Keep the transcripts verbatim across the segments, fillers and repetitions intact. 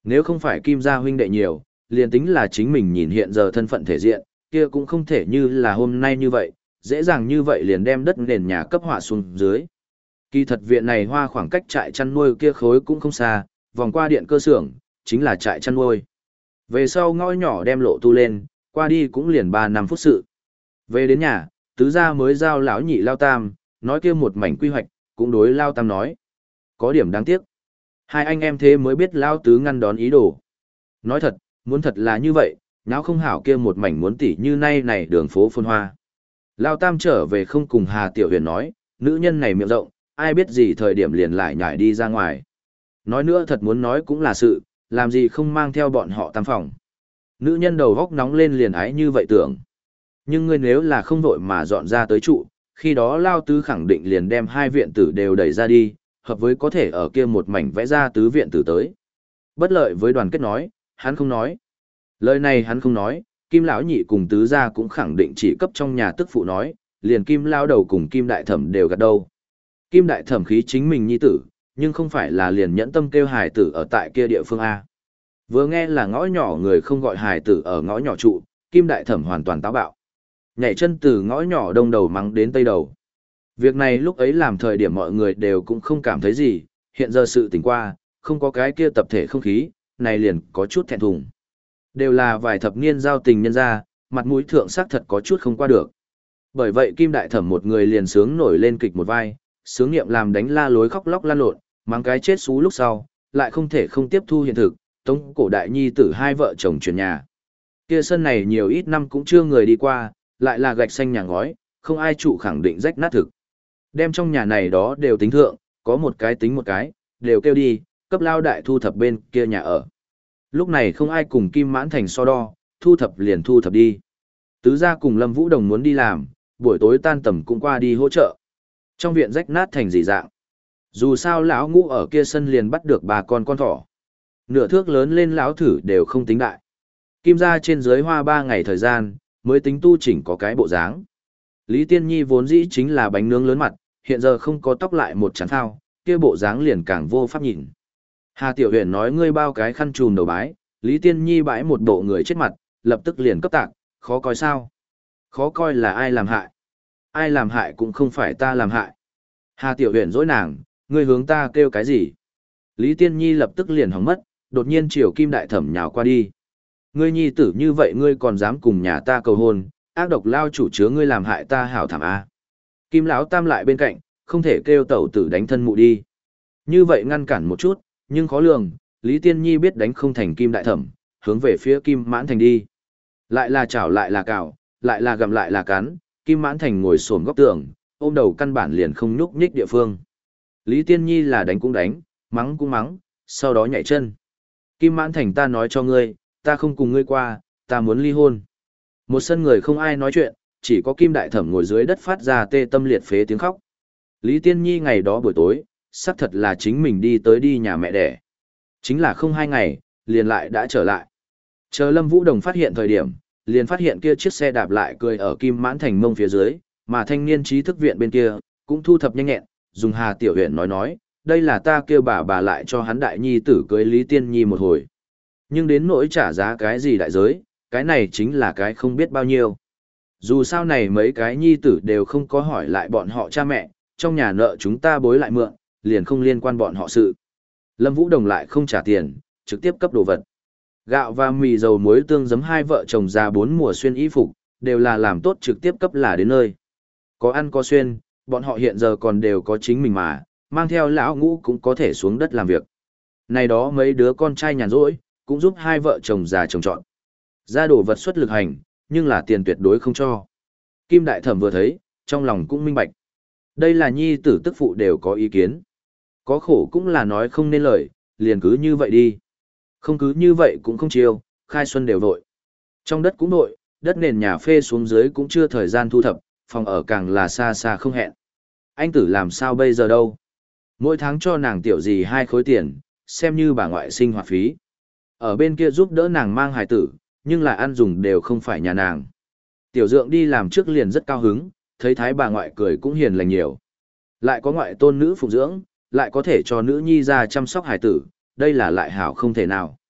Nếu không phải Kim gia huynh đệ nhiều, liền tính là chính mình nhìn hiện giờ thân phận thể diện, kia cũng không thể như là hôm nay như vậy, dễ dàng như vậy liền đem đất nền nhà cấp họa xuống dưới. Kỳ thật viện này hoa khoảng cách trại chăn nuôi kia khối cũng không xa, vòng qua điện cơ xưởng, chính là trại chăn nuôi. Về sau ngõ nhỏ đem lộ tu lên, qua đi cũng liền ba năm phút sự. Về đến nhà, tứ gia mới giao lão nhị lao tam, nói kia một mảnh quy hoạch, cũng đối lao tam nói. Có điểm đáng tiếc. Hai anh em thế mới biết lao tứ ngăn đón ý đồ. Nói thật, muốn thật là như vậy, nháo không hảo kia một mảnh muốn tỉ như nay này đường phố phồn hoa. Lao tam trở về không cùng Hà Tiểu Huyền nói, nữ nhân này miệng rộng, ai biết gì thời điểm liền lại nhảy đi ra ngoài. Nói nữa thật muốn nói cũng là sự, làm gì không mang theo bọn họ tam phòng. Nữ nhân đầu góc nóng lên liền ái như vậy tưởng. Nhưng ngươi nếu là không vội mà dọn ra tới trụ, khi đó Lao Tứ khẳng định liền đem hai viện tử đều đẩy ra đi, hợp với có thể ở kia một mảnh vẽ ra tứ viện tử tới. Bất lợi với đoàn kết nói, hắn không nói. Lời này hắn không nói, Kim lão nhị cùng tứ gia cũng khẳng định chỉ cấp trong nhà tức phụ nói, liền Kim lao đầu cùng Kim đại thẩm đều gật đầu. Kim đại thẩm khí chính mình nhi tử, nhưng không phải là liền nhẫn tâm kêu hài tử ở tại kia địa phương A. Vừa nghe là ngõ nhỏ người không gọi hài tử ở ngõ nhỏ trụ, Kim đại thẩm hoàn toàn táo bạo. Nhảy chân từ ngõ nhỏ đông đầu mắng đến tây đầu. Việc này lúc ấy làm thời điểm mọi người đều cũng không cảm thấy gì, hiện giờ sự tình qua, không có cái kia tập thể không khí, này liền có chút thẹn thùng. Đều là vài thập niên giao tình nhân ra, mặt mũi thượng sắc thật có chút không qua được. Bởi vậy Kim đại thẩm một người liền sướng nổi lên kịch một vai, sướng nghiệm làm đánh la lối khóc lóc lan lộn, mang cái chết xú lúc sau, lại không thể không tiếp thu hiện thực, tống cổ đại nhi tử hai vợ chồng chuyển nhà. Kia sân này nhiều ít năm cũng chưa người đi qua, lại là gạch xanh nhà ngói, không ai trụ khẳng định rách nát thực. Đem trong nhà này đó đều tính thượng, có một cái tính một cái, đều kêu đi, cấp lao đại thu thập bên kia nhà ở. Lúc này không ai cùng Kim Mãn Thành so đo, thu thập liền thu thập đi. Tứ gia cùng Lâm Vũ Đồng muốn đi làm, buổi tối tan tầm cũng qua đi hỗ trợ. Trong viện rách nát thành dị dạng. Dù sao lão ngũ ở kia sân liền bắt được bà con con thỏ. Nửa thước lớn lên lão thử đều không tính đại. Kim gia trên dưới hoa ba ngày thời gian, mới tính tu chỉnh có cái bộ dáng. Lý Tiên Nhi vốn dĩ chính là bánh nướng lớn mặt, hiện giờ không có tóc lại một chán thao, kia bộ dáng liền càng vô pháp nhìn. Hà Tiểu Huyền nói ngươi bao cái khăn trùm đầu bái, Lý Tiên Nhi bãi một bộ người chết mặt, lập tức liền cấp tạc, khó coi sao? Khó coi là ai làm hại? Ai làm hại cũng không phải ta làm hại. Hà Tiểu Huyền dối nàng, ngươi hướng ta kêu cái gì? Lý Tiên Nhi lập tức liền hóng mất, đột nhiên chiều Kim đại thẩm nhào qua đi. Ngươi nhi tử như vậy ngươi còn dám cùng nhà ta cầu hôn, ác độc lao chủ chứa ngươi làm hại ta hảo thảm a. Kim lão tam lại bên cạnh, không thể kêu tẩu tử đánh thân mụ đi. Như vậy ngăn cản một chút, nhưng khó lường, Lý Tiên Nhi biết đánh không thành Kim đại thẩm, hướng về phía Kim Mãn Thành đi. Lại là chảo lại là cào, lại là gặm lại là cắn, Kim Mãn Thành ngồi xổm góc tường, ôm đầu căn bản liền không nhúc nhích địa phương. Lý Tiên Nhi là đánh cũng đánh, mắng cũng mắng, sau đó nhảy chân. Kim Mãn Thành ta nói cho ngươi, ta không cùng ngươi qua, ta muốn ly hôn. Một sân người không ai nói chuyện, chỉ có Kim đại thẩm ngồi dưới đất phát ra tê tâm liệt phế tiếng khóc. Lý Tiên Nhi ngày đó buổi tối, xác thật là chính mình đi tới đi nhà mẹ đẻ. Chính là không hai ngày, liền lại đã trở lại. Chờ Lâm Vũ Đồng phát hiện thời điểm, liền phát hiện kia chiếc xe đạp lại cười ở Kim Mãn Thành mông phía dưới, mà thanh niên trí thức viện bên kia, cũng thu thập nhanh nhẹn, dùng Hà Tiểu Huyền nói nói, đây là ta kêu bà bà lại cho hắn đại nhi tử cưới Lý Tiên Nhi một hồi. Nhưng đến nỗi trả giá cái gì đại giới, cái này chính là cái không biết bao nhiêu. Dù sao này mấy cái nhi tử đều không có hỏi lại bọn họ cha mẹ, trong nhà nợ chúng ta bối lại mượn, liền không liên quan bọn họ sự. Lâm Vũ Đồng lại không trả tiền, trực tiếp cấp đồ vật. Gạo và mì dầu muối tương giấm hai vợ chồng già bốn mùa xuyên y phục, đều là làm tốt trực tiếp cấp là đến nơi. Có ăn có xuyên, bọn họ hiện giờ còn đều có chính mình mà, mang theo lão ngũ cũng có thể xuống đất làm việc. Này đó mấy đứa con trai nhàn rỗi, cũng giúp hai vợ chồng già trồng trọt. Ra đồ vật xuất lực hành, nhưng là tiền tuyệt đối không cho. Kim đại thẩm vừa thấy, trong lòng cũng minh bạch. Đây là nhi tử tức phụ đều có ý kiến. Có khổ cũng là nói không nên lời, liền cứ như vậy đi. Không cứ như vậy cũng không chiêu, khai xuân đều vội. Trong đất cũng vội, đất nền nhà phê xuống dưới cũng chưa thời gian thu thập, phòng ở càng là xa xa không hẹn. Anh tử làm sao bây giờ đâu? Mỗi tháng cho nàng tiểu gì hai khối tiền, xem như bà ngoại sinh hoạt phí. Ở bên kia giúp đỡ nàng mang hài tử, nhưng là ăn dùng đều không phải nhà nàng. Tiểu dượng đi làm trước liền rất cao hứng, thấy thái bà ngoại cười cũng hiền lành nhiều. Lại có ngoại tôn nữ phụng dưỡng, lại có thể cho nữ nhi ra chăm sóc hài tử, đây là lại hảo không thể nào.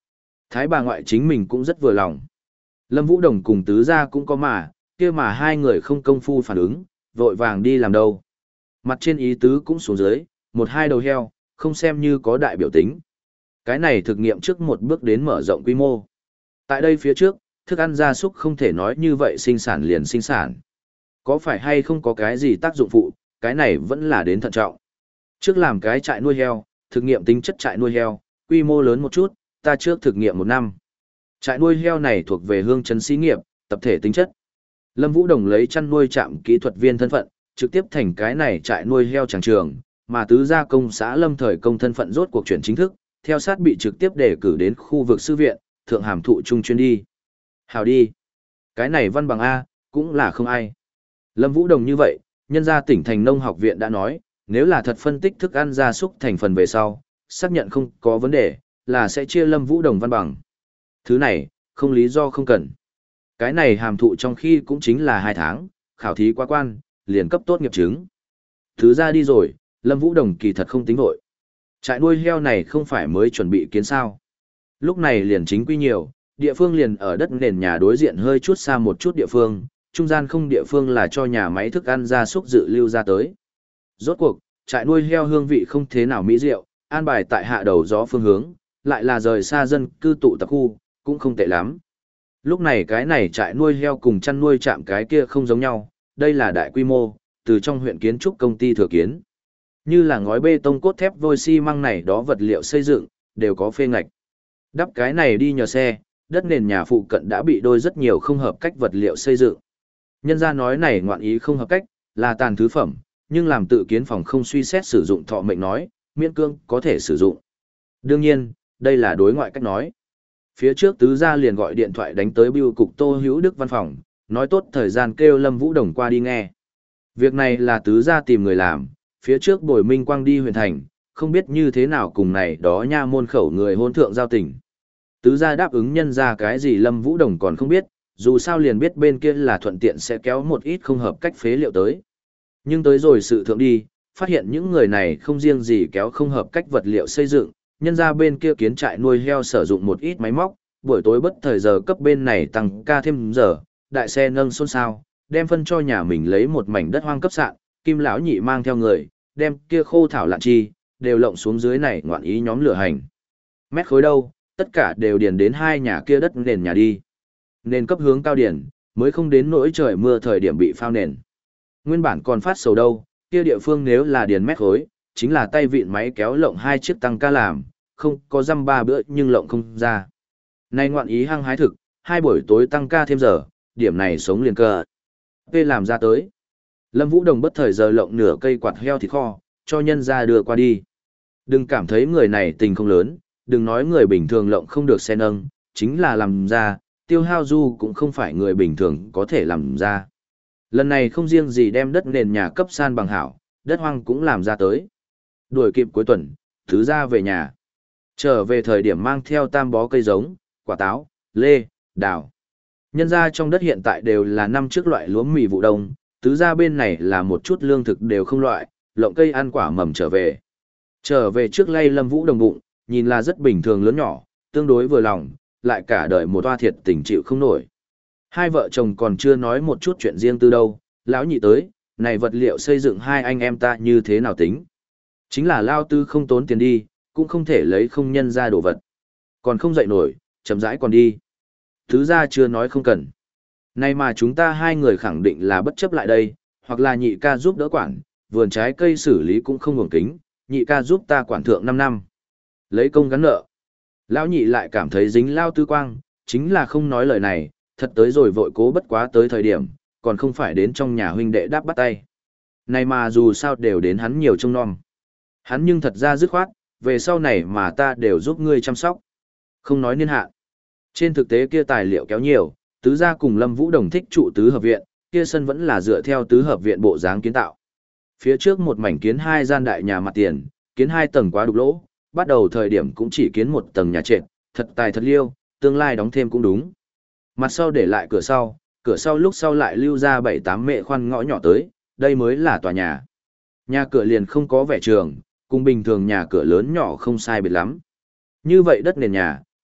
Thái bà ngoại chính mình cũng rất vừa lòng. Lâm Vũ Đồng cùng tứ gia cũng có mà, kia mà hai người không công phu phản ứng, vội vàng đi làm đâu. Mặt trên ý tứ cũng xuống dưới, một hai đầu heo, không xem như có đại biểu tính. Cái này thực nghiệm trước một bước đến mở rộng quy mô. Tại đây phía trước, thức ăn gia súc không thể nói như vậy sinh sản liền sinh sản. Có phải hay không có cái gì tác dụng phụ, cái này vẫn là đến thận trọng. Trước làm cái trại nuôi heo, thực nghiệm tính chất trại nuôi heo, quy mô lớn một chút, ta trước thực nghiệm một năm. Trại nuôi heo này thuộc về hương trấn xí nghiệp, tập thể tính chất. Lâm Vũ Đồng lấy chăn nuôi trạm kỹ thuật viên thân phận, trực tiếp thành cái này trại nuôi heo tràng trường, mà tứ gia công xã Lâm Thời Công thân phận rốt cuộc chuyển chính thức, theo sát bị trực tiếp đề cử đến khu vực sư viện, thượng hàm thụ trung chuyên đi. Hào đi. Cái này văn bằng A, cũng là không ai. Lâm Vũ Đồng như vậy, nhân gia tỉnh thành nông học viện đã nói, nếu là thật phân tích thức ăn gia súc thành phần về sau, xác nhận không có vấn đề, là sẽ chia Lâm Vũ Đồng văn bằng. Thứ này, không lý do không cần. Cái này hàm thụ trong khi cũng chính là hai tháng, khảo thí qua quan, liền cấp tốt nghiệp chứng. Thứ ra đi rồi, Lâm Vũ Đồng kỳ thật không tính vội. Trại nuôi heo này không phải mới chuẩn bị kiến sao. Lúc này liền chính quy nhiều, địa phương liền ở đất nền nhà đối diện hơi chút xa một chút địa phương, trung gian không địa phương là cho nhà máy thức ăn gia súc dự lưu ra tới. Rốt cuộc, trại nuôi heo hương vị không thế nào mỹ diệu, an bài tại hạ đầu gió phương hướng, lại là rời xa dân cư tụ tập khu, cũng không tệ lắm. Lúc này cái này trại nuôi heo cùng chăn nuôi chạm cái kia không giống nhau, đây là đại quy mô, từ trong huyện kiến trúc công ty thừa kiến. Như là ngói bê tông cốt thép vôi xi măng này đó vật liệu xây dựng, đều có phê ngạch. Đắp cái này đi nhờ xe, đất nền nhà phụ cận đã bị đôi rất nhiều không hợp cách vật liệu xây dựng. Nhân gia nói này ngoạn ý không hợp cách, là tàn thứ phẩm, nhưng làm tự kiến phòng không suy xét sử dụng thọ mệnh nói, miễn cương có thể sử dụng. Đương nhiên, đây là đối ngoại cách nói. Phía trước tứ gia liền gọi điện thoại đánh tới bưu cục Tô Hữu Đức văn phòng, nói tốt thời gian kêu Lâm Vũ Đồng qua đi nghe. Việc này là tứ gia tìm người làm, phía trước Bồi Minh Quang đi huyện thành, không biết như thế nào cùng này đó nha môn khẩu người hôn thượng giao tình. Tứ gia đáp ứng nhân ra cái gì Lâm Vũ Đồng còn không biết, dù sao liền biết bên kia là thuận tiện sẽ kéo một ít không hợp cách phế liệu tới. Nhưng tới rồi sự thượng đi, phát hiện những người này không riêng gì kéo không hợp cách vật liệu xây dựng, nhân ra bên kia kiến trại nuôi heo sử dụng một ít máy móc, buổi tối bất thời giờ cấp bên này tăng ca thêm giờ, đại xe nâng xôn xao, đem phân cho nhà mình lấy một mảnh đất hoang cấp sạn, Kim lão nhị mang theo người, đem kia khô thảo lạn chi, đều lộng xuống dưới này ngoạn ý nhóm lửa hành. Mét khối đâu, tất cả đều điền đến hai nhà kia đất nền nhà đi. Nền cấp hướng cao điển, mới không đến nỗi trời mưa thời điểm bị phao nền. Nguyên bản còn phát sầu đâu, kia địa phương nếu là điền mét khối, chính là tay vịn máy kéo lộng hai chiếc tăng ca làm, không có dăm ba bữa nhưng lộng không ra. Nay ngoạn ý hăng hái thực, hai buổi tối tăng ca thêm giờ, điểm này sống liền cơ. Vê làm ra tới. Lâm Vũ Đồng bất thời giờ lộng nửa cây quạt heo thịt kho, cho nhân ra đưa qua đi. Đừng cảm thấy người này tình không lớn, đừng nói người bình thường lộng không được xe nâng, chính là làm ra, tiêu hao du cũng không phải người bình thường có thể làm ra. Lần này không riêng gì đem đất nền nhà cấp san bằng hảo, đất hoang cũng làm ra tới. Đuổi kịp cuối tuần, thứ ra về nhà. Trở về thời điểm mang theo tam bó cây giống, quả táo, lê, đào. Nhân ra trong đất hiện tại đều là năm trước loại lúa mì vụ đông, tứ ra bên này là một chút lương thực đều không loại, lộng cây ăn quả mầm trở về. Trở về trước lay Lâm Vũ Đồng bụng, nhìn là rất bình thường lớn nhỏ, tương đối vừa lòng, lại cả đời một toa thiệt tình chịu không nổi. Hai vợ chồng còn chưa nói một chút chuyện riêng tư đâu, lão nhị tới, này vật liệu xây dựng hai anh em ta như thế nào tính. Chính là lao tư không tốn tiền đi, cũng không thể lấy không nhân ra đồ vật. Còn không dậy nổi, chậm rãi còn đi. Thứ ra chưa nói không cần. Này mà chúng ta hai người khẳng định là bất chấp lại đây, hoặc là nhị ca giúp đỡ quản, vườn trái cây xử lý cũng không hưởng kính, nhị ca giúp ta quản thượng năm năm. Lấy công gắn nợ. Lão nhị lại cảm thấy dính lao tư quang, chính là không nói lời này, thật tới rồi vội cố bất quá tới thời điểm, còn không phải đến trong nhà huynh đệ đáp bắt tay. Này mà dù sao đều đến hắn nhiều trông nom. Hắn nhưng thật ra dứt khoát, về sau này mà ta đều giúp ngươi chăm sóc. Không nói niên hạn. Trên thực tế kia tài liệu kéo nhiều, tứ gia cùng Lâm Vũ Đồng thích trụ tứ hợp viện, kia sân vẫn là dựa theo tứ hợp viện bộ dáng kiến tạo. Phía trước một mảnh kiến hai gian đại nhà mặt tiền, kiến hai tầng quá đục lỗ, bắt đầu thời điểm cũng chỉ kiến một tầng nhà trệt, thật tài thật liêu, tương lai đóng thêm cũng đúng. Mặt sau để lại cửa sau, cửa sau lúc sau lại lưu ra bảy tám mệ khoan ngõ nhỏ tới, đây mới là tòa nhà. Nhà cửa liền không có vẻ trường, cùng bình thường nhà cửa lớn nhỏ không sai biệt lắm. Như vậy đất nền nhà,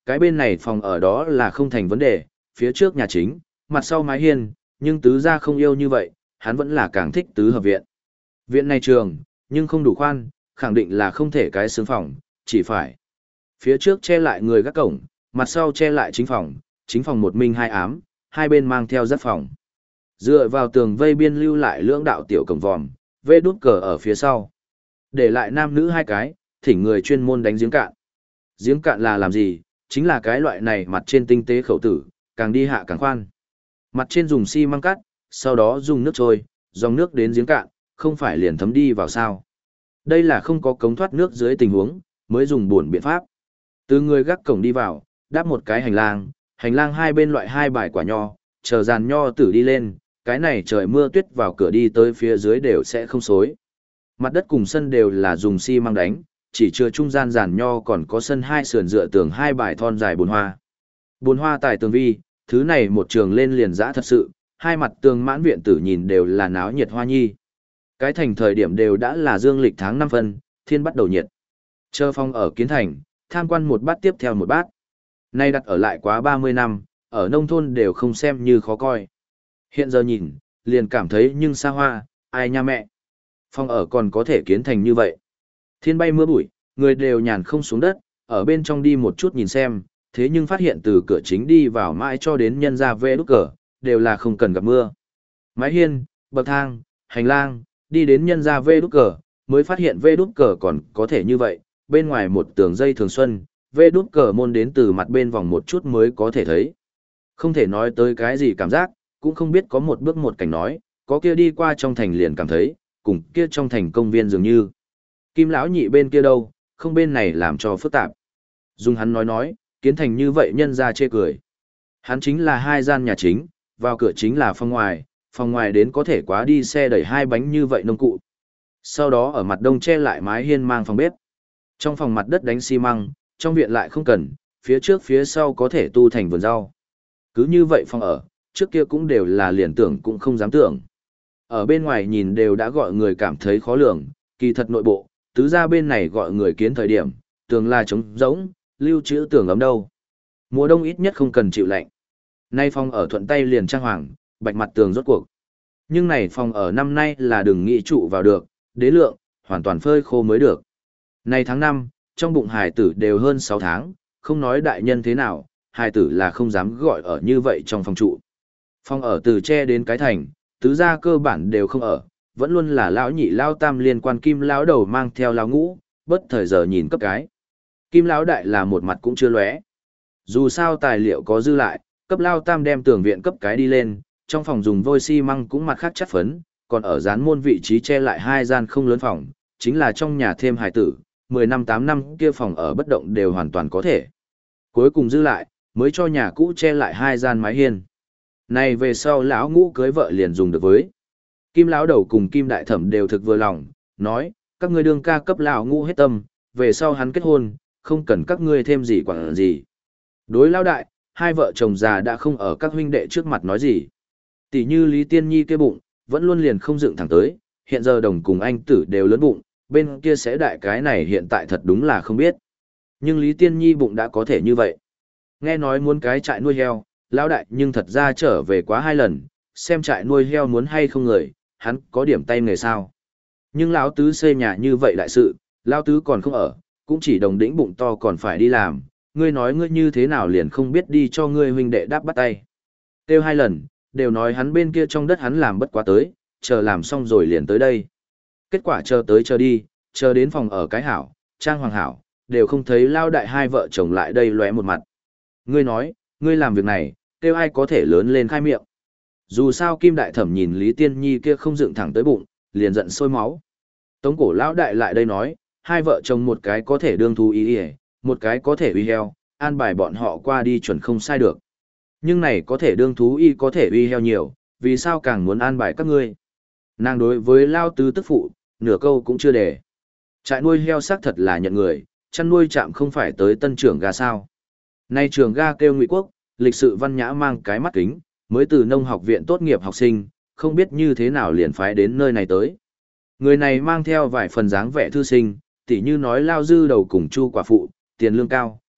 Cái bên này phòng ở đó là không thành vấn đề, phía trước nhà chính, mặt sau mái hiên, nhưng tứ gia không yêu như vậy, hắn vẫn là càng thích tứ hợp viện. Viện này trường, nhưng không đủ khoan, khẳng định là không thể cái xướng phòng, chỉ phải. Phía trước che lại người gác cổng, mặt sau che lại chính phòng, chính phòng một minh hai ám, hai bên mang theo giáp phòng. Dựa vào tường vây biên lưu lại lưỡng đạo tiểu cổng vòm, vê đút cờ ở phía sau. Để lại nam nữ hai cái, thỉnh người chuyên môn đánh giếng cạn. Giếng cạn là làm gì? Chính là cái loại này mặt trên tinh tế khẩu tử, càng đi hạ càng khoan. Mặt trên dùng xi măng cắt, sau đó dùng nước trôi, dòng nước đến giếng cạn, không phải liền thấm đi vào sao. Đây là không có cống thoát nước dưới tình huống, mới dùng buồn biện pháp. Từ người gác cổng đi vào, đáp một cái hành lang, hành lang hai bên loại hai bài quả nho, chờ dàn nho tử đi lên, cái này trời mưa tuyết vào cửa đi tới phía dưới đều sẽ không xối. Mặt đất cùng sân đều là dùng xi măng đánh, chỉ chưa trung gian giàn nho còn có sân hai sườn dựa tường hai bài thon dài bồn hoa. Bồn hoa tài tường vi, thứ này một trường lên liền dã thật sự, hai mặt tường mãn viện tử nhìn đều là náo nhiệt hoa nhi. Cái thành thời điểm đều đã là dương lịch tháng năm phân, thiên bắt đầu nhiệt. Chờ phong ở kiến thành, tham quan một bát tiếp theo một bát. Nay đặt ở lại quá ba mươi năm, ở nông thôn đều không xem như khó coi. Hiện giờ nhìn, liền cảm thấy nhưng xa hoa, ai nha mẹ. Phong ở còn có thể kiến thành như vậy. Thiên bay mưa bụi, người đều nhàn không xuống đất, ở bên trong đi một chút nhìn xem, thế nhưng phát hiện từ cửa chính đi vào mãi cho đến nhân ra vê đút cờ, đều là không cần gặp mưa. Mái hiên, bậc thang, hành lang, đi đến nhân ra vê đút cờ, mới phát hiện vê đút cờ còn có thể như vậy, bên ngoài một tường dây thường xuân, vê đút cờ môn đến từ mặt bên vòng một chút mới có thể thấy. Không thể nói tới cái gì cảm giác, cũng không biết có một bước một cảnh nói, có kia đi qua trong thành liền cảm thấy, cùng kia trong thành công viên dường như. Kim lão nhị bên kia đâu, không bên này làm cho phức tạp. Dùng hắn nói nói, kiến thành như vậy nhân ra chê cười. Hắn chính là hai gian nhà chính, vào cửa chính là phòng ngoài, phòng ngoài đến có thể quá đi xe đẩy hai bánh như vậy nông cụ. Sau đó ở mặt đông che lại mái hiên mang phòng bếp. Trong phòng mặt đất đánh xi măng, trong viện lại không cần, phía trước phía sau có thể tu thành vườn rau. Cứ như vậy phòng ở, trước kia cũng đều là liền tưởng cũng không dám tưởng. Ở bên ngoài nhìn đều đã gọi người cảm thấy khó lường, kỳ thật nội bộ, tứ gia bên này gọi người kiến thời điểm, tường là trống rỗng, lưu trữ tường ấm đâu. Mùa đông ít nhất không cần chịu lạnh. Nay phòng ở thuận tay liền trang hoàng, bạch mặt tường rốt cuộc. Nhưng này phòng ở năm nay là đừng nghĩ trụ vào được, đế lượng, hoàn toàn phơi khô mới được. Nay tháng năm, trong bụng hài tử đều hơn sáu tháng, không nói đại nhân thế nào, hài tử là không dám gọi ở như vậy trong phòng trụ. Phòng ở từ tre đến cái thành, tứ gia cơ bản đều không ở, vẫn luôn là lão nhị lão tam liên quan kim lão đầu mang theo lão ngũ, bất thời giờ nhìn cấp cái. Kim lão đại là một mặt cũng chưa lóe. Dù sao tài liệu có dư lại, cấp lão tam đem tường viện cấp cái đi lên, trong phòng dùng vôi xi măng cũng mặt khác chất phấn, còn ở dán môn vị trí che lại hai gian không lớn phòng, chính là trong nhà thêm hài tử, mười năm tám năm kia phòng ở bất động đều hoàn toàn có thể. Cuối cùng dư lại, mới cho nhà cũ che lại hai gian mái hiên. Này về sau lão ngũ cưới vợ liền dùng được với. Kim lão đầu cùng Kim đại thẩm đều thực vừa lòng, nói, các ngươi đương ca cấp lão ngũ hết tâm, về sau hắn kết hôn, không cần các ngươi thêm gì quản gì. Đối lão đại, hai vợ chồng già đã không ở các huynh đệ trước mặt nói gì. Tỷ như Lý Tiên Nhi kia bụng, vẫn luôn liền không dựng thẳng tới, hiện giờ đồng cùng anh tử đều lớn bụng, bên kia sẽ đại cái này hiện tại thật đúng là không biết. Nhưng Lý Tiên Nhi bụng đã có thể như vậy. Nghe nói muốn cái trại nuôi heo, lão đại nhưng thật ra trở về quá hai lần, xem trại nuôi heo muốn hay không người, hắn có điểm tay nghề sao. Nhưng lão tứ xây nhà như vậy đại sự, lão tứ còn không ở, cũng chỉ đồng đĩnh bụng to còn phải đi làm, ngươi nói ngươi như thế nào liền không biết đi cho ngươi huynh đệ đáp bắt tay. Tiêu hai lần, đều nói hắn bên kia trong đất hắn làm bất quá tới, chờ làm xong rồi liền tới đây. Kết quả chờ tới chờ đi, chờ đến phòng ở cái hảo, trang hoàng hảo, đều không thấy lao đại hai vợ chồng lại đây lóe một mặt. Ngươi nói, ngươi làm việc này, kêu ai có thể lớn lên khai miệng. Dù sao Kim đại thẩm nhìn Lý Tiên Nhi kia không dựng thẳng tới bụng, liền giận sôi máu. Tống cổ lão đại lại đây nói, hai vợ chồng một cái có thể đương thú ý ỉa, một cái có thể uy heo, an bài bọn họ qua đi chuẩn không sai được. Nhưng này có thể đương thú y có thể uy heo nhiều, vì sao càng muốn an bài các ngươi. Nàng đối với lao tứ tức phụ, nửa câu cũng chưa để. Trại nuôi heo xác thật là nhận người, chăn nuôi chạm không phải tới tân trưởng ga sao. Nay trường ga kêu Ngụy Quốc, lịch sự văn nhã mang cái mắt kính, mới từ nông học viện tốt nghiệp học sinh, không biết như thế nào liền phái đến nơi này tới. Người này mang theo vài phần dáng vẻ thư sinh, tỉ như nói lao dư đầu cùng chu quả phụ, tiền lương cao,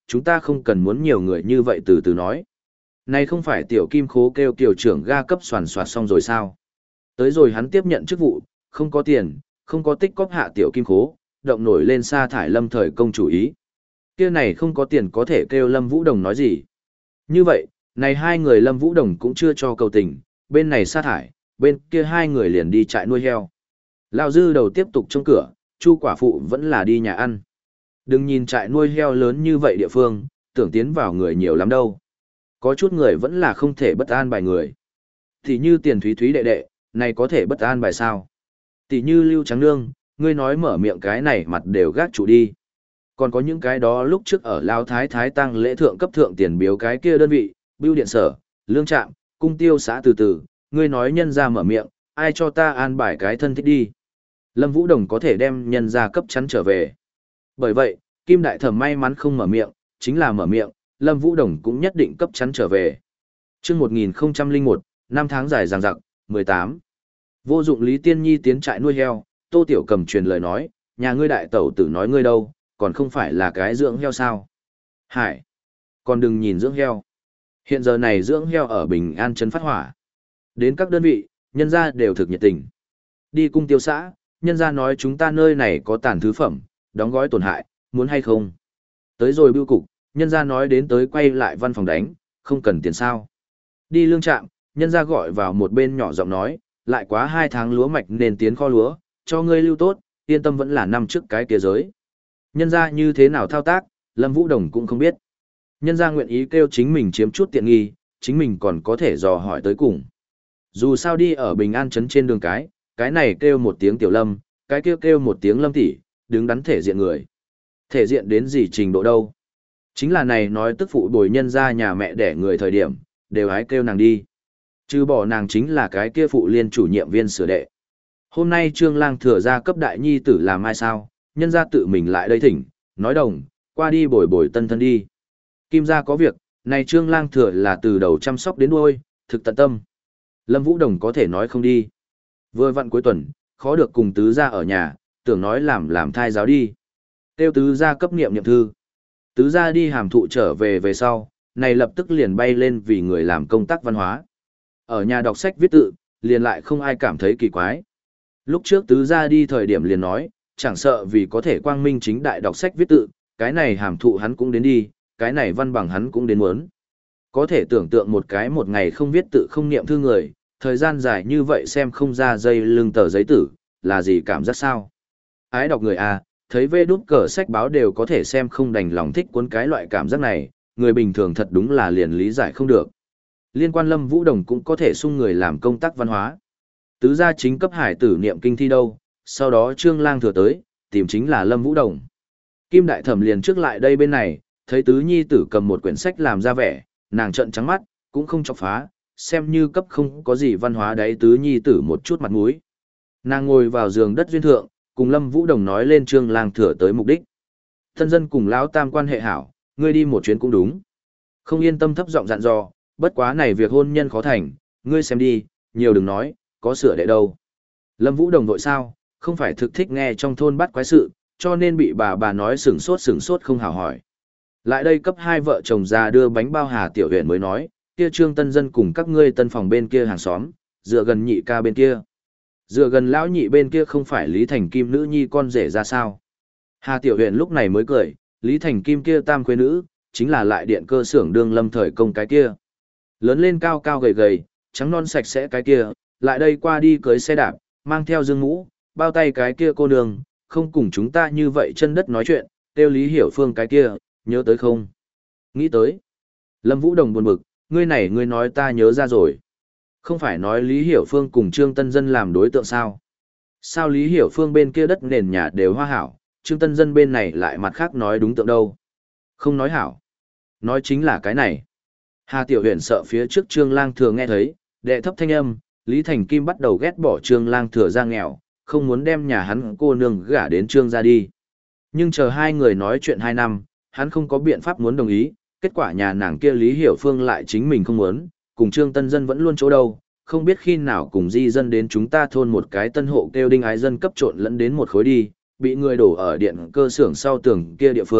chúng ta không cần muốn nhiều người như vậy từ từ nói. Này không phải tiểu kim khố kêu kiều trưởng ga cấp soàn soạt xong rồi sao? Tới rồi hắn tiếp nhận chức vụ, không có tiền, không có tích cóp hạ tiểu kim khố, động nổi lên sa thải Lâm Thời Công chủ ý. Kia này không có tiền có thể kêu Lâm Vũ Đồng nói gì. Như vậy, này hai người Lâm Vũ Đồng cũng chưa cho cầu tình, bên này sa thải, bên kia hai người liền đi trại nuôi heo. Lão dư đầu tiếp tục trong cửa, Chu quả phụ vẫn là đi nhà ăn. Đừng nhìn trại nuôi heo lớn như vậy địa phương, tưởng tiến vào người nhiều lắm đâu. Có chút người vẫn là không thể bất an bài người. Thì như Tiền Thúy Thúy đệ đệ, này có thể bất an bài sao? Tỷ như Lưu Trắng Nương, ngươi nói mở miệng cái này mặt đều gác chủ đi. Còn có những cái đó lúc trước ở Lao Thái Thái tăng lễ thượng cấp thượng tiền biếu cái kia đơn vị, bưu điện sở, lương trạm, cung tiêu xã từ từ, ngươi nói nhân ra mở miệng, ai cho ta an bài cái thân thích đi. Lâm Vũ Đồng có thể đem nhân ra cấp chắn trở về. Bởi vậy, Kim Đại Thẩm may mắn không mở miệng, chính là mở miệng, Lâm Vũ Đồng cũng nhất định cấp chắn trở về. Trước một nghìn không trăm lẻ một, năm tháng dài dằng dặc, mười tám. Vô dụng Lý Tiên Nhi tiến trại nuôi heo, Tô Tiểu Cầm truyền lời nói, nhà ngươi đại tẩu tử nói ngươi đâu, còn không phải là cái dưỡng heo sao. Hải, còn đừng nhìn dưỡng heo. Hiện giờ này dưỡng heo ở Bình An trấn phát hỏa. Đến các đơn vị, nhân gia đều thực nhiệt tình. Đi cung tiêu xã, nhân gia nói chúng ta nơi này có tàn thứ phẩm, đóng gói tổn hại, muốn hay không. Tới rồi bưu cục, nhân gia nói đến tới quay lại văn phòng đánh, không cần tiền sao. Đi lương trạm, nhân gia gọi vào một bên nhỏ giọng nói, lại quá hai tháng lúa mạch nên tiến kho lúa, cho ngươi lưu tốt, yên tâm vẫn là năm trước cái kia giới. Nhân gia như thế nào thao tác, Lâm Vũ Đồng cũng không biết. Nhân gia nguyện ý kêu chính mình chiếm chút tiện nghi, chính mình còn có thể dò hỏi tới cùng. Dù sao đi ở Bình An trấn trên đường cái, cái này kêu một tiếng Tiểu Lâm, cái kia kêu, kêu một tiếng Lâm tỷ, đứng đắn thể diện người. Thể diện đến gì trình độ đâu. Chính là này nói tức phụ bồi nhân gia nhà mẹ đẻ người thời điểm, đều hái kêu nàng đi. Chứ bỏ nàng chính là cái kia phụ liên chủ nhiệm viên sửa đệ. Hôm nay Trương Lang thừa ra cấp đại nhi tử làm ai sao, nhân gia tự mình lại đây thỉnh, nói đồng, qua đi bồi bồi tân thân đi. Kim gia có việc, này Trương Lang thừa là từ đầu chăm sóc đến đuôi, thực tận tâm. Lâm Vũ Đồng có thể nói không đi. Vừa vặn cuối tuần, khó được cùng tứ gia ở nhà, tưởng nói làm làm thai giáo đi. Tiêu tứ gia cấp niệm niệm thư. Tứ gia đi hàm thụ trở về về sau, này lập tức liền bay lên vì người làm công tác văn hóa. Ở nhà đọc sách viết tự, liền lại không ai cảm thấy kỳ quái. Lúc trước tứ gia đi thời điểm liền nói, chẳng sợ vì có thể quang minh chính đại đọc sách viết tự, cái này hàm thụ hắn cũng đến đi, cái này văn bằng hắn cũng đến muốn. Có thể tưởng tượng một cái một ngày không viết tự không niệm thư người, thời gian dài như vậy xem không ra dây lưng tờ giấy tử, là gì cảm giác sao? Ái đọc người à, thấy vê đút cờ sách báo đều có thể xem không đành lòng thích cuốn cái loại cảm giác này, người bình thường thật đúng là liền lý giải không được. Liên quan Lâm Vũ Đồng cũng có thể sung người làm công tác văn hóa. Tứ gia chính cấp hải tử niệm kinh thi đâu, sau đó Trương Lang thừa tới, tìm chính là Lâm Vũ Đồng. Kim Đại Thẩm liền trước lại đây bên này, thấy tứ nhi tử cầm một quyển sách làm ra vẻ, nàng trợn trắng mắt, cũng không chọc phá, xem như cấp không có gì văn hóa đấy tứ nhi tử một chút mặt mũi. Nàng ngồi vào giường đất duyên thượng, cùng Lâm Vũ Đồng nói lên Trương Lang thừa tới mục đích. Thân dân cùng lão tam quan hệ hảo, ngươi đi một chuyến cũng đúng. Không yên tâm thấp giọng dặn dò, bất quá này việc hôn nhân khó thành, ngươi xem đi, nhiều đừng nói, có sửa đệ đâu. Lâm Vũ Đồng vội sao, không phải thực thích nghe trong thôn bắt quái sự, cho nên bị bà bà nói sửng sốt sửng sốt không hào hỏi. Lại đây cấp hai vợ chồng già đưa bánh bao Hà Tiểu Huyền mới nói, kia Trương Tân Dân cùng các ngươi tân phòng bên kia hàng xóm, dựa gần nhị ca bên kia. Dựa gần lão nhị bên kia không phải Lý Thành Kim nữ nhi con rể ra sao. Hà Tiểu Huyền lúc này mới cười, Lý Thành Kim kia tam quê nữ, chính là lại điện cơ xưởng đương Lâm Thời Công cái kia. Lớn lên cao cao gầy gầy, trắng non sạch sẽ cái kia, lại đây qua đi cưới xe đạp, mang theo dương mũ, bao tay cái kia cô nương, không cùng chúng ta như vậy chân đất nói chuyện, tiêu Lý Hiểu Phương cái kia, nhớ tới không? Nghĩ tới. Lâm Vũ Đồng buồn bực, ngươi này ngươi nói ta nhớ ra rồi. Không phải nói Lý Hiểu Phương cùng Trương Tân Dân làm đối tượng sao? Sao Lý Hiểu Phương bên kia đất nền nhà đều hoa hảo, Trương Tân Dân bên này lại mặt khác nói đúng tượng đâu? Không nói hảo. Nói chính là cái này. Hà Tiểu Huyền sợ phía trước Trương Lang Thừa nghe thấy, đệ thấp thanh âm, Lý Thành Kim bắt đầu ghét bỏ Trương Lang Thừa ra nghèo, không muốn đem nhà hắn cô nương gả đến Trương gia đi. Nhưng chờ hai người nói chuyện hai năm, hắn không có biện pháp muốn đồng ý, kết quả nhà nàng kia Lý Hiểu Phương lại chính mình không muốn, cùng Trương Tân Dân vẫn luôn chỗ đâu, không biết khi nào cùng di dân đến chúng ta thôn một cái tân hộ kêu đinh ái dân cấp trộn lẫn đến một khối đi, bị người đổ ở điện cơ xưởng sau tường kia địa phương,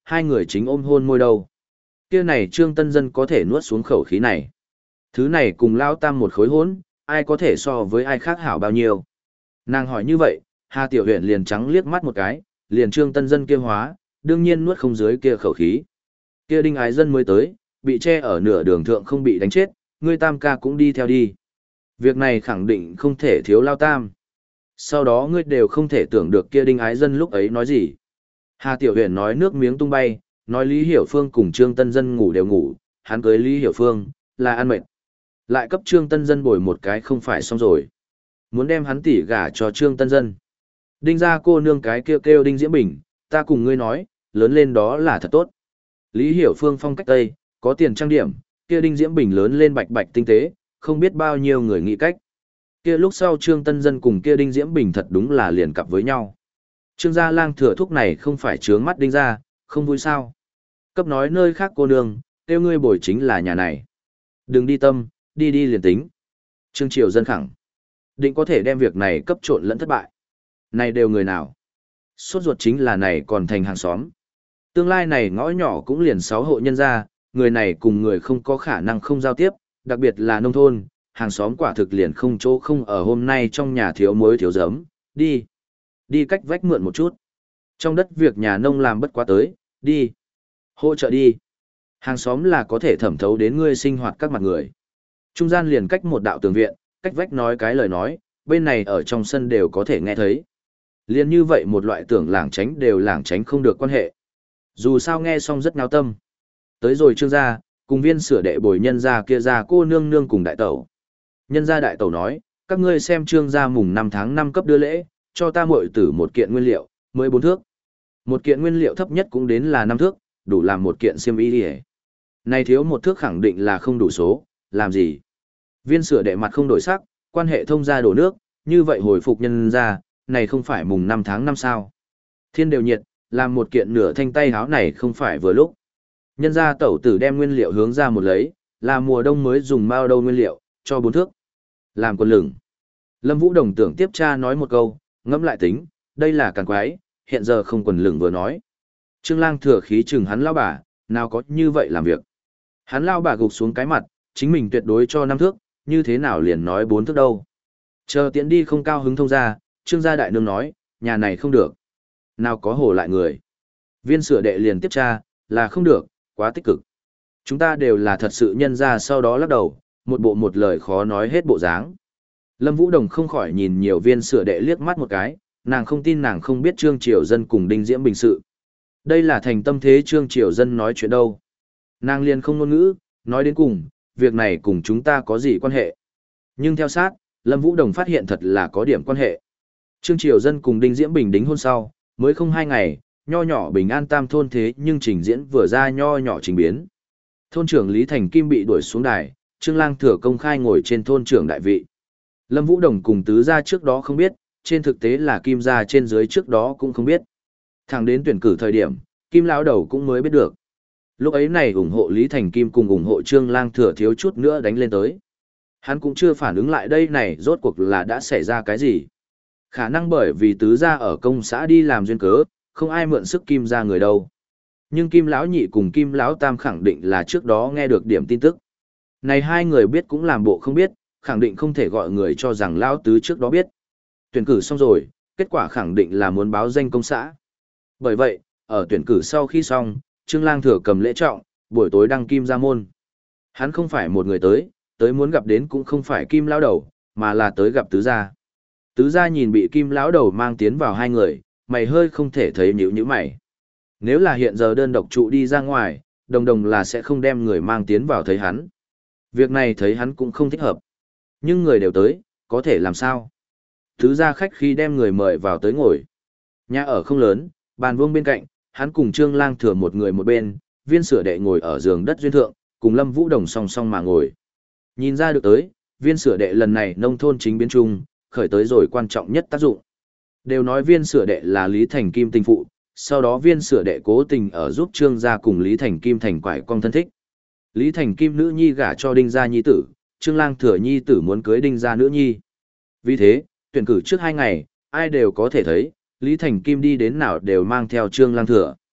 hai người chính ôm hôn môi đâu. Kia này Trương Tân Dân có thể nuốt xuống khẩu khí này. Thứ này cùng Lao Tam một khối hỗn, ai có thể so với ai khác hảo bao nhiêu. Nàng hỏi như vậy, Hà Tiểu Huyền liền trắng liếc mắt một cái, liền Trương Tân Dân kia hóa, đương nhiên nuốt không dưới kia khẩu khí. Kia Đinh Ái Dân mới tới, bị che ở nửa đường thượng không bị đánh chết, ngươi Tam ca cũng đi theo đi. Việc này khẳng định không thể thiếu Lao Tam. Sau đó ngươi đều không thể tưởng được kia Đinh Ái Dân lúc ấy nói gì. Hà Tiểu Huyền nói nước miếng tung bay, nói Lý Hiểu Phương cùng Trương Tân Dân ngủ đều ngủ, hắn cưới Lý Hiểu Phương, là ăn mệt. Lại cấp Trương Tân Dân bồi một cái không phải xong rồi. Muốn đem hắn tỉ gả cho Trương Tân Dân. Đinh ra cô nương cái kêu kêu Đinh Diễm Bình, ta cùng ngươi nói, lớn lên đó là thật tốt. Lý Hiểu Phương phong cách Tây, có tiền trang điểm, kia Đinh Diễm Bình lớn lên bạch bạch tinh tế, không biết bao nhiêu người nghĩ cách. Kia lúc sau Trương Tân Dân cùng kia Đinh Diễm Bình thật đúng là liền cặp với nhau. Trương gia lang thừa thúc này không phải trướng mắt Đinh gia, không vui sao. Cấp nói nơi khác cô nương, tiêu ngươi bồi chính là nhà này. Đừng đi tâm, đi đi liền tính. Trương Triều Dân khẳng định có thể đem việc này cấp trộn lẫn thất bại. Này đều người nào? Sốt ruột chính là này còn thành hàng xóm. Tương lai này ngõ nhỏ cũng liền sáu hộ nhân gia, người này cùng người không có khả năng không giao tiếp, đặc biệt là nông thôn, hàng xóm quả thực liền không chỗ không ở hôm nay trong nhà thiếu muối thiếu giấm, đi. Đi cách vách mượn một chút. Trong đất việc nhà nông làm bất quá tới, đi. Hỗ trợ đi. Hàng xóm là có thể thẩm thấu đến ngươi sinh hoạt các mặt người. Trung gian liền cách một đạo tường viện, cách vách nói cái lời nói, bên này ở trong sân đều có thể nghe thấy. Liên như vậy một loại tưởng lảng tránh đều lảng tránh không được quan hệ. Dù sao nghe xong rất náo tâm. Tới rồi Trương gia, cùng viên sửa đệ bồi nhân gia kia ra cô nương nương cùng đại tẩu. Nhân gia đại tẩu nói, các ngươi xem Trương gia mùng năm tháng năm cấp đưa lễ, cho ta muội tử một kiện nguyên liệu, mới bốn thước. Một kiện nguyên liệu thấp nhất cũng đến là năm thước, đủ làm một kiện xiêm y đi. Này thiếu một thước khẳng định là không đủ số, làm gì? Viên sửa đệ mặt không đổi sắc, quan hệ thông gia đổ nước, như vậy hồi phục nhân gia, này không phải mùng năm tháng năm sao? Thiên đều nhiệt, làm một kiện nửa thanh tay háo này không phải vừa lúc. Nhân gia tẩu tử đem nguyên liệu hướng ra một lấy, là mùa đông mới dùng bao đâu nguyên liệu, cho bốn thước. Làm quần lửng. Lâm Vũ Đồng tưởng tiếp cha nói một câu, ngẫm lại tính, đây là càng quái, hiện giờ không quần lửng vừa nói. Trương Lang thừa khí chừng hắn lao bà, nào có như vậy làm việc. Hắn lao bà gục xuống cái mặt, chính mình tuyệt đối cho năm thước, như thế nào liền nói bốn thước đâu. Chờ tiễn đi không cao hứng thông ra, Trương gia đại nương nói, nhà này không được. Nào có hổ lại người. Viên sửa đệ liền tiếp tra, là không được, quá tích cực. Chúng ta đều là thật sự nhân ra sau đó lắc đầu, một bộ một lời khó nói hết bộ dáng. Lâm Vũ Đồng không khỏi nhìn nhiều viên sửa đệ liếc mắt một cái, nàng không tin nàng không biết Trương Triều Dân cùng Đinh Diễm Bình sự. Đây là thành tâm thế Trương Triều Dân nói chuyện đâu. Nàng liền không ngôn ngữ, nói đến cùng, việc này cùng chúng ta có gì quan hệ. Nhưng theo sát, Lâm Vũ Đồng phát hiện thật là có điểm quan hệ. Trương Triều Dân cùng Đinh Diễm Bình đính hôn sau, mới không hai ngày, nho nhỏ bình an tam thôn thế nhưng trình diễn vừa ra nho nhỏ trình biến. Thôn trưởng Lý Thành Kim bị đuổi xuống đài, Trương Lang thừa công khai ngồi trên thôn trưởng đại vị. Lâm Vũ Đồng cùng tứ gia trước đó không biết, trên thực tế là Kim gia trên dưới trước đó cũng không biết. Thẳng đến tuyển cử thời điểm, Kim lão đầu cũng mới biết được. Lúc ấy này ủng hộ Lý Thành Kim cùng ủng hộ Trương Lang thừa thiếu chút nữa đánh lên tới. Hắn cũng chưa phản ứng lại đây này rốt cuộc là đã xảy ra cái gì. Khả năng bởi vì tứ gia ở công xã đi làm duyên cớ, không ai mượn sức Kim gia người đâu. Nhưng Kim lão nhị cùng Kim lão tam khẳng định là trước đó nghe được điểm tin tức. Này hai người biết cũng làm bộ không biết, khẳng định không thể gọi người cho rằng lão tứ trước đó biết. Tuyển cử xong rồi, kết quả khẳng định là muốn báo danh công xã. Bởi vậy, ở tuyển cử sau khi xong, Trương Lang thừa cầm lễ trọng, buổi tối đăng Kim gia môn. Hắn không phải một người tới, tới muốn gặp đến cũng không phải Kim lão đầu, mà là tới gặp tứ gia. Tứ gia nhìn bị Kim lão đầu mang tiến vào hai người, mày hơi không thể thấy nhíu nhíu mày. Nếu là hiện giờ đơn độc trụ đi ra ngoài, đồng đồng là sẽ không đem người mang tiến vào thấy hắn. Việc này thấy hắn cũng không thích hợp. Nhưng người đều tới, có thể làm sao? Tứ gia khách khi đem người mời vào tới ngồi. Nhà ở không lớn, bàn vuông bên cạnh, hắn cùng Trương Lang thừa một người một bên, viên sửa đệ ngồi ở giường đất duyên thượng, cùng Lâm Vũ Đồng song song mà ngồi. Nhìn ra được tới, viên sửa đệ lần này nông thôn chính biến trung, khởi tới rồi quan trọng nhất tác dụng. Đều nói viên sửa đệ là Lý Thành Kim tình phụ, sau đó viên sửa đệ cố tình ở giúp Trương gia cùng Lý Thành Kim thành quải con thân thích. Lý Thành Kim nữ nhi gả cho Đinh gia nhi tử, Trương Lang thừa nhi tử muốn cưới Đinh gia nữ nhi. Vì thế, tuyển cử trước hai ngày, ai đều có thể thấy, Lý Thành Kim đi đến nào đều mang theo Trương Lang thừa.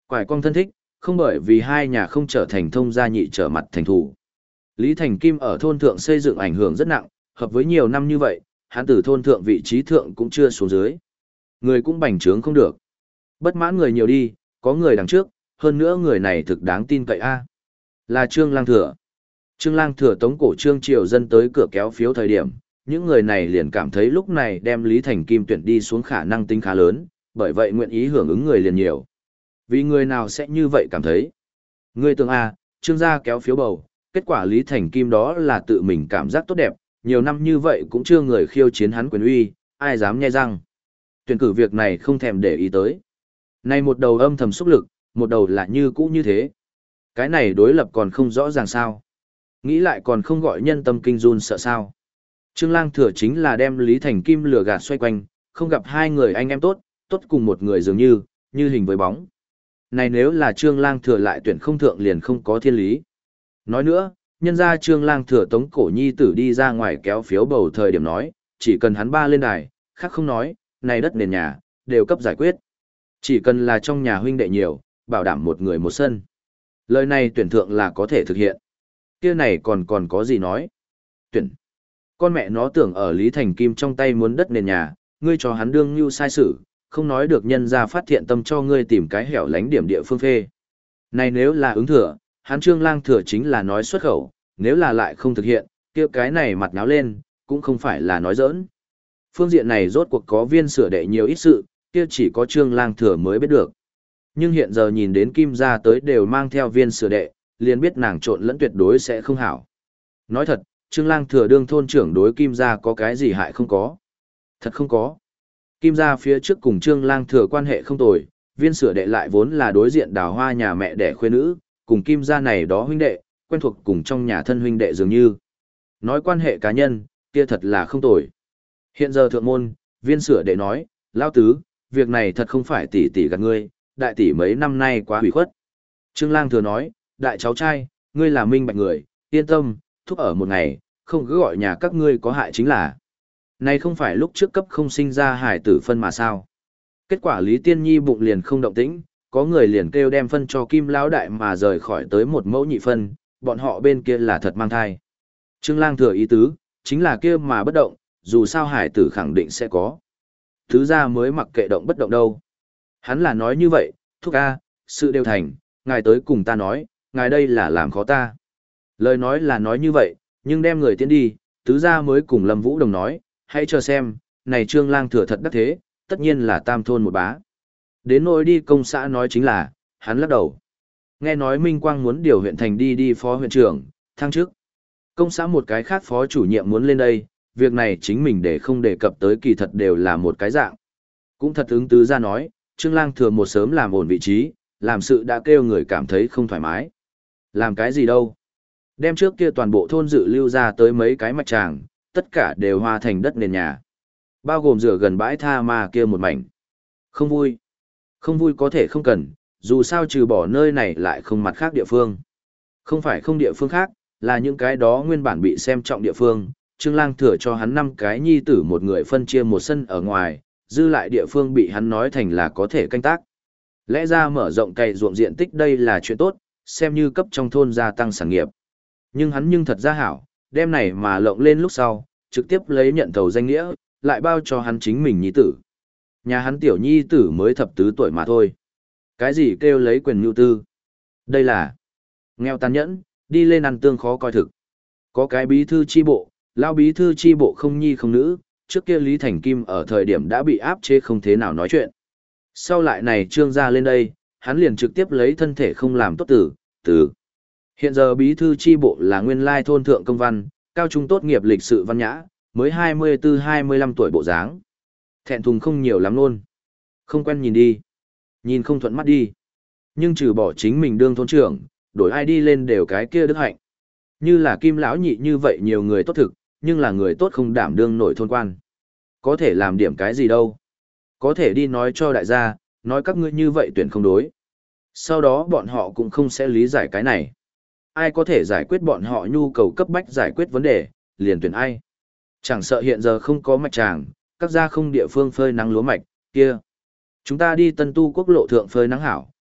Quải cong thân thích, không bởi vì hai nhà không trở thành thông gia nhị trở mặt thành thủ. Lý Thành Kim ở thôn thượng xây dựng ảnh hưởng rất nặng, hợp với nhiều năm như vậy, hắn từ thôn thượng vị trí thượng cũng chưa xuống dưới. Người cũng bành trướng không được. Bất mãn người nhiều đi, có người đằng trước, hơn nữa người này thực đáng tin cậy a. Là Trương Lang Thừa. Trương Lang Thừa tống cổ Trương Triều dân tới cửa kéo phiếu thời điểm, những người này liền cảm thấy lúc này đem Lý Thành Kim tuyển đi xuống khả năng tính khá lớn, bởi vậy nguyện ý hưởng ứng người liền nhiều. Vì người nào sẽ như vậy cảm thấy? Người tưởng a, Trương gia kéo phiếu bầu, kết quả Lý Thành Kim đó là tự mình cảm giác tốt đẹp, nhiều năm như vậy cũng chưa người khiêu chiến hắn quyền uy, ai dám nhe răng. Tuyển cử việc này không thèm để ý tới. Này một đầu âm thầm xúc lực, một đầu là như cũ như thế. Cái này đối lập còn không rõ ràng sao. Nghĩ lại còn không gọi nhân tâm kinh run sợ sao. Trương Lang Thừa chính là đem Lý Thành Kim lừa gạt xoay quanh, không gặp hai người anh em tốt, tốt cùng một người dường như, như hình với bóng. Này nếu là Trương Lang Thừa lại tuyển không thượng liền không có thiên lý. Nói nữa, nhân ra Trương Lang Thừa tống cổ nhi tử đi ra ngoài kéo phiếu bầu thời điểm nói, chỉ cần hắn ba lên đài, khác không nói, này đất nền nhà, đều cấp giải quyết. Chỉ cần là trong nhà huynh đệ nhiều, bảo đảm một người một sân. Lời này tuyển thượng là có thể thực hiện. Kia này còn còn có gì nói? Tuyển. Con mẹ nó tưởng ở Lý Thành Kim trong tay muốn đất nền nhà, ngươi cho hắn đương như sai sự, không nói được nhân ra phát thiện tâm cho ngươi tìm cái hẻo lánh điểm địa phương phê. Này nếu là ứng thừa, hắn Trương Lang Thừa chính là nói xuất khẩu, nếu là lại không thực hiện, kia cái này mặt náo lên, cũng không phải là nói giỡn. Phương diện này rốt cuộc có viên sửa đệ nhiều ít sự, kia chỉ có Trương Lang Thừa mới biết được. Nhưng hiện giờ nhìn đến Kim gia tới đều mang theo viên sửa đệ, liền biết nàng trộn lẫn tuyệt đối sẽ không hảo. Nói thật, Trương Lang Thừa đương thôn trưởng đối Kim gia có cái gì hại không có. Thật không có. Kim gia phía trước cùng Trương Lang Thừa quan hệ không tồi, viên sửa đệ lại vốn là đối diện đào hoa nhà mẹ đẻ khuê nữ, cùng Kim gia này đó huynh đệ, quen thuộc cùng trong nhà thân huynh đệ dường như. Nói quan hệ cá nhân, kia thật là không tồi. Hiện giờ thượng môn, viên sửa đệ nói, lao tứ, việc này thật không phải tỷ tỷ gạt ngươi, đại tỷ mấy năm nay quá hủy khuất. Trương Lang Thừa nói, đại cháu trai, ngươi là minh bạch người, yên tâm, thúc ở một ngày, không cứ gọi nhà các ngươi có hại chính là. Này không phải lúc trước cấp không sinh ra hải tử phân mà sao. Kết quả Lý Tiên Nhi bụng liền không động tĩnh, có người liền kêu đem phân cho Kim Lão Đại mà rời khỏi tới một mẫu nhị phân, bọn họ bên kia là thật mang thai. Trương Lang Thừa ý tứ, chính là kia mà bất động, dù sao hải tử khẳng định sẽ có. Thứ ra mới mặc kệ động bất động đâu. Hắn là nói như vậy, thúc a, sự đều thành, ngài tới cùng ta nói, ngài đây là làm khó ta. Lời nói là nói như vậy, nhưng đem người tiến đi, tứ gia mới cùng Lâm Vũ Đồng nói, hãy chờ xem, này Trương Lang Thừa thật đắc thế, tất nhiên là tam thôn một bá. Đến nỗi đi công xã nói chính là, hắn lắc đầu. Nghe nói Minh Quang muốn điều huyện thành đi đi phó huyện trưởng, thăng chức. Công xã một cái khác phó chủ nhiệm muốn lên đây, việc này chính mình để không đề cập tới kỳ thật đều là một cái dạng. Cũng thật ứng tứ gia nói, Trương Lang Thừa một sớm làm ổn vị trí, làm sự đã kêu người cảm thấy không thoải mái. Làm cái gì đâu? Đem trước kia toàn bộ thôn dự lưu ra tới mấy cái mạch tràng, tất cả đều hoa thành đất nền nhà. Bao gồm rửa gần bãi tha ma kia một mảnh. Không vui. Không vui có thể không cần, dù sao trừ bỏ nơi này lại không mặt khác địa phương. Không phải không địa phương khác, là những cái đó nguyên bản bị xem trọng địa phương. Trương Lang Thừa cho hắn năm cái nhi tử một người phân chia một sân ở ngoài, dư lại địa phương bị hắn nói thành là có thể canh tác. Lẽ ra mở rộng cày ruộng diện tích đây là chuyện tốt, xem như cấp trong thôn gia tăng sản nghiệp. Nhưng hắn nhưng thật ra hảo, đem này mà lộng lên lúc sau, trực tiếp lấy nhận thầu danh nghĩa, lại bao cho hắn chính mình nhi tử. Nhà hắn tiểu nhi tử mới thập tứ tuổi mà thôi. Cái gì kêu lấy quyền nhu tư? Đây là nghèo tàn nhẫn, đi lên ăn tương khó coi thực. Có cái bí thư chi bộ, lao bí thư chi bộ không nhi không nữ, trước kia Lý Thành Kim ở thời điểm đã bị áp chế không thế nào nói chuyện. Sau lại này Trương gia lên đây, hắn liền trực tiếp lấy thân thể không làm tốt tử, tử. Hiện giờ bí thư chi bộ là nguyên lai thôn thượng công văn, cao trung tốt nghiệp lịch sự văn nhã, mới hai mươi tư hai mươi lăm tuổi bộ dáng. Thẹn thùng không nhiều lắm luôn. Không quen nhìn đi. Nhìn không thuận mắt đi. Nhưng trừ bỏ chính mình đương thôn trưởng, đổi ai đi lên đều cái kia đức hạnh. Như là Kim lão nhị như vậy nhiều người tốt thực, nhưng là người tốt không đảm đương nổi thôn quan. Có thể làm điểm cái gì đâu. Có thể đi nói cho đại gia, nói các ngươi như vậy tuyển không đối. Sau đó bọn họ cũng không sẽ lý giải cái này. Ai có thể giải quyết bọn họ nhu cầu cấp bách giải quyết vấn đề, liền tuyển ai. Chẳng sợ hiện giờ không có mạch tràng, các gia không địa phương phơi nắng lúa mạch, kia. Chúng ta đi Tân Tu quốc lộ thượng phơi nắng hảo,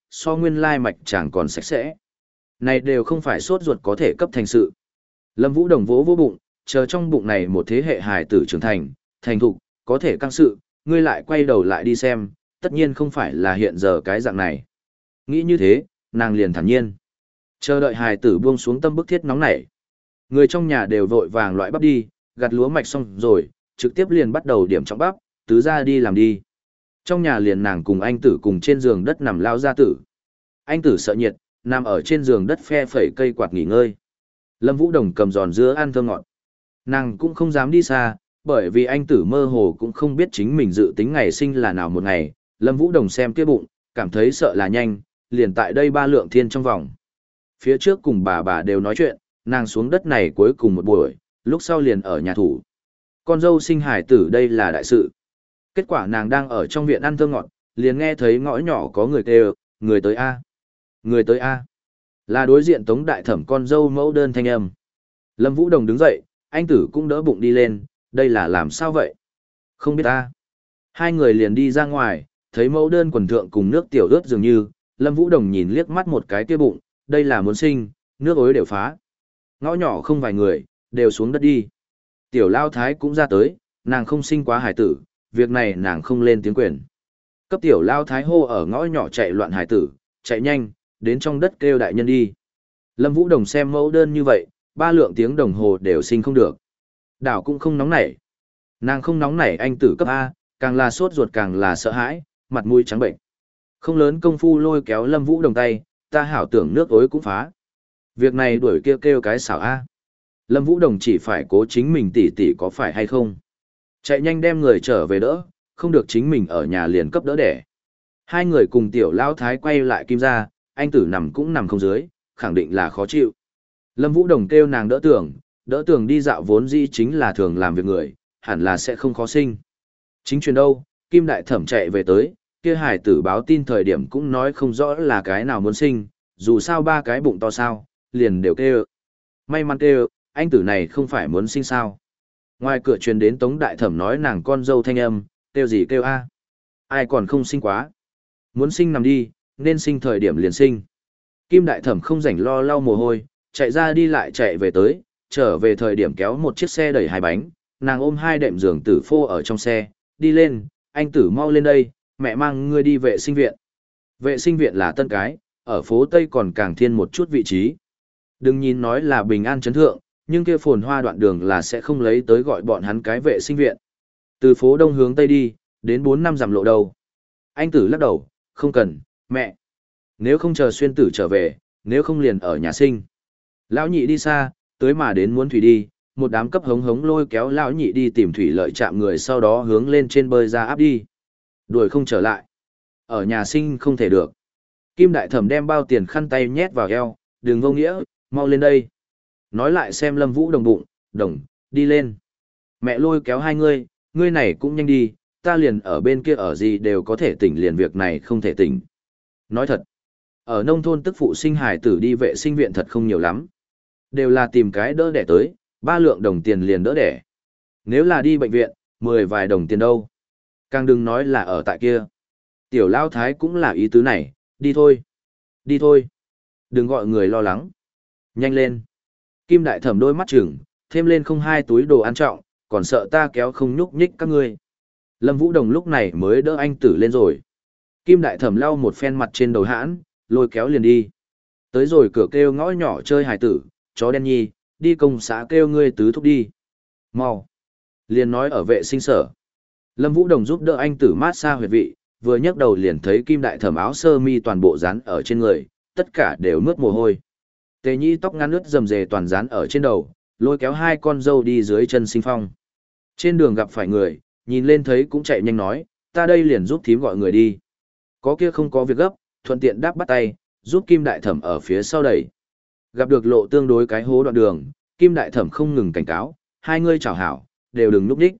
so nguyên lai mạch chẳng còn sạch sẽ. Này đều không phải sốt ruột có thể cấp thành sự. Lâm Vũ Đồng vỗ vỗ bụng, chờ trong bụng này một thế hệ hài tử trưởng thành, thành thục, có thể căng sự, ngươi lại quay đầu lại đi xem, tất nhiên không phải là hiện giờ cái dạng này. Nghĩ như thế, nàng liền thản nhiên. Chờ đợi hài tử buông xuống tâm bức thiết nóng nảy. Người trong nhà đều vội vàng loại bắp đi, gặt lúa mạch xong rồi, trực tiếp liền bắt đầu điểm trọng bắp, tứ ra đi làm đi. Trong nhà liền nàng cùng anh tử cùng trên giường đất nằm lao ra tử. Anh tử sợ nhiệt, nằm ở trên giường đất phe phẩy cây quạt nghỉ ngơi. Lâm Vũ Đồng cầm giòn dứa ăn thơm ngọt. Nàng cũng không dám đi xa, bởi vì anh tử mơ hồ cũng không biết chính mình dự tính ngày sinh là nào một ngày. Lâm Vũ Đồng xem kia bụng, cảm thấy sợ là nhanh, liền tại đây ba lượng thiên trong vòng. Phía trước cùng bà bà đều nói chuyện, nàng xuống đất này cuối cùng một buổi, lúc sau liền ở nhà thủ. Con dâu sinh hải tử đây là đại sự. Kết quả nàng đang ở trong viện ăn thơm ngọt, liền nghe thấy ngõ nhỏ có người kêu, người tới A. Người tới A. Là đối diện Tống Đại Thẩm con dâu mẫu đơn thanh âm. Lâm Vũ Đồng đứng dậy, anh tử cũng đỡ bụng đi lên, đây là làm sao vậy? Không biết A. Hai người liền đi ra ngoài, thấy mẫu đơn quần thượng cùng nước tiểu ướt dường như, Lâm Vũ Đồng nhìn liếc mắt một cái kia bụng, đây là muốn sinh, nước ối đều phá. Ngõ nhỏ không vài người, đều xuống đất đi. Tiểu Lao Thái cũng ra tới, nàng không sinh quá hải tử, việc này nàng không lên tiếng quyền. Cấp Tiểu Lao Thái hô ở ngõ nhỏ chạy loạn hải tử, chạy nhanh, đến trong đất kêu đại nhân đi. Lâm Vũ Đồng xem mẫu đơn như vậy, ba lượng tiếng đồng hồ đều sinh không được. Đảo cũng không nóng nảy. Nàng không nóng nảy anh tử cấp A, càng là sốt ruột càng là sợ hãi, mặt mũi trắng bệnh. Không lớn công phu lôi kéo Lâm Vũ Đồng tay, ta hảo tưởng nước ối cũng phá. Việc này đuổi kêu kêu cái xảo A. Lâm Vũ Đồng chỉ phải cố chính mình tỉ tỉ có phải hay không. Chạy nhanh đem người trở về đỡ, không được chính mình ở nhà liền cấp đỡ đẻ. Hai người cùng Tiểu Lao Thái quay lại kim ra, anh tử nằm cũng nằm không dưới, khẳng định là khó chịu. Lâm Vũ Đồng kêu nàng đỡ tưởng, đỡ tưởng đi dạo vốn dĩ chính là thường làm việc người, hẳn là sẽ không khó sinh. Chính chuyện đâu, Kim Đại Thẩm chạy về tới, kia hải tử báo tin thời điểm cũng nói không rõ là cái nào muốn sinh, dù sao ba cái bụng to sao, liền đều kêu. May mắn kêu, anh tử này không phải muốn sinh sao. Ngoài cửa truyền đến Tống Đại Thẩm nói nàng con dâu thanh âm, kêu gì kêu a, ai còn không sinh quá. Muốn sinh nằm đi, nên sinh thời điểm liền sinh. Kim Đại Thẩm không rảnh lo lau mồ hôi, chạy ra đi lại chạy về tới, trở về thời điểm kéo một chiếc xe đẩy hai bánh, nàng ôm hai đệm giường tử phô ở trong xe, đi lên, anh tử mau lên đây, mẹ mang ngươi đi vệ sinh viện. Vệ sinh viện là tân cái, ở phố Tây còn càng thiên một chút vị trí. Đừng nhìn nói là bình an chấn thượng, nhưng kia phồn hoa đoạn đường là sẽ không lấy tới gọi bọn hắn cái vệ sinh viện. Từ phố Đông hướng Tây đi, đến bốn năm dặm lộ đầu. Anh tử lắc đầu, không cần, mẹ. Nếu không chờ xuyên tử trở về, nếu không liền ở nhà sinh. Lão nhị đi xa, tới mà đến muốn thủy đi, một đám cấp hống hống lôi kéo lão nhị đi tìm thủy lợi chạm người sau đó hướng lên trên bơi ra áp đi. Đuổi không trở lại. Ở nhà sinh không thể được. Kim Đại Thẩm đem bao tiền khăn tay nhét vào eo, đừng vô nghĩa, mau lên đây. Nói lại xem Lâm Vũ Đồng bụng, đồng, đi lên. Mẹ lôi kéo hai ngươi, ngươi này cũng nhanh đi, ta liền ở bên kia ở gì đều có thể tỉnh liền việc này không thể tỉnh. Nói thật, ở nông thôn tức phụ sinh hài tử đi vệ sinh viện thật không nhiều lắm. Đều là tìm cái đỡ đẻ tới, ba lượng đồng tiền liền đỡ đẻ. Nếu là đi bệnh viện, mười vài đồng tiền đâu. Càng đừng nói là ở tại kia. Tiểu Lao Thái cũng là ý tứ này, đi thôi. Đi thôi. Đừng gọi người lo lắng. Nhanh lên. Kim Đại Thẩm đôi mắt chừng, thêm lên không hai túi đồ ăn trọng, còn sợ ta kéo không nhúc nhích các ngươi. Lâm Vũ Đồng lúc này mới đỡ anh tử lên rồi. Kim Đại Thẩm lau một phen mặt trên đầu hãn, lôi kéo liền đi. Tới rồi cửa kêu ngõ nhỏ chơi hài tử, chó đen nhi, đi công xã kêu ngươi tứ thúc đi. Mau. Liền nói ở vệ sinh sở. Lâm Vũ Đồng giúp đỡ anh tử mát xa huyệt vị, vừa nhấc đầu liền thấy Kim Đại Thẩm áo sơ mi toàn bộ dán ở trên người, tất cả đều mướt mồ hôi. Tề Nhi tóc ngắn ướt rầm rề toàn dán ở trên đầu, lôi kéo hai con dâu đi dưới chân sinh phong. Trên đường gặp phải người, nhìn lên thấy cũng chạy nhanh nói, ta đây liền giúp thím gọi người đi. Có kia không có việc gấp, thuận tiện đáp bắt tay, giúp Kim Đại Thẩm ở phía sau đẩy. Gặp được lộ tương đối cái hố đoạn đường, Kim Đại Thẩm không ngừng cảnh cáo, hai ngươi chào hảo, đều đừng núp đích.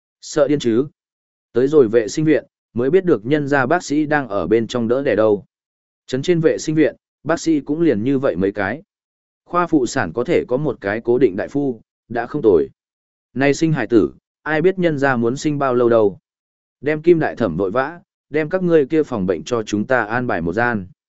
Sợ điên chứ. Tới rồi vệ sinh viện, mới biết được nhân gia bác sĩ đang ở bên trong đỡ đẻ đâu. Trấn trên vệ sinh viện, bác sĩ cũng liền như vậy mấy cái. Khoa phụ sản có thể có một cái cố định đại phu, đã không tồi. Này sinh hải tử, ai biết nhân gia muốn sinh bao lâu đâu. Đem Kim Đại Thẩm vội vã, đem các ngươi kia phòng bệnh cho chúng ta an bài một gian.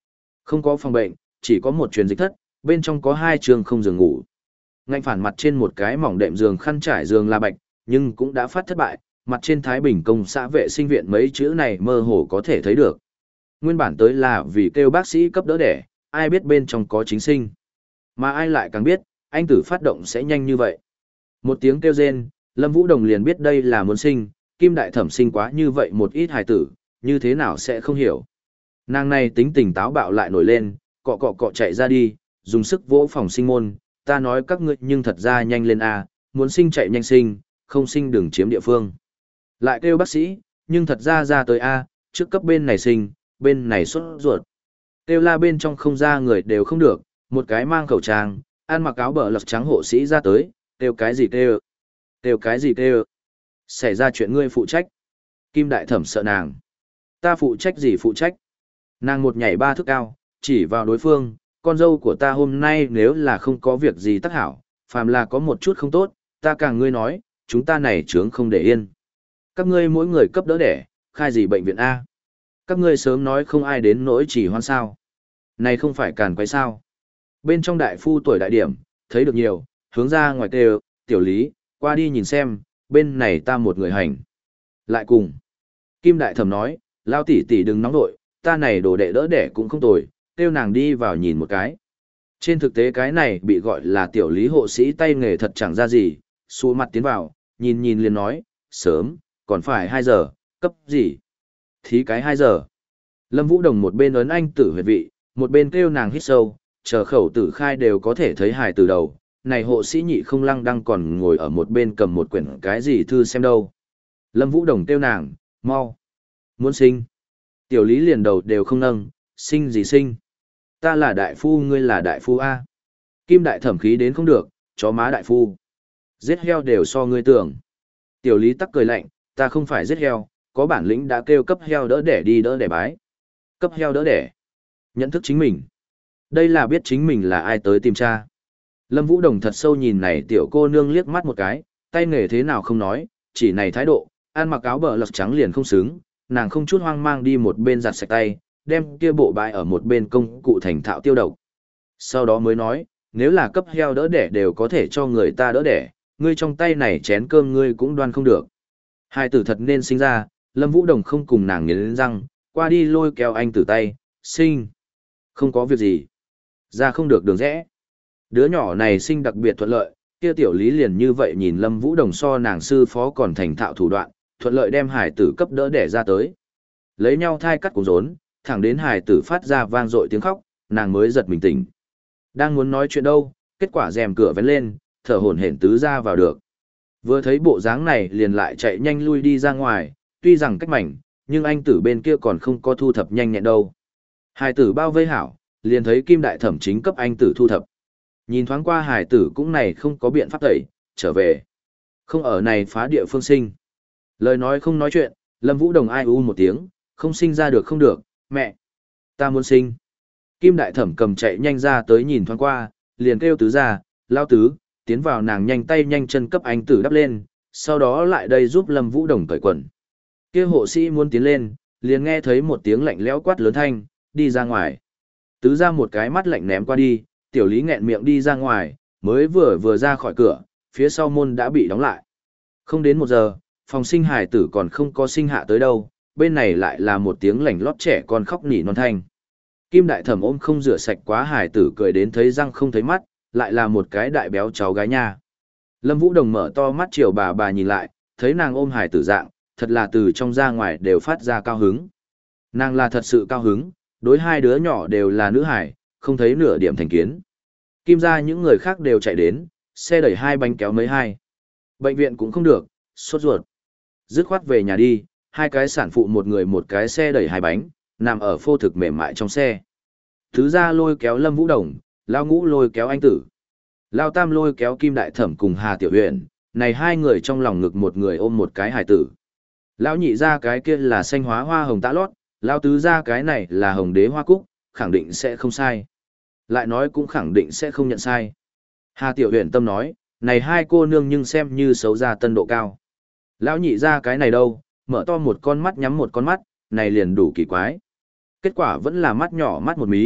Không có phòng bệnh, chỉ có một truyền dịch thất, bên trong có hai giường không giường ngủ. Ngạnh phản mặt trên một cái mỏng đệm giường khăn trải giường là bạch, nhưng cũng đã phát thất bại, mặt trên Thái Bình công xã vệ sinh viện mấy chữ này mơ hồ có thể thấy được. Nguyên bản tới là vì kêu bác sĩ cấp đỡ đẻ, ai biết bên trong có chính sinh. Mà ai lại càng biết, anh tử phát động sẽ nhanh như vậy. Một tiếng kêu rên, Lâm Vũ Đồng liền biết đây là muốn sinh, Kim Đại Thẩm sinh quá như vậy một ít hài tử, như thế nào sẽ không hiểu. Nàng này tính tình táo bạo lại nổi lên, cọ cọ cọ chạy ra đi, dùng sức vỗ phòng sinh môn, ta nói các ngươi nhưng thật ra nhanh lên a, muốn sinh chạy nhanh sinh, không sinh đừng chiếm địa phương. Lại kêu bác sĩ, nhưng thật ra ra tới a, trước cấp bên này sinh, bên này sốt ruột. Kêu la bên trong không ra người đều không được, một cái mang khẩu trang, ăn mặc áo bờ lật trắng hộ sĩ ra tới, kêu cái gì kêu, kêu cái gì kêu. Xảy ra chuyện ngươi phụ trách. Kim Đại Thẩm sợ nàng. Ta phụ trách gì phụ trách? Nàng một nhảy ba thước cao, chỉ vào đối phương, con dâu của ta hôm nay nếu là không có việc gì tác hảo, phàm là có một chút không tốt, ta càng ngươi nói, chúng ta này trướng không để yên. Các ngươi mỗi người cấp đỡ đẻ, khai gì bệnh viện A. Các ngươi sớm nói không ai đến nỗi chỉ hoan sao. Này không phải càn quấy sao. Bên trong đại phu tuổi đại điểm, thấy được nhiều, hướng ra ngoài kêu, tiểu lý, qua đi nhìn xem, bên này ta một người hành. Lại cùng. Kim Đại Thẩm nói, lao tỷ tỷ đừng nóng nội, ta này đồ đệ đỡ đẻ cũng không tồi, kêu nàng đi vào nhìn một cái. Trên thực tế cái này bị gọi là tiểu lý hộ sĩ tay nghề thật chẳng ra gì, xua mặt tiến vào, nhìn nhìn liền nói, sớm, còn phải hai giờ, cấp gì? Thí cái hai giờ. Lâm Vũ Đồng một bên ấn anh tử huyệt vị, một bên kêu nàng hít sâu, chờ khẩu tử khai đều có thể thấy hài từ đầu. Này hộ sĩ nhị không lăng đang còn ngồi ở một bên cầm một quyển cái gì thư xem đâu. Lâm Vũ Đồng kêu nàng, mau. Muốn sinh. Tiểu lý liền đầu đều không nâng, sinh gì sinh. Ta là đại phu ngươi là đại phu A. Kim Đại Thẩm khí đến không được, chó má đại phu. Giết heo đều so ngươi tưởng. Tiểu lý tắc cười lạnh, ta không phải giết heo, có bản lĩnh đã kêu cấp heo đỡ đẻ đi đỡ đẻ bái. Cấp heo đỡ đẻ. Nhận thức chính mình. Đây là biết chính mình là ai tới tìm cha. Lâm Vũ Đồng thật sâu nhìn này tiểu cô nương liếc mắt một cái, tay nghề thế nào không nói, chỉ này thái độ, ăn mặc áo bờ lật trắng liền không xứng, nàng không chút hoang mang đi một bên giặt sạch tay, đem kia bộ bãi ở một bên công cụ thành thạo tiêu độc. Sau đó mới nói, nếu là cấp heo đỡ đẻ đều có thể cho người ta đỡ đẻ, ngươi trong tay này chén cơm ngươi cũng đoan không được. Hai tử thật nên sinh ra, Lâm Vũ Đồng không cùng nàng nghiến răng, qua đi lôi kéo anh tử tay, sinh. Không có việc gì. Ra không được đường rẽ. Đứa nhỏ này sinh đặc biệt thuận lợi, kia tiểu lý liền như vậy nhìn Lâm Vũ Đồng so nàng sư phó còn thành thạo thủ đoạn, thuận lợi đem hải tử cấp đỡ đẻ ra tới. Lấy nhau thai cắt cùng rốn, thẳng đến hải tử phát ra vang dội tiếng khóc, nàng mới giật mình tỉnh. Đang muốn nói chuyện đâu, kết quả rèm cửa vén lên, thở hổn hển tứ ra vào được. Vừa thấy bộ dáng này liền lại chạy nhanh lui đi ra ngoài, tuy rằng cách mảnh, nhưng anh tử bên kia còn không có thu thập nhanh nhẹn đâu. Hải tử bao vây hảo, liền thấy Kim Đại Thẩm chính cấp anh tử thu thập. Nhìn thoáng qua hải tử cũng này không có biện pháp tẩy, trở về. Không ở này phá địa phương sinh. Lời nói không nói chuyện, Lâm Vũ Đồng ai u một tiếng, không sinh ra được không được, mẹ. Ta muốn sinh. Kim Đại Thẩm cầm chạy nhanh ra tới nhìn thoáng qua, liền kêu tứ ra, lao tứ, tiến vào nàng nhanh tay nhanh chân cấp anh tử đắp lên, sau đó lại đây giúp Lâm Vũ Đồng cởi quần. Kia hộ sĩ muốn tiến lên, liền nghe thấy một tiếng lạnh lẽo quát lớn thanh, đi ra ngoài. Tứ ra một cái mắt lạnh ném qua đi, tiểu lý nghẹn miệng đi ra ngoài, mới vừa vừa ra khỏi cửa, phía sau môn đã bị đóng lại. Không đến một giờ, phòng sinh hài tử còn không có sinh hạ tới đâu, bên này lại là một tiếng lảnh lót trẻ con khóc nỉ non thanh. Kim Đại Thẩm ôm không rửa sạch quá hài tử cười đến thấy răng không thấy mắt, lại là một cái đại béo cháu gái nha. Lâm Vũ Đồng mở to mắt chiều bà bà nhìn lại, thấy nàng ôm hài tử dạng, thật là từ trong ra ngoài đều phát ra cao hứng. Nàng là thật sự cao hứng, đối hai đứa nhỏ đều là nữ hài, không thấy nửa điểm thành kiến. Kim ra những người khác đều chạy đến, xe đẩy hai bánh kéo mấy hai. Bệnh viện cũng không được, sốt ruột. Dứt khoát về nhà đi, hai cái sản phụ một người một cái xe đẩy hai bánh, nằm ở phô thực mềm mại trong xe. Thứ ra lôi kéo Lâm Vũ Đồng, Lao Ngũ lôi kéo anh tử. Lao Tam lôi kéo Kim Đại Thẩm cùng Hà Tiểu Huyền, này hai người trong lòng ngực một người ôm một cái hài tử. Lão nhị ra cái kia là xanh hóa hoa hồng tã lót, Lao tứ ra cái này là hồng đế hoa cúc, khẳng định sẽ không sai. Lại nói cũng khẳng định sẽ không nhận sai. Hà Tiểu Huyền tâm nói, này hai cô nương nhưng xem như xấu ra tân độ cao. Lão nhị ra cái này đâu, mở to một con mắt nhắm một con mắt, này liền đủ kỳ quái. Kết quả vẫn là mắt nhỏ mắt một mí,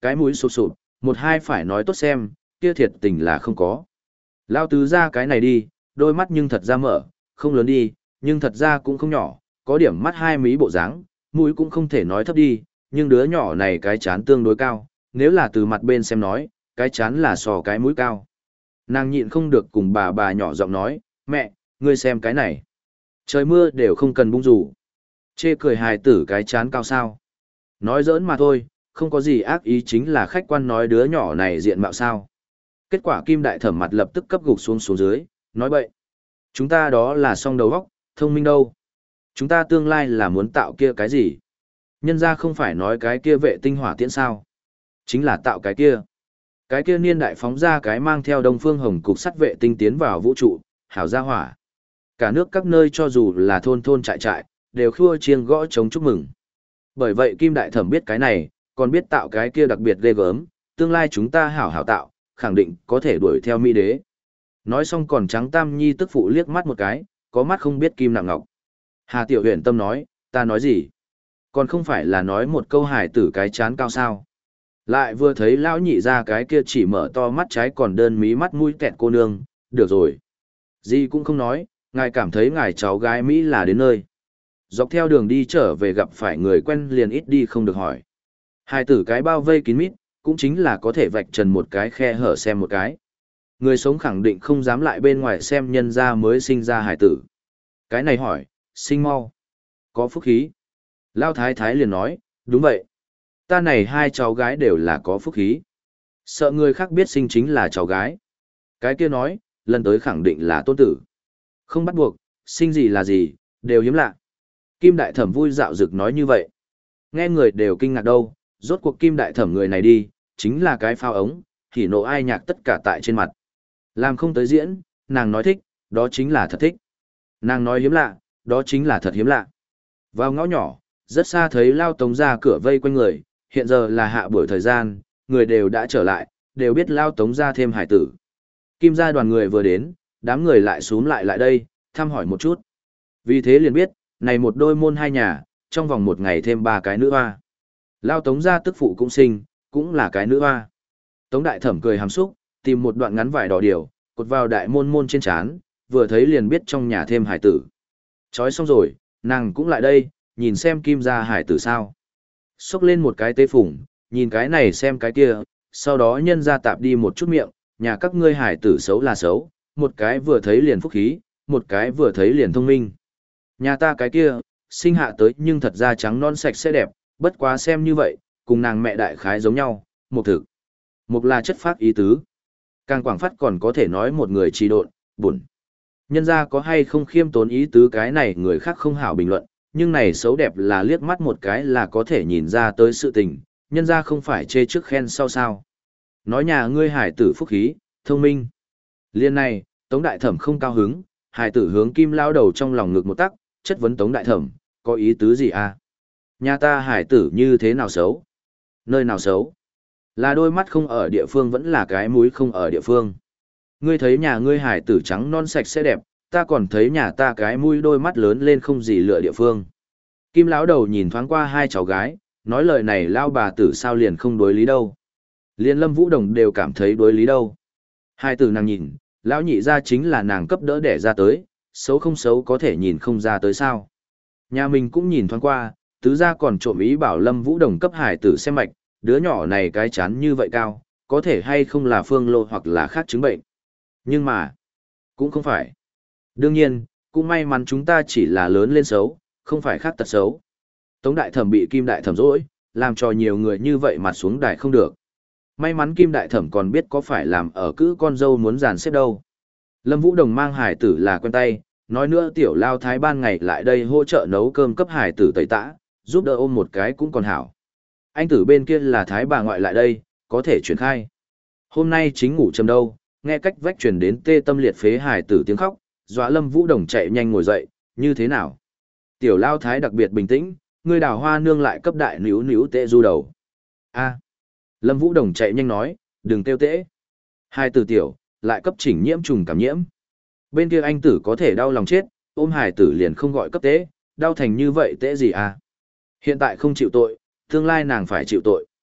Cái mũi sụp sụp, một hai phải nói tốt xem, kia thiệt tình là không có. Lao tứ ra cái này đi, đôi mắt nhưng thật ra mở, không lớn đi, nhưng thật ra cũng không nhỏ, có điểm mắt hai mí bộ dáng, mũi cũng không thể nói thấp đi, nhưng đứa nhỏ này cái chán tương đối cao, nếu là từ mặt bên xem nói, cái chán là sò cái mũi cao. Nàng nhịn không được cùng bà bà nhỏ giọng nói, mẹ, ngươi xem cái này. Trời mưa đều không cần bung rủ. Chê cười hài tử cái chán cao sao. Nói giỡn mà thôi, không có gì ác ý, chính là khách quan nói đứa nhỏ này diện mạo sao. Kết quả Kim Đại Thẩm mặt lập tức cấp gục xuống xuống dưới, nói bậy. Chúng ta đó là song đầu óc, thông minh đâu. Chúng ta tương lai là muốn tạo kia cái gì? Nhân ra không phải nói cái kia vệ tinh hỏa tiễn sao? Chính là tạo cái kia. Cái kia niên đại phóng ra cái mang theo Đông Phương Hồng cục sắt vệ tinh tiến vào vũ trụ, hảo gia hỏa. Cả nước các nơi cho dù là thôn thôn trại trại, đều khua chiêng gõ chống chúc mừng. Bởi vậy Kim Đại Thẩm biết cái này, còn biết tạo cái kia đặc biệt ghê gớm, tương lai chúng ta hảo hảo tạo, khẳng định có thể đuổi theo Mỹ đế. Nói xong còn trắng Tam Nhi tức phụ liếc mắt một cái, có mắt không biết kim nặng ngọc. Hà Tiểu Huyền tâm nói, ta nói gì? Còn không phải là nói một câu hài tử cái chán cao sao? Lại vừa thấy lão nhị ra cái kia chỉ mở to mắt trái còn đơn mí mắt mũi kẹt cô nương, được rồi. Gì cũng không nói, ngài cảm thấy ngài cháu gái Mỹ là đến nơi. Dọc theo đường đi trở về gặp phải người quen liền ít đi không được hỏi. Hài tử cái bao vây kín mít, cũng chính là có thể vạch trần một cái khe hở xem một cái. Người sống khẳng định không dám lại bên ngoài xem nhân ra mới sinh ra hài tử. Cái này hỏi, sinh mau. Có phúc khí. Lao thái thái liền nói, đúng vậy. Ta này hai cháu gái đều là có phúc khí. Sợ người khác biết sinh chính là cháu gái. Cái kia nói, lần tới khẳng định là tôn tử. Không bắt buộc, sinh gì là gì, đều hiếm lạ. Kim Đại Thẩm vui dạo dực nói như vậy. Nghe người đều kinh ngạc đâu, rốt cuộc Kim Đại Thẩm người này đi, chính là cái phao ống, thì nộ ai nhạc tất cả tại trên mặt. Làm không tới diễn, nàng nói thích, đó chính là thật thích. Nàng nói hiếm lạ, đó chính là thật hiếm lạ. Vào ngõ nhỏ, rất xa thấy Lao Tống ra cửa vây quanh người, hiện giờ là hạ buổi thời gian, người đều đã trở lại, đều biết Lao Tống ra thêm hải tử. Kim gia đoàn người vừa đến, đám người lại xuống lại lại đây, thăm hỏi một chút. Vì thế liền biết, này một đôi môn hai nhà, trong vòng một ngày thêm ba cái nữ hoa. Lao Tống gia tức phụ cũng sinh, cũng là cái nữ hoa. Tống Đại Thẩm cười hàm xúc, tìm một đoạn ngắn vải đỏ điều, cột vào đại môn môn trên trán, vừa thấy liền biết trong nhà thêm hải tử. Chói xong rồi, nàng cũng lại đây, nhìn xem Kim gia hải tử sao. Xốc lên một cái tế phủng, nhìn cái này xem cái kia, sau đó nhân ra tạp đi một chút miệng, nhà các ngươi hải tử xấu là xấu, một cái vừa thấy liền phúc khí, một cái vừa thấy liền thông minh. Nhà ta cái kia, sinh hạ tới nhưng thật ra trắng non sạch sẽ đẹp, bất quá xem như vậy, cùng nàng mẹ đại khái giống nhau, một thực. Một là chất phát ý tứ. Càng quảng phát còn có thể nói một người trì độn, buồn. Nhân ra có hay không khiêm tốn ý tứ cái này người khác không hảo bình luận, nhưng này xấu đẹp là liếc mắt một cái là có thể nhìn ra tới sự tình, nhân ra không phải chê trước khen sau sao. Nói nhà ngươi hải tử phúc khí, thông minh. Liên này, Tống Đại Thẩm không cao hứng, hải tử hướng Kim lao đầu trong lòng ngực một tắc, chất vấn Tống Đại Thẩm, có ý tứ gì à? Nhà ta hải tử như thế nào xấu? Nơi nào xấu? Là đôi mắt không ở địa phương vẫn là cái mũi không ở địa phương. Ngươi thấy nhà ngươi hải tử trắng non sạch sẽ đẹp, ta còn thấy nhà ta cái mũi đôi mắt lớn lên không gì lựa địa phương. Kim lão đầu nhìn thoáng qua hai cháu gái, nói lời này lao bà tử sao liền không đối lý đâu. Liên Lâm Vũ Đồng đều cảm thấy đối lý đâu. Hai tử nàng nhìn, lão nhị ra chính là nàng cấp đỡ đẻ ra tới, xấu không xấu có thể nhìn không ra tới sao. Nhà mình cũng nhìn thoáng qua, tứ gia còn trộm ý bảo Lâm Vũ Đồng cấp hải tử xem mạch, đứa nhỏ này cái chán như vậy cao, có thể hay không là phương lô hoặc là khác chứng bệnh. Nhưng mà, cũng không phải. Đương nhiên, cũng may mắn chúng ta chỉ là lớn lên xấu, không phải khác tật xấu. Tống Đại Thẩm bị Kim Đại Thẩm dỗi, làm cho nhiều người như vậy mặt xuống đài không được. May mắn Kim Đại Thẩm còn biết có phải làm ở cữ con dâu muốn dàn xếp đâu. Lâm Vũ Đồng mang hải tử là quen tay, nói nữa tiểu lao thái ban ngày lại đây hỗ trợ nấu cơm cấp hải tử tẩy tã, giúp đỡ ôm một cái cũng còn hảo. Anh tử bên kia là thái bà ngoại lại đây, có thể chuyển khai. Hôm nay chính ngủ chầm đâu, nghe cách vách truyền đến tê tâm liệt phế hải tử tiếng khóc, dọa Lâm Vũ Đồng chạy nhanh ngồi dậy, như thế nào? Tiểu lao thái đặc biệt bình tĩnh, người đào hoa nương lại cấp đại níu níu tê du đầu. A. Lâm Vũ Đồng chạy nhanh nói, đừng kêu tễ. Hai tử tiểu, lại cấp chỉnh nhiễm trùng cảm nhiễm. Bên kia anh tử có thể đau lòng chết, ôm hải tử liền không gọi cấp tế, đau thành như vậy tễ gì à? Hiện tại không chịu tội, tương lai nàng phải chịu tội.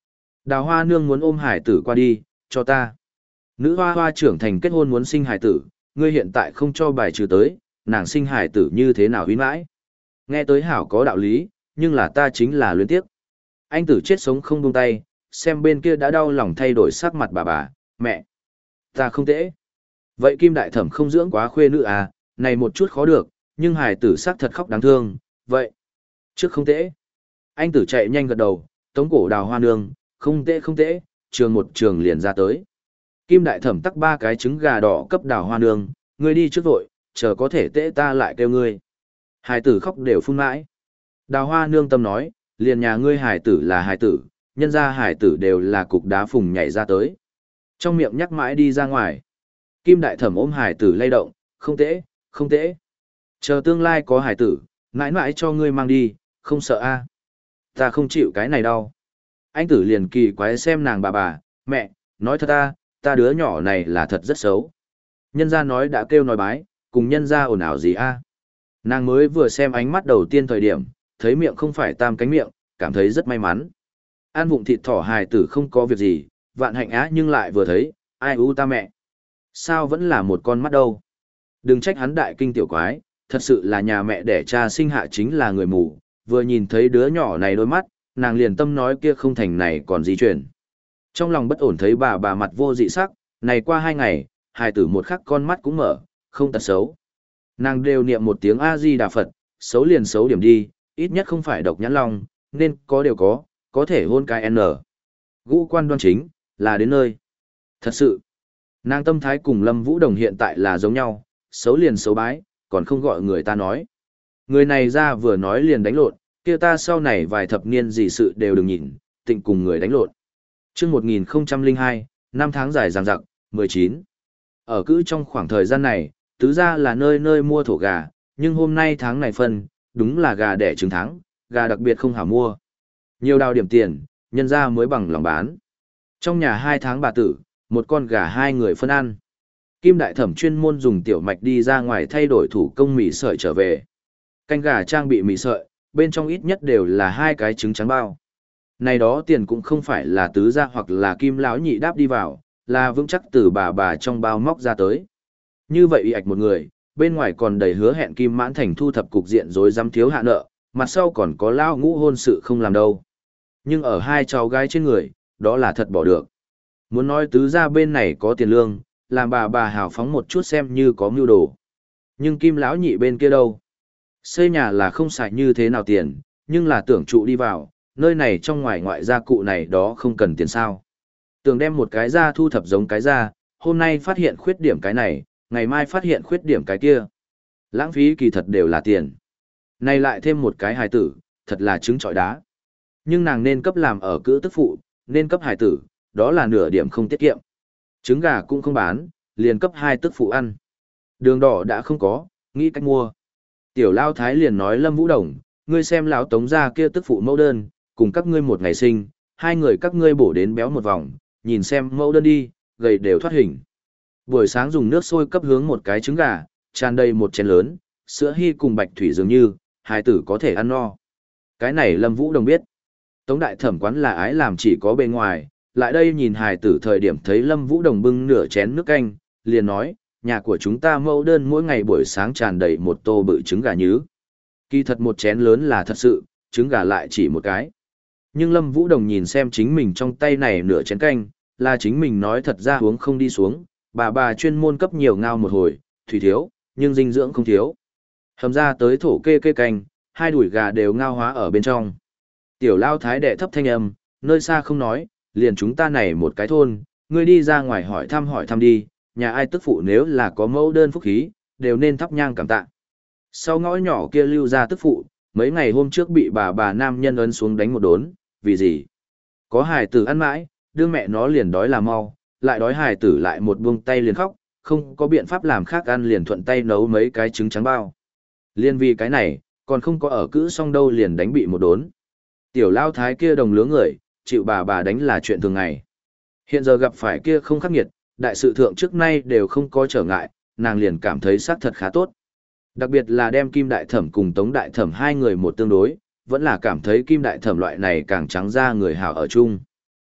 Đào hoa nương muốn ôm hải tử qua đi, cho ta. Nữ hoa hoa trưởng thành kết hôn muốn sinh hải tử, ngươi hiện tại không cho bài trừ tới, nàng sinh hải tử như thế nào huyến mãi. Nghe tới hảo có đạo lý, nhưng là ta chính là luyến tiếc. Anh tử chết sống không buông tay, xem bên kia đã đau lòng thay đổi sắc mặt bà bà, mẹ. Ta không tễ. Vậy Kim Đại Thẩm không dưỡng quá khuê nữ à, này một chút khó được, nhưng hải tử sắc thật khóc đáng thương, vậy. Trước không tễ. Anh tử chạy nhanh gật đầu, tống cổ đào hoa nương, không tễ không tễ, trường một trường liền ra tới. Kim Đại Thẩm tắc ba cái trứng gà đỏ cấp đào hoa nương, ngươi đi trước vội, chờ có thể tễ ta lại kêu ngươi. Hải tử khóc đều phun mãi. Đào hoa nương tâm nói, liền nhà ngươi hải tử là hải tử, nhân ra hải tử đều là cục đá phùng nhảy ra tới. Trong miệng nhắc mãi đi ra ngoài. Kim Đại Thẩm ôm hải tử lay động, không tễ, không tễ. Chờ tương lai có hải tử, mãi mãi cho ngươi mang đi, không sợ a Ta không chịu cái này đâu. Anh tử liền kỳ quái xem nàng bà bà, mẹ, nói thật ta, ta đứa nhỏ này là thật rất xấu. Nhân gia nói đã kêu nói bái, cùng nhân gia ồn ào gì a Nàng mới vừa xem ánh mắt đầu tiên thời điểm, thấy miệng không phải tam cánh miệng, cảm thấy rất may mắn. Ăn vụng thịt thỏ hài tử không có việc gì, vạn hạnh á nhưng lại vừa thấy, ai u ta mẹ. Sao vẫn là một con mắt đâu? Đừng trách hắn đại kinh tiểu quái, thật sự là nhà mẹ đẻ cha sinh hạ chính là người mù, vừa nhìn thấy đứa nhỏ này đôi mắt, nàng liền tâm nói kia không thành này còn di chuyển. Trong lòng bất ổn thấy bà bà mặt vô dị sắc, này qua hai ngày, hài tử một khắc con mắt cũng mở, không tật xấu. Nàng đều niệm một tiếng A-di-đà Phật, xấu liền xấu điểm đi, ít nhất không phải độc nhãn long, nên có đều có, có thể hôn cái N. Ngũ quan đoan chính, là đến nơi. Thật sự, nàng tâm thái cùng Lâm Vũ Đồng hiện tại là giống nhau, xấu liền xấu bái, còn không gọi người ta nói. Người này ra vừa nói liền đánh lộn, kia ta sau này vài thập niên gì sự đều đừng nhìn, tịnh cùng người đánh lộn. Trước một nghìn không trăm lẻ hai, năm tháng dài dằng dặc, mười chín. Ở cữ trong khoảng thời gian này, tứ ra là nơi nơi mua thổ gà, nhưng hôm nay tháng này phân, đúng là gà đẻ trứng tháng, gà đặc biệt không hảo mua. Nhiều đào điểm tiền, nhân ra mới bằng lòng bán. Trong nhà hai tháng bà tử, một con gà hai người phân ăn. Kim Đại Thẩm chuyên môn dùng tiểu mạch đi ra ngoài thay đổi thủ công mì sợi trở về. Canh gà trang bị mì sợi, bên trong ít nhất đều là hai cái trứng trắng bao. Này đó tiền cũng không phải là tứ gia hoặc là Kim lão nhị đáp đi vào, là vững chắc từ bà bà trong bao móc ra tới. Như vậy y ạch một người, bên ngoài còn đầy hứa hẹn Kim Mãn Thành thu thập cục diện rồi dám thiếu hạ nợ, mặt sau còn có lao ngũ hôn sự không làm đâu. Nhưng ở hai cháu gái trên người, đó là thật bỏ được. Muốn nói tứ gia bên này có tiền lương, làm bà bà hào phóng một chút xem như có mưu đồ. Nhưng Kim lão nhị bên kia đâu? Xây nhà là không xài như thế nào tiền, nhưng là tưởng trụ đi vào, nơi này trong ngoài ngoại gia cụ này đó không cần tiền sao. Tưởng đem một cái ra thu thập giống cái ra, hôm nay phát hiện khuyết điểm cái này, ngày mai phát hiện khuyết điểm cái kia. Lãng phí kỳ thật đều là tiền. Này lại thêm một cái hài tử, thật là trứng trọi đá. Nhưng nàng nên cấp làm ở cữ tức phụ, nên cấp hài tử, đó là nửa điểm không tiết kiệm. Trứng gà cũng không bán, liền cấp hai tức phụ ăn. Đường đỏ đã không có, nghĩ cách mua. Tiểu Lao Thái liền nói Lâm Vũ Đồng, ngươi xem lão Tống gia kia tức phụ mẫu đơn, cùng các ngươi một ngày sinh, hai người các ngươi bổ đến béo một vòng, nhìn xem mẫu đơn đi, gầy đều thoát hình. Buổi sáng dùng nước sôi cấp hướng một cái trứng gà, tràn đầy một chén lớn, sữa hy cùng bạch thủy dường như, hai tử có thể ăn no. Cái này Lâm Vũ Đồng biết. Tống đại thẩm quán là ái làm chỉ có bề ngoài, lại đây nhìn hài tử thời điểm thấy Lâm Vũ Đồng bưng nửa chén nước canh, liền nói, nhà của chúng ta mẫu đơn mỗi ngày buổi sáng tràn đầy một tô bự trứng gà nhứ. Kỳ thật một chén lớn là thật sự, trứng gà lại chỉ một cái. Nhưng Lâm Vũ Đồng nhìn xem chính mình trong tay này nửa chén canh, là chính mình nói thật ra uống không đi xuống, bà bà chuyên môn cấp nhiều ngao một hồi, thủy thiếu, nhưng dinh dưỡng không thiếu. Hầm ra tới thổ kê kê canh, hai đùi gà đều ngao hóa ở bên trong. Tiểu Lao Thái đệ thấp thanh âm, nơi xa không nói, liền chúng ta này một cái thôn, ngươi đi ra ngoài hỏi thăm hỏi thăm đi, nhà ai tức phụ nếu là có mẫu đơn phúc khí, đều nên thắp nhang cảm tạ. Sau ngõ nhỏ kia lưu ra tức phụ, mấy ngày hôm trước bị bà bà nam nhân ấn xuống đánh một đốn, vì gì? Có hài tử ăn mãi, đương mẹ nó liền đói là mau, lại đói hài tử lại một buông tay liền khóc, không có biện pháp làm khác ăn liền thuận tay nấu mấy cái trứng trắng bao. Liên vì cái này, còn không có ở cữ xong đâu liền đánh bị một đốn. Tiểu Lao Thái kia đồng lứa người, chịu bà bà đánh là chuyện thường ngày. Hiện giờ gặp phải kia không khắc nghiệt, đại sự thượng trước nay đều không có trở ngại, nàng liền cảm thấy xác thật khá tốt. Đặc biệt là đem Kim Đại Thẩm cùng Tống Đại Thẩm hai người một tương đối, vẫn là cảm thấy Kim Đại Thẩm loại này càng trắng ra người hảo ở chung.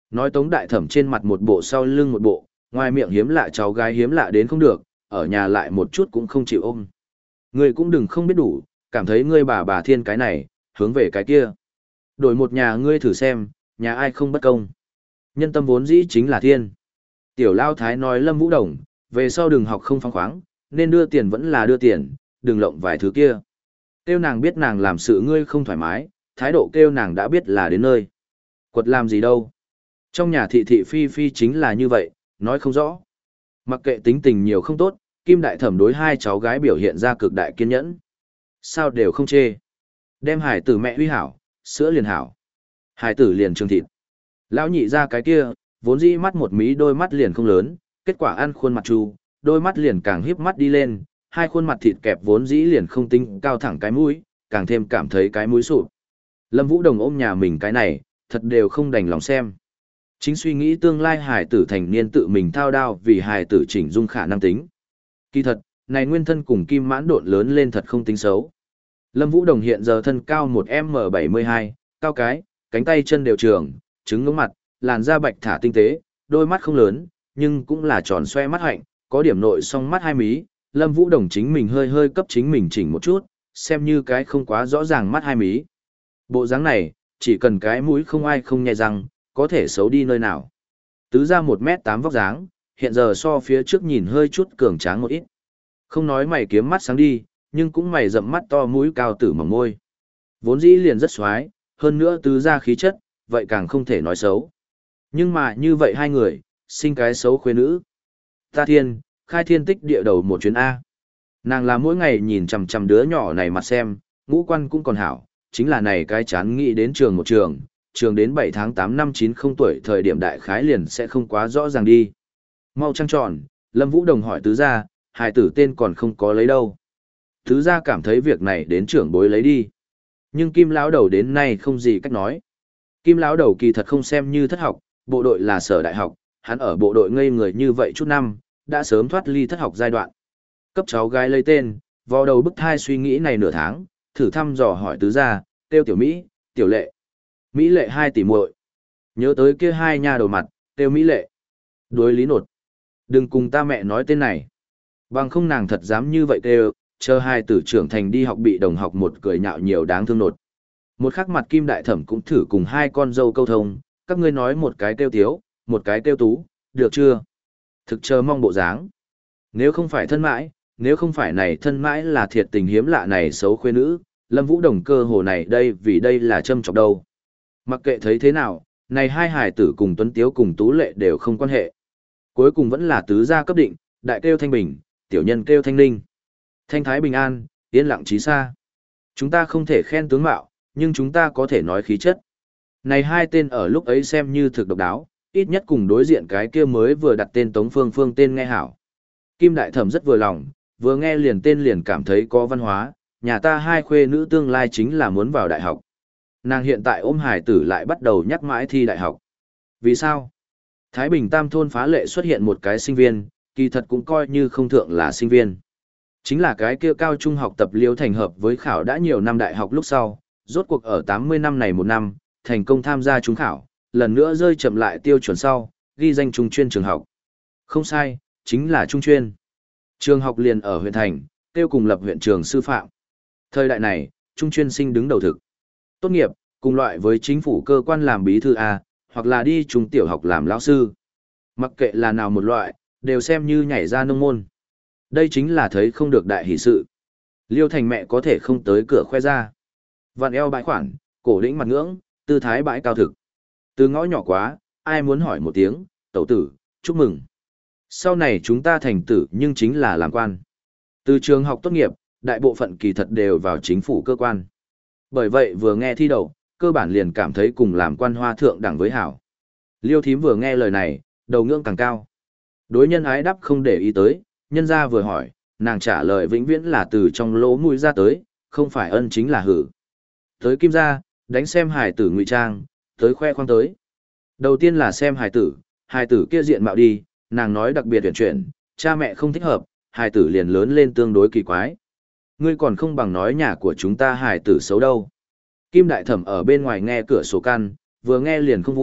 Nói Tống Đại Thẩm trên mặt một bộ sau lưng một bộ, ngoài miệng hiếm lạ cháu gái hiếm lạ đến không được, ở nhà lại một chút cũng không chịu ôm. Ngươi cũng đừng không biết đủ, cảm thấy ngươi bà bà thiên cái này, hướng về cái kia. Đổi một nhà ngươi thử xem, nhà ai không bất công. Nhân tâm vốn dĩ chính là thiên. Tiểu Lao Thái nói Lâm Vũ Đồng, về sau đừng học không phóng khoáng, nên đưa tiền vẫn là đưa tiền, đừng lộng vài thứ kia. Kêu nàng biết nàng làm sự ngươi không thoải mái, thái độ kêu nàng đã biết là đến nơi. Quật làm gì đâu. Trong nhà thị thị phi phi chính là như vậy, nói không rõ. Mặc kệ tính tình nhiều không tốt, Kim Đại Thẩm đối hai cháu gái biểu hiện ra cực đại kiên nhẫn. Sao đều không chê. Đem hải tử mẹ huy hảo, sữa liền hảo. Hải tử liền trường thịt. Lão nhị ra cái kia, vốn dĩ mắt một mí đôi mắt liền không lớn, kết quả ăn khuôn mặt chu, đôi mắt liền càng híp mắt đi lên, hai khuôn mặt thịt kẹp vốn dĩ liền không tính cao thẳng cái mũi, càng thêm cảm thấy cái mũi sụp. Lâm Vũ Đồng ôm nhà mình cái này, thật đều không đành lòng xem. Chính suy nghĩ tương lai hài tử thành niên tự mình thao đao vì hài tử chỉnh dung khả năng tính. Kỳ thật, này nguyên thân cùng Kim Mãn Độn lớn lên thật không tính xấu. Lâm Vũ Đồng hiện giờ thân cao một M bảy mươi hai, cao cái, cánh tay chân đều trường, trứng ngưỡng mặt, làn da bạch thả tinh tế, đôi mắt không lớn, nhưng cũng là tròn xoe mắt hạnh, có điểm nội song mắt hai mí. Lâm Vũ Đồng chính mình hơi hơi cấp chính mình chỉnh một chút, xem như cái không quá rõ ràng mắt hai mí. Bộ dáng này, chỉ cần cái mũi không ai không nhẹ răng, có thể xấu đi nơi nào. Tứ ra một mét tám vóc dáng, hiện giờ so phía trước nhìn hơi chút cường tráng một ít. Không nói mày kiếm mắt sáng đi, nhưng cũng mày rậm mắt to mũi cao tử mỏng môi. Vốn dĩ liền rất xoái, hơn nữa tứ ra khí chất, vậy càng không thể nói xấu. Nhưng mà như vậy hai người, sinh cái xấu khuê nữ. Ta thiên, khai thiên tích địa đầu một chuyến A. Nàng là mỗi ngày nhìn chằm chằm đứa nhỏ này mặt xem, ngũ quan cũng còn hảo, chính là này cái chán nghĩ đến trường một trường, trường đến bảy tháng tám năm chín không tuổi thời điểm đại khái liền sẽ không quá rõ ràng đi. Mau trăng tròn, Lâm Vũ Đồng hỏi tứ gia, hài tử tên còn không có lấy đâu. Tứ gia cảm thấy việc này đến trưởng bối lấy đi. Nhưng Kim lão đầu đến nay không gì cách nói. Kim lão đầu kỳ thật không xem như thất học, bộ đội là sở đại học, hắn ở bộ đội ngây người như vậy chút năm, đã sớm thoát ly thất học giai đoạn. Cấp cháu gái lấy tên, vò đầu bức thai suy nghĩ này nửa tháng, thử thăm dò hỏi tứ gia, tiêu tiểu Mỹ, tiểu lệ. Mỹ lệ hai tỷ muội. Nhớ tới kia hai nha đầu mặt, tiêu Mỹ lệ. Đối lý nột. Đừng cùng ta mẹ nói tên này. Bằng không nàng thật dám như vậy tiêu, chờ hai tử trưởng thành đi học bị đồng học một cười nhạo nhiều đáng thương nột. Một khắc mặt Kim Đại Thẩm cũng thử cùng hai con dâu câu thông, các ngươi nói một cái tiêu tiếu, một cái tiêu tú, được chưa? Thực chờ mong bộ dáng. Nếu không phải thân mãi, nếu không phải này thân mãi là thiệt tình hiếm lạ này xấu khuê nữ, Lâm Vũ Đồng cơ hồ này đây vì đây là châm chọc đâu. Mặc kệ thấy thế nào, này hai hài tử cùng Tuấn Tiếu cùng Tú Lệ đều không quan hệ. Cuối cùng vẫn là tứ gia cấp định, đại kêu Thanh Bình, tiểu nhân kêu Thanh Ninh. Thanh Thái bình an, yên lặng trí xa. Chúng ta không thể khen tướng mạo, nhưng chúng ta có thể nói khí chất. Này hai tên ở lúc ấy xem như thực độc đáo, ít nhất cùng đối diện cái kia mới vừa đặt tên Tống Phương Phương tên nghe hảo. Kim Đại Thẩm rất vừa lòng, vừa nghe liền tên liền cảm thấy có văn hóa, nhà ta hai khuê nữ tương lai chính là muốn vào đại học. Nàng hiện tại ôm hải tử lại bắt đầu nhắc mãi thi đại học. Vì sao? Thái Bình Tam thôn phá lệ xuất hiện một cái sinh viên, kỳ thật cũng coi như không thượng là sinh viên. Chính là cái kia cao trung học tập liêu thành hợp với khảo đã nhiều năm đại học lúc sau, rốt cuộc ở tám mươi năm này một năm, thành công tham gia trúng khảo, lần nữa rơi chậm lại tiêu chuẩn sau, ghi danh trung chuyên trường học. Không sai, chính là trung chuyên. Trường học liền ở huyện thành, tiêu cùng lập huyện trường sư phạm. Thời đại này, trung chuyên sinh đứng đầu thực. Tốt nghiệp, cùng loại với chính phủ cơ quan làm bí thư A, hoặc là đi trung tiểu học làm lão sư. Mặc kệ là nào một loại, đều xem như nhảy ra nông môn. Đây chính là thấy không được đại hỷ sự. Liêu thành mẹ có thể không tới cửa khoe ra. Vạn eo bãi khoản, cổ đĩnh mặt ngưỡng, tư thái bãi cao thực. Từ ngõ nhỏ quá, ai muốn hỏi một tiếng, tẩu tử, chúc mừng. Sau này chúng ta thành tử nhưng chính là làm quan. Từ trường học tốt nghiệp, đại bộ phận kỳ thật đều vào chính phủ cơ quan. Bởi vậy vừa nghe thi đầu, cơ bản liền cảm thấy cùng làm quan hoa thượng đẳng với hảo. Liêu thím vừa nghe lời này, đầu ngưỡng càng cao. Đối nhân ái đáp không để ý tới, nhân ra vừa hỏi, nàng trả lời vĩnh viễn là từ trong lỗ mũi ra tới, không phải ân chính là hử. Tới kim gia, đánh xem hài tử ngụy trang, tới khoe khoang tới. Đầu tiên là xem hài tử, hài tử kia diện mạo đi, nàng nói đặc biệt tuyển chuyển, cha mẹ không thích hợp, hài tử liền lớn lên tương đối kỳ quái. Ngươi còn không bằng nói nhà của chúng ta hài tử xấu đâu. Kim Đại Thẩm ở bên ngoài nghe cửa sổ căn, vừa nghe liền không vui,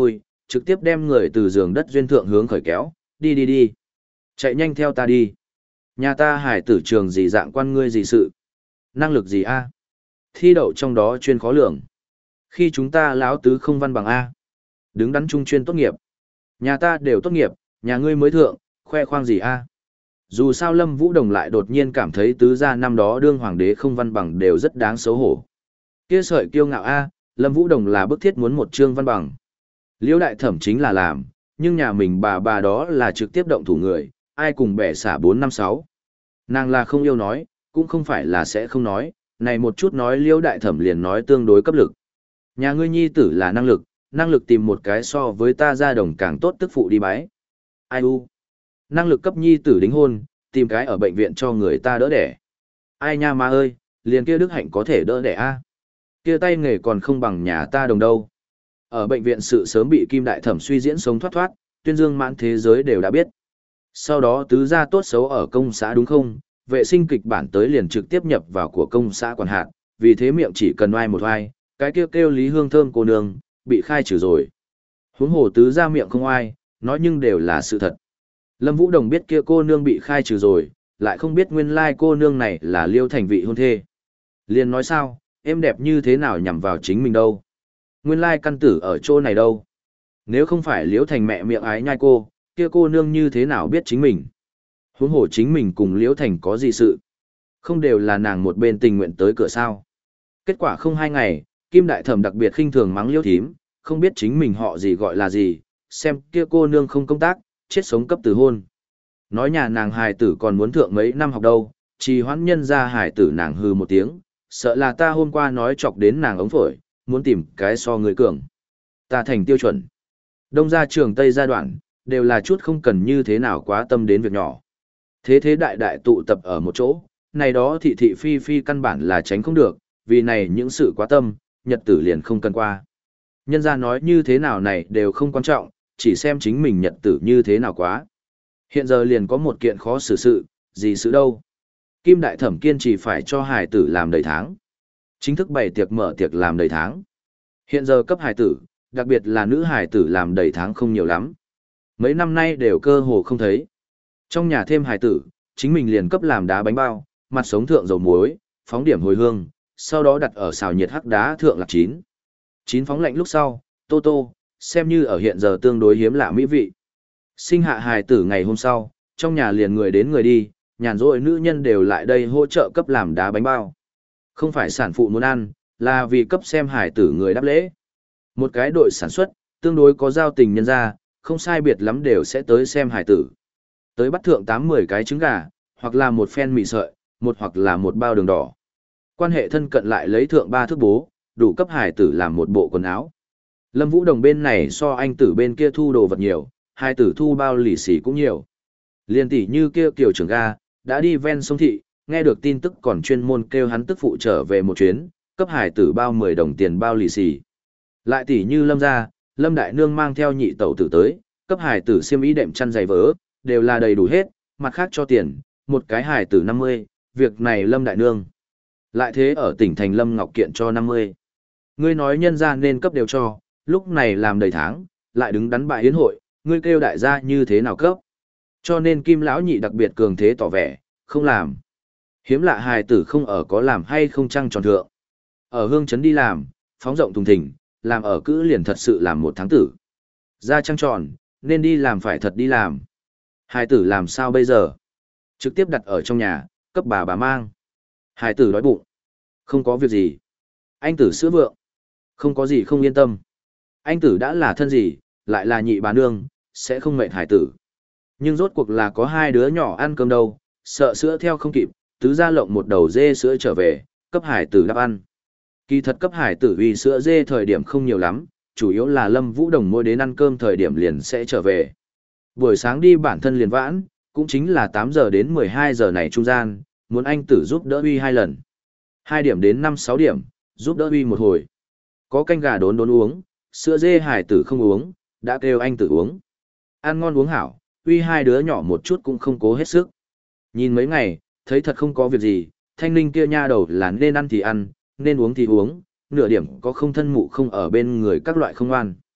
trực tiếp đem người từ giường đất duyên thượng hướng khởi kéo, đi đi đi. Chạy nhanh theo ta đi. Nhà ta hải tử trường gì dạng quan ngươi gì sự. Năng lực gì a? Thi đậu trong đó chuyên khó lường. Khi chúng ta láo tứ không văn bằng A. Đứng đắn trung chuyên tốt nghiệp. Nhà ta đều tốt nghiệp, nhà ngươi mới thượng, khoe khoang gì A. Dù sao Lâm Vũ Đồng lại đột nhiên cảm thấy tứ gia năm đó đương hoàng đế không văn bằng đều rất đáng xấu hổ. Kia sợi kiêu ngạo A, Lâm Vũ Đồng là bức thiết muốn một chương văn bằng. Liễu đại thẩm chính là làm, nhưng nhà mình bà bà đó là trực tiếp động thủ người, ai cùng bẻ xả bốn năm sáu. Nàng là không yêu nói, cũng không phải là sẽ không nói, này một chút nói Liễu đại thẩm liền nói tương đối cấp lực. Nhà ngươi nhi tử là năng lực, năng lực tìm một cái so với ta gia đồng càng tốt tức phụ đi bái. Ai u? Năng lực cấp nhi tử đính hôn, tìm cái ở bệnh viện cho người ta đỡ đẻ. Ai nha ma ơi, liền kia đức hạnh có thể đỡ đẻ a. Kia tay nghề còn không bằng nhà ta đồng đâu. Ở bệnh viện sự sớm bị Kim đại thẩm suy diễn sống thoát thoát, tuyên dương mãn thế giới đều đã biết. Sau đó tứ gia tốt xấu ở công xã đúng không? Vệ sinh kịch bản tới liền trực tiếp nhập vào của công xã quản hạt, vì thế miệng chỉ cần oai một oai, cái kêu kêu Lý Hương Thơm cô nương, bị khai trừ rồi. Huống hồ tứ gia miệng không oai, nói nhưng đều là sự thật. Lâm Vũ Đồng biết kia cô nương bị khai trừ rồi, lại không biết nguyên lai cô nương này là Liêu Thành vị hôn thê. Liền nói sao, em đẹp như thế nào nhằm vào chính mình đâu. Nguyên lai căn tử ở chỗ này đâu. Nếu không phải Liêu Thành mẹ miệng ái nhai cô, kia cô nương như thế nào biết chính mình. Huống hồ chính mình cùng Liêu Thành có gì sự. Không đều là nàng một bên tình nguyện tới cửa sao. Kết quả không hai ngày, Kim đại thẩm đặc biệt khinh thường mắng Liêu thím, không biết chính mình họ gì gọi là gì, xem kia cô nương không công tác, chết sống cấp từ hôn. Nói nhà nàng hài tử còn muốn thượng mấy năm học đâu, trì hoãn nhân ra hài tử nàng hư một tiếng, sợ là ta hôm qua nói chọc đến nàng ống phổi, muốn tìm cái so người cường. Ta thành tiêu chuẩn. Đông gia trường Tây gia đoạn, đều là chút không cần như thế nào quá tâm đến việc nhỏ. Thế thế đại đại tụ tập ở một chỗ, này đó thị thị phi phi căn bản là tránh không được, vì này những sự quá tâm, nhật tử liền không cần qua. Nhân gia nói như thế nào này đều không quan trọng, chỉ xem chính mình nhật tử như thế nào quá. Hiện giờ liền có một kiện khó xử sự, gì sự đâu. Kim đại thẩm kiên trì phải cho hài tử làm đầy tháng. Chính thức bày tiệc mở tiệc làm đầy tháng. Hiện giờ cấp hài tử, đặc biệt là nữ hài tử làm đầy tháng không nhiều lắm. Mấy năm nay đều cơ hồ không thấy. Trong nhà thêm hài tử, chính mình liền cấp làm đá bánh bao, mặt sống thượng dầu muối, phóng điểm hồi hương, sau đó đặt ở xào nhiệt hắc đá thượng lạc chín. Chín phóng lạnh lúc sau, tô tô, xem như ở hiện giờ tương đối hiếm lạ mỹ vị. Sinh hạ hài tử ngày hôm sau, trong nhà liền người đến người đi, nhàn rỗi nữ nhân đều lại đây hỗ trợ cấp làm đá bánh bao. Không phải sản phụ muốn ăn, là vì cấp xem hài tử người đáp lễ. Một cái đội sản xuất, tương đối có giao tình nhân ra, không sai biệt lắm đều sẽ tới xem hài tử. Tới bắt thượng tám mười cái trứng gà, hoặc là một phen mì sợi, một hoặc là một bao đường đỏ. Quan hệ thân cận lại lấy thượng ba thước bố, đủ cấp hài tử làm một bộ quần áo. Lâm Vũ Đồng bên này so anh tử bên kia thu đồ vật nhiều, hai tử thu bao lì xì cũng nhiều. Liên tỷ như kia kiểu trưởng ga, đã đi ven sông thị, nghe được tin tức còn chuyên môn kêu hắn tức phụ trở về một chuyến, cấp hải tử bao mười đồng tiền bao lì xì. Lại tỷ như Lâm gia, Lâm đại nương mang theo nhị tẩu tử tới, cấp hải tử xiêm y đệm chăn giày vớ, đều là đầy đủ hết, mặt khác cho tiền, một cái hải tử năm mươi, việc này Lâm đại nương. Lại thế ở tỉnh thành Lâm Ngọc Kiện cho năm mươi. Ngươi nói nhân gia nên cấp đều cho, lúc này làm đầy tháng, lại đứng đắn bại yến hội, ngươi kêu đại gia như thế nào cấp. Cho nên Kim lão nhị đặc biệt cường thế tỏ vẻ, không làm. Hiếm lạ hài tử không ở có làm hay không trăng tròn thượng. Ở hương trấn đi làm, phóng rộng thùng thình, làm ở cữ liền thật sự làm một tháng tử. Ra trăng tròn, nên đi làm phải thật đi làm. Hài tử làm sao bây giờ? Trực tiếp đặt ở trong nhà, cấp bà bà mang. Hài tử đói bụng. Không có việc gì. Anh tử sữa vượng. Không có gì không yên tâm. Anh tử đã là thân gì, lại là nhị bà nương, sẽ không mệt hài tử. Nhưng rốt cuộc là có hai đứa nhỏ ăn cơm đâu, sợ sữa theo không kịp, tứ gia lộng một đầu dê sữa trở về, cấp hải tử đắp ăn. Kỳ thật cấp hải tử vì sữa dê thời điểm không nhiều lắm, chủ yếu là Lâm Vũ Đồng mỗi đến ăn cơm thời điểm liền sẽ trở về. Buổi sáng đi bản thân liền vãn, cũng chính là tám giờ đến mười hai giờ này trung gian, muốn anh tử giúp đỡ uy hai lần. hai điểm đến năm sáu điểm, giúp đỡ uy một hồi. Có canh gà đốn đốn uống, sữa dê hải tử không uống, đã kêu anh tử uống. Ăn ngon uống hảo, uy hai đứa nhỏ một chút cũng không cố hết sức. Nhìn mấy ngày, thấy thật không có việc gì, thanh ninh kia nha đầu là nên ăn thì ăn, nên uống thì uống, nửa điểm có không thân mụ không ở bên người các loại không ăn.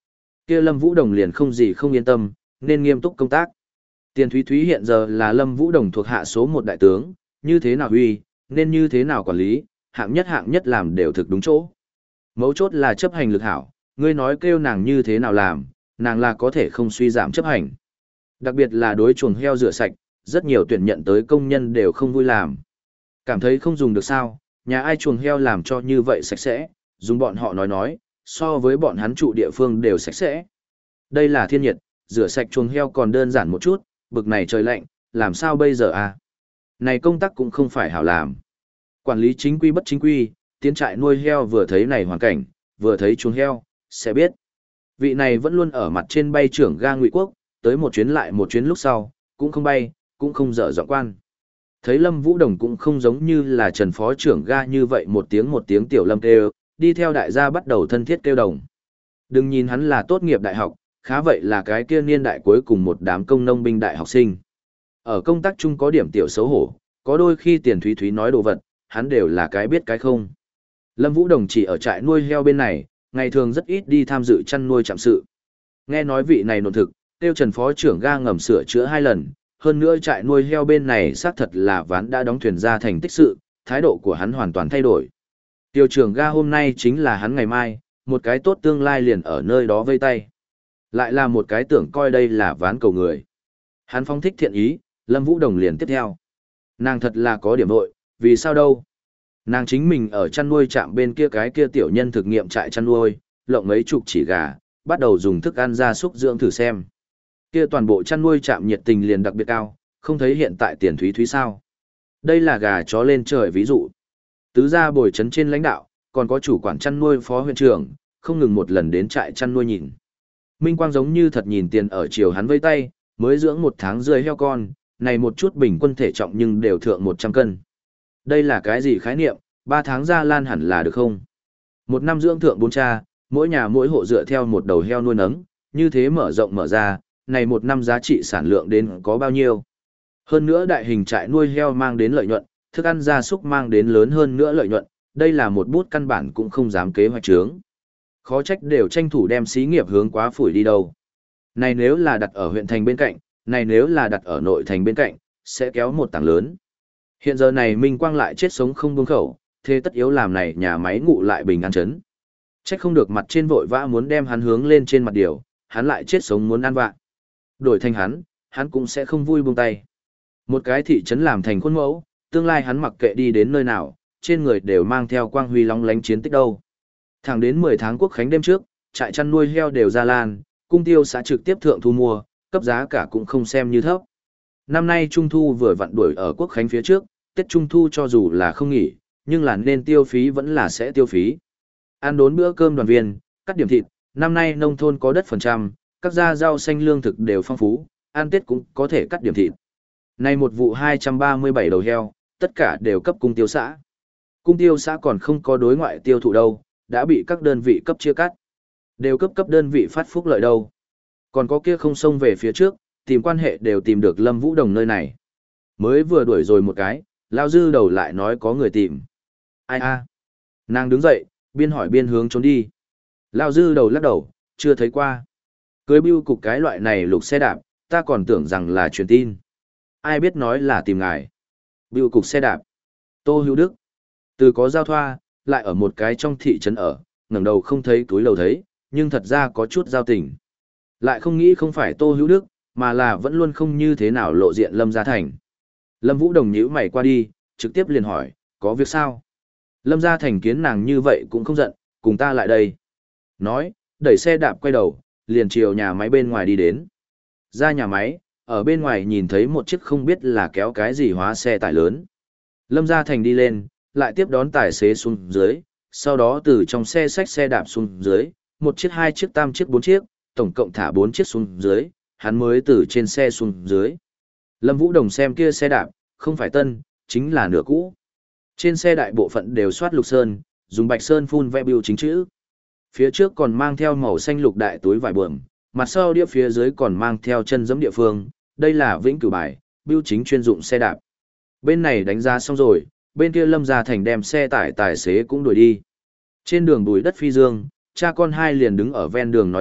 Kia Lâm Vũ Đồng liền không gì không yên tâm, nên nghiêm túc công tác. Tiền Thúy Thúy hiện giờ là Lâm Vũ Đồng thuộc hạ số một đại tướng, như thế nào huy, nên như thế nào quản lý, hạng nhất hạng nhất làm đều thực đúng chỗ. Mấu chốt là chấp hành lực hảo, ngươi nói kêu nàng như thế nào làm, nàng là có thể không suy giảm chấp hành. Đặc biệt là đối chuồng heo rửa sạch, rất nhiều tuyển nhận tới công nhân đều không vui làm. Cảm thấy không dùng được sao, nhà ai chuồng heo làm cho như vậy sạch sẽ, dùng bọn họ nói nói, so với bọn hắn trụ địa phương đều sạch sẽ. Đây là thiên nhiệt, rửa sạch chuồng heo còn đơn giản một chút, bực này trời lạnh, làm sao bây giờ à? Này công tác cũng không phải hảo làm. Quản lý chính quy bất chính quy, tiến trại nuôi heo vừa thấy này hoàn cảnh, vừa thấy chuồng heo, sẽ biết. Vị này vẫn luôn ở mặt trên bay trưởng ga Ngụy Quốc, tới một chuyến lại một chuyến lúc sau, cũng không bay, cũng không dở dọn quan. Thấy Lâm Vũ Đồng cũng không giống như là Trần Phó trưởng ga như vậy một tiếng một tiếng tiểu Lâm kêu, đi theo đại gia bắt đầu thân thiết kêu đồng. Đừng nhìn hắn là tốt nghiệp đại học, khá vậy là cái kia niên đại cuối cùng một đám công nông binh đại học sinh. Ở công tác chung có điểm tiểu xấu hổ, có đôi khi Tiền Thúy Thúy nói đồ vật, hắn đều là cái biết cái không. Lâm Vũ Đồng chỉ ở trại nuôi heo bên này, ngày thường rất ít đi tham dự chăn nuôi trạm sự. Nghe nói vị này nộn thực, tiêu Trần Phó trưởng ga ngầm sửa chữa hai lần, hơn nữa trại nuôi heo bên này xác thật là ván đã đóng thuyền ra thành tích sự, thái độ của hắn hoàn toàn thay đổi. Tiêu trưởng ga hôm nay chính là hắn ngày mai, một cái tốt tương lai liền ở nơi đó vây tay. Lại là một cái tưởng coi đây là ván cầu người. Hắn phong thích thiện ý, Lâm Vũ Đồng liền tiếp theo. Nàng thật là có điểm nội, vì sao đâu? Nàng chính mình ở chăn nuôi trạm bên kia cái kia tiểu nhân thực nghiệm trại chăn nuôi, lộng mấy chục chỉ gà, bắt đầu dùng thức ăn gia súc dưỡng thử xem. Kia toàn bộ chăn nuôi trạm nhiệt tình liền đặc biệt cao, không thấy hiện tại Tiền Thúy Thúy sao? Đây là gà chó lên trời ví dụ. Tứ gia bồi trấn trên lãnh đạo, còn có chủ quản chăn nuôi phó huyện trưởng, không ngừng một lần đến trại chăn nuôi nhìn. Minh Quang giống như thật nhìn tiền ở chiều hắn vây tay, mới dưỡng một tháng rưỡi heo con, này một chút bình quân thể trọng nhưng đều thượng một trăm cân. Đây là cái gì khái niệm, ba tháng ra lan hẳn là được không? Một năm dưỡng thượng bốn cha, mỗi nhà mỗi hộ dựa theo một đầu heo nuôi nấng, như thế mở rộng mở ra, này một năm giá trị sản lượng đến có bao nhiêu? Hơn nữa đại hình trại nuôi heo mang đến lợi nhuận, thức ăn gia súc mang đến lớn hơn nữa lợi nhuận, đây là một bút căn bản cũng không dám kế hoạch trướng. Khó trách đều tranh thủ đem xí nghiệp hướng quá phủi đi đâu. Này nếu là đặt ở huyện thành bên cạnh, này nếu là đặt ở nội thành bên cạnh, sẽ kéo một tảng lớn. Hiện giờ này Minh Quang lại chết sống không buông khẩu, thế tất yếu làm này nhà máy ngụ lại bình an chấn. Trách không được mặt trên vội vã muốn đem hắn hướng lên trên mặt điều, hắn lại chết sống muốn ăn vạ. Đổi thành hắn, hắn cũng sẽ không vui buông tay. Một cái thị trấn làm thành khuôn mẫu, tương lai hắn mặc kệ đi đến nơi nào, trên người đều mang theo quang huy long lánh chiến tích đâu. Thẳng đến mười tháng quốc khánh đêm trước, trại chăn nuôi heo đều ra lan, cung tiêu xã trực tiếp thượng thu mua, cấp giá cả cũng không xem như thấp. Năm nay Trung Thu vừa vặn đuổi ở quốc khánh phía trước, Tết Trung Thu cho dù là không nghỉ, nhưng là nên tiêu phí vẫn là sẽ tiêu phí. Ăn đốn bữa cơm đoàn viên, cắt điểm thịt, năm nay nông thôn có đất phần trăm, các gia rau xanh lương thực đều phong phú, ăn Tết cũng có thể cắt điểm thịt. Nay một vụ hai trăm ba mươi bảy đầu heo, tất cả đều cấp cung tiêu xã. Cung tiêu xã còn không có đối ngoại tiêu thụ đâu, đã bị các đơn vị cấp chia cắt. Đều cấp cấp đơn vị phát phúc lợi đâu. Còn có kia không xông về phía trước, tìm quan hệ đều tìm được Lâm Vũ Đồng nơi này. Mới vừa đuổi rồi một cái, lao dư đầu lại nói có người tìm. Ai a? Nàng đứng dậy, biên hỏi biên hướng trốn đi. Lao dư đầu lắc đầu, chưa thấy qua. Cưới bưu cục cái loại này lục xe đạp, ta còn tưởng rằng là truyền tin. Ai biết nói là tìm ngài. Bưu cục xe đạp. Tô Hữu Đức. Từ có giao thoa, lại ở một cái trong thị trấn ở, ngẩng đầu không thấy túi lầu thấy, nhưng thật ra có chút giao tình. Lại không nghĩ không phải Tô Hữu Đức, mà là vẫn luôn không như thế nào lộ diện Lâm Gia Thành. Lâm Vũ Đồng nhíu mày qua đi, trực tiếp liền hỏi, có việc sao? Lâm Gia Thành kiến nàng như vậy cũng không giận, cùng ta lại đây. Nói, đẩy xe đạp quay đầu, liền chiều nhà máy bên ngoài đi đến. Ra nhà máy, ở bên ngoài nhìn thấy một chiếc không biết là kéo cái gì hóa xe tải lớn. Lâm Gia Thành đi lên, lại tiếp đón tài xế xuống dưới, sau đó từ trong xe xách xe đạp xuống dưới, một chiếc hai chiếc tam chiếc bốn chiếc, tổng cộng thả bốn chiếc xuống dưới, hắn mới từ trên xe xuống dưới. Lâm Vũ Đồng xem kia xe đạp, không phải tân, chính là nửa cũ. Trên xe đại bộ phận đều soát lục sơn, dùng bạch sơn phun vẽ bưu chính chữ. Phía trước còn mang theo màu xanh lục đại túi vải buồm, mặt sau đĩa phía dưới còn mang theo chân giẫm địa phương, đây là vĩnh cửu bài, bưu chính chuyên dụng xe đạp. Bên này đánh giá xong rồi, bên kia Lâm Gia Thành đem xe tải tài xế cũng đuổi đi. Trên đường bùi đất phi dương, cha con hai liền đứng ở ven đường nói chuyện,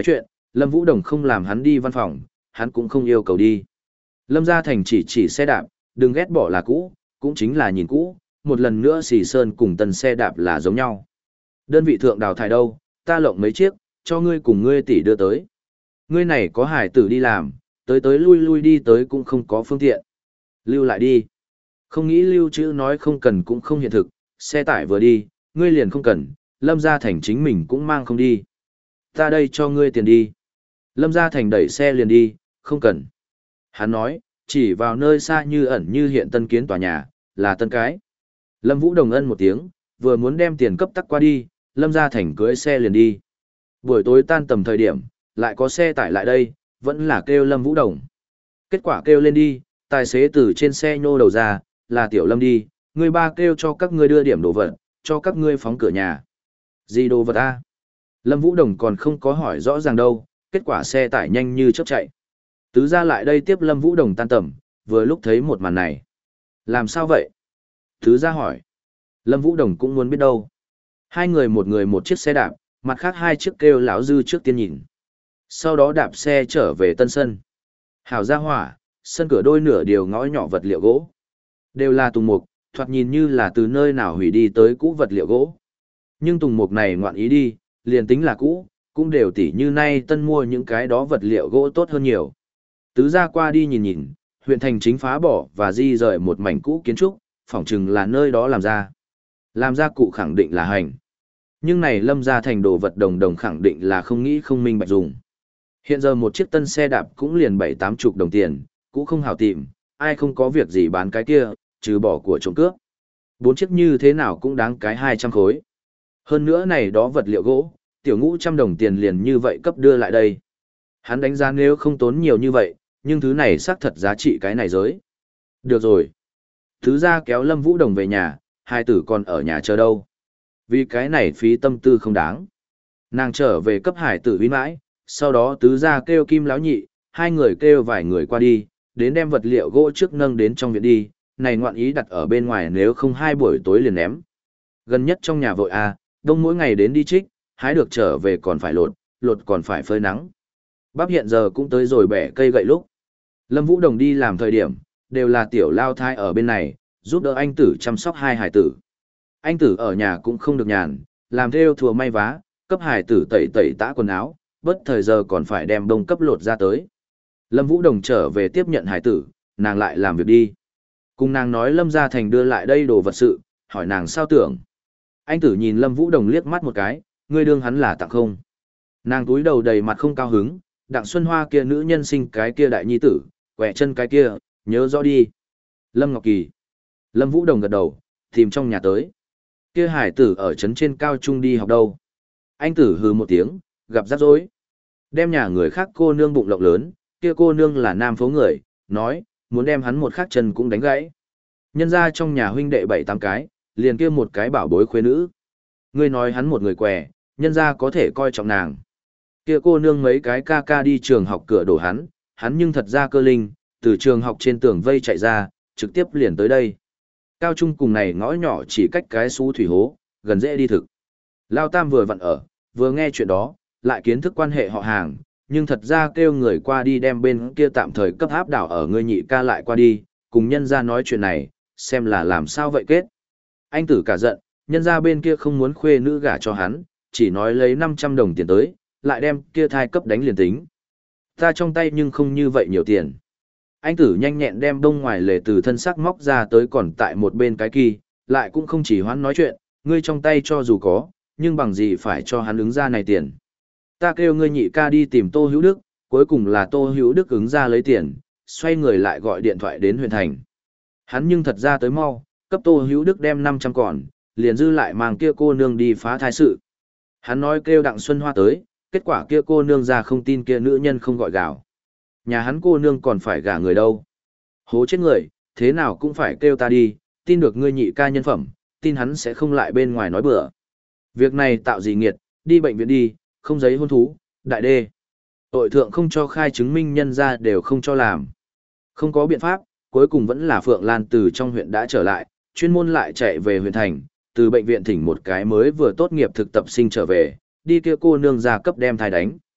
Lâm Vũ Đồng không làm hắn đi văn phòng, hắn cũng không yêu cầu đi. Lâm Gia Thành chỉ chỉ xe đạp, đừng ghét bỏ là cũ, cũng chính là nhìn cũ, một lần nữa xì sơn cùng tân xe đạp là giống nhau. Đơn vị thượng đào thải đâu, ta lộng mấy chiếc, cho ngươi cùng ngươi tỷ đưa tới. Ngươi này có hải tử đi làm, tới tới lui lui đi tới cũng không có phương tiện. Lưu lại đi. Không nghĩ lưu chữ nói không cần cũng không hiện thực, xe tải vừa đi, ngươi liền không cần, Lâm Gia Thành chính mình cũng mang không đi. Ta đây cho ngươi tiền đi. Lâm Gia Thành đẩy xe liền đi, không cần. Hắn nói, chỉ vào nơi xa như ẩn như hiện tân kiến tòa nhà, là tân cái. Lâm Vũ Đồng ân một tiếng, vừa muốn đem tiền cấp tắc qua đi, Lâm Gia Thành cưới xe liền đi. Buổi tối tan tầm thời điểm, lại có xe tải lại đây, vẫn là kêu Lâm Vũ Đồng. Kết quả kêu lên đi, tài xế từ trên xe nhô đầu ra, là Tiểu Lâm đi, người ba kêu cho các ngươi đưa điểm đồ vật, cho các ngươi phóng cửa nhà. Gì đồ vật a? Lâm Vũ Đồng còn không có hỏi rõ ràng đâu, kết quả xe tải nhanh như chớp chạy. Tứ gia lại đây tiếp Lâm Vũ Đồng tan tầm, vừa lúc thấy một màn này. Làm sao vậy? Tứ gia hỏi. Lâm Vũ Đồng cũng muốn biết đâu. Hai người một người một chiếc xe đạp, mặt khác hai chiếc kêu lão dư trước tiên nhìn. Sau đó đạp xe trở về tân sân. Hảo gia hỏa, sân cửa đôi nửa điều ngõ nhỏ vật liệu gỗ. Đều là tùng mục, thoạt nhìn như là từ nơi nào hủy đi tới cũ vật liệu gỗ. Nhưng tùng mục này ngoạn ý đi, liền tính là cũ, cũng đều tỉ như nay tân mua những cái đó vật liệu gỗ tốt hơn nhiều. Tứ gia qua đi nhìn nhìn, huyện thành chính phá bỏ và di rời một mảnh cũ kiến trúc, phỏng chừng là nơi đó làm ra. Làm ra cụ khẳng định là hành. Nhưng này Lâm Gia Thành đồ vật đồng đồng khẳng định là không nghĩ không minh bạch dùng. Hiện giờ một chiếc tân xe đạp cũng liền bảy tám chục đồng tiền, cũng không hảo tìm, ai không có việc gì bán cái kia, trừ bỏ của trộm cướp. Bốn chiếc như thế nào cũng đáng cái hai trăm khối. Hơn nữa này đó vật liệu gỗ, tiểu ngũ trăm đồng tiền liền như vậy cấp đưa lại đây. Hắn đánh giá nếu không tốn nhiều như vậy, nhưng thứ này xác thật giá trị cái này giới. Được rồi. Thứ ra kéo Lâm Vũ Đồng về nhà, hai tử còn ở nhà chờ đâu. Vì cái này phí tâm tư không đáng. Nàng trở về cấp hải tử uy mãi, sau đó tứ ra kêu Kim Láo Nhị, hai người kêu vài người qua đi, đến đem vật liệu gỗ trước nâng đến trong viện đi, này ngoạn ý đặt ở bên ngoài nếu không hai buổi tối liền ném. Gần nhất trong nhà vội à, đông mỗi ngày đến đi trích, hái được trở về còn phải lột, lột còn phải phơi nắng. Bắp hiện giờ cũng tới rồi bẻ cây gậy lúc. Lâm Vũ Đồng đi làm thời điểm, đều là tiểu lao thai ở bên này, giúp đỡ anh tử chăm sóc hai hải tử. Anh tử ở nhà cũng không được nhàn, làm theo thùa may vá, cấp hải tử tẩy tẩy tã quần áo, bất thời giờ còn phải đem đông cấp lột ra tới. Lâm Vũ Đồng trở về tiếp nhận hải tử, nàng lại làm việc đi. Cùng nàng nói Lâm Gia Thành đưa lại đây đồ vật sự, hỏi nàng sao tưởng. Anh tử nhìn Lâm Vũ Đồng liếc mắt một cái, ngươi đương hắn là tặng không. Nàng túi đầu đầy mặt không cao hứng, Đặng Xuân Hoa kia nữ nhân sinh cái kia đại nhi tử, quẹ chân cái kia, nhớ rõ đi. Lâm Ngọc Kỳ. Lâm Vũ Đồng gật đầu, tìm trong nhà tới. Kia hải tử ở trấn trên cao trung đi học đâu. Anh tử hừ một tiếng, gặp rắc rối. Đem nhà người khác cô nương bụng lộng lớn, kia cô nương là nam phố người, nói, muốn đem hắn một khắc chân cũng đánh gãy. Nhân ra trong nhà huynh đệ bảy tám cái, liền kia một cái bảo bối khuê nữ. Ngươi nói hắn một người què, nhân ra có thể coi trọng nàng. Kia cô nương mấy cái ca ca đi trường học cửa đổ hắn, hắn nhưng thật ra cơ linh, từ trường học trên tường vây chạy ra, trực tiếp liền tới đây. Cao trung cùng này ngõ nhỏ chỉ cách cái xú thủy hố, gần dễ đi thực. Lao Tam vừa vặn ở, vừa nghe chuyện đó, lại kiến thức quan hệ họ hàng, nhưng thật ra kêu người qua đi đem bên kia tạm thời cấp áp đảo ở người nhị ca lại qua đi, cùng nhân ra nói chuyện này, xem là làm sao vậy kết. Anh tử cả giận, nhân ra bên kia không muốn khuê nữ gả cho hắn, chỉ nói lấy năm trăm đồng tiền tới, lại đem kia thai cấp đánh liền tính. Ta trong tay nhưng không như vậy nhiều tiền. Anh tử nhanh nhẹn đem đông ngoài lề từ thân sắc móc ra tới còn tại một bên cái kỳ, lại cũng không chỉ hoãn nói chuyện, ngươi trong tay cho dù có, nhưng bằng gì phải cho hắn ứng ra này tiền. Ta kêu ngươi nhị ca đi tìm Tô Hữu Đức, cuối cùng là Tô Hữu Đức ứng ra lấy tiền, xoay người lại gọi điện thoại đến huyện thành. Hắn nhưng thật ra tới mau, cấp Tô Hữu Đức đem năm trăm còn, liền dư lại mang kia cô nương đi phá thai sự. Hắn nói kêu Đặng Xuân Hoa tới, kết quả kia cô nương ra không tin kia nữ nhân không gọi gào. Nhà hắn cô nương còn phải gả người đâu. Hố chết người, thế nào cũng phải kêu ta đi, tin được ngươi nhị ca nhân phẩm, tin hắn sẽ không lại bên ngoài nói bừa. Việc này tạo gì nghiệt, đi bệnh viện đi, không giấy hôn thú, đại đê. Tội thượng không cho khai chứng minh nhân ra đều không cho làm. Không có biện pháp, cuối cùng vẫn là Phượng Lan từ trong huyện đã trở lại, chuyên môn lại chạy về huyện thành, từ bệnh viện thỉnh một cái mới vừa tốt nghiệp thực tập sinh trở về, đi kia cô nương ra cấp đem thai đánh.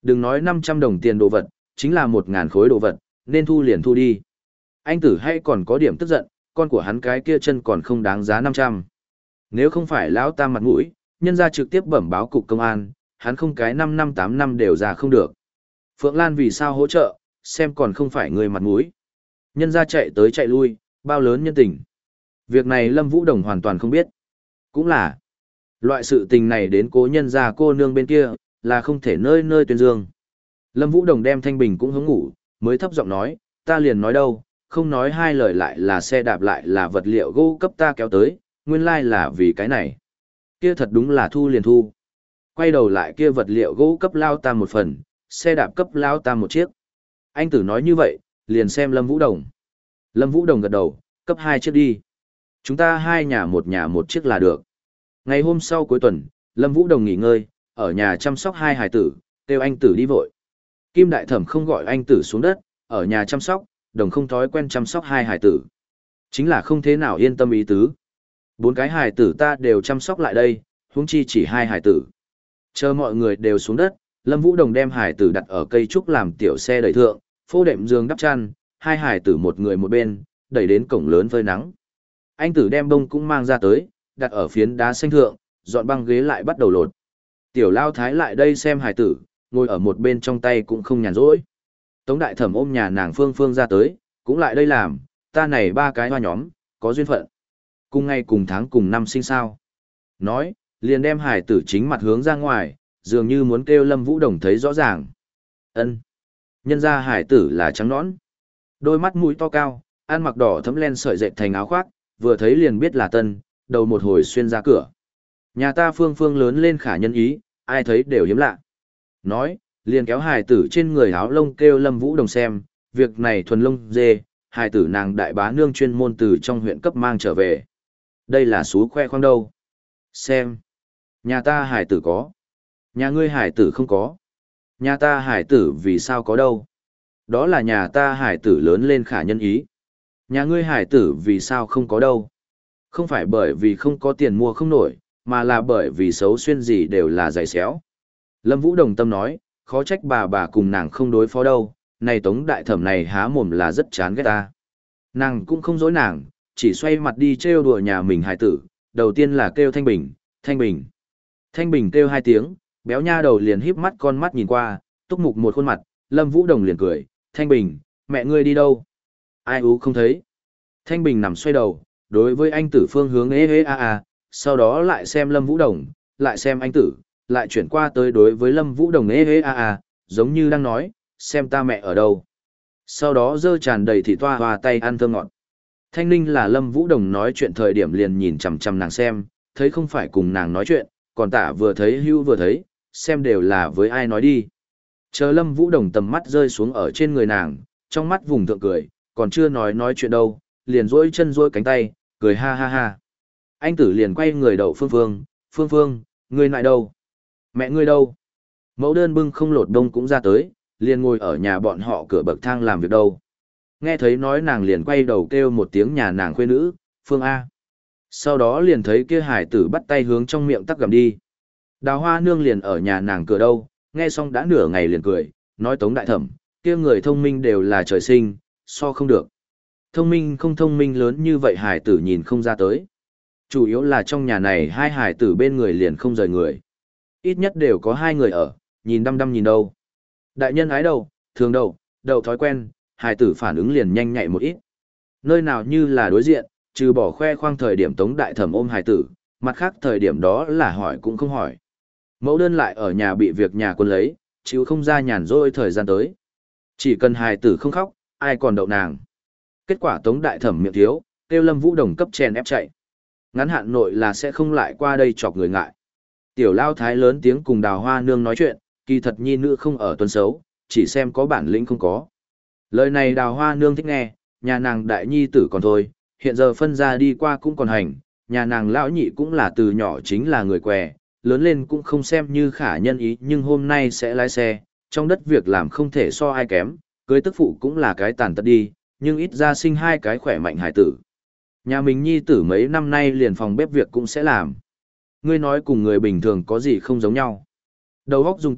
Đừng nói năm trăm đồng tiền đồ vật, chính là một ngàn khối đồ vật, nên thu liền thu đi. Anh tử hay còn có điểm tức giận, con của hắn cái kia chân còn không đáng giá năm trăm. Nếu không phải lão tam mặt mũi, nhân ra trực tiếp bẩm báo cục công an, hắn không cái năm năm tám năm đều ra không được. Phượng Lan vì sao hỗ trợ, xem còn không phải người mặt mũi. Nhân ra chạy tới chạy lui, bao lớn nhân tình. Việc này Lâm Vũ Đồng hoàn toàn không biết. Cũng là, loại sự tình này đến cố nhân ra cô nương bên kia, là không thể nơi nơi tuyên dương. Lâm Vũ Đồng đem Thanh Bình cũng hướng ngủ, mới thấp giọng nói, ta liền nói đâu, không nói hai lời lại là xe đạp lại là vật liệu gỗ cấp ta kéo tới, nguyên lai là vì cái này. Kia thật đúng là thu liền thu. Quay đầu lại kia vật liệu gỗ cấp lao tam một phần, xe đạp cấp lao tam một chiếc. Anh tử nói như vậy, liền xem Lâm Vũ Đồng. Lâm Vũ Đồng gật đầu, cấp hai chiếc đi. Chúng ta hai nhà một nhà một chiếc là được. Ngày hôm sau cuối tuần, Lâm Vũ Đồng nghỉ ngơi, ở nhà chăm sóc hai hài tử, kêu anh tử đi vội. Kim Đại Thẩm không gọi anh tử xuống đất, ở nhà chăm sóc, đồng không thói quen chăm sóc hai hài tử. Chính là không thế nào yên tâm ý tứ. Bốn cái hài tử ta đều chăm sóc lại đây, huống chi chỉ hai hài tử. Chờ mọi người đều xuống đất, Lâm Vũ Đồng đem hài tử đặt ở cây trúc làm tiểu xe đẩy thượng, phô đệm giường đắp chăn, hai hài tử một người một bên, đẩy đến cổng lớn phơi nắng. Anh tử đem bông cũng mang ra tới, đặt ở phiến đá xanh thượng, dọn băng ghế lại bắt đầu lột. Tiểu Lao Thái lại đây xem hài tử, ngồi ở một bên trong tay cũng không nhàn rỗi. Tống Đại Thẩm ôm nhà nàng Phương Phương ra tới, cũng lại đây làm, ta này ba cái hoa nhóm, có duyên phận. Cùng ngày cùng tháng cùng năm sinh sao. Nói, liền đem hài tử chính mặt hướng ra ngoài, dường như muốn kêu Lâm Vũ Đồng thấy rõ ràng. Ân, nhân ra hài tử là trắng nõn, đôi mắt mũi to cao, ăn mặc đỏ thấm len sợi dệt thành áo khoác, vừa thấy liền biết là tân, đầu một hồi xuyên ra cửa. Nhà ta Phương Phương lớn lên khả nhân ý, ai thấy đều hiếm lạ. Nói, liền kéo hài tử trên người áo lông kêu Lâm Vũ Đồng xem, việc này thuần lông dê, hài tử nàng đại bá nương chuyên môn từ trong huyện cấp mang trở về. Đây là xú khoe khoang đâu. Xem. Nhà ta hài tử có. Nhà ngươi hài tử không có. Nhà ta hài tử vì sao có đâu. Đó là nhà ta hài tử lớn lên khả nhân ý. Nhà ngươi hài tử vì sao không có đâu. Không phải bởi vì không có tiền mua không nổi, mà là bởi vì xấu xuyên gì đều là giày xéo. Lâm Vũ Đồng tâm nói, khó trách bà bà cùng nàng không đối phó đâu, này Tống Đại Thẩm này há mồm là rất chán ghét ta. Nàng cũng không dối nàng, chỉ xoay mặt đi trêu đùa nhà mình hài tử, đầu tiên là kêu Thanh Bình, Thanh Bình. Thanh Bình kêu hai tiếng, béo nha đầu liền híp mắt con mắt nhìn qua, túc mục một khuôn mặt, Lâm Vũ Đồng liền cười, Thanh Bình, mẹ ngươi đi đâu? Ai ú không thấy. Thanh Bình nằm xoay đầu, đối với anh tử phương hướng ê ê a a, sau đó lại xem Lâm Vũ Đồng, lại xem anh tử, lại chuyển qua tới đối với Lâm Vũ Đồng ê ê a a, giống như đang nói, xem ta mẹ ở đâu. Sau đó dơ tràn đầy thịt toa hoa tay ăn thơm ngọt. Thanh Ninh là Lâm Vũ Đồng nói chuyện thời điểm liền nhìn chằm chằm nàng xem, thấy không phải cùng nàng nói chuyện, còn tả vừa thấy hưu vừa thấy, xem đều là với ai nói đi. Chờ Lâm Vũ Đồng tầm mắt rơi xuống ở trên người nàng, trong mắt vùng thượng cười, còn chưa nói nói chuyện đâu, liền duỗi chân duỗi cánh tay, cười ha ha ha. Anh tử liền quay người đậu Phương Phương, Phương Phương, ngươi lại đâu? Mẹ ngươi đâu? Mẫu đơn bưng không lột đông cũng ra tới, liền ngồi ở nhà bọn họ cửa bậc thang làm việc đâu. Nghe thấy nói nàng liền quay đầu kêu một tiếng nhà nàng khuê nữ, Phương A. Sau đó liền thấy kia hải tử bắt tay hướng trong miệng tắc gầm đi. Đào Hoa Nương liền ở nhà nàng cửa đâu, nghe xong đã nửa ngày liền cười, nói Tống Đại Thẩm, kia người thông minh đều là trời sinh, so không được. Thông minh không thông minh lớn như vậy hải tử nhìn không ra tới. Chủ yếu là trong nhà này hai hải tử bên người liền không rời người. Ít nhất đều có hai người ở, nhìn đăm đăm nhìn đâu. Đại nhân ái đầu, thường đầu, đầu thói quen, hải tử phản ứng liền nhanh nhạy một ít. Nơi nào như là đối diện, trừ bỏ khoe khoang thời điểm Tống Đại Thẩm ôm hải tử, mặt khác thời điểm đó là hỏi cũng không hỏi. Mẫu đơn lại ở nhà bị việc nhà quân lấy, chịu không ra nhàn rỗi thời gian tới. Chỉ cần hài tử không khóc, ai còn đậu nàng. Kết quả Tống Đại Thẩm miệng thiếu, kêu Lâm Vũ Đồng cấp chèn ép chạy. Ngắn hạn nội là sẽ không lại qua đây chọc người ngại. Tiểu Lao Thái lớn tiếng cùng Đào Hoa Nương nói chuyện, kỳ thật nhi nữ không ở tuần xấu, chỉ xem có bản lĩnh không có. Lời này Đào Hoa Nương thích nghe, nhà nàng đại nhi tử còn thôi, hiện giờ phân ra đi qua cũng còn hành, nhà nàng lão nhị cũng là từ nhỏ chính là người què, lớn lên cũng không xem như khả nhân ý nhưng hôm nay sẽ lái xe, trong đất việc làm không thể so ai kém, cưới tức phụ cũng là cái tàn tật đi, nhưng ít ra sinh hai cái khỏe mạnh hải tử. Nhà mình nhi tử mấy năm nay liền phòng bếp việc cũng sẽ làm. Ngươi nói cùng người bình thường có gì không giống nhau. Đầu óc dùng tốt,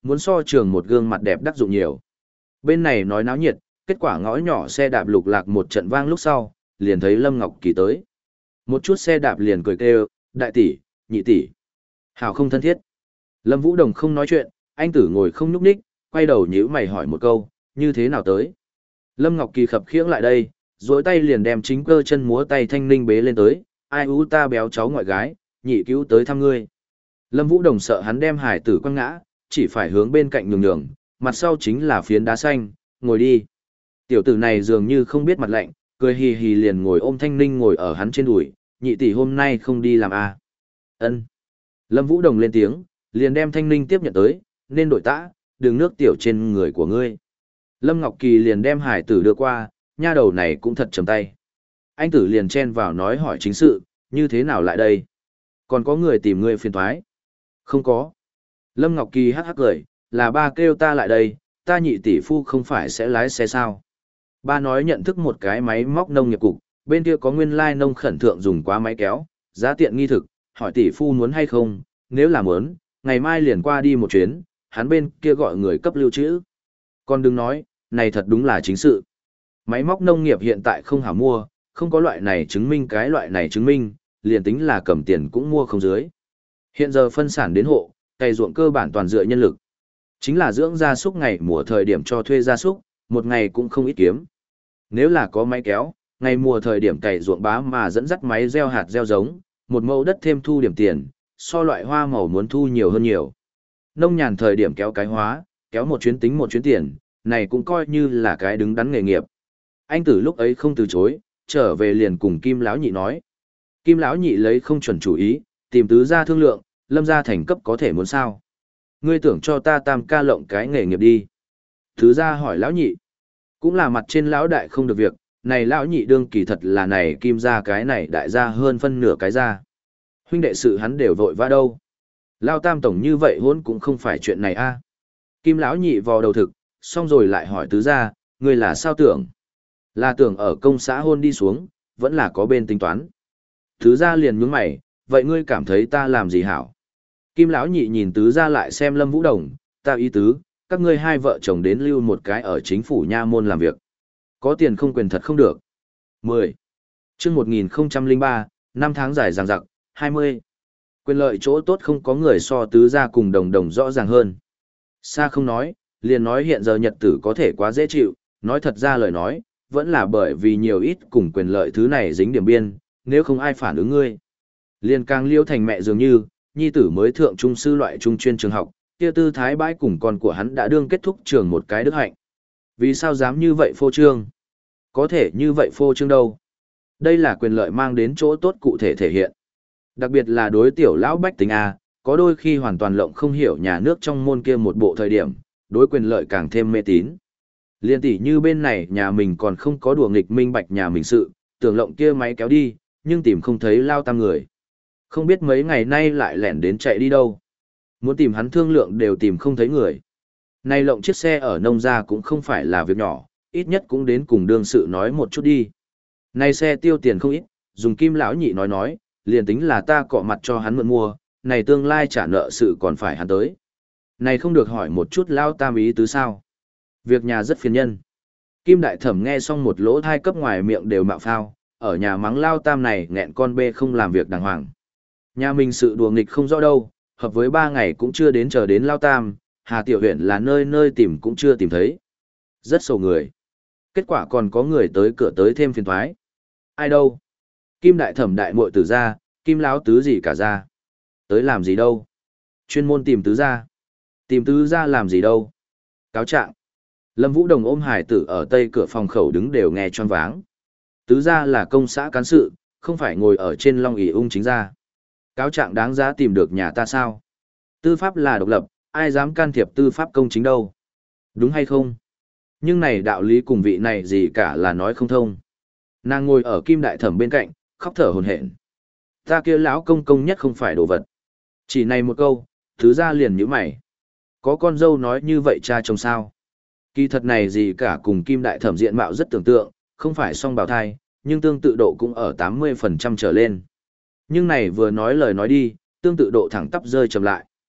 muốn so trường một gương mặt đẹp đắc dụng nhiều. Bên này nói náo nhiệt, kết quả ngõ nhỏ xe đạp lục lạc một trận vang lúc sau, liền thấy Lâm Ngọc Kỳ tới. Một chút xe đạp liền cười kêu, đại tỷ, nhị tỷ. Hào không thân thiết. Lâm Vũ Đồng không nói chuyện, anh tử ngồi không nhúc nhích, quay đầu nhíu mày hỏi một câu, như thế nào tới. Lâm Ngọc Kỳ khập khiễng lại đây, dối tay liền đem chính cơ chân múa tay thanh ninh bế lên tới, ai ú ta béo cháu ngoại gái, nhị cứu tới thăm ngươi. Lâm Vũ Đồng sợ hắn đem hải tử quăng ngã, chỉ phải hướng bên cạnh nhường nhường, mặt sau chính là phiến đá xanh, ngồi đi. Tiểu tử này dường như không biết mặt lạnh, cười hì hì liền ngồi ôm thanh ninh ngồi ở hắn trên đùi, nhị tỷ hôm nay không đi làm à. Ân. Lâm Vũ Đồng lên tiếng, liền đem thanh ninh tiếp nhận tới, nên đổi tã, đường nước tiểu trên người của ngươi. Lâm Ngọc Kỳ liền đem hải tử đưa qua, nha đầu này cũng thật chầm tay. Anh tử liền chen vào nói hỏi chính sự, như thế nào lại đây? Còn có người tìm ngươi phiền thoái? Không có. Lâm Ngọc Kỳ hắc hắc cười, là ba kêu ta lại đây, ta nhị tỷ phu không phải sẽ lái xe sao? Ba nói nhận thức một cái máy móc nông nghiệp cục, bên kia có nguyên lai nông khẩn thượng dùng quá máy kéo, giá tiện nghi thực, hỏi tỷ phu muốn hay không, nếu là muốn, ngày mai liền qua đi một chuyến, hắn bên kia gọi người cấp lưu trữ. Còn đừng nói, này thật đúng là chính sự. Máy móc nông nghiệp hiện tại không hảo mua, không có loại này chứng minh cái loại này chứng minh, liền tính là cầm tiền cũng mua không dưới. Hiện giờ phân sản đến hộ, cày ruộng cơ bản toàn dựa nhân lực. Chính là dưỡng gia súc ngày mùa thời điểm cho thuê gia súc, một ngày cũng không ít kiếm. Nếu là có máy kéo, ngày mùa thời điểm cày ruộng bá mà dẫn dắt máy gieo hạt gieo giống, một mẫu đất thêm thu điểm tiền, so loại hoa màu muốn thu nhiều hơn nhiều. Nông nhàn thời điểm kéo cái hóa, kéo một chuyến tính một chuyến tiền, này cũng coi như là cái đứng đắn nghề nghiệp. Anh tử lúc ấy không từ chối, trở về liền cùng Kim Lão Nhị nói. Kim Lão Nhị lấy không chuẩn chủ ý, tìm tứ gia thương lượng, Lâm gia thành cấp có thể muốn sao. Ngươi tưởng cho ta tam ca lộng cái nghề nghiệp đi. Tứ gia hỏi Lão Nhị. Cũng là mặt trên Lão Đại không được việc, này Lão Nhị đương kỳ thật là này Kim gia cái này đại gia hơn phân nửa cái gia. Huynh đệ sự hắn đều vội vã đâu. Lao tam tổng như vậy hôn cũng không phải chuyện này a. Kim Lão Nhị vò đầu thực, xong rồi lại hỏi tứ gia, ngươi là sao tưởng? Là tưởng ở công xã hôn đi xuống, vẫn là có bên tính toán. Tứ gia liền nhướng mày, vậy ngươi cảm thấy ta làm gì hảo? Kim Lão Nhị nhìn tứ gia lại xem Lâm Vũ Đồng, ta ý tứ, các ngươi hai vợ chồng đến lưu một cái ở chính phủ nha môn làm việc. Có tiền không quyền thật không được. mười. Chương một nghìn không trăm lẻ ba, năm tháng dài dằng dặc, hai mươi. Quyền lợi chỗ tốt không có người so tứ gia cùng đồng đồng rõ ràng hơn. Xa không nói, liền nói hiện giờ nhật tử có thể quá dễ chịu, nói thật ra lời nói, vẫn là bởi vì nhiều ít cùng quyền lợi thứ này dính điểm biên, nếu không ai phản ứng ngươi. Liền càng liêu thành mẹ dường như, nhi tử mới thượng trung sư loại trung chuyên trường học, kia tư thái bãi cùng con của hắn đã đương kết thúc trường một cái đức hạnh. Vì sao dám như vậy phô trương? Có thể như vậy phô trương đâu? Đây là quyền lợi mang đến chỗ tốt cụ thể thể hiện. Đặc biệt là đối tiểu lão bách tính A, có đôi khi hoàn toàn lộng không hiểu nhà nước trong môn kia một bộ thời điểm, đối quyền lợi càng thêm mê tín. Liên tỷ như bên này nhà mình còn không có đùa nghịch minh bạch nhà mình sự, tưởng lộng kia máy kéo đi, nhưng tìm không thấy lao tam người. Không biết mấy ngày nay lại lẻn đến chạy đi đâu. Muốn tìm hắn thương lượng đều tìm không thấy người. Nay lộng chiếc xe ở nông gia cũng không phải là việc nhỏ, ít nhất cũng đến cùng đương sự nói một chút đi. Nay xe tiêu tiền không ít, dùng Kim Lão Nhị nói nói, liền tính là ta cọ mặt cho hắn mượn mua, này tương lai trả nợ sự còn phải hắn tới. Này không được hỏi một chút lao tam ý tứ sao. Việc nhà rất phiền nhân. Kim Đại Thẩm nghe xong một lỗ thai cấp ngoài miệng đều mạo phao, ở nhà mắng lao tam này nghẹn con bê không làm việc đàng hoàng. Nhà mình sự đùa nghịch không rõ đâu, hợp với ba ngày cũng chưa đến chờ đến lao tam, Hà Tiểu huyện là nơi nơi tìm cũng chưa tìm thấy. Rất sầu người. Kết quả còn có người tới cửa tới thêm phiền thoái. Ai đâu? Kim Đại Thẩm đại muội tử ra, Kim Lão tứ gì cả ra. Tới làm gì đâu? Chuyên môn tìm tứ ra. Tìm tứ ra làm gì đâu? Cáo trạng. Lâm Vũ Đồng ôm hải tử ở tây cửa phòng khẩu đứng đều nghe choáng váng. Tứ ra là công xã cán sự, không phải ngồi ở trên long ỷ ung chính ra. Cáo trạng đáng giá tìm được nhà ta sao? Tư pháp là độc lập, ai dám can thiệp tư pháp công chính đâu? Đúng hay không? Nhưng này đạo lý cùng vị này gì cả là nói không thông. Nàng ngồi ở Kim Đại Thẩm bên cạnh, khóc thở hổn hển. Ta kia lão công công nhất không phải đồ vật. Chỉ này một câu, thứ ra liền nhíu mày. Có con dâu nói như vậy cha chồng sao? Kỳ thật này gì cả cùng Kim Đại Thẩm diện mạo rất tưởng tượng, không phải song bào thai, nhưng tương tự độ cũng ở tám mươi phần trăm trở lên. Nhưng này vừa nói lời nói đi, tương tự độ thẳng tắp rơi chậm lại.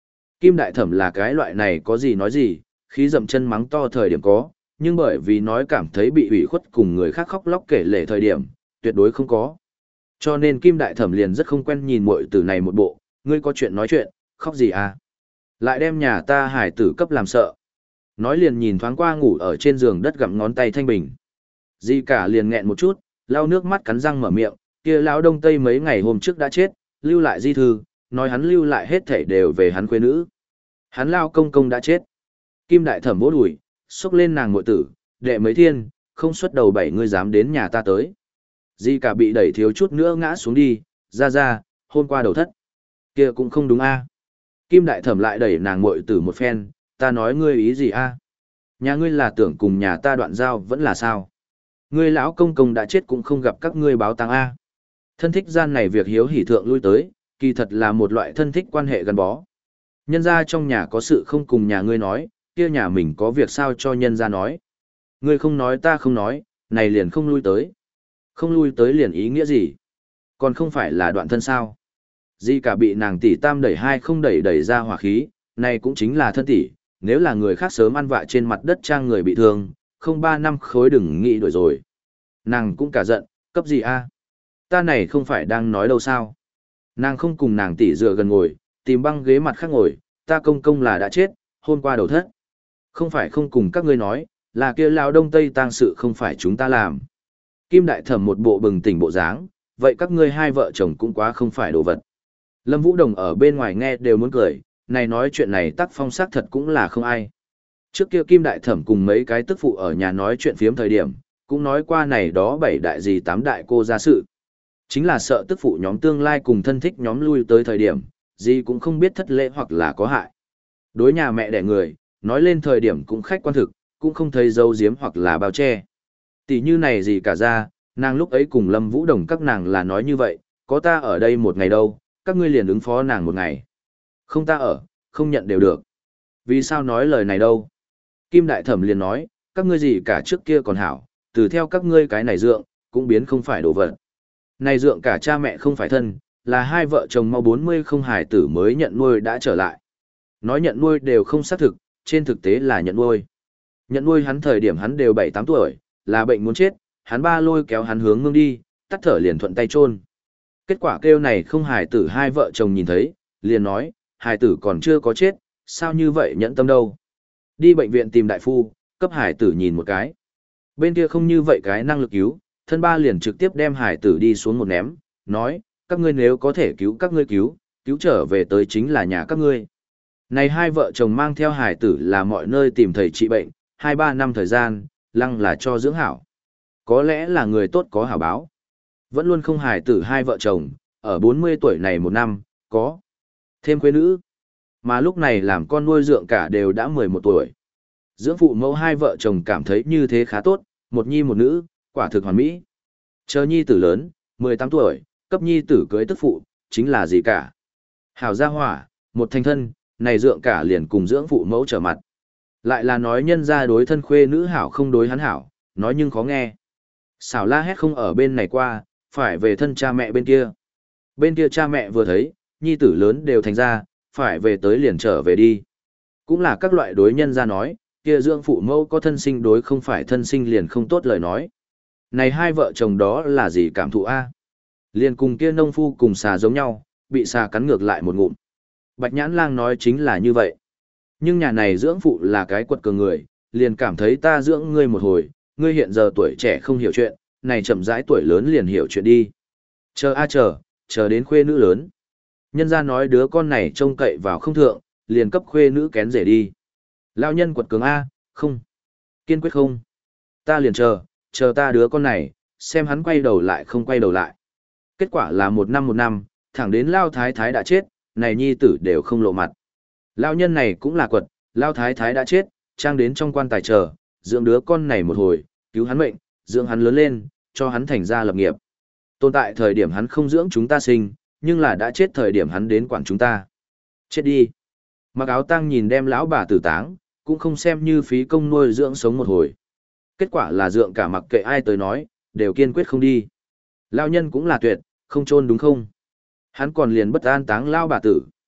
Kim Đại Thẩm là cái loại này có gì nói gì, khí dậm chân mắng to thời điểm có, nhưng bởi vì nói cảm thấy bị ủy khuất cùng người khác khóc lóc kể lể thời điểm, tuyệt đối không có. Cho nên Kim Đại Thẩm liền rất không quen nhìn muội tử này một bộ, ngươi có chuyện nói chuyện, khóc gì à? Lại đem nhà ta hải tử cấp làm sợ. Nói liền nhìn thoáng qua ngủ ở trên giường đất gặm ngón tay Thanh Bình. Di cả liền nghẹn một chút, lau nước mắt cắn răng mở miệng, kia lão Đông Tây mấy ngày hôm trước đã chết, lưu lại di thư, nói hắn lưu lại hết thảy đều về hắn quê nữ. Hắn lao công công đã chết. Kim Đại Thẩm vỗ đùi, xúc lên nàng muội tử, đệ mấy thiên, không xuất đầu bảy ngươi dám đến nhà ta tới. Di cả bị đẩy thiếu chút nữa ngã xuống đi, ra ra, hôm qua đầu thất. Kia cũng không đúng a. Kim Đại Thẩm lại đẩy nàng muội tử một phen, ta nói ngươi ý gì a? Nhà ngươi là tưởng cùng nhà ta đoạn giao vẫn là sao? Ngươi lão công công đã chết cũng không gặp các ngươi báo tang a. Thân thích gian này việc hiếu hỉ thượng lui tới, kỳ thật là một loại thân thích quan hệ gắn bó. Nhân gia trong nhà có sự không cùng nhà ngươi nói, kia nhà mình có việc sao cho nhân gia nói. Ngươi không nói ta không nói, này liền không lui tới. Không lui tới liền ý nghĩa gì? Còn không phải là đoạn thân sao? Di cả bị nàng tỷ tam đẩy hai không đẩy đẩy ra hỏa khí, này cũng chính là thân tỷ, nếu là người khác sớm ăn vạ trên mặt đất trang người bị thương, không ba năm khối đừng nghĩ đuổi rồi. Nàng cũng cả giận, cấp gì a? Ta này không phải đang nói đâu sao? Nàng không cùng nàng tỷ dựa gần ngồi, tìm băng ghế mặt khác ngồi, ta công công là đã chết, hôm qua đầu thất. Không phải không cùng các ngươi nói, là kia lão Đông Tây tang sự không phải chúng ta làm. Kim Đại Thẩm một bộ bừng tỉnh bộ dáng, vậy các ngươi hai vợ chồng cũng quá không phải đồ vật. Lâm Vũ Đồng ở bên ngoài nghe đều muốn cười, này nói chuyện này tác phong sắc thật cũng là không ai. Trước kia Kim Đại Thẩm cùng mấy cái tức phụ ở nhà nói chuyện phiếm thời điểm, cũng nói qua này đó bảy đại gì tám đại cô ra sự. Chính là sợ tức phụ nhóm tương lai cùng thân thích nhóm lui tới thời điểm, gì cũng không biết thất lễ hoặc là có hại. Đối nhà mẹ đẻ người, nói lên thời điểm cũng khách quan thực, cũng không thấy dấu diếm hoặc là bao che. Tỷ như này gì cả ra, nàng lúc ấy cùng Lâm Vũ Đồng các nàng là nói như vậy, có ta ở đây một ngày đâu, các ngươi liền ứng phó nàng một ngày. Không ta ở, không nhận đều được. Vì sao nói lời này đâu? Kim Đại Thẩm liền nói, các ngươi gì cả trước kia còn hảo, từ theo các ngươi cái này dượng, cũng biến không phải đồ vật. Này dượng cả cha mẹ không phải thân, là hai vợ chồng mau bốn mươi không hài tử mới nhận nuôi đã trở lại. Nói nhận nuôi đều không xác thực, trên thực tế là nhận nuôi. Nhận nuôi hắn thời điểm hắn đều bảy tám tuổi, là bệnh muốn chết, hắn ba lôi kéo hắn hướng ngưng đi, tắt thở liền thuận tay chôn. Kết quả kêu này không hài tử hai vợ chồng nhìn thấy, liền nói, hài tử còn chưa có chết, sao như vậy nhẫn tâm đâu. Đi bệnh viện tìm đại phu, cấp hài tử nhìn một cái. Bên kia không như vậy cái năng lực cứu, thân ba liền trực tiếp đem hài tử đi xuống một ném, nói, các ngươi nếu có thể cứu các ngươi cứu, cứu trở về tới chính là nhà các ngươi. Này hai vợ chồng mang theo hài tử là mọi nơi tìm thầy trị bệnh, hai ba năm thời gian, lăng là cho dưỡng hảo. Có lẽ là người tốt có hảo báo. Vẫn luôn không hài tử hai vợ chồng, ở bốn mươi tuổi này một năm, có thêm quê nữ. Mà lúc này làm con nuôi dưỡng cả đều đã mười một tuổi. Dưỡng phụ mẫu hai vợ chồng cảm thấy như thế khá tốt, một nhi một nữ, quả thực hoàn mỹ. Chờ nhi tử lớn, mười tám tuổi, cấp nhi tử cưới tức phụ, chính là gì cả. Hảo gia hỏa, một thành thân, này dưỡng cả liền cùng dưỡng phụ mẫu trở mặt. Lại là nói nhân ra đối thân khuê nữ hảo không đối hắn hảo, nói nhưng khó nghe. Xảo la hét không ở bên này qua, phải về thân cha mẹ bên kia. Bên kia cha mẹ vừa thấy, nhi tử lớn đều thành ra, phải về tới liền trở về đi. Cũng là các loại đối nhân ra nói, kia dưỡng phụ mẫu có thân sinh đối không phải thân sinh liền không tốt lời nói. Này hai vợ chồng đó là gì cảm thụ a? Liền cùng kia nông phu cùng xà giống nhau, bị xà cắn ngược lại một ngụm. Bạch Nhãn Lang nói chính là như vậy. Nhưng nhà này dưỡng phụ là cái quật cường người, liền cảm thấy ta dưỡng ngươi một hồi, ngươi hiện giờ tuổi trẻ không hiểu chuyện, này chậm rãi tuổi lớn liền hiểu chuyện đi. Chờ a chờ, chờ đến khuê nữ lớn. Nhân ra nói đứa con này trông cậy vào không thượng, liền cấp khuê nữ kén rể đi. Lao nhân quật cường a, không. Kiên quyết không. Ta liền chờ, chờ ta đứa con này, xem hắn quay đầu lại không quay đầu lại. Kết quả là một năm một năm, thẳng đến Lao Thái Thái đã chết, này nhi tử đều không lộ mặt. Lao nhân này cũng là quật, Lao Thái Thái đã chết, trang đến trong quan tài chờ, dưỡng đứa con này một hồi, cứu hắn mệnh, dưỡng hắn lớn lên, cho hắn thành ra lập nghiệp. Tồn tại thời điểm hắn không dưỡng chúng ta sinh, nhưng là đã chết thời điểm hắn đến quản chúng ta. Chết đi. Mặc áo tang nhìn đem lão bà tử táng, cũng không xem như phí công nuôi dưỡng sống một hồi. Kết quả là dượng cả mặc kệ ai tới nói, đều kiên quyết không đi. Lao nhân cũng là tuyệt, không chôn đúng không? Hắn còn liền bất an táng lao bà tử.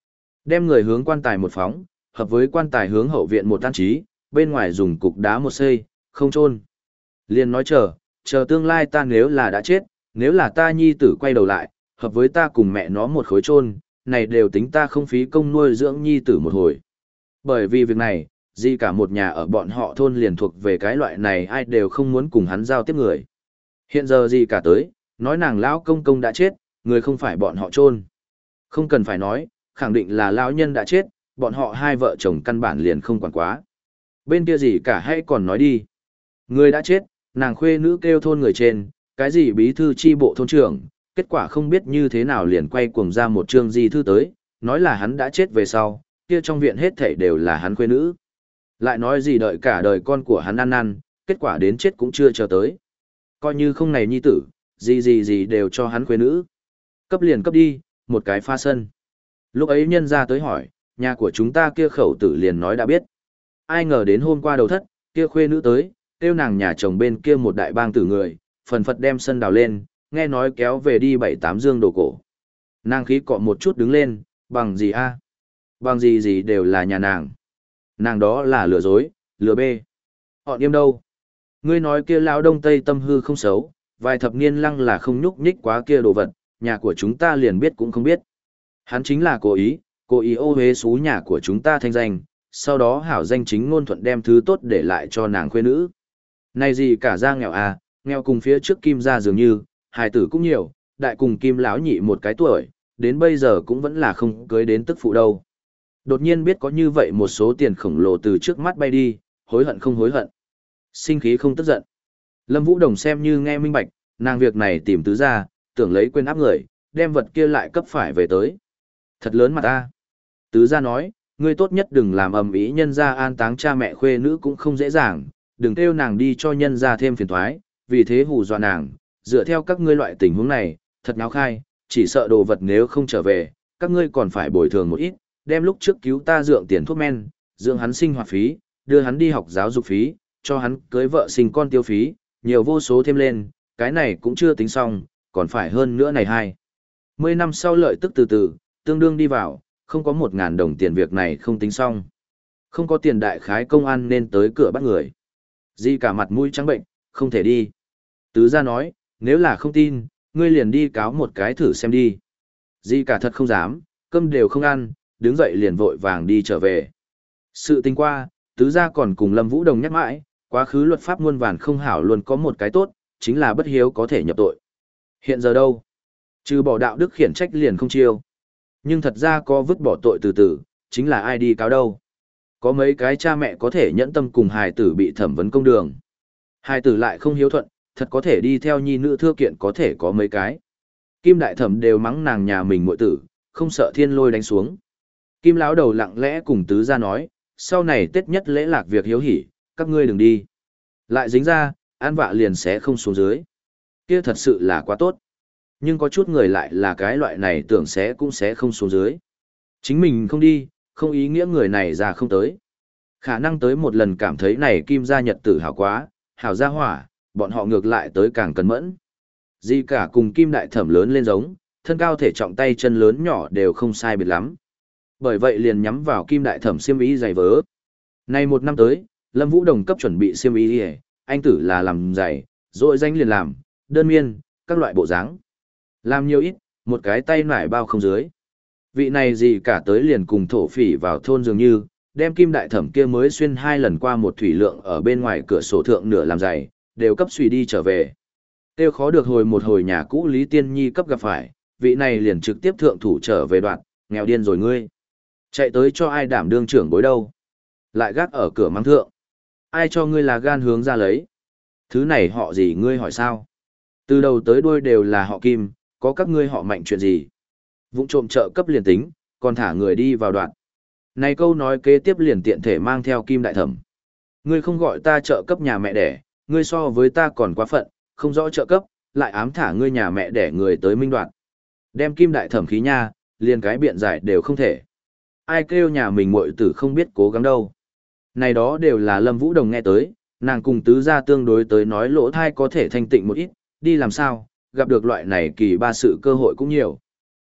Đem người hướng quan tài một phóng, hợp với quan tài hướng hậu viện một tan trí, bên ngoài dùng cục đá một xây, không chôn. Liền nói chờ, chờ tương lai ta nếu là đã chết, nếu là ta nhi tử quay đầu lại, hợp với ta cùng mẹ nó một khối chôn, này đều tính ta không phí công nuôi dưỡng nhi tử một hồi. Bởi vì việc này, gì cả một nhà ở bọn họ thôn liền thuộc về cái loại này ai đều không muốn cùng hắn giao tiếp người. Hiện giờ gì cả tới, nói nàng lão công công đã chết, người không phải bọn họ chôn. Không cần phải nói, khẳng định là lão nhân đã chết, bọn họ hai vợ chồng căn bản liền không quản quá. Bên kia gì cả hay còn nói đi. Người đã chết, nàng khuê nữ kêu thôn người trên, cái gì bí thư chi bộ thôn trưởng, kết quả không biết như thế nào liền quay cuồng ra một chương di thư tới, nói là hắn đã chết về sau, kia trong viện hết thảy đều là hắn khuê nữ. Lại nói gì đợi cả đời con của hắn ăn năn, kết quả đến chết cũng chưa chờ tới. Coi như không này nhi tử, gì gì gì đều cho hắn khuê nữ. Cấp liền cấp đi, một cái pha sân. Lúc ấy nhân ra tới hỏi, nhà của chúng ta kia khẩu tử liền nói đã biết. Ai ngờ đến hôm qua đầu thất, kia khuê nữ tới, tiêu nàng nhà chồng bên kia một đại bang tử người, phần phật đem sân đào lên, nghe nói kéo về đi bảy tám dương đồ cổ. Nàng khí cọ một chút đứng lên, bằng gì a? Bằng gì gì đều là nhà nàng. Nàng đó là lừa dối, lừa bê. Họ điêm đâu? Ngươi nói kia lão đông tây tâm hư không xấu, vài thập niên lăng là không nhúc nhích quá kia đồ vật, nhà của chúng ta liền biết cũng không biết. Hắn chính là cố ý, cố ý ô hế xú nhà của chúng ta thanh danh, sau đó hảo danh chính ngôn thuận đem thứ tốt để lại cho nàng khuê nữ. Này gì cả ra nghèo à, nghèo cùng phía trước kim ra dường như, hài tử cũng nhiều, đại cùng kim lão nhị một cái tuổi, đến bây giờ cũng vẫn là không cưới đến tức phụ đâu. Đột nhiên biết có như vậy một số tiền khổng lồ từ trước mắt bay đi, hối hận không hối hận. Sinh khí không tức giận. Lâm Vũ Đồng xem như nghe minh bạch, nàng việc này tìm tứ ra, tưởng lấy quên áp người, đem vật kia lại cấp phải về tới. Thật lớn mặt ta. Tứ ra nói, ngươi tốt nhất đừng làm ầm ĩ nhân ra an táng cha mẹ khuê nữ cũng không dễ dàng, đừng kêu nàng đi cho nhân ra thêm phiền toái, vì thế hù dọa nàng, dựa theo các ngươi loại tình huống này, thật náo khai, chỉ sợ đồ vật nếu không trở về, các ngươi còn phải bồi thường một ít, đem lúc trước cứu ta dượng tiền thuốc men, dưỡng hắn sinh hoạt phí, đưa hắn đi học giáo dục phí, cho hắn cưới vợ sinh con tiêu phí, nhiều vô số thêm lên, cái này cũng chưa tính xong, còn phải hơn nữa này hai. Mười năm sau lợi tức từ từ, tương đương đi vào, không có một ngàn đồng tiền việc này không tính xong. Không có tiền đại khái công an nên tới cửa bắt người. Di cả mặt mũi trắng bệnh, không thể đi. Tứ gia nói, nếu là không tin, ngươi liền đi cáo một cái thử xem đi. Di cả thật không dám, cơm đều không ăn, đứng dậy liền vội vàng đi trở về. Sự tình qua, tứ gia còn cùng Lâm Vũ Đồng nhắc mãi, quá khứ luật pháp muôn vàn không hảo luôn có một cái tốt, chính là bất hiếu có thể nhập tội. Hiện giờ đâu? Trừ bỏ đạo đức khiển trách liền không chiêu. Nhưng thật ra có vứt bỏ tội từ từ, chính là ai đi cáo đâu. Có mấy cái cha mẹ có thể nhẫn tâm cùng hài tử bị thẩm vấn công đường. Hài tử lại không hiếu thuận, thật có thể đi theo nhi nữ thưa kiện có thể có mấy cái. Kim đại thẩm đều mắng nàng nhà mình muội tử, không sợ thiên lôi đánh xuống. Kim lão đầu lặng lẽ cùng tứ gia nói, sau này Tết nhất lễ lạc việc hiếu hỉ, các ngươi đừng đi. Lại dính ra, an vạ liền sẽ không xuống dưới. Kia thật sự là quá tốt. Nhưng có chút người lại là cái loại này tưởng sẽ cũng sẽ không xuống dưới. Chính mình không đi, không ý nghĩa người này ra không tới. Khả năng tới một lần cảm thấy này kim gia nhật tử hảo quá, hảo gia hỏa, bọn họ ngược lại tới càng cẩn mẫn. Di cả cùng kim đại thẩm lớn lên giống, thân cao thể trọng tay chân lớn nhỏ đều không sai biệt lắm. Bởi vậy liền nhắm vào kim đại thẩm xiêm y giày vớ. Nay một năm tới, Lâm Vũ Đồng cấp chuẩn bị xiêm y, anh tử là làm giày, rồi danh liền làm, đơn miên, các loại bộ dáng. Làm nhiều ít, một cái tay nải bao không dưới. Vị này gì cả tới liền cùng thổ phỉ vào thôn dường như, đem kim đại thẩm kia mới xuyên hai lần qua một thủy lượng ở bên ngoài cửa sổ thượng nửa làm giày, đều cấp suy đi trở về. Tiêu khó được hồi một hồi nhà cũ Lý Tiên Nhi cấp gặp phải, vị này liền trực tiếp thượng thủ trở về đoạn, nghèo điên rồi ngươi. Chạy tới cho ai đảm đương trưởng bối đâu. Lại gác ở cửa mắng thượng. Ai cho ngươi là gan hướng ra lấy. Thứ này họ gì ngươi hỏi sao? Từ đầu tới đuôi đều là họ Kim, có các ngươi họ Mạnh chuyện gì? Vụng trộm trợ cấp liền tính, còn thả người đi vào đoạn. Này câu nói kế tiếp liền tiện thể mang theo Kim đại thẩm. Ngươi không gọi ta trợ cấp nhà mẹ đẻ, ngươi so với ta còn quá phận, không rõ trợ cấp, lại ám thả ngươi nhà mẹ đẻ người tới minh đoạn. Đem Kim đại thẩm khí nha, liền cái biện giải đều không thể. Ai kêu nhà mình muội tử không biết cố gắng đâu. Này đó đều là Lâm Vũ Đồng nghe tới, nàng cùng tứ gia tương đối tới nói lỗ thai có thể thanh tịnh một ít, đi làm sao, gặp được loại này kỳ ba sự cơ hội cũng nhiều.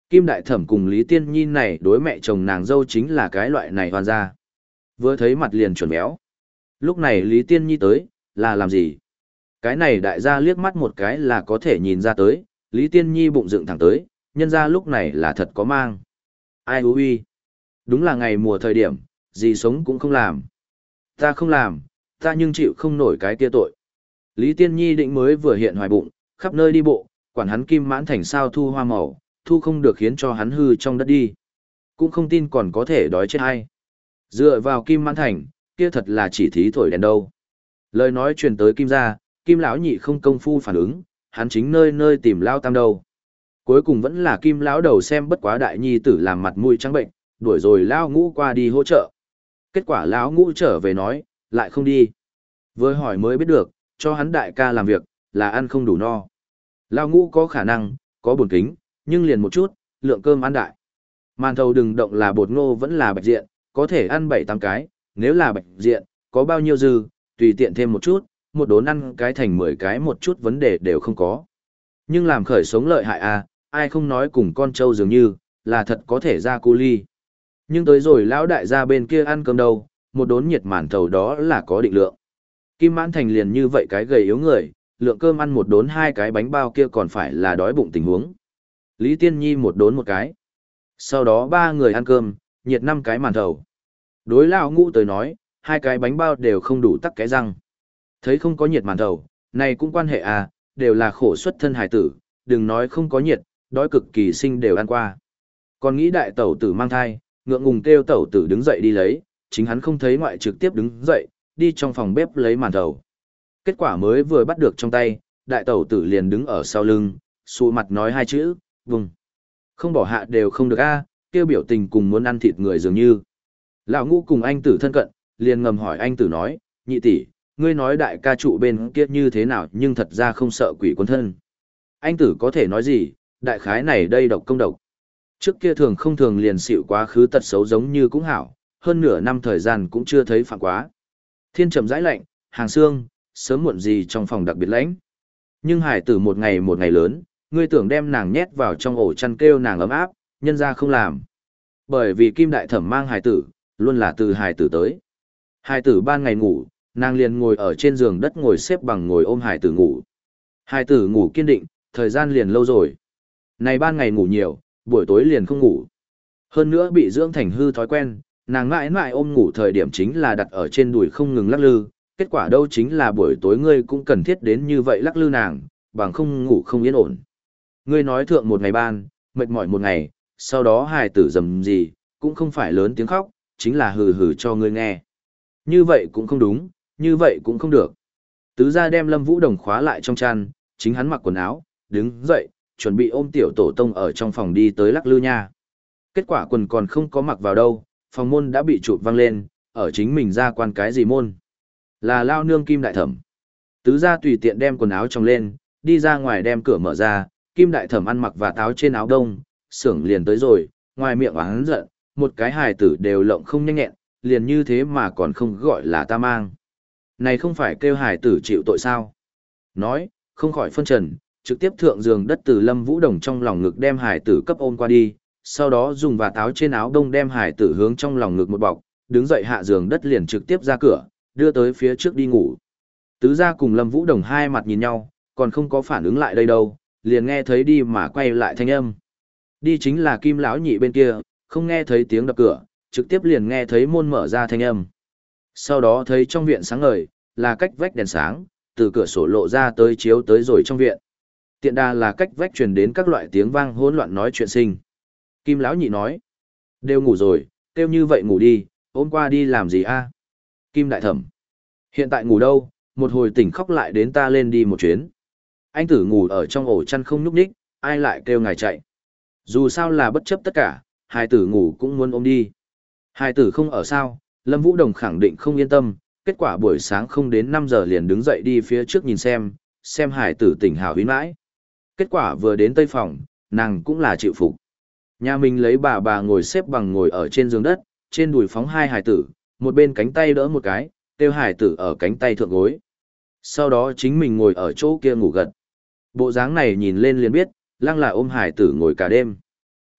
Kim Đại Thẩm cùng Lý Tiên Nhi này đối mẹ chồng nàng dâu chính là cái loại này hoàn ra. Vừa thấy mặt liền chuẩn béo. Lúc này Lý Tiên Nhi tới, là làm gì? Cái này đại gia liếc mắt một cái là có thể nhìn ra tới, Lý Tiên Nhi bụng dựng thẳng tới, nhân ra lúc này là thật có mang. Ai hú huy? Đúng là ngày mùa thời điểm, gì sống cũng không làm. Ta không làm, ta nhưng chịu không nổi cái kia tội. Lý Tiên Nhi định mới vừa hiện hoài bụng, khắp nơi đi bộ, quản hắn Kim Mãn Thành sao thu hoa màu, thu không được khiến cho hắn hư trong đất đi. Cũng không tin còn có thể đói chết hay. Dựa vào Kim Mãn Thành, kia thật là chỉ thí thổi đèn đâu. Lời nói truyền tới Kim gia, Kim lão nhị không công phu phản ứng, hắn chính nơi nơi tìm lao tam đâu. Cuối cùng vẫn là Kim lão đầu xem bất quá đại nhi tử làm mặt mũi trắng bệnh, đuổi rồi lao ngũ qua đi hỗ trợ. Kết quả lão ngũ trở về nói, lại không đi. Vừa hỏi mới biết được, cho hắn đại ca làm việc, là ăn không đủ no. Lao ngũ có khả năng, có buồn kính, nhưng liền một chút, lượng cơm ăn đại. Màn thầu đừng động là bột ngô vẫn là bạch diện, có thể ăn bảy tám cái, nếu là bạch diện, có bao nhiêu dư, tùy tiện thêm một chút, một đốn ăn cái thành mười cái một chút vấn đề đều không có. Nhưng làm khởi sống lợi hại à, ai không nói cùng con trâu dường như, là thật có thể ra cu ly. Nhưng tới rồi lão đại gia bên kia ăn cơm đâu, một đốn nhiệt màn thầu đó là có định lượng. Kim Mãn Thành liền như vậy cái gầy yếu người, lượng cơm ăn một đốn hai cái bánh bao kia còn phải là đói bụng tình huống. Lý Tiên Nhi một đốn một cái. Sau đó ba người ăn cơm, nhiệt năm cái màn thầu. Đối lão ngũ tới nói, hai cái bánh bao đều không đủ tắc cái răng. Thấy không có nhiệt màn thầu, này cũng quan hệ à, đều là khổ xuất thân hài tử, đừng nói không có nhiệt, đói cực kỳ sinh đều ăn qua. Còn nghĩ đại tẩu tử mang thai, ngượng ngùng kêu tẩu tử đứng dậy đi lấy, chính hắn không thấy ngoại trực tiếp đứng dậy, đi trong phòng bếp lấy màn thầu. Kết quả mới vừa bắt được trong tay, đại tẩu tử liền đứng ở sau lưng, xù mặt nói hai chữ, vùng. Không bỏ hạ đều không được a, kêu biểu tình cùng muốn ăn thịt người dường như. Lão ngũ cùng anh tử thân cận, liền ngầm hỏi anh tử nói, nhị tỷ, ngươi nói đại ca trụ bên kia như thế nào nhưng thật ra không sợ quỷ quân thân. Anh tử có thể nói gì, đại khái này đây độc công độc. Trước kia thường không thường liền xịu quá khứ tật xấu giống như cũng hảo, hơn nửa năm thời gian cũng chưa thấy phạm quá. Thiên trầm rãi lạnh, hàng xương, sớm muộn gì trong phòng đặc biệt lãnh. Nhưng hải tử một ngày một ngày lớn, ngươi tưởng đem nàng nhét vào trong ổ chăn kêu nàng ấm áp, nhân ra không làm. Bởi vì Kim Đại Thẩm mang hải tử, luôn là từ hải tử tới. Hải tử ban ngày ngủ, nàng liền ngồi ở trên giường đất ngồi xếp bằng ngồi ôm hải tử ngủ. Hải tử ngủ kiên định, thời gian liền lâu rồi. Này ban ngày ngủ nhiều, buổi tối liền không ngủ. Hơn nữa bị dưỡng thành hư thói quen, nàng mãi mãi ôm ngủ thời điểm chính là đặt ở trên đùi không ngừng lắc lư, kết quả đâu chính là buổi tối ngươi cũng cần thiết đến như vậy lắc lư nàng, bằng không ngủ không yên ổn. Ngươi nói thượng một ngày ban, mệt mỏi một ngày, sau đó hài tử dầm gì, cũng không phải lớn tiếng khóc, chính là hừ hừ cho ngươi nghe. Như vậy cũng không đúng, như vậy cũng không được. Tứ gia đem Lâm Vũ Đồng khóa lại trong chăn, chính hắn mặc quần áo, đứng dậy, chuẩn bị ôm tiểu tổ tông ở trong phòng đi tới lắc lư nha. Kết quả quần còn không có mặc vào đâu, phòng môn đã bị chụp văng lên, ở chính mình ra quan cái gì môn. Là lao nương Kim Đại Thẩm. Tứ gia tùy tiện đem quần áo trong lên, đi ra ngoài đem cửa mở ra, Kim Đại Thẩm ăn mặc và táo trên áo đông, xưởng liền tới rồi, ngoài miệng oán giận, một cái hài tử đều lộng không nhanh nhẹn, liền như thế mà còn không gọi là ta mang. Này không phải kêu hài tử chịu tội sao? Nói, không khỏi phân trần, trực tiếp thượng giường đất từ Lâm Vũ Đồng trong lòng ngực đem hài tử cấp ôm qua đi, sau đó dùng và táo trên áo đông đem hài tử hướng trong lòng ngực một bọc, đứng dậy hạ giường đất liền trực tiếp ra cửa, đưa tới phía trước đi ngủ. Tứ gia cùng Lâm Vũ Đồng hai mặt nhìn nhau, còn không có phản ứng lại đây đâu, liền nghe thấy đi mà quay lại thanh âm. Đi chính là Kim lão nhị bên kia, không nghe thấy tiếng đập cửa, trực tiếp liền nghe thấy môn mở ra thanh âm. Sau đó thấy trong viện sáng ngời, là cách vách đèn sáng, từ cửa sổ lộ ra tới chiếu tới rồi trong viện. Tiện đà là cách vách truyền đến các loại tiếng vang hỗn loạn nói chuyện sinh. Kim lão nhị nói, đều ngủ rồi, kêu như vậy ngủ đi, ôm qua đi làm gì a? Kim Đại Thẩm, hiện tại ngủ đâu, một hồi tỉnh khóc lại đến ta lên đi một chuyến. Anh tử ngủ ở trong ổ chăn không nhúc nhích, ai lại kêu ngài chạy. Dù sao là bất chấp tất cả, hai tử ngủ cũng muốn ôm đi. Hai tử không ở sao, Lâm Vũ Đồng khẳng định không yên tâm, kết quả buổi sáng không đến năm giờ liền đứng dậy đi phía trước nhìn xem, xem hải tử tỉnh hào húy mãi. Kết quả vừa đến tây phòng, nàng cũng là chịu phục. Nhà mình lấy bà bà ngồi xếp bằng ngồi ở trên giường đất, trên đùi phóng hai hải tử, một bên cánh tay đỡ một cái, tiêu hải tử ở cánh tay thượng gối. Sau đó chính mình ngồi ở chỗ kia ngủ gật. Bộ dáng này nhìn lên liền biết, lăng là ôm hải tử ngồi cả đêm.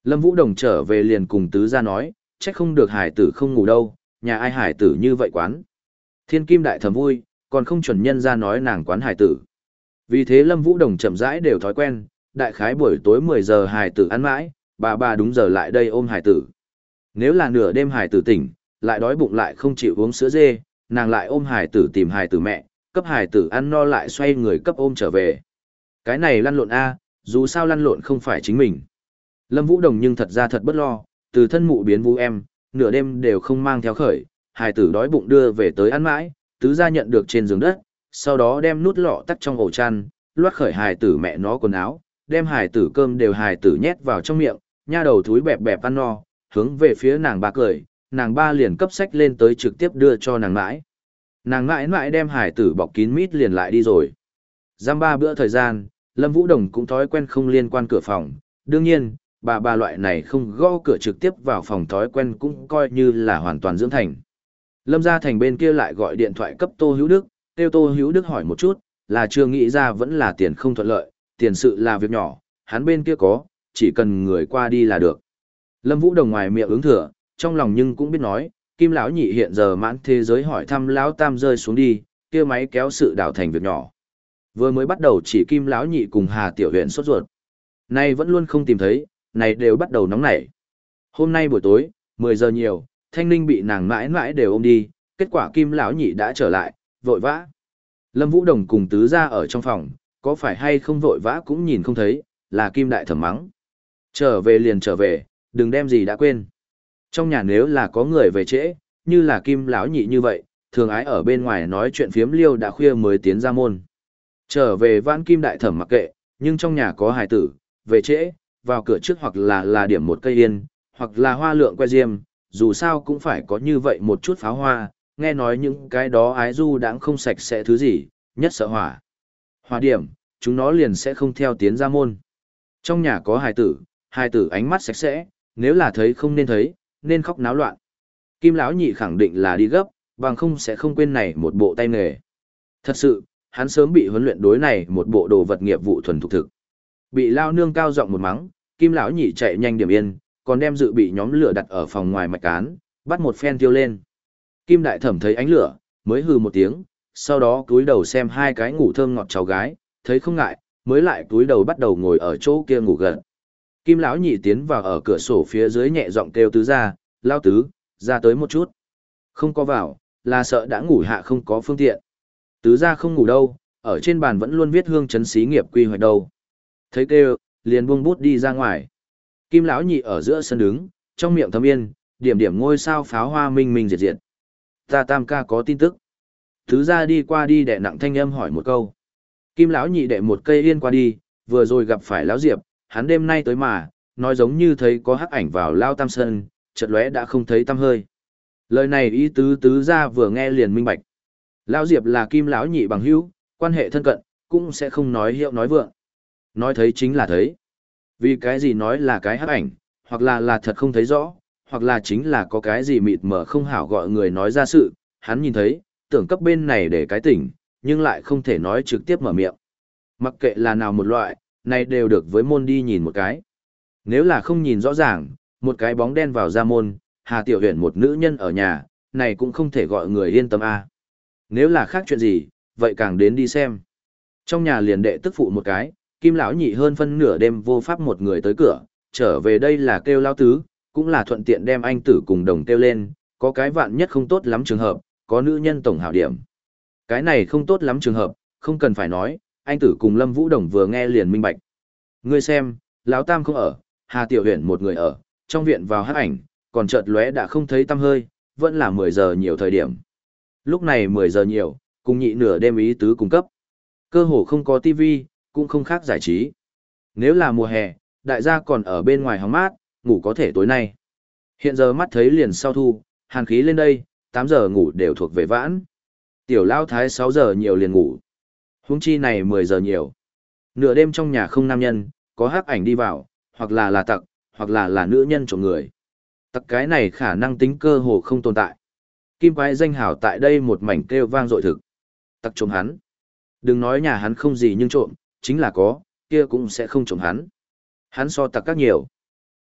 Lâm Vũ Đồng trở về liền cùng tứ gia nói, trách không được hải tử không ngủ đâu, nhà ai hải tử như vậy quán. Thiên Kim đại thầm vui, còn không chuẩn nhân ra nói nàng quán hải tử. Vì thế Lâm Vũ Đồng chậm rãi đều thói quen, đại khái buổi tối mười giờ hải tử ăn mãi, bà bà đúng giờ lại đây ôm hải tử. Nếu là nửa đêm hải tử tỉnh, lại đói bụng lại không chịu uống sữa dê, nàng lại ôm hải tử tìm hải tử mẹ, cấp hải tử ăn no lại xoay người cấp ôm trở về. Cái này lăn lộn a, dù sao lăn lộn không phải chính mình. Lâm Vũ Đồng nhưng thật ra thật bất lo, từ thân mụ biến vũ em, nửa đêm đều không mang theo khởi, hải tử đói bụng đưa về tới ăn mãi, tứ gia nhận được trên giường đất, sau đó đem nút lọ tắt trong ổ chăn, loát khởi hải tử mẹ nó quần áo, đem hải tử cơm đều hải tử nhét vào trong miệng, nha đầu thúi bẹp bẹp ăn no, hướng về phía nàng ba cười, nàng ba liền cấp sách lên tới trực tiếp đưa cho nàng mãi. Nàng mãi mãi đem hải tử bọc kín mít liền lại đi rồi. Giam ba bữa thời gian, Lâm Vũ Đồng cũng thói quen không liên quan cửa phòng, đương nhiên, bà bà loại này không gõ cửa trực tiếp vào phòng thói quen cũng coi như là hoàn toàn dưỡng thành. Lâm Gia Thành bên kia lại gọi điện thoại cấp Tô Hữu Đức, kêu Tô Hữu Đức hỏi một chút, là chưa nghĩ ra vẫn là tiền không thuận lợi, tiền sự là việc nhỏ, hắn bên kia có, chỉ cần người qua đi là được. Lâm Vũ Đồng ngoài miệng ứng thừa, trong lòng nhưng cũng biết nói, Kim lão nhị hiện giờ mãn thế giới hỏi thăm lão tam rơi xuống đi, kia máy kéo sự đảo thành việc nhỏ. Vừa mới bắt đầu chỉ Kim lão nhị cùng Hà Tiểu Huyền sốt ruột. Nay vẫn luôn không tìm thấy, này đều bắt đầu nóng nảy. Hôm nay buổi tối, mười giờ nhiều, Thanh Ninh bị nàng mãi mãi đều ôm đi, kết quả Kim lão nhị đã trở lại, vội vã. Lâm Vũ Đồng cùng tứ gia ở trong phòng, có phải hay không vội vã cũng nhìn không thấy, là Kim đại thẩm mắng. Trở về liền trở về, đừng đem gì đã quên. Trong nhà nếu là có người về trễ, như là Kim lão nhị như vậy, thường ái ở bên ngoài nói chuyện phiếm liêu đã khuya mới tiến ra môn. Trở về vãn Kim đại thẩm mặc kệ, nhưng trong nhà có hài tử, về trễ, vào cửa trước hoặc là là điểm một cây yên, hoặc là hoa lượng que diêm, dù sao cũng phải có như vậy một chút pháo hoa, nghe nói những cái đó ái du đãng không sạch sẽ thứ gì, nhất sợ hỏa. Hỏa điểm, chúng nó liền sẽ không theo tiến ra môn. Trong nhà có hài tử, hài tử ánh mắt sạch sẽ, nếu là thấy không nên thấy, nên khóc náo loạn. Kim lão nhị khẳng định là đi gấp, bằng không sẽ không quên này một bộ tay nghề. Thật sự, hắn sớm bị huấn luyện đối này một bộ đồ vật nghiệp vụ thuần thục thực. Bị lao nương cao giọng một mắng, Kim lão nhị chạy nhanh điểm yên, còn đem dự bị nhóm lửa đặt ở phòng ngoài mạch cán, bắt một phen tiêu lên. Kim đại thẩm thấy ánh lửa, mới hừ một tiếng, sau đó cúi đầu xem hai cái ngủ thơm ngọt cháu gái, thấy không ngại, mới lại cúi đầu bắt đầu ngồi ở chỗ kia ngủ gần. Kim lão nhị tiến vào ở cửa sổ phía dưới nhẹ giọng kêu tứ ra, lao tứ, ra tới một chút. Không có vào, là sợ đã ngủ hạ không có phương tiện. Tứ ra không ngủ đâu, ở trên bàn vẫn luôn viết hương chấn xí nghiệp quy hoạch đâu. Thấy kêu, liền buông bút đi ra ngoài. Kim lão nhị ở giữa sân đứng, trong miệng thầm yên, điểm điểm ngôi sao pháo hoa minh minh diệt diệt. Ta tam ca có tin tức. Tứ ra đi qua đi đệ nặng thanh âm hỏi một câu. Kim lão nhị đệ một cây yên qua đi, vừa rồi gặp phải lão Diệp, hắn đêm nay tới mà, nói giống như thấy có hắc ảnh vào lao tam sơn, chợt lóe đã không thấy tăm hơi. Lời này ý tứ tứ ra vừa nghe liền minh bạch. Lão Diệp là Kim lão nhị bằng hữu, quan hệ thân cận, cũng sẽ không nói hiệu nói vượng. Nói thấy chính là thấy. Vì cái gì nói là cái hắc ảnh, hoặc là là thật không thấy rõ, hoặc là chính là có cái gì mịt mờ không hảo gọi người nói ra sự, hắn nhìn thấy, tưởng cấp bên này để cái tỉnh, nhưng lại không thể nói trực tiếp mở miệng. Mặc kệ là nào một loại, này đều được với môn đi nhìn một cái. Nếu là không nhìn rõ ràng, một cái bóng đen vào ra môn, Hà Tiểu Huyền một nữ nhân ở nhà, này cũng không thể gọi người yên tâm a. Nếu là khác chuyện gì, vậy càng đến đi xem. Trong nhà liền đệ tức phụ một cái, Kim lão nhị hơn phân nửa đêm vô pháp một người tới cửa, trở về đây là kêu lao tứ, cũng là thuận tiện đem anh tử cùng đồng kêu lên, có cái vạn nhất không tốt lắm trường hợp, có nữ nhân tổng hảo điểm. Cái này không tốt lắm trường hợp, không cần phải nói, anh tử cùng Lâm Vũ Đồng vừa nghe liền minh bạch. Ngươi xem, lão tam không ở, Hà Tiểu Huyền một người ở, trong viện vào hắc ảnh, còn chợt lóe đã không thấy tăm hơi, vẫn là mười giờ nhiều thời điểm. Lúc này mười giờ nhiều, cùng nhị nửa đêm ý tứ cung cấp. Cơ hồ không có tivi, cũng không khác giải trí. Nếu là mùa hè, đại gia còn ở bên ngoài hóng mát, ngủ có thể tối nay. Hiện giờ mắt thấy liền sau thu, hàn khí lên đây, tám giờ ngủ đều thuộc về vãn. Tiểu lao thái sáu giờ nhiều liền ngủ. Huống chi này mười giờ nhiều. Nửa đêm trong nhà không nam nhân, có hắc ảnh đi vào, hoặc là là tặc, hoặc là là nữ nhân trộm người. Tặc cái này khả năng tính cơ hồ không tồn tại. Kim quái danh hảo tại đây một mảnh kêu vang dội thực. Tặc trộm hắn. Đừng nói nhà hắn không gì nhưng trộm, chính là có, kia cũng sẽ không trộm hắn. Hắn so tặc các nhiều.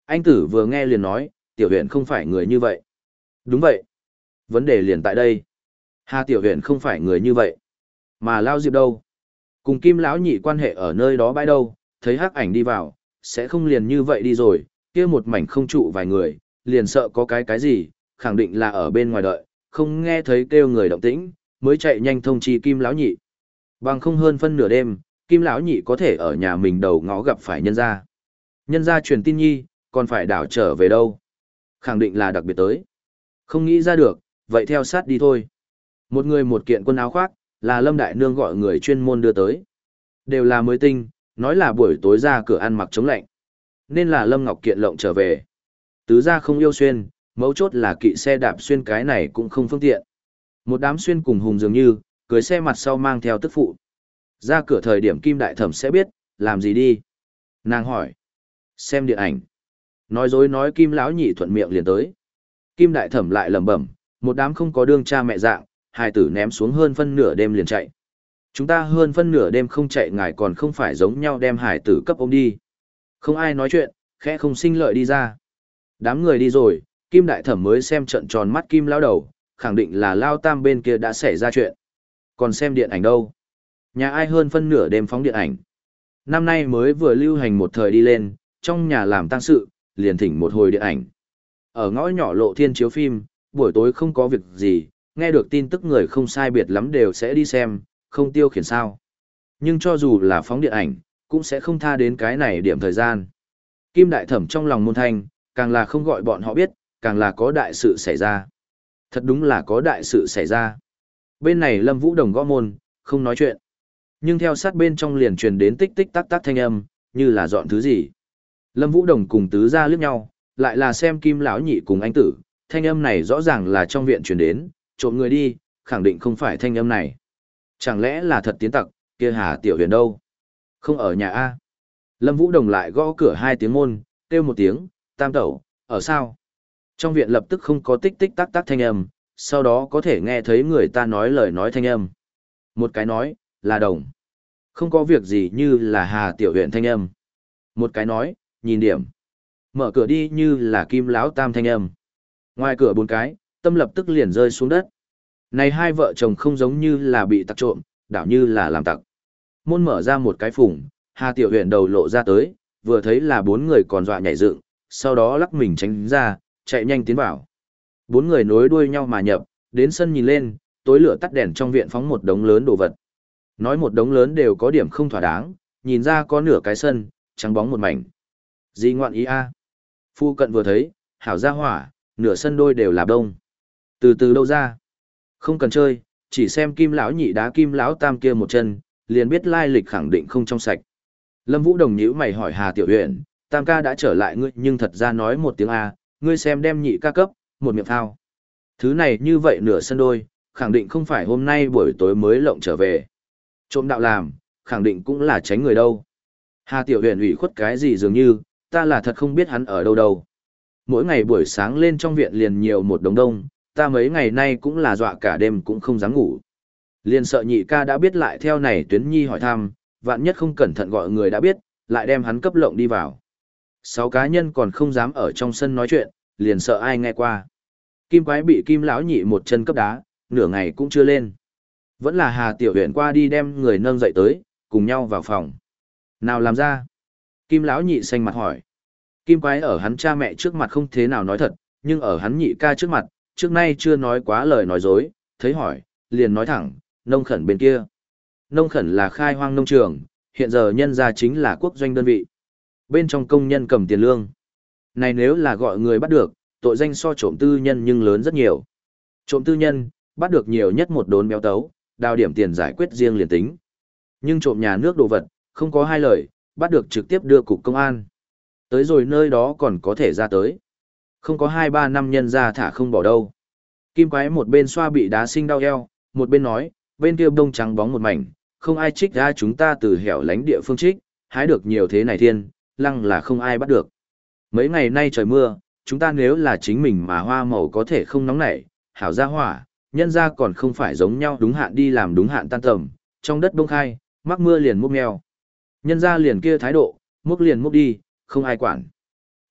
Anh tử vừa nghe liền nói, tiểu huyện không phải người như vậy. Đúng vậy. Vấn đề liền tại đây. Hà tiểu huyện không phải người như vậy. Mà Lao Diệp đâu? Cùng Kim lão nhị quan hệ ở nơi đó bãi đâu, thấy hắc ảnh đi vào, sẽ không liền như vậy đi rồi, kia một mảnh không trụ vài người, liền sợ có cái cái gì, khẳng định là ở bên ngoài đợi, không nghe thấy kêu người động tĩnh, mới chạy nhanh thông chi Kim lão nhị. Bằng không hơn phân nửa đêm, Kim lão nhị có thể ở nhà mình đầu ngõ gặp phải nhân gia. Nhân gia truyền tin nhi, còn phải đảo trở về đâu? Khẳng định là đặc biệt tới. Không nghĩ ra được, vậy theo sát đi thôi. Một người một kiện quần áo khoác, là Lâm Đại Nương gọi người chuyên môn đưa tới. Đều là mới tinh, nói là buổi tối ra cửa ăn mặc chống lạnh. Nên là Lâm Ngọc Kiện lộng trở về. Tứ gia không yêu xuyên, mấu chốt là kỵ xe đạp xuyên cái này cũng không phương tiện. Một đám xuyên cùng hùng dường như, cưới xe mặt sau mang theo tức phụ. Ra cửa thời điểm Kim Đại Thẩm sẽ biết, làm gì đi. Nàng hỏi. Xem điện ảnh. Nói dối nói Kim lão nhị thuận miệng liền tới. Kim Đại Thẩm lại lẩm bẩm, một đám không có đương cha mẹ dạng, hài tử ném xuống hơn phân nửa đêm liền chạy. Chúng ta hơn phân nửa đêm không chạy ngài còn không phải giống nhau đem hải tử cấp ôm đi. Không ai nói chuyện, khẽ không sinh lợi đi ra. Đám người đi rồi, Kim Đại Thẩm mới xem trận tròn mắt Kim lão đầu, khẳng định là Lao Tam bên kia đã xảy ra chuyện. Còn xem điện ảnh đâu? Nhà ai hơn phân nửa đêm phóng điện ảnh. Năm nay mới vừa lưu hành một thời đi lên, trong nhà làm tang sự, liền thỉnh một hồi điện ảnh. Ở ngõ nhỏ Lộ Thiên chiếu phim, buổi tối không có việc gì, nghe được tin tức người không sai biệt lắm đều sẽ đi xem, không tiêu khiển sao. Nhưng cho dù là phóng điện ảnh, cũng sẽ không tha đến cái này điểm thời gian. Kim Đại Thẩm trong lòng môn thanh, càng là không gọi bọn họ biết, càng là có đại sự xảy ra. Thật đúng là có đại sự xảy ra. Bên này Lâm Vũ Đồng gõ môn, không nói chuyện. Nhưng theo sát bên trong liền truyền đến tích tích tắc tắc thanh âm, như là dọn thứ gì. Lâm Vũ Đồng cùng tứ gia liếc nhau, lại là xem Kim lão nhị cùng anh tử, thanh âm này rõ ràng là trong viện truyền đến, trộm người đi, khẳng định không phải thanh âm này. Chẳng lẽ là thật tiến tặc, kia Hà Tiểu Huyền đâu? Không ở nhà A. Lâm Vũ Đồng lại gõ cửa hai tiếng môn, kêu một tiếng, Tam tẩu, ở sao? Trong viện lập tức không có tích tích tắc tắc thanh âm, sau đó có thể nghe thấy người ta nói lời nói thanh âm. Một cái nói, là Đồng. Không có việc gì như là Hà Tiểu Huyền thanh âm. Một cái nói, nhìn điểm. Mở cửa đi như là Kim lão Tam thanh âm. Ngoài cửa bốn cái, tâm lập tức liền rơi xuống đất. Này hai vợ chồng không giống như là bị tặc trộm, đảo như là làm tặc. Môn mở ra một cái phủng, Hà Tiểu Huyền đầu lộ ra tới, vừa thấy là bốn người còn dọa nhảy dựng, sau đó lắc mình tránh ra, chạy nhanh tiến vào. Bốn người nối đuôi nhau mà nhập, đến sân nhìn lên, tối lửa tắt đèn trong viện phóng một đống lớn đồ vật. Nói một đống lớn đều có điểm không thỏa đáng, nhìn ra có nửa cái sân, trắng bóng một mảnh. Gì ngoạn ý a? Phu cận vừa thấy, hảo ra hỏa, nửa sân đôi đều là đông. Từ từ đâu ra? Không cần chơi, chỉ xem Kim lão nhị đá Kim lão Tam kia một chân, liền biết lai lịch khẳng định không trong sạch. Lâm Vũ Đồng nhíu mày hỏi Hà Tiểu Huyền, Tam ca đã trở lại ngươi nhưng thật ra nói một tiếng A, ngươi xem đem nhị ca cấp, một miệng phao. Thứ này như vậy nửa sân đôi, khẳng định không phải hôm nay buổi tối mới lộng trở về. Trộm đạo làm, khẳng định cũng là tránh người đâu. Hà Tiểu Huyền ủy khuất cái gì dường như, ta là thật không biết hắn ở đâu đâu. Mỗi ngày buổi sáng lên trong viện liền nhiều một đống đông, ta mấy ngày nay cũng là dọa cả đêm cũng không dám ngủ. Liền sợ nhị ca đã biết lại theo này Tuyến Nhi hỏi thăm, vạn nhất không cẩn thận gọi người đã biết, lại đem hắn cấp lộng đi vào. Sáu cá nhân còn không dám ở trong sân nói chuyện, liền sợ ai nghe qua. Kim Quái bị Kim lão nhị một chân cấp đá, nửa ngày cũng chưa lên. Vẫn là Hà Tiểu Huyền qua đi đem người nâng dậy tới, cùng nhau vào phòng. Nào làm ra? Kim lão nhị xanh mặt hỏi. Kim Quái ở hắn cha mẹ trước mặt không thế nào nói thật, nhưng ở hắn nhị ca trước mặt, trước nay chưa nói quá lời nói dối, thấy hỏi, liền nói thẳng, nông khẩn bên kia. Nông khẩn là khai hoang nông trường, hiện giờ nhân gia chính là quốc doanh đơn vị. Bên trong công nhân cầm tiền lương. Này nếu là gọi người bắt được, tội danh so trộm tư nhân nhưng lớn rất nhiều. Trộm tư nhân, bắt được nhiều nhất một đốn béo tấu, đào điểm tiền giải quyết riêng liền tính. Nhưng trộm nhà nước đồ vật, không có hai lời, bắt được trực tiếp đưa cục công an. Tới rồi nơi đó còn có thể ra tới. Không có hai ba năm nhân ra thả không bỏ đâu. Kim Quái một bên xoa bị đá sinh đau eo, một bên nói, bên kia bông trắng bóng một mảnh, không ai trích ra chúng ta từ hẻo lánh địa phương trích, hái được nhiều thế này thiên, lăng là không ai bắt được. Mấy ngày nay trời mưa, chúng ta nếu là chính mình mà hoa màu có thể không nóng nảy, hảo ra hỏa, nhân ra còn không phải giống nhau đúng hạn đi làm đúng hạn tan tầm, trong đất bông khai, mắc mưa liền múc mèo. Nhân ra liền kia thái độ, múc liền múc đi, không ai quản.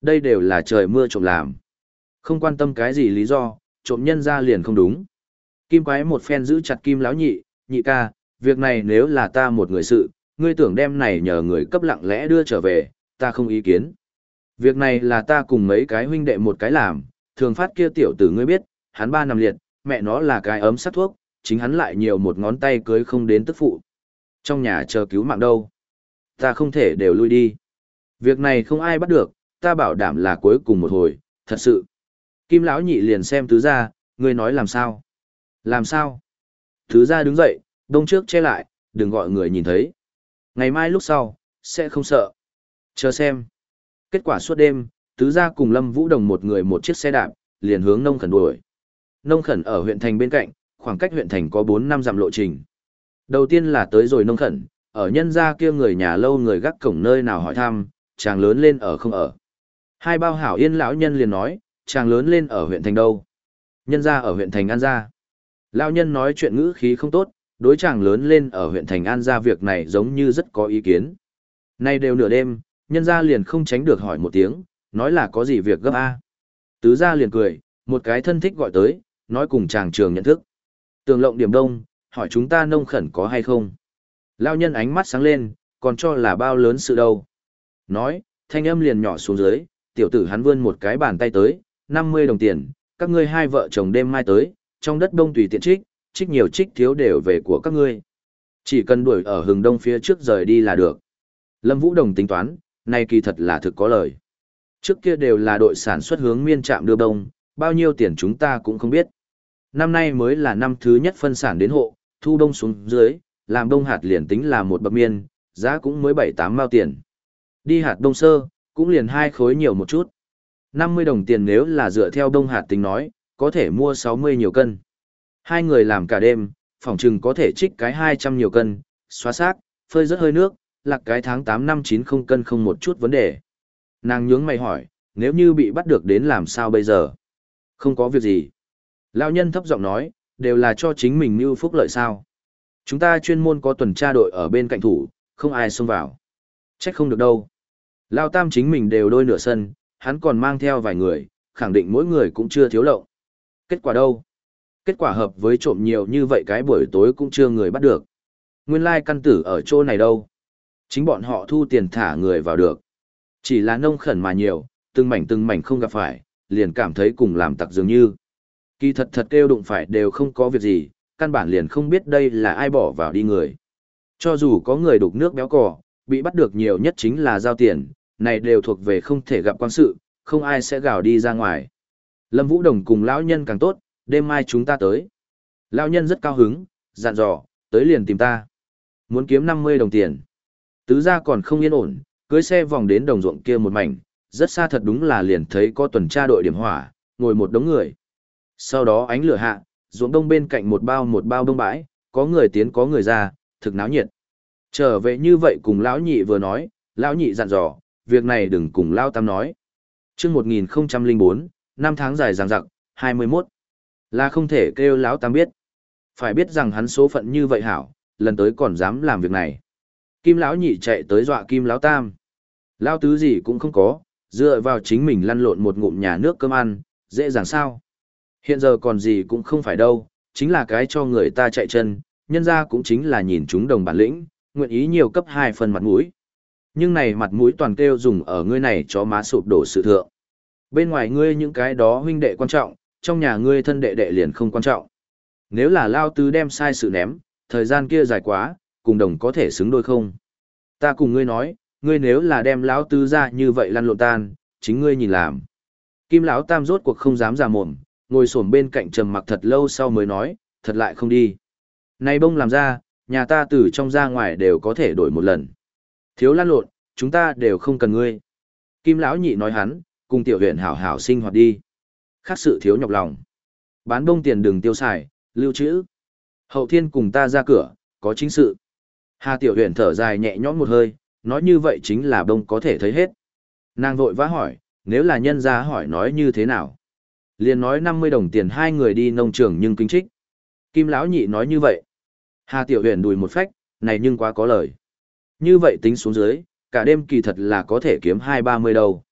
Đây đều là trời mưa trộm làm. Không quan tâm cái gì lý do, trộm nhân ra liền không đúng. Kim Quái một phen giữ chặt Kim lão nhị, nhị ca, việc này nếu là ta một người sự, ngươi tưởng đem này nhờ người cấp lặng lẽ đưa trở về, ta không ý kiến. Việc này là ta cùng mấy cái huynh đệ một cái làm, thường phát kia tiểu tử ngươi biết, hắn ba nằm liệt, mẹ nó là cái ấm sát thuốc, chính hắn lại nhiều một ngón tay cưới không đến tức phụ. Trong nhà chờ cứu mạng đâu. Ta không thể đều lui đi. Việc này không ai bắt được, ta bảo đảm là cuối cùng một hồi, thật sự. Kim lão nhị liền xem tứ gia, ngươi nói làm sao? Làm sao? Tứ gia đứng dậy, đông trước che lại, đừng gọi người nhìn thấy. Ngày mai lúc sau, sẽ không sợ. Chờ xem. Kết quả suốt đêm, tứ gia cùng Lâm Vũ Đồng một người một chiếc xe đạp, liền hướng nông khẩn đuổi. Nông khẩn ở huyện thành bên cạnh, khoảng cách huyện thành có bốn năm dặm lộ trình. Đầu tiên là tới rồi nông khẩn, ở nhân gia kia người nhà lâu người gác cổng nơi nào hỏi thăm, chàng lớn lên ở không ở. Hai bao hảo yên lão nhân liền nói, chàng lớn lên ở huyện thành đâu. Nhân gia ở huyện thành An Gia. Lão nhân nói chuyện ngữ khí không tốt, đối chàng lớn lên ở huyện thành An Gia việc này giống như rất có ý kiến. Nay đều nửa đêm, nhân gia liền không tránh được hỏi một tiếng, nói là có gì việc gấp a. Tứ gia liền cười, một cái thân thích gọi tới, nói cùng chàng trường nhận thức. Tường Lộng điểm đông, hỏi chúng ta nông khẩn có hay không. Lão nhân ánh mắt sáng lên, còn cho là bao lớn sự đâu. Nói, thanh âm liền nhỏ xuống dưới, tiểu tử hắn vươn một cái bàn tay tới, năm mươi đồng tiền, các ngươi hai vợ chồng đêm mai tới, trong đất đông tùy tiện trích, trích nhiều trích thiếu đều về của các ngươi. Chỉ cần đuổi ở hừng đông phía trước rời đi là được. Lâm Vũ Đồng tính toán, này kỳ thật là thực có lời. Trước kia đều là đội sản xuất hướng miên trạm đưa đông, bao nhiêu tiền chúng ta cũng không biết. Năm nay mới là năm thứ nhất phân sản đến hộ, thu đông xuống dưới, làm đông hạt liền tính là một bậc miên, giá cũng mới bảy tám mao tiền. Đi hạt đông sơ, cũng liền hai khối nhiều một chút. năm mươi đồng tiền nếu là dựa theo đông hạt tính nói, có thể mua sáu mươi nhiều cân. Hai người làm cả đêm, phòng trừng có thể trích cái hai trăm nhiều cân, xóa xác, phơi rất hơi nước, lạc cái tháng tám năm chín không cân không một chút vấn đề. Nàng nhướng mày hỏi, nếu như bị bắt được đến làm sao bây giờ? Không có việc gì. Lão nhân thấp giọng nói, đều là cho chính mình mưu phúc lợi sao. Chúng ta chuyên môn có tuần tra đội ở bên cạnh thủ, không ai xông vào. Trách không được đâu. Lão Tam chính mình đều đôi nửa sân, hắn còn mang theo vài người, khẳng định mỗi người cũng chưa thiếu lậu. Kết quả đâu? Kết quả hợp với trộm nhiều như vậy cái buổi tối cũng chưa người bắt được. Nguyên lai căn tử ở chỗ này đâu? Chính bọn họ thu tiền thả người vào được. Chỉ là nông khẩn mà nhiều, từng mảnh từng mảnh không gặp phải, liền cảm thấy cùng làm tặc dường như. Kỳ thật thật kêu đụng phải đều không có việc gì, căn bản liền không biết đây là ai bỏ vào đi người. Cho dù có người đục nước béo cò, bị bắt được nhiều nhất chính là giao tiền, này đều thuộc về không thể gặp quan sự, không ai sẽ gào đi ra ngoài. Lâm Vũ Đồng cùng lão nhân càng tốt, đêm mai chúng ta tới. Lão nhân rất cao hứng, dặn dò, tới liền tìm ta. Muốn kiếm năm mươi đồng tiền. Tứ gia còn không yên ổn, cưới xe vòng đến đồng ruộng kia một mảnh, rất xa thật đúng là liền thấy có tuần tra đội điểm hỏa, ngồi một đống người. Sau đó ánh lửa hạ, ruộng đông bên cạnh một bao một bao đông bãi, có người tiến có người ra, thực náo nhiệt. Trở về như vậy cùng lão nhị vừa nói, lão nhị dặn dò, việc này đừng cùng lão Tam nói. Chương một nghìn không trăm lẻ bốn, năm tháng dài dằng dặc, hai mươi mốt. Là không thể kêu lão Tam biết. Phải biết rằng hắn số phận như vậy hảo, lần tới còn dám làm việc này. Kim lão nhị chạy tới dọa Kim lão Tam. Lão tứ gì cũng không có, dựa vào chính mình lăn lộn một ngụm nhà nước cơm ăn, dễ dàng sao? Hiện giờ còn gì cũng không phải đâu, chính là cái cho người ta chạy chân, nhân ra cũng chính là nhìn chúng đồng bản lĩnh, nguyện ý nhiều cấp hai phần mặt mũi. Nhưng này mặt mũi toàn kêu dùng ở ngươi này cho má sụp đổ sự thượng. Bên ngoài ngươi những cái đó huynh đệ quan trọng, trong nhà ngươi thân đệ đệ liền không quan trọng. Nếu là lao tứ đem sai sự ném, thời gian kia dài quá, cùng đồng có thể xứng đôi không? Ta cùng ngươi nói, ngươi nếu là đem lão tứ ra như vậy lăn lộn tan, chính ngươi nhìn làm. Kim lão Tam rốt cuộc không dám ra mồm, ngồi xổm bên cạnh trầm mặc thật lâu sau mới nói, thật lại không đi. Này bông làm ra, nhà ta từ trong ra ngoài đều có thể đổi một lần. Thiếu lăn lộn, chúng ta đều không cần ngươi. Kim lão nhị nói hắn, cùng tiểu huyện hảo hảo sinh hoạt đi. Khác sự thiếu nhọc lòng. Bán bông tiền đừng tiêu xài, lưu trữ. Hậu thiên cùng ta ra cửa, có chính sự. Hà tiểu huyện thở dài nhẹ nhõm một hơi, nói như vậy chính là bông có thể thấy hết. Nàng vội vã hỏi, nếu là nhân gia hỏi nói như thế nào? Liền nói năm mươi đồng tiền hai người đi nông trường nhưng kính trích. Kim lão nhị nói như vậy. Hà tiểu huyện đùi một phách, này nhưng quá có lời. Như vậy tính xuống dưới, cả đêm kỳ thật là có thể kiếm hai ba mươi đâu.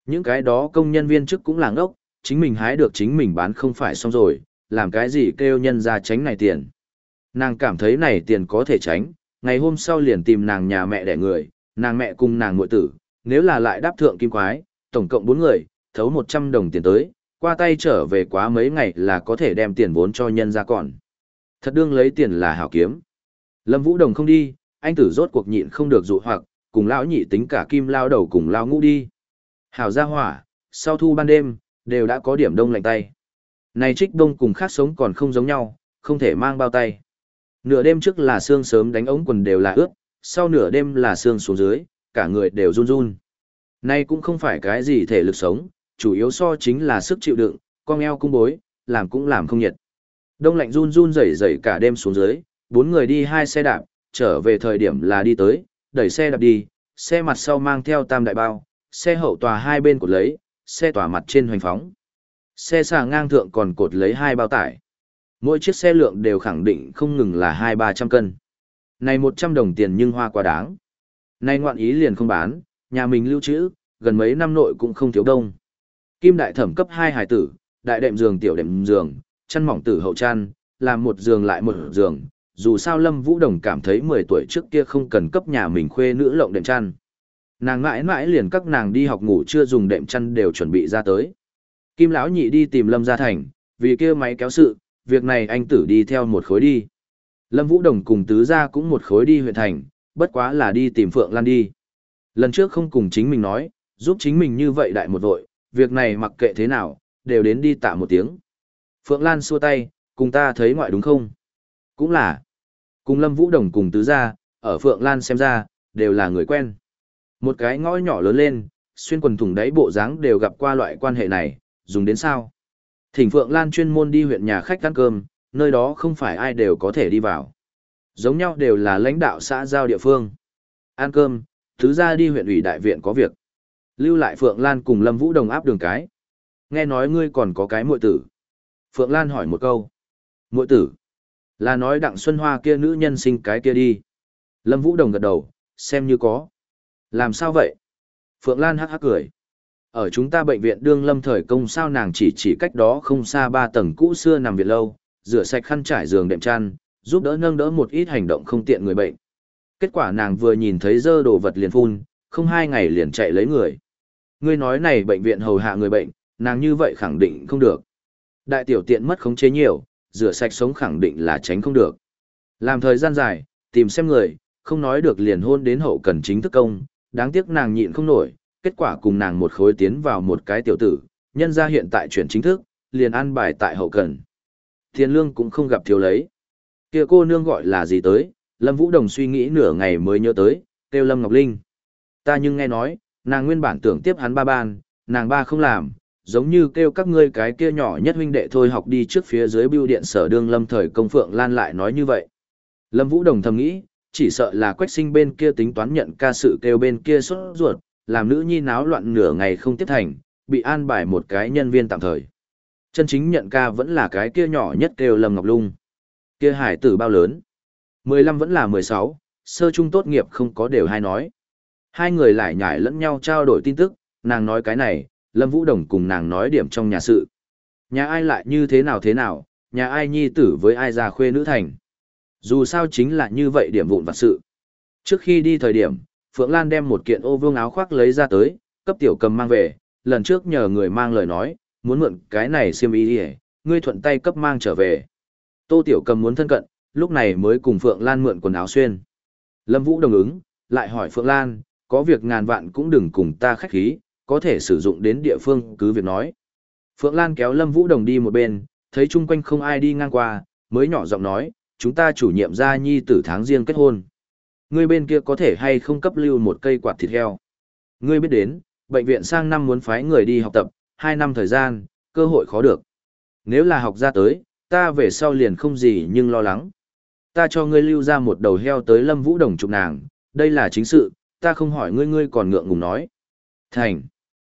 Những cái đó công nhân viên chức cũng là ngốc, chính mình hái được chính mình bán không phải xong rồi, làm cái gì kêu nhân ra tránh này tiền. Nàng cảm thấy này tiền có thể tránh, ngày hôm sau liền tìm nàng nhà mẹ đẻ người, nàng mẹ cùng nàng muội tử, nếu là lại đáp thượng kim quái, tổng cộng bốn người, thấu một trăm đồng tiền tới, qua tay trở về quá mấy ngày là có thể đem tiền vốn cho nhân ra còn. Thật đương lấy tiền là hảo kiếm. Lâm Vũ Đồng không đi, anh tử rốt cuộc nhịn không được dụ hoặc, cùng lão nhị tính cả kim lao đầu cùng lao ngũ đi. Hảo gia hỏa, sau thu ban đêm, đều đã có điểm đông lạnh tay. Này trích đông cùng khác sống còn không giống nhau, không thể mang bao tay. Nửa đêm trước là sương sớm đánh ống quần đều là ướt, sau nửa đêm là sương xuống dưới, cả người đều run run. Này cũng không phải cái gì thể lực sống, chủ yếu so chính là sức chịu đựng, con eo cung bối, làm cũng làm không nhiệt. Đông lạnh run run rẩy rẩy cả đêm xuống dưới, bốn người đi hai xe đạp, trở về thời điểm là đi tới, đẩy xe đạp đi, xe mặt sau mang theo tam đại bao, xe hậu tòa hai bên cột lấy, xe tòa mặt trên hoành phóng. Xe xà ngang thượng còn cột lấy hai bao tải. Mỗi chiếc xe lượng đều khẳng định không ngừng là hai ba trăm cân. Này một trăm đồng tiền nhưng hoa quá đáng. Này ngoạn ý liền không bán, nhà mình lưu trữ, gần mấy năm nội cũng không thiếu đông. Kim đại thẩm cấp hai hải tử, đại đệm giường tiểu đệm giường, chăn mỏng tử hậu chăn, làm một giường lại một giường. Dù sao Lâm Vũ Đồng cảm thấy mười tuổi trước kia không cần cấp nhà mình khuê nữ lộng đệm chăn. Nàng mãi mãi liền các nàng đi học ngủ chưa dùng đệm chăn đều chuẩn bị ra tới. Kim lão nhị đi tìm Lâm Gia Thành, vì kia máy kéo sự, việc này anh tử đi theo một khối đi. Lâm Vũ Đồng cùng tứ gia cũng một khối đi huyện thành, bất quá là đi tìm Phượng Lan đi. Lần trước không cùng chính mình nói, giúp chính mình như vậy đại một vội, việc này mặc kệ thế nào, đều đến đi tạ một tiếng. Phượng Lan xua tay, cùng ta thấy ngoại đúng không? Cũng là, cùng Lâm Vũ Đồng cùng tứ gia, ở Phượng Lan xem ra, đều là người quen. Một cái ngõ nhỏ lớn lên, xuyên quần thủng đáy bộ dáng đều gặp qua loại quan hệ này, dùng đến sao? Thỉnh Phượng Lan chuyên môn đi huyện nhà khách ăn cơm, nơi đó không phải ai đều có thể đi vào. Giống nhau đều là lãnh đạo xã giao địa phương. Ăn cơm, thứ ra đi huyện ủy đại viện có việc. Lưu lại Phượng Lan cùng Lâm Vũ Đồng áp đường cái. Nghe nói ngươi còn có cái muội tử. Phượng Lan hỏi một câu. Muội tử? Là nói Đặng Xuân Hoa kia nữ nhân sinh cái kia đi. Lâm Vũ Đồng gật đầu, xem như có. Làm sao vậy? Phượng Lan hắc hắc cười. Ở chúng ta bệnh viện đương lâm thời công sao nàng chỉ chỉ cách đó không xa ba tầng cũ xưa nằm viện lâu, rửa sạch khăn trải giường đệm chăn, giúp đỡ nâng đỡ một ít hành động không tiện người bệnh. Kết quả nàng vừa nhìn thấy dơ đồ vật liền phun, không hai ngày liền chạy lấy người. Ngươi nói này bệnh viện hầu hạ người bệnh, nàng như vậy khẳng định không được. Đại tiểu tiện mất khống chế nhiều, rửa sạch sống khẳng định là tránh không được. Làm thời gian dài, tìm xem người, không nói được liền hôn đến hậu cần chính thức công, đáng tiếc nàng nhịn không nổi, kết quả cùng nàng một khối tiến vào một cái tiểu tử, nhân ra hiện tại chuyển chính thức, liền ăn bài tại hậu cần. Tiền lương cũng không gặp thiếu lấy. Kia cô nương gọi là gì tới, Lâm Vũ Đồng suy nghĩ nửa ngày mới nhớ tới, kêu Lâm Ngọc Linh. Ta nhưng nghe nói, nàng nguyên bản tưởng tiếp hắn ba ban, nàng ba không làm, giống như kêu các ngươi cái kia nhỏ nhất huynh đệ thôi học đi trước phía dưới bưu điện sở đương Lâm thời công Phượng Lan lại nói như vậy. Lâm Vũ Đồng thầm nghĩ, chỉ sợ là Quách Sinh bên kia tính toán nhận ca sự kêu bên kia sốt ruột, làm nữ nhi náo loạn nửa ngày không tiếp thành, bị an bài một cái nhân viên tạm thời. Chân chính nhận ca vẫn là cái kia nhỏ nhất kêu Lâm Ngọc Lung. Kia hải tử bao lớn? mười lăm vẫn là mười sáu, sơ trung tốt nghiệp không có đều hay nói. Hai người lại nhải lẫn nhau trao đổi tin tức, nàng nói cái này, Lâm Vũ Đồng cùng nàng nói điểm trong nhà sự. Nhà ai lại như thế nào thế nào, nhà ai nhi tử với ai già khuê nữ thành. Dù sao chính là như vậy điểm vụn vặt sự. Trước khi đi thời điểm, Phượng Lan đem một kiện ô vương áo khoác lấy ra tới, cấp tiểu cầm mang về, lần trước nhờ người mang lời nói, muốn mượn cái này xiêm y đi, ngươi thuận tay cấp mang trở về. Tô tiểu cầm muốn thân cận, lúc này mới cùng Phượng Lan mượn quần áo xuyên. Lâm Vũ đồng ứng, lại hỏi Phượng Lan, có việc ngàn vạn cũng đừng cùng ta khách khí, có thể sử dụng đến địa phương cứ việc nói. Phượng Lan kéo Lâm Vũ Đồng đi một bên, thấy chung quanh không ai đi ngang qua, mới nhỏ giọng nói, chúng ta chủ nhiệm gia nhi tử tháng riêng kết hôn. Ngươi bên kia có thể hay không cấp lưu một cây quạt thịt heo. Ngươi biết đến, bệnh viện sang năm muốn phái người đi học tập, hai năm thời gian, cơ hội khó được. Nếu là học ra tới, ta về sau liền không gì nhưng lo lắng. Ta cho ngươi lưu ra một đầu heo tới Lâm Vũ Đồng chụp nàng, đây là chính sự, ta không hỏi ngươi ngươi còn ngượng ngùng nói. Thành.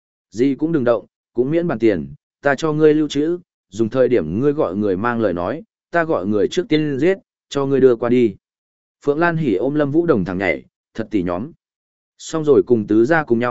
Gì cũng đừng động, cũng miễn bàn tiền, ta cho ngươi lưu trữ, dùng thời điểm ngươi gọi người mang lời nói, ta gọi người trước tiên giết, cho ngươi đưa qua đi. Phượng Lan hỉ ôm Lâm Vũ Đồng thẳng nhảy, thật tỉ nhóm. Xong rồi cùng tứ ra cùng nhau,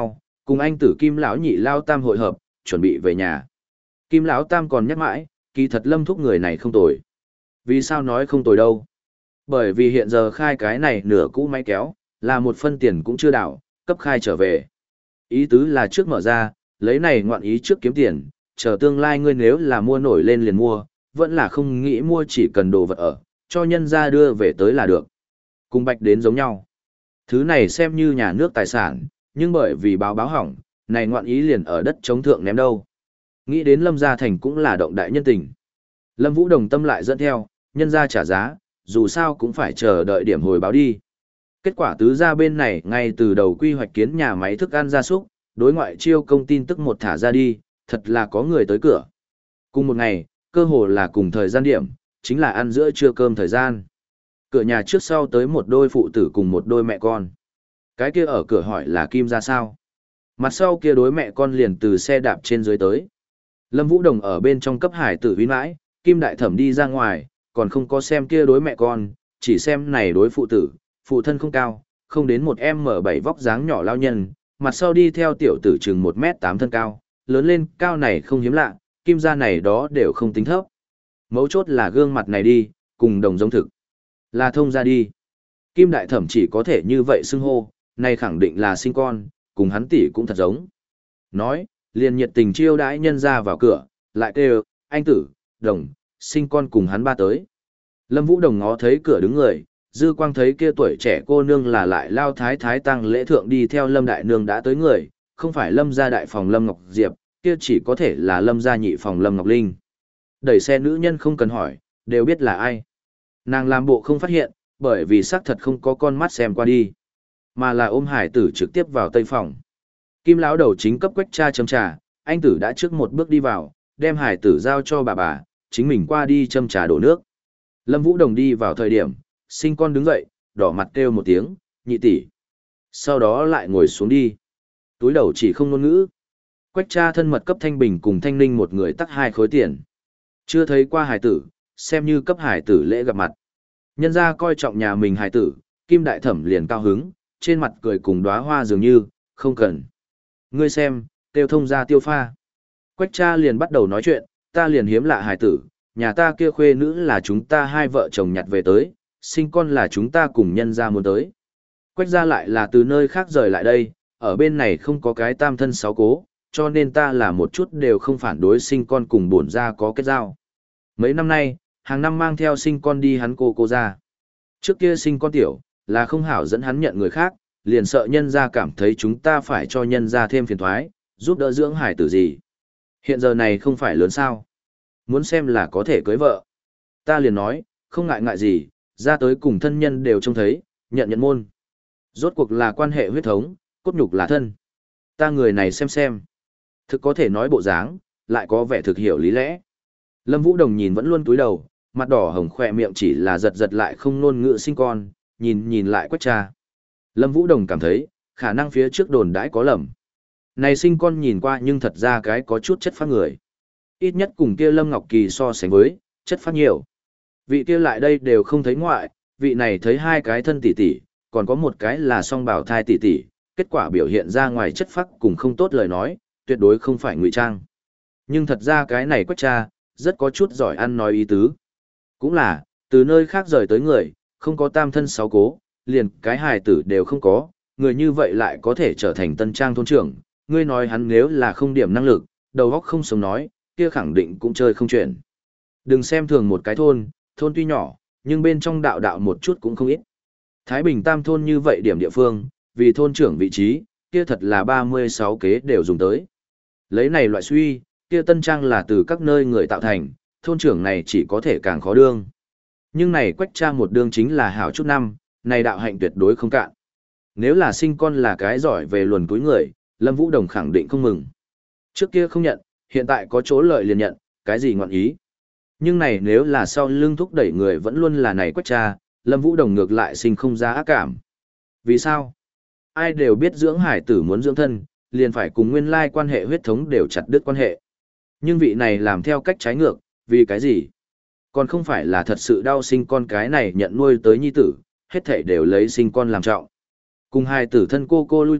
Cùng anh tử Kim lão nhị lao tam hội hợp, chuẩn bị về nhà. Kim lão tam còn nhắc mãi, kỳ thật Lâm thúc người này không tồi. Vì sao nói không tồi đâu? Bởi vì hiện giờ khai cái này nửa cũ máy kéo, là một phân tiền cũng chưa đảo, cấp khai trở về. Ý tứ là trước mở ra, lấy này ngoạn ý trước kiếm tiền, chờ tương lai ngươi nếu là mua nổi lên liền mua, vẫn là không nghĩ mua chỉ cần đồ vật ở, cho nhân ra đưa về tới là được. Cùng bạch đến giống nhau. Thứ này xem như nhà nước tài sản, nhưng bởi vì báo báo hỏng, này ngoạn ý liền ở đất chống thượng ném đâu. Nghĩ đến Lâm Gia Thành cũng là động đại nhân tình. Lâm Vũ đồng tâm lại dẫn theo, nhân ra trả giá, dù sao cũng phải chờ đợi điểm hồi báo đi. Kết quả tứ gia bên này ngay từ đầu quy hoạch kiến nhà máy thức ăn gia súc, đối ngoại chiêu công tin tức một thả ra đi, thật là có người tới cửa. Cùng một ngày, cơ hồ là cùng thời gian điểm, chính là ăn giữa trưa cơm thời gian. Cửa nhà trước sau tới một đôi phụ tử cùng một đôi mẹ con. Cái kia ở cửa hỏi là Kim ra sao? Mặt sau kia đối mẹ con liền từ xe đạp trên dưới tới. Lâm Vũ Đồng ở bên trong cấp hải tử uy mãi, Kim Đại Thẩm đi ra ngoài, còn không có xem kia đối mẹ con, chỉ xem này đối phụ tử, phụ thân không cao, không đến một em mở bảy vóc dáng nhỏ lao nhân, mặt sau đi theo tiểu tử chừng một mét tám thân cao, lớn lên cao này không hiếm lạ, Kim gia này đó đều không tính thấp. Mấu chốt là gương mặt này đi, cùng đồng giống thực. Là thông ra đi. Kim Đại Thẩm chỉ có thể như vậy xưng hô, này khẳng định là sinh con, cùng hắn tỷ cũng thật giống. Nói, liền nhiệt tình chiêu đãi nhân ra vào cửa, lại kêu, anh tử, đồng, sinh con cùng hắn ba tới. Lâm Vũ Đồng ngó thấy cửa đứng người, dư quang thấy kia tuổi trẻ cô nương là lại lao thái thái tăng lễ thượng đi theo Lâm Đại Nương đã tới người, không phải Lâm gia đại phòng Lâm Ngọc Diệp, kia chỉ có thể là Lâm gia nhị phòng Lâm Ngọc Linh. Đẩy xe nữ nhân không cần hỏi, đều biết là ai. Nàng làm bộ không phát hiện, bởi vì xác thật không có con mắt xem qua đi, mà là ôm hải tử trực tiếp vào tây phòng. Kim lão đầu chính cấp quách cha châm trà, anh tử đã trước một bước đi vào, đem hải tử giao cho bà bà, chính mình qua đi châm trà đổ nước. Lâm Vũ Đồng đi vào thời điểm, sinh con đứng dậy, đỏ mặt kêu một tiếng, nhị tỷ. Sau đó lại ngồi xuống đi. Túi đầu chỉ không ngôn ngữ. Quách cha thân mật cấp Thanh Bình cùng Thanh Ninh một người tắc hai khối tiền. Chưa thấy qua hải tử, xem như cấp hải tử lễ gặp mặt. Nhân ra coi trọng nhà mình hải tử, Kim Đại Thẩm liền cao hứng, trên mặt cười cùng đóa hoa dường như, không cần. Ngươi xem, tiêu thông ra tiêu pha. Quách cha liền bắt đầu nói chuyện, ta liền hiếm lạ hải tử, nhà ta kia khuê nữ là chúng ta hai vợ chồng nhặt về tới, sinh con là chúng ta cùng nhân ra muốn tới. Quách ra lại là từ nơi khác rời lại đây, ở bên này không có cái tam thân sáu cố, cho nên ta là một chút đều không phản đối sinh con cùng bổn ra có kết giao. Mấy năm nay, hàng năm mang theo sinh con đi hắn cô cô ra. Trước kia sinh con tiểu, là không hảo dẫn hắn nhận người khác, liền sợ nhân ra cảm thấy chúng ta phải cho nhân ra thêm phiền thoái, giúp đỡ dưỡng hải tử gì. Hiện giờ này không phải lớn sao. Muốn xem là có thể cưới vợ. Ta liền nói, không ngại ngại gì, ra tới cùng thân nhân đều trông thấy, nhận nhận môn. Rốt cuộc là quan hệ huyết thống, cốt nhục là thân. Ta người này xem xem. Thực có thể nói bộ dáng, lại có vẻ thực hiểu lý lẽ. Lâm Vũ Đồng nhìn vẫn luôn túi đầu, mặt đỏ hồng khỏe miệng chỉ là giật giật lại không nôn ngữ sinh con, nhìn nhìn lại Quách cha. Lâm Vũ Đồng cảm thấy, khả năng phía trước đồn đãi có lầm. Này sinh con nhìn qua nhưng thật ra cái có chút chất phát người. Ít nhất cùng kia Lâm Ngọc Kỳ so sánh với, chất phát nhiều. Vị kia lại đây đều không thấy ngoại, vị này thấy hai cái thân tỷ tỷ, còn có một cái là song bảo thai tỷ tỷ, kết quả biểu hiện ra ngoài chất phác cùng không tốt lời nói, tuyệt đối không phải ngụy trang. Nhưng thật ra cái này Quách cha, rất có chút giỏi ăn nói ý tứ. Cũng là, từ nơi khác rời tới người, không có tam thân sáu cố, liền cái hài tử đều không có, người như vậy lại có thể trở thành tân trang thôn trưởng, ngươi nói hắn nếu là không điểm năng lực, đầu óc không sống nói, kia khẳng định cũng chơi không chuyện. Đừng xem thường một cái thôn, thôn tuy nhỏ, nhưng bên trong đạo đạo một chút cũng không ít. Thái Bình tam thôn như vậy điểm địa phương, vì thôn trưởng vị trí, kia thật là ba mươi sáu kế đều dùng tới. Lấy này loại suy, kia tân trang là từ các nơi người tạo thành, thôn trưởng này chỉ có thể càng khó đương. Nhưng này Quách cha một đương chính là hảo chút năm, này đạo hạnh tuyệt đối không cạn. Nếu là sinh con là cái giỏi về luồn túi người, Lâm Vũ Đồng khẳng định không mừng. Trước kia không nhận, hiện tại có chỗ lợi liền nhận, cái gì ngọn ý. Nhưng này nếu là sau lưng thúc đẩy người vẫn luôn là này Quách cha, Lâm Vũ Đồng ngược lại sinh không ra ác cảm. Vì sao? Ai đều biết dưỡng hải tử muốn dưỡng thân, liền phải cùng nguyên lai quan hệ huyết thống đều chặt đứt quan hệ. Nhưng vị này làm theo cách trái ngược, vì cái gì? Còn không phải là thật sự đau sinh con cái này nhận nuôi tới nhi tử, hết thảy đều lấy sinh con làm trọng. Cùng hai tử thân cô cô lui tới,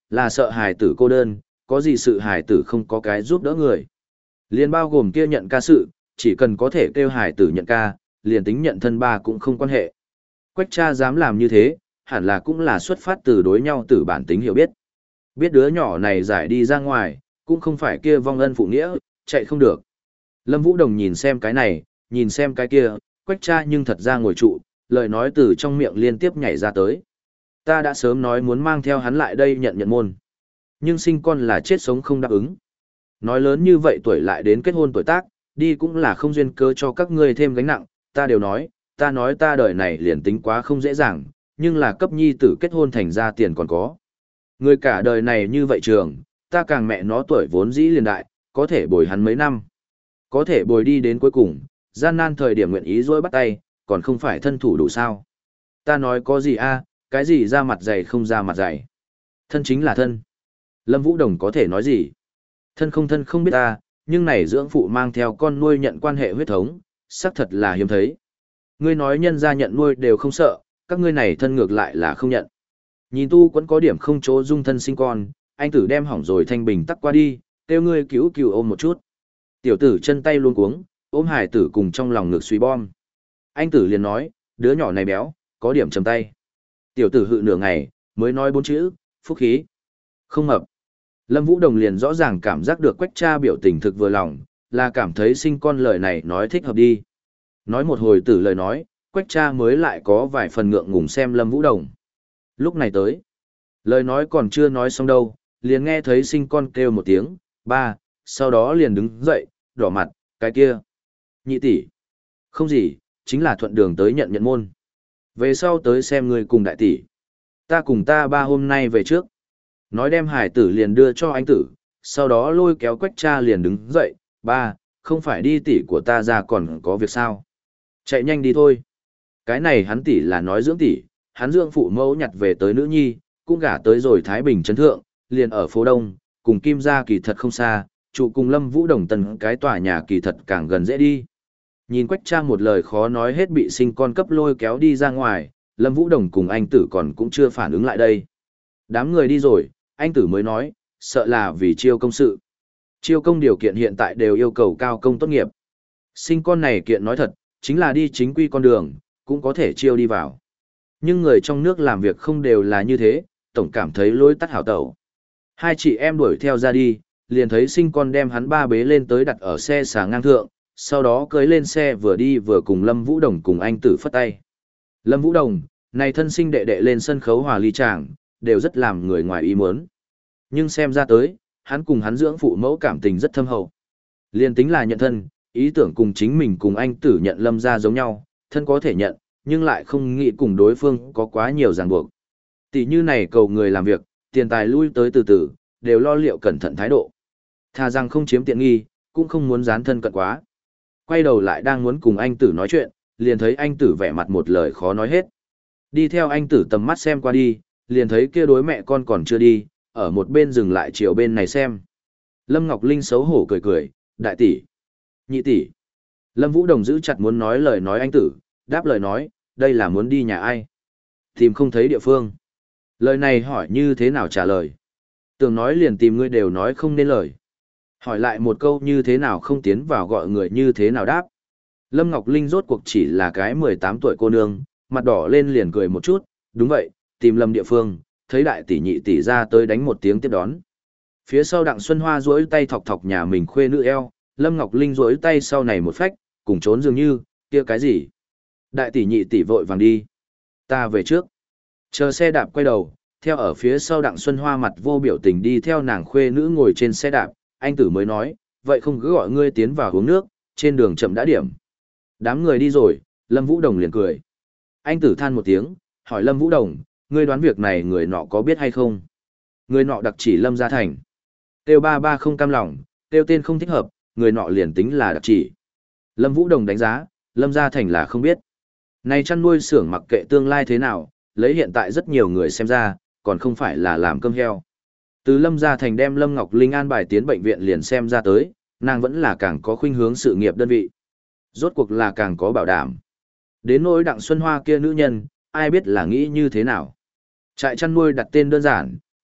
là sợ hài tử cô đơn, có gì sự hài tử không có cái giúp đỡ người. Liền bao gồm kia nhận ca sự, chỉ cần có thể kêu hài tử nhận ca, liền tính nhận thân ba cũng không quan hệ. Quách cha dám làm như thế, hẳn là cũng là xuất phát từ đối nhau từ bản tính hiểu biết. Biết đứa nhỏ này giải đi ra ngoài, cũng không phải kia vong ân phụ nghĩa, chạy không được. Lâm Vũ Đồng nhìn xem cái này, nhìn xem cái kia, Quách cha nhưng thật ra ngồi trụ, lời nói từ trong miệng liên tiếp nhảy ra tới. Ta đã sớm nói muốn mang theo hắn lại đây nhận nhận môn. Nhưng sinh con là chết sống không đáp ứng. Nói lớn như vậy tuổi lại đến kết hôn tuổi tác, đi cũng là không duyên cơ cho các ngươi thêm gánh nặng, ta đều nói, ta nói ta đời này liền tính quá không dễ dàng, nhưng là cấp nhi tử kết hôn thành ra tiền còn có. Người cả đời này như vậy trường, ta càng mẹ nó tuổi vốn dĩ liền đại, có thể bồi hắn mấy năm. Có thể bồi đi đến cuối cùng, gian nan thời điểm nguyện ý dối bắt tay, còn không phải thân thủ đủ sao. Ta nói có gì a, cái gì ra mặt dày không ra mặt dày. Thân chính là thân. Lâm Vũ Đồng có thể nói gì? Thân không thân không biết ta, nhưng này dưỡng phụ mang theo con nuôi nhận quan hệ huyết thống, xác thật là hiếm thấy. Ngươi nói nhân gia nhận nuôi đều không sợ, các ngươi này thân ngược lại là không nhận. Nhìn tu vẫn có điểm không chỗ dung thân sinh con, anh tử đem hỏng rồi thanh bình tắc qua đi, kêu ngươi cứu cứu ôm một chút. Tiểu tử chân tay luôn cuống, ôm hải tử cùng trong lòng ngực suy bom. Anh tử liền nói, đứa nhỏ này béo, có điểm chầm tay. Tiểu tử hự nửa ngày, mới nói bốn chữ, phúc khí. Không mập. Lâm Vũ Đồng liền rõ ràng cảm giác được Quách cha biểu tình thực vừa lòng, là cảm thấy sinh con lời này nói thích hợp đi. Nói một hồi tử lời nói, Quách cha mới lại có vài phần ngượng ngùng xem Lâm Vũ Đồng. Lúc này tới, lời nói còn chưa nói xong đâu, liền nghe thấy sinh con kêu một tiếng, ba, sau đó liền đứng dậy, đỏ mặt, cái kia. Nhị tỷ, không gì, chính là thuận đường tới nhận nhận môn. Về sau tới xem người cùng đại tỷ. Ta cùng ta ba hôm nay về trước. Nói đem hải tử liền đưa cho anh tử, sau đó lôi kéo Quách cha liền đứng dậy, ba, không phải đi tỷ của ta ra còn có việc sao. Chạy nhanh đi thôi. Cái này hắn tỷ là nói dưỡng tỷ, hắn dưỡng phụ mẫu nhặt về tới nữ nhi, cũng gả tới rồi Thái Bình Trấn Thượng, liền ở phố Đông, cùng Kim gia kỳ thật không xa, trụ cùng Lâm Vũ Đồng tần cái tòa nhà kỳ thật càng gần dễ đi. Nhìn Quách cha một lời khó nói hết bị sinh con cấp lôi kéo đi ra ngoài, Lâm Vũ Đồng cùng anh tử còn cũng chưa phản ứng lại đây. Đám người đi rồi, anh tử mới nói, sợ là vì chiêu công sự. Chiêu công điều kiện hiện tại đều yêu cầu cao công tốt nghiệp. Sinh con này kiện nói thật, chính là đi chính quy con đường, cũng có thể chiêu đi vào. Nhưng người trong nước làm việc không đều là như thế, tổng cảm thấy lối tắt hảo tẩu. Hai chị em đuổi theo ra đi, liền thấy sinh con đem hắn ba bế lên tới đặt ở xe xà ngang thượng, sau đó cưới lên xe vừa đi vừa cùng Lâm Vũ Đồng cùng anh tử phất tay. Lâm Vũ Đồng, này thân sinh đệ đệ lên sân khấu hòa ly chàng, đều rất làm người ngoài ý muốn. Nhưng xem ra tới, hắn cùng hắn dưỡng phụ mẫu cảm tình rất thâm hậu. Liên tính là nhận thân, ý tưởng cùng chính mình cùng anh tử nhận Lâm ra giống nhau, thân có thể nhận, nhưng lại không nghĩ cùng đối phương có quá nhiều ràng buộc. Tỷ như này cầu người làm việc, tiền tài lui tới từ từ, đều lo liệu cẩn thận thái độ. Thà rằng không chiếm tiện nghi, cũng không muốn dán thân cận quá. Quay đầu lại đang muốn cùng anh tử nói chuyện, liền thấy anh tử vẻ mặt một lời khó nói hết. Đi theo anh tử tầm mắt xem qua đi, liền thấy kia đối mẹ con còn chưa đi, ở một bên dừng lại chiều bên này xem. Lâm Ngọc Linh xấu hổ cười cười, đại tỷ, nhị tỷ. Lâm Vũ Đồng giữ chặt muốn nói lời nói anh tử, đáp lời nói, đây là muốn đi nhà ai? Tìm không thấy địa phương. Lời này hỏi như thế nào trả lời? Tưởng nói liền tìm ngươi đều nói không nên lời. Hỏi lại một câu như thế nào không tiến vào gọi người như thế nào đáp. Lâm Ngọc Linh rốt cuộc chỉ là cái mười tám tuổi cô nương, mặt đỏ lên liền cười một chút, đúng vậy, tìm lầm địa phương, thấy đại tỷ nhị tỷ ra tới đánh một tiếng tiếp đón. Phía sau Đặng Xuân Hoa duỗi tay thọc thọc nhà mình khuê nữ eo, Lâm Ngọc Linh duỗi tay sau này một phách, cùng trốn dường như, kia cái gì? Đại tỷ nhị tỷ vội vàng đi. Ta về trước. Chờ xe đạp quay đầu, theo ở phía sau Đặng Xuân Hoa mặt vô biểu tình đi theo nàng khuê nữ ngồi trên xe đạp, anh tử mới nói, vậy không cứ gọi ngươi tiến vào uống nước, trên đường chậm đã điểm. Đám người đi rồi, Lâm Vũ Đồng liền cười. Anh tử than một tiếng, hỏi Lâm Vũ Đồng, ngươi đoán việc này người nọ có biết hay không? Người nọ đặc chỉ Lâm Gia Thành. Tiêu ba ba không cam lòng, tiêu tên không thích hợp, người nọ liền tính là đặc chỉ. Lâm Vũ Đồng đánh giá, Lâm Gia Thành là không biết. Này chăn nuôi xưởng mặc kệ tương lai thế nào, lấy hiện tại rất nhiều người xem ra, còn không phải là làm cơm heo. Từ Lâm Gia Thành đem Lâm Ngọc Linh an bài tiến bệnh viện liền xem ra tới, nàng vẫn là càng có khuynh hướng sự nghiệp đơn vị. Rốt cuộc là càng có bảo đảm. Đến nỗi Đặng Xuân Hoa kia nữ nhân, ai biết là nghĩ như thế nào. Trại chăn nuôi đặt tên đơn giản,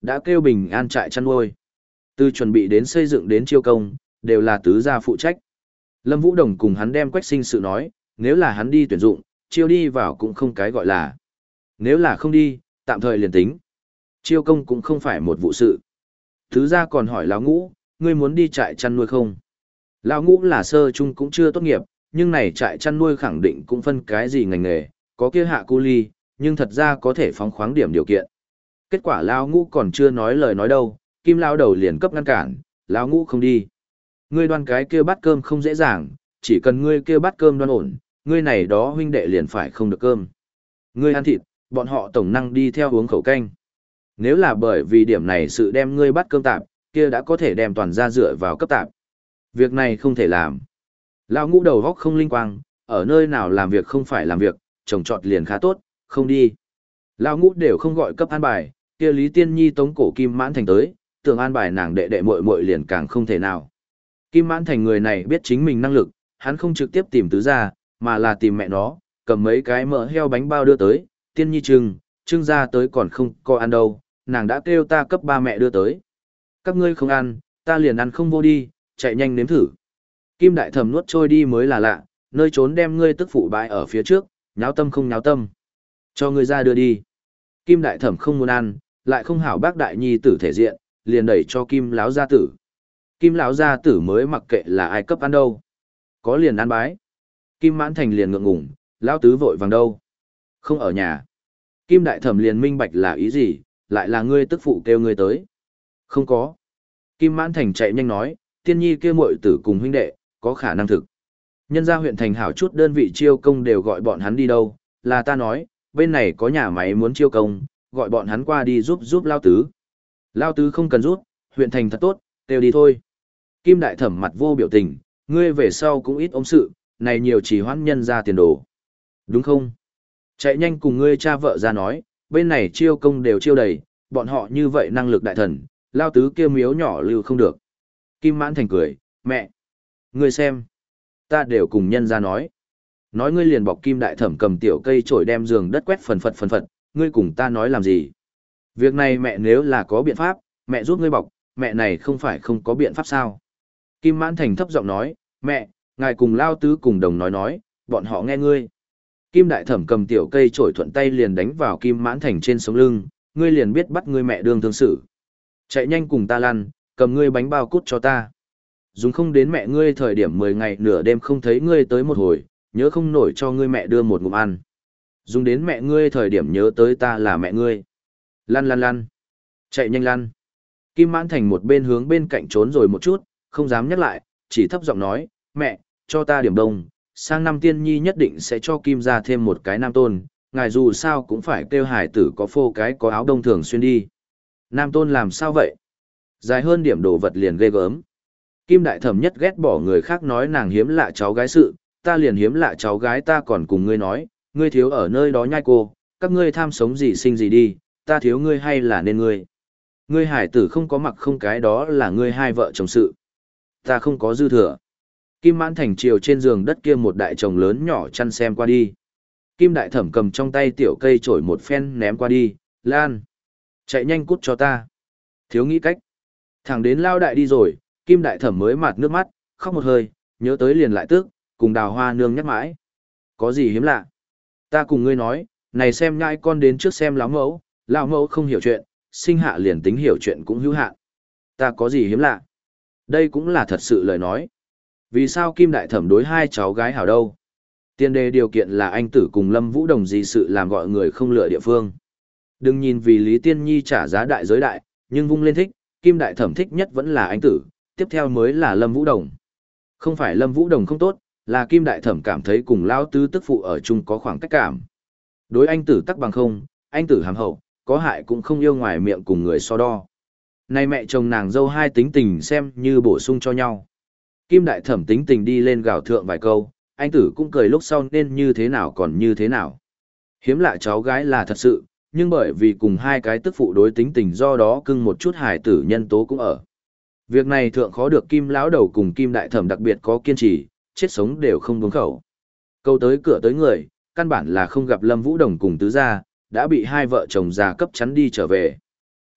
đã kêu bình an trại chăn nuôi. Từ chuẩn bị đến xây dựng đến chiêu công, đều là tứ gia phụ trách. Lâm Vũ Đồng cùng hắn đem Quách Sinh sự nói, nếu là hắn đi tuyển dụng, chiêu đi vào cũng không cái gọi là. Nếu là không đi, tạm thời liền tính. Chiêu công cũng không phải một vụ sự. Tứ gia còn hỏi Lão Ngũ, ngươi muốn đi trại chăn nuôi không? Lão Ngũ là sơ trung cũng chưa tốt nghiệp, nhưng này trại chăn nuôi khẳng định cũng phân cái gì ngành nghề, có kia hạ cu ly, nhưng thật ra có thể phóng khoáng điểm điều kiện. Kết quả Lão Ngũ còn chưa nói lời nói đâu, Kim Lão đầu liền cấp ngăn cản, Lão Ngũ không đi. Ngươi đoan cái kia bát cơm không dễ dàng, chỉ cần ngươi kia bát cơm đoan ổn, ngươi này đó huynh đệ liền phải không được cơm. Ngươi ăn thịt, bọn họ tổng năng đi theo uống khẩu canh. Nếu là bởi vì điểm này sự đem ngươi bắt cơm tạp, kia đã có thể đem toàn gia dựa vào cấp tạp. Việc này không thể làm. Lão Ngũ đầu góc không linh quang, ở nơi nào làm việc không phải làm việc, trồng trọt liền khá tốt, không đi. Lão Ngũ đều không gọi cấp an bài, kia Lý Tiên Nhi tống cổ Kim Mãn Thành tới, tưởng an bài nàng đệ đệ muội muội liền càng không thể nào. Kim Mãn Thành người này biết chính mình năng lực, hắn không trực tiếp tìm tứ gia, mà là tìm mẹ nó, cầm mấy cái mỡ heo bánh bao đưa tới, Tiên Nhi trưng, trưng ra tới còn không có ăn đâu, nàng đã kêu ta cấp ba mẹ đưa tới. Các ngươi không ăn, ta liền ăn không vô đi, chạy nhanh nếm thử. Kim Đại Thẩm nuốt trôi đi mới là lạ, nơi trốn đem ngươi tức phụ bãi ở phía trước, nháo tâm không nháo tâm. Cho ngươi ra đưa đi. Kim Đại Thẩm không muốn ăn, lại không hảo bác đại nhi tử thể diện, liền đẩy cho Kim Láo gia tử. Kim Lão gia tử mới mặc kệ là ai cấp ăn đâu. Có liền ăn bái. Kim Mãn Thành liền ngượng ngùng, Lão tứ vội vàng đâu. Không ở nhà. Kim Đại Thẩm liền minh bạch là ý gì, lại là ngươi tức phụ kêu ngươi tới. Không có. Kim Mãn Thành chạy nhanh nói, Tiên Nhi kêu muội tử cùng huynh đệ, có khả năng thực. Nhân gia huyện thành hảo chút đơn vị chiêu công đều gọi bọn hắn đi đâu, là ta nói, bên này có nhà máy muốn chiêu công, gọi bọn hắn qua đi giúp giúp Lão tứ. Lão tứ không cần giúp, huyện thành thật tốt, kêu đi thôi. Kim Đại Thẩm mặt vô biểu tình, ngươi về sau cũng ít ôm sự, này nhiều chỉ hoãn nhân ra tiền đồ. Đúng không? Chạy nhanh cùng ngươi cha vợ ra nói, bên này chiêu công đều chiêu đầy, bọn họ như vậy năng lực đại thần, Lao tứ kêu miếu nhỏ lưu không được. Kim Mãn Thành cười, mẹ, ngươi xem, ta đều cùng nhân ra nói. Nói ngươi liền bọc Kim Đại Thẩm cầm tiểu cây chổi đem giường đất quét phần phật phần phật, ngươi cùng ta nói làm gì? Việc này mẹ nếu là có biện pháp, mẹ giúp ngươi bọc, mẹ này không phải không có biện pháp sao? Kim Mãn Thành thấp giọng nói, mẹ, ngài cùng Lao tứ cùng đồng nói nói, bọn họ nghe ngươi. Kim Đại Thẩm cầm tiểu cây chổi thuận tay liền đánh vào Kim Mãn Thành trên sống lưng, ngươi liền biết bắt ngươi mẹ đương thương xử. Chạy nhanh cùng ta lăn, cầm ngươi bánh bao cút cho ta. Dùng không đến mẹ ngươi thời điểm mười ngày nửa đêm không thấy ngươi tới một hồi, nhớ không nổi cho ngươi mẹ đưa một ngụm ăn. Dùng đến mẹ ngươi thời điểm nhớ tới ta là mẹ ngươi. Lăn lăn lăn. Chạy nhanh lăn. Kim Mãn Thành một bên hướng bên cạnh trốn rồi một chút, không dám nhắc lại, chỉ thấp giọng nói, mẹ, cho ta điểm đông, sang năm Tiên Nhi nhất định sẽ cho Kim ra thêm một cái nam tôn, ngài dù sao cũng phải kêu hải tử có phô cái có áo đông thường xuyên đi. Nam tôn làm sao vậy? Dài hơn điểm đồ vật liền ghê gớm. Kim Đại Thẩm nhất ghét bỏ người khác nói nàng hiếm lạ cháu gái sự, ta liền hiếm lạ cháu gái ta còn cùng ngươi nói, ngươi thiếu ở nơi đó nhai cô, các ngươi tham sống gì sinh gì đi, ta thiếu ngươi hay là nên ngươi. Ngươi hải tử không có mặc không cái đó là ngươi hai vợ chồng sự. Ta không có dư thừa. Kim Mãn Thành chiều trên giường đất kia một đại chồng lớn nhỏ chăn xem qua đi. Kim Đại Thẩm cầm trong tay tiểu cây chổi một phen ném qua đi, Lan. Chạy nhanh cút cho ta. Thiếu nghĩ cách. Thẳng đến Lao Đại đi rồi, Kim Đại Thẩm mới mạt nước mắt, khóc một hơi, nhớ tới liền lại tức, cùng Đào Hoa nương nhắc mãi. Có gì hiếm lạ? Ta cùng ngươi nói, này xem nhai con đến trước xem lão mẫu, lão mẫu không hiểu chuyện, sinh hạ liền tính hiểu chuyện cũng hữu hạn. Ta có gì hiếm lạ? Đây cũng là thật sự lời nói. Vì sao Kim Đại Thẩm đối hai cháu gái hảo đâu? Tiên đề điều kiện là anh tử cùng Lâm Vũ Đồng gì sự làm gọi người không lựa địa phương. Đừng nhìn vì Lý Tiên Nhi trả giá đại giới đại, nhưng vung lên thích, Kim Đại Thẩm thích nhất vẫn là anh tử, tiếp theo mới là Lâm Vũ Đồng. Không phải Lâm Vũ Đồng không tốt, là Kim Đại Thẩm cảm thấy cùng Lao tứ tức phụ ở chung có khoảng cách cảm. Đối anh tử tắc bằng không, anh tử hàm hậu, có hại cũng không yêu ngoài miệng cùng người so đo. Nay mẹ chồng nàng dâu hai tính tình xem như bổ sung cho nhau. Kim Đại Thẩm tính tình đi lên gào thượng vài câu, anh tử cũng cười lúc sau nên như thế nào còn như thế nào. Hiếm lạ cháu gái là thật sự, nhưng bởi vì cùng hai cái tức phụ đối tính tình do đó cưng một chút hài tử nhân tố cũng ở. Việc này thượng khó được Kim lão đầu cùng Kim Đại Thẩm đặc biệt có kiên trì, chết sống đều không buông khẩu. Câu tới cửa tới người, căn bản là không gặp Lâm Vũ Đồng cùng tứ gia, đã bị hai vợ chồng già cấp chắn đi trở về.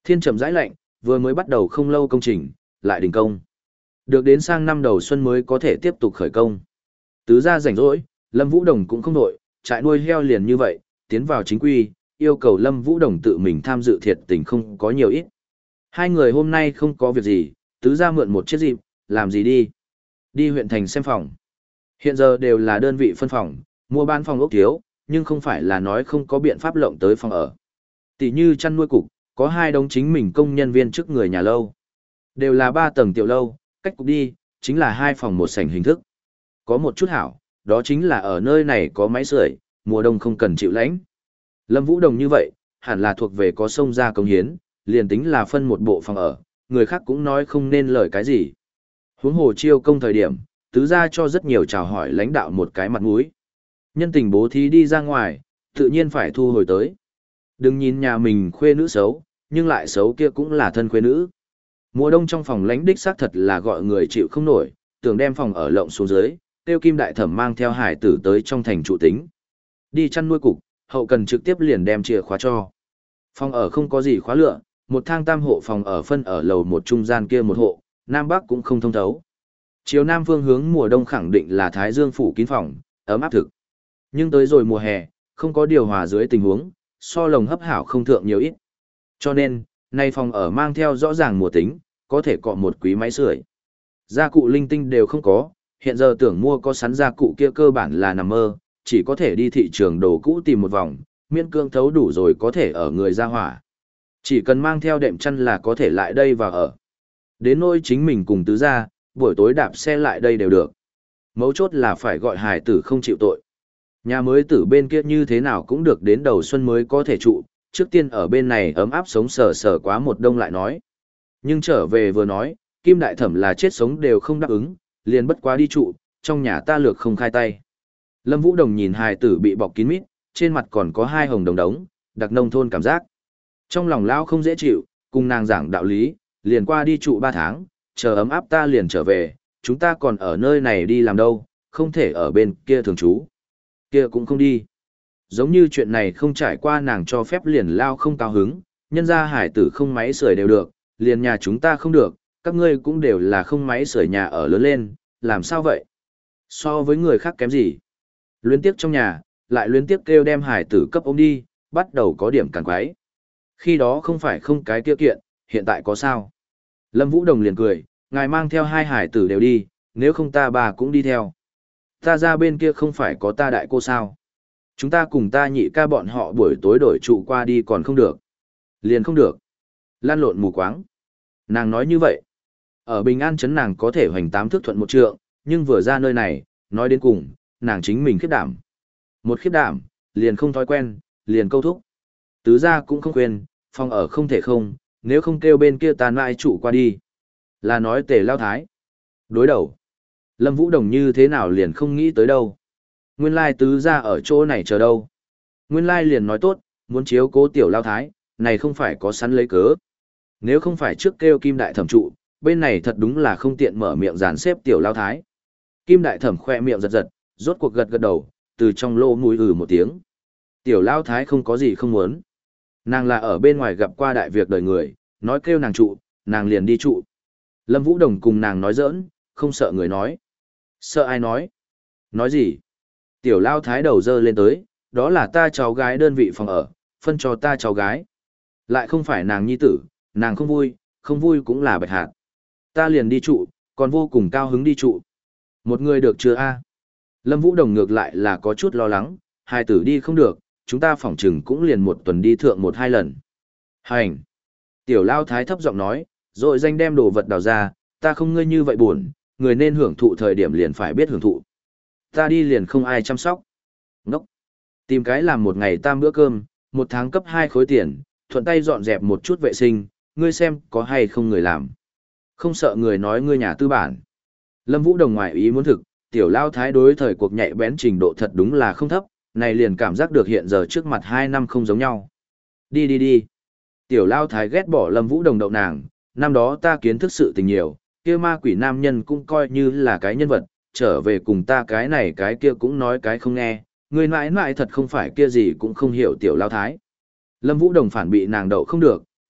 Thiên trầm rãi lạnh, vừa mới bắt đầu không lâu công trình, lại đình công. Được đến sang năm đầu xuân mới có thể tiếp tục khởi công. Tứ gia rảnh rỗi, Lâm Vũ Đồng cũng không đội, trại nuôi heo liền như vậy, tiến vào chính quy, yêu cầu Lâm Vũ Đồng tự mình tham dự thiệt tình không có nhiều ít. Hai người hôm nay không có việc gì, tứ gia mượn một chiếc dịp, làm gì đi? Đi huyện thành xem phòng. Hiện giờ đều là đơn vị phân phòng, mua bán phòng ốc thiếu, nhưng không phải là nói không có biện pháp lộng tới phòng ở. Tỷ như chăn nuôi cục, có hai đống chính mình công nhân viên trước người nhà lâu. Đều là ba tầng tiểu lâu, cách cục đi, chính là hai phòng một sảnh hình thức. Có một chút hảo, đó chính là ở nơi này có máy sưởi, mùa đông không cần chịu lạnh. Lâm Vũ Đồng như vậy, hẳn là thuộc về có sông ra công hiến, liền tính là phân một bộ phòng ở, người khác cũng nói không nên lời cái gì. Huống hồ chiêu công thời điểm, tứ gia cho rất nhiều chào hỏi lãnh đạo một cái mặt mũi. Nhân tình bố thí đi ra ngoài, tự nhiên phải thu hồi tới. Đừng nhìn nhà mình khuê nữ xấu, nhưng lại xấu kia cũng là thân khuê nữ. Mùa đông trong phòng lãnh đích xác thật là gọi người chịu không nổi, tưởng đem phòng ở lộng xuống dưới, tiêu kim đại thẩm mang theo hải tử tới trong thành trụ tính. Đi chăn nuôi cục, hậu cần trực tiếp liền đem chìa khóa cho. Phòng ở không có gì khóa lựa, một thang tam hộ phòng ở phân ở lầu một trung gian kia một hộ, nam bắc cũng không thông thấu. Chiều nam phương hướng mùa đông khẳng định là thái dương phủ kín phòng, ấm áp thực. Nhưng tới rồi mùa hè, không có điều hòa dưới tình huống, so lồng hấp hảo không thượng nhiều ít. Cho nên, nay phòng ở mang theo rõ ràng mùa tính, có thể cọ một quý máy sưởi. Gia cụ linh tinh đều không có, hiện giờ tưởng mua có sẵn gia cụ kia cơ bản là nằm mơ, chỉ có thể đi thị trường đồ cũ tìm một vòng, miễn cương thấu đủ rồi có thể ở người ra hỏa. Chỉ cần mang theo đệm chăn là có thể lại đây và ở. Đến nỗi chính mình cùng tứ gia, buổi tối đạp xe lại đây đều được. Mấu chốt là phải gọi hài tử không chịu tội. Nhà mới tử bên kia như thế nào cũng được đến đầu xuân mới có thể trụ, trước tiên ở bên này ấm áp sống sờ sờ quá một đông lại nói. Nhưng trở về vừa nói, Kim Đại Thẩm là chết sống đều không đáp ứng, liền bất quá đi trụ, trong nhà ta lược không khai tay. Lâm Vũ Đồng nhìn hài tử bị bọc kín mít, trên mặt còn có hai hồng đồng đống, đặc nông thôn cảm giác. Trong lòng lao không dễ chịu, cùng nàng giảng đạo lý, liền qua đi trụ ba tháng, chờ ấm áp ta liền trở về, chúng ta còn ở nơi này đi làm đâu, không thể ở bên kia thường trú. Kia cũng không đi. Giống như chuyện này không trải qua nàng cho phép liền lao không cao hứng, nhân ra hải tử không máy sưởi đều được, liền nhà chúng ta không được, các ngươi cũng đều là không máy sưởi nhà ở lớn lên, làm sao vậy? So với người khác kém gì? Luyến tiếc trong nhà, lại luyến tiếc kêu đem hải tử cấp ôm đi, bắt đầu có điểm càng quái. Khi đó không phải không cái tiêu kiện, hiện tại có sao? Lâm Vũ Đồng liền cười, ngài mang theo hai hải tử đều đi, nếu không ta bà cũng đi theo. Ta ra bên kia không phải có ta đại cô sao? Chúng ta cùng ta nhị ca bọn họ buổi tối đổi trụ qua đi còn không được. Liền không được. Lan lộn mù quáng. Nàng nói như vậy. Ở Bình An trấn nàng có thể hoành tám thước thuận một trượng, nhưng vừa ra nơi này, nói đến cùng, nàng chính mình khiếp đảm. Một khiếp đảm, liền không thói quen, liền câu thúc. Tứ gia cũng không quên, phòng ở không thể không, nếu không kêu bên kia tàn lại trụ qua đi. Là nói tề lao thái. Đối đầu. Lâm Vũ Đồng như thế nào liền không nghĩ tới đâu. Nguyên lai tứ gia ở chỗ này chờ đâu. Nguyên lai liền nói tốt, muốn chiếu cố tiểu lao thái, này không phải có sẵn lấy cớ. Nếu không phải trước kêu Kim Đại Thẩm trụ, bên này thật đúng là không tiện mở miệng dàn xếp tiểu lao thái. Kim Đại Thẩm khoe miệng giật giật, rốt cuộc gật gật đầu, từ trong lỗ mũi ừ một tiếng. Tiểu lao thái không có gì không muốn. Nàng là ở bên ngoài gặp qua đại việc đời người, nói kêu nàng trụ, nàng liền đi trụ. Lâm Vũ Đồng cùng nàng nói giỡn, không sợ người nói. Sợ ai nói? Nói gì? Tiểu lao thái đầu dơ lên tới, đó là ta cháu gái đơn vị phòng ở, phân cho ta cháu gái. Lại không phải nàng nhi tử, nàng không vui, không vui cũng là bạch hạt. Ta liền đi trụ, còn vô cùng cao hứng đi trụ. Một người được chưa a? Lâm Vũ Đồng ngược lại là có chút lo lắng, hai tử đi không được, chúng ta phỏng chừng cũng liền một tuần đi thượng một hai lần. Hành! Tiểu lao thái thấp giọng nói, rồi danh đem đồ vật đào ra, ta không ngươi như vậy buồn, người nên hưởng thụ thời điểm liền phải biết hưởng thụ. Ta đi liền không ai chăm sóc. Ngốc! Tìm cái làm một ngày tam bữa cơm, một tháng cấp hai khối tiền, thuận tay dọn dẹp một chút vệ sinh, ngươi xem có hay không người làm. Không sợ người nói ngươi nhà tư bản. Lâm Vũ Đồng ngoài ý muốn thực, tiểu lao thái đối thời cuộc nhạy bén trình độ thật đúng là không thấp, này liền cảm giác được hiện giờ trước mặt hai năm không giống nhau. Đi đi đi. Tiểu lao thái ghét bỏ Lâm Vũ Đồng đậu nàng, năm đó ta kiến thức sự tình nhiều, kia ma quỷ nam nhân cũng coi như là cái nhân vật, trở về cùng ta cái này cái kia cũng nói cái không nghe, người mãi mãi thật không phải kia gì cũng không hiểu tiểu lao thái. Lâm Vũ Đồng phản bị nàng đậu không được,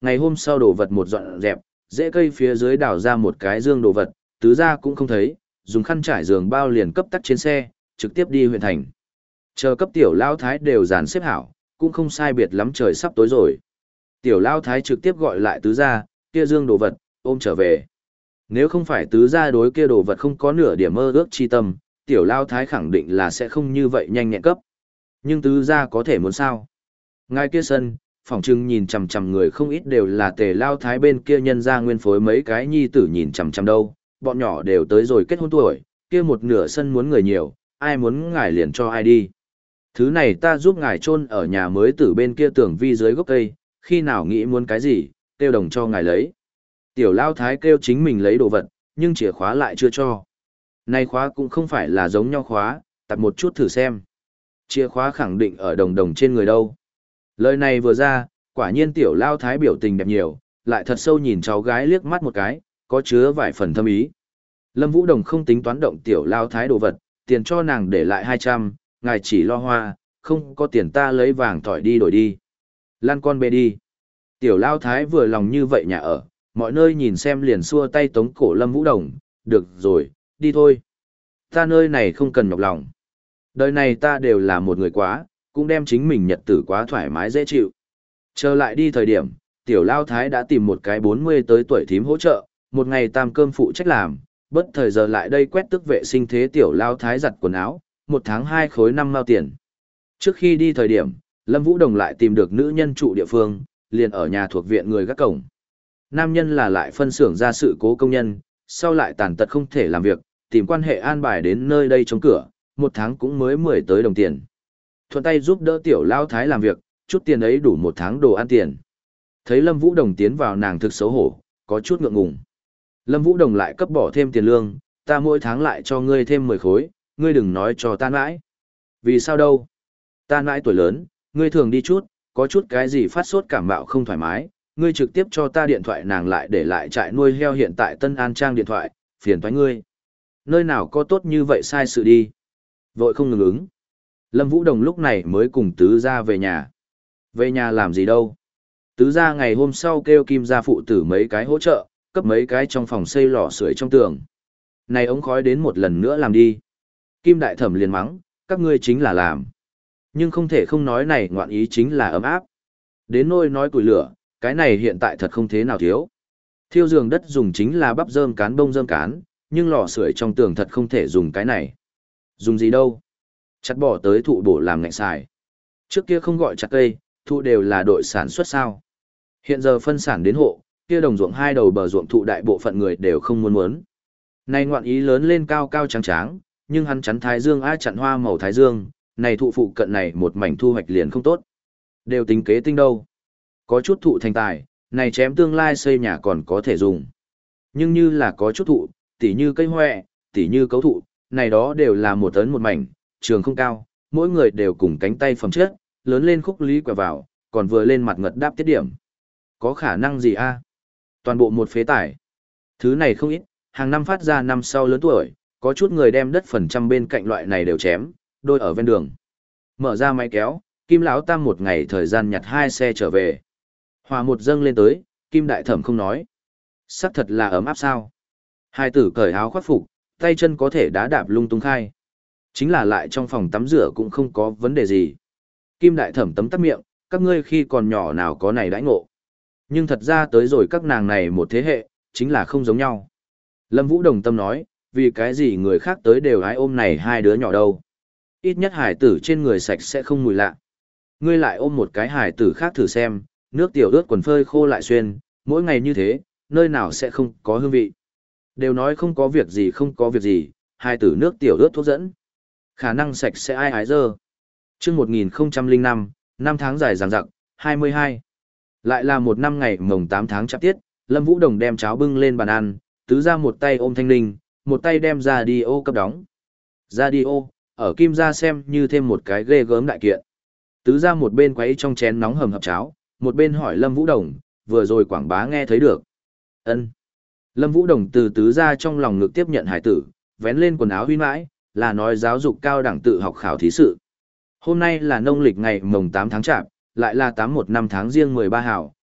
Ngày hôm sau đồ vật một dọn dẹp, rễ cây phía dưới đào ra một cái dương đồ vật, tứ gia cũng không thấy, dùng khăn trải giường bao liền cấp tắt trên xe, trực tiếp đi huyện thành. Chờ cấp tiểu lao thái đều dàn xếp hảo, cũng không sai biệt lắm trời sắp tối rồi. Tiểu lao thái trực tiếp gọi lại tứ gia, kia dương đồ vật, ôm trở về. Nếu không phải tứ gia đối kia đồ vật không có nửa điểm mơ ước chi tâm, tiểu lao thái khẳng định là sẽ không như vậy nhanh nhẹn cấp. Nhưng tứ gia có thể muốn sao? Ngay kia sân, phòng trưng nhìn chằm chằm người không ít đều là tề lao thái bên kia nhân ra nguyên phối mấy cái nhi tử nhìn chằm chằm đâu, bọn nhỏ đều tới rồi kết hôn tuổi, kia một nửa sân muốn người nhiều, ai muốn ngài liền cho ai đi. Thứ này ta giúp ngài chôn ở nhà mới tử bên kia tường vi dưới gốc cây, khi nào nghĩ muốn cái gì, tiêu đồng cho ngài lấy. Tiểu lao thái kêu chính mình lấy đồ vật, nhưng chìa khóa lại chưa cho. Này khóa cũng không phải là giống nhau khóa, tập một chút thử xem. Chìa khóa khẳng định ở đồng đồng trên người đâu. Lời này vừa ra, quả nhiên tiểu lao thái biểu tình đẹp nhiều, lại thật sâu nhìn cháu gái liếc mắt một cái, có chứa vài phần thâm ý. Lâm Vũ Đồng không tính toán động tiểu lao thái đồ vật, tiền cho nàng để lại hai trăm, ngài chỉ lo hoa, không có tiền ta lấy vàng tỏi đi đổi đi. Lan con bê đi. Tiểu lao thái vừa lòng như vậy nhà ở, mọi nơi nhìn xem liền xua tay tống cổ Lâm Vũ Đồng, được rồi, đi thôi. Ta nơi này không cần nhọc lòng. Đời này ta đều là một người quá, cũng đem chính mình nhật tử quá thoải mái dễ chịu. Trở lại đi thời điểm, tiểu lao thái đã tìm một cái bốn mươi tới tuổi thím hỗ trợ, một ngày tam cơm phụ trách làm, bất thời giờ lại đây quét tước vệ sinh thế tiểu lao thái giặt quần áo, một tháng hai khối năm mao tiền. Trước khi đi thời điểm, Lâm Vũ Đồng lại tìm được nữ nhân trụ địa phương, liền ở nhà thuộc viện người gác cổng. Nam nhân là lại phân xưởng ra sự cố công nhân, sau lại tàn tật không thể làm việc, tìm quan hệ an bài đến nơi đây chống cửa, một tháng cũng mới mười tới đồng tiền. Thuận tay giúp đỡ tiểu lao thái làm việc, chút tiền ấy đủ một tháng đồ ăn tiền. Thấy Lâm Vũ Đồng tiến vào nàng thực xấu hổ, có chút ngượng ngùng. Lâm Vũ Đồng lại cấp bỏ thêm tiền lương, ta mỗi tháng lại cho ngươi thêm mười khối, ngươi đừng nói cho ta mãi. Vì sao đâu? Ta mãi tuổi lớn, ngươi thường đi chút, có chút cái gì phát sốt cảm mạo không thoải mái, ngươi trực tiếp cho ta điện thoại nàng lại để lại trại nuôi heo hiện tại Tân An Trang điện thoại, phiền toái ngươi. Nơi nào có tốt như vậy sai sự đi. Vội không ngừng ứng. Lâm Vũ Đồng lúc này mới cùng tứ gia về nhà. Về nhà làm gì đâu? Tứ gia ngày hôm sau kêu Kim gia phụ tử mấy cái hỗ trợ, cấp mấy cái trong phòng xây lò sưởi trong tường. Này ống khói đến một lần nữa làm đi. Kim đại thẩm liền mắng, các ngươi chính là làm. Nhưng không thể không nói này ngoạn ý chính là ấm áp. Đến nôi nói củi lửa, cái này hiện tại thật không thế nào thiếu. Thiêu giường đất dùng chính là bắp rơm cán bông rơm cán, nhưng lò sưởi trong tường thật không thể dùng cái này. Dùng gì đâu? Chặt bỏ tới thụ bổ làm ngạnh xài. Trước kia không gọi chặt cây, thụ đều là đội sản xuất sao. Hiện giờ phân sản đến hộ, kia đồng ruộng hai đầu bờ ruộng thụ đại bộ phận người đều không muốn muốn. Này ngoạn ý lớn lên cao cao trắng tráng, nhưng hắn chắn thái dương ai chặn hoa màu thái dương, này thụ phụ cận này một mảnh thu hoạch liền không tốt. Đều tính kế tinh đâu. Có chút thụ thành tài, này chém tương lai xây nhà còn có thể dùng. Nhưng như là có chút thụ, tỉ như cây hoẹ, tỉ như cấu thụ, này đó đều là một tấn một mảnh, trường không cao, mỗi người đều cùng cánh tay phẩm chất, lớn lên khúc lý quẹo vào, còn vừa lên mặt ngật đáp tiết điểm. Có khả năng gì a? Toàn bộ một phế tải. Thứ này không ít, hàng năm phát ra năm sau lớn tuổi, có chút người đem đất phần trăm bên cạnh loại này đều chém, đôi ở ven đường. Mở ra máy kéo, Kim lão tam một ngày thời gian nhặt hai xe trở về. Hòa một dâng lên tới, Kim đại thẩm không nói. Sắc thật là ấm áp sao. Hai tử cởi áo khoác phục, tay chân có thể đá đạp lung tung khai. Chính là lại trong phòng tắm rửa cũng không có vấn đề gì. Kim đại thẩm tấm tắt miệng, các ngươi khi còn nhỏ nào có này đãi ngộ. Nhưng thật ra tới rồi các nàng này một thế hệ, chính là không giống nhau. Lâm Vũ đồng tâm nói, vì cái gì người khác tới đều ái ôm này hai đứa nhỏ đâu. Ít nhất hải tử trên người sạch sẽ không mùi lạ. Ngươi lại ôm một cái hải tử khác thử xem, nước tiểu ướt quần phơi khô lại xuyên, mỗi ngày như thế, nơi nào sẽ không có hương vị. Đều nói không có việc gì không có việc gì, hải tử nước tiểu ướt thuốc dẫn. Khả năng sạch sẽ ai ái dơ. Chương một nghìn không trăm lẻ năm, năm tháng dài dằng dặc, hai mươi hai. Lại là một năm ngày mồng tám tháng chạp tiết, Lâm Vũ Đồng đem cháo bưng lên bàn ăn, tứ ra một tay ôm Thanh Linh, một tay đem ra đi ô cấp đóng. Ra đi ô, ở Kim gia xem như thêm một cái ghê gớm đại kiện. Tứ ra một bên quấy trong chén nóng hầm hập cháo, một bên hỏi Lâm Vũ Đồng, vừa rồi quảng bá nghe thấy được. Ân. Lâm Vũ Đồng từ tứ ra trong lòng ngực tiếp nhận hải tử, vén lên quần áo huy mãi, là nói giáo dục cao đẳng tự học khảo thí sự. Hôm nay là nông lịch ngày mồng tám tháng chạp, lại là tám một năm tháng riêng mười ba hảo,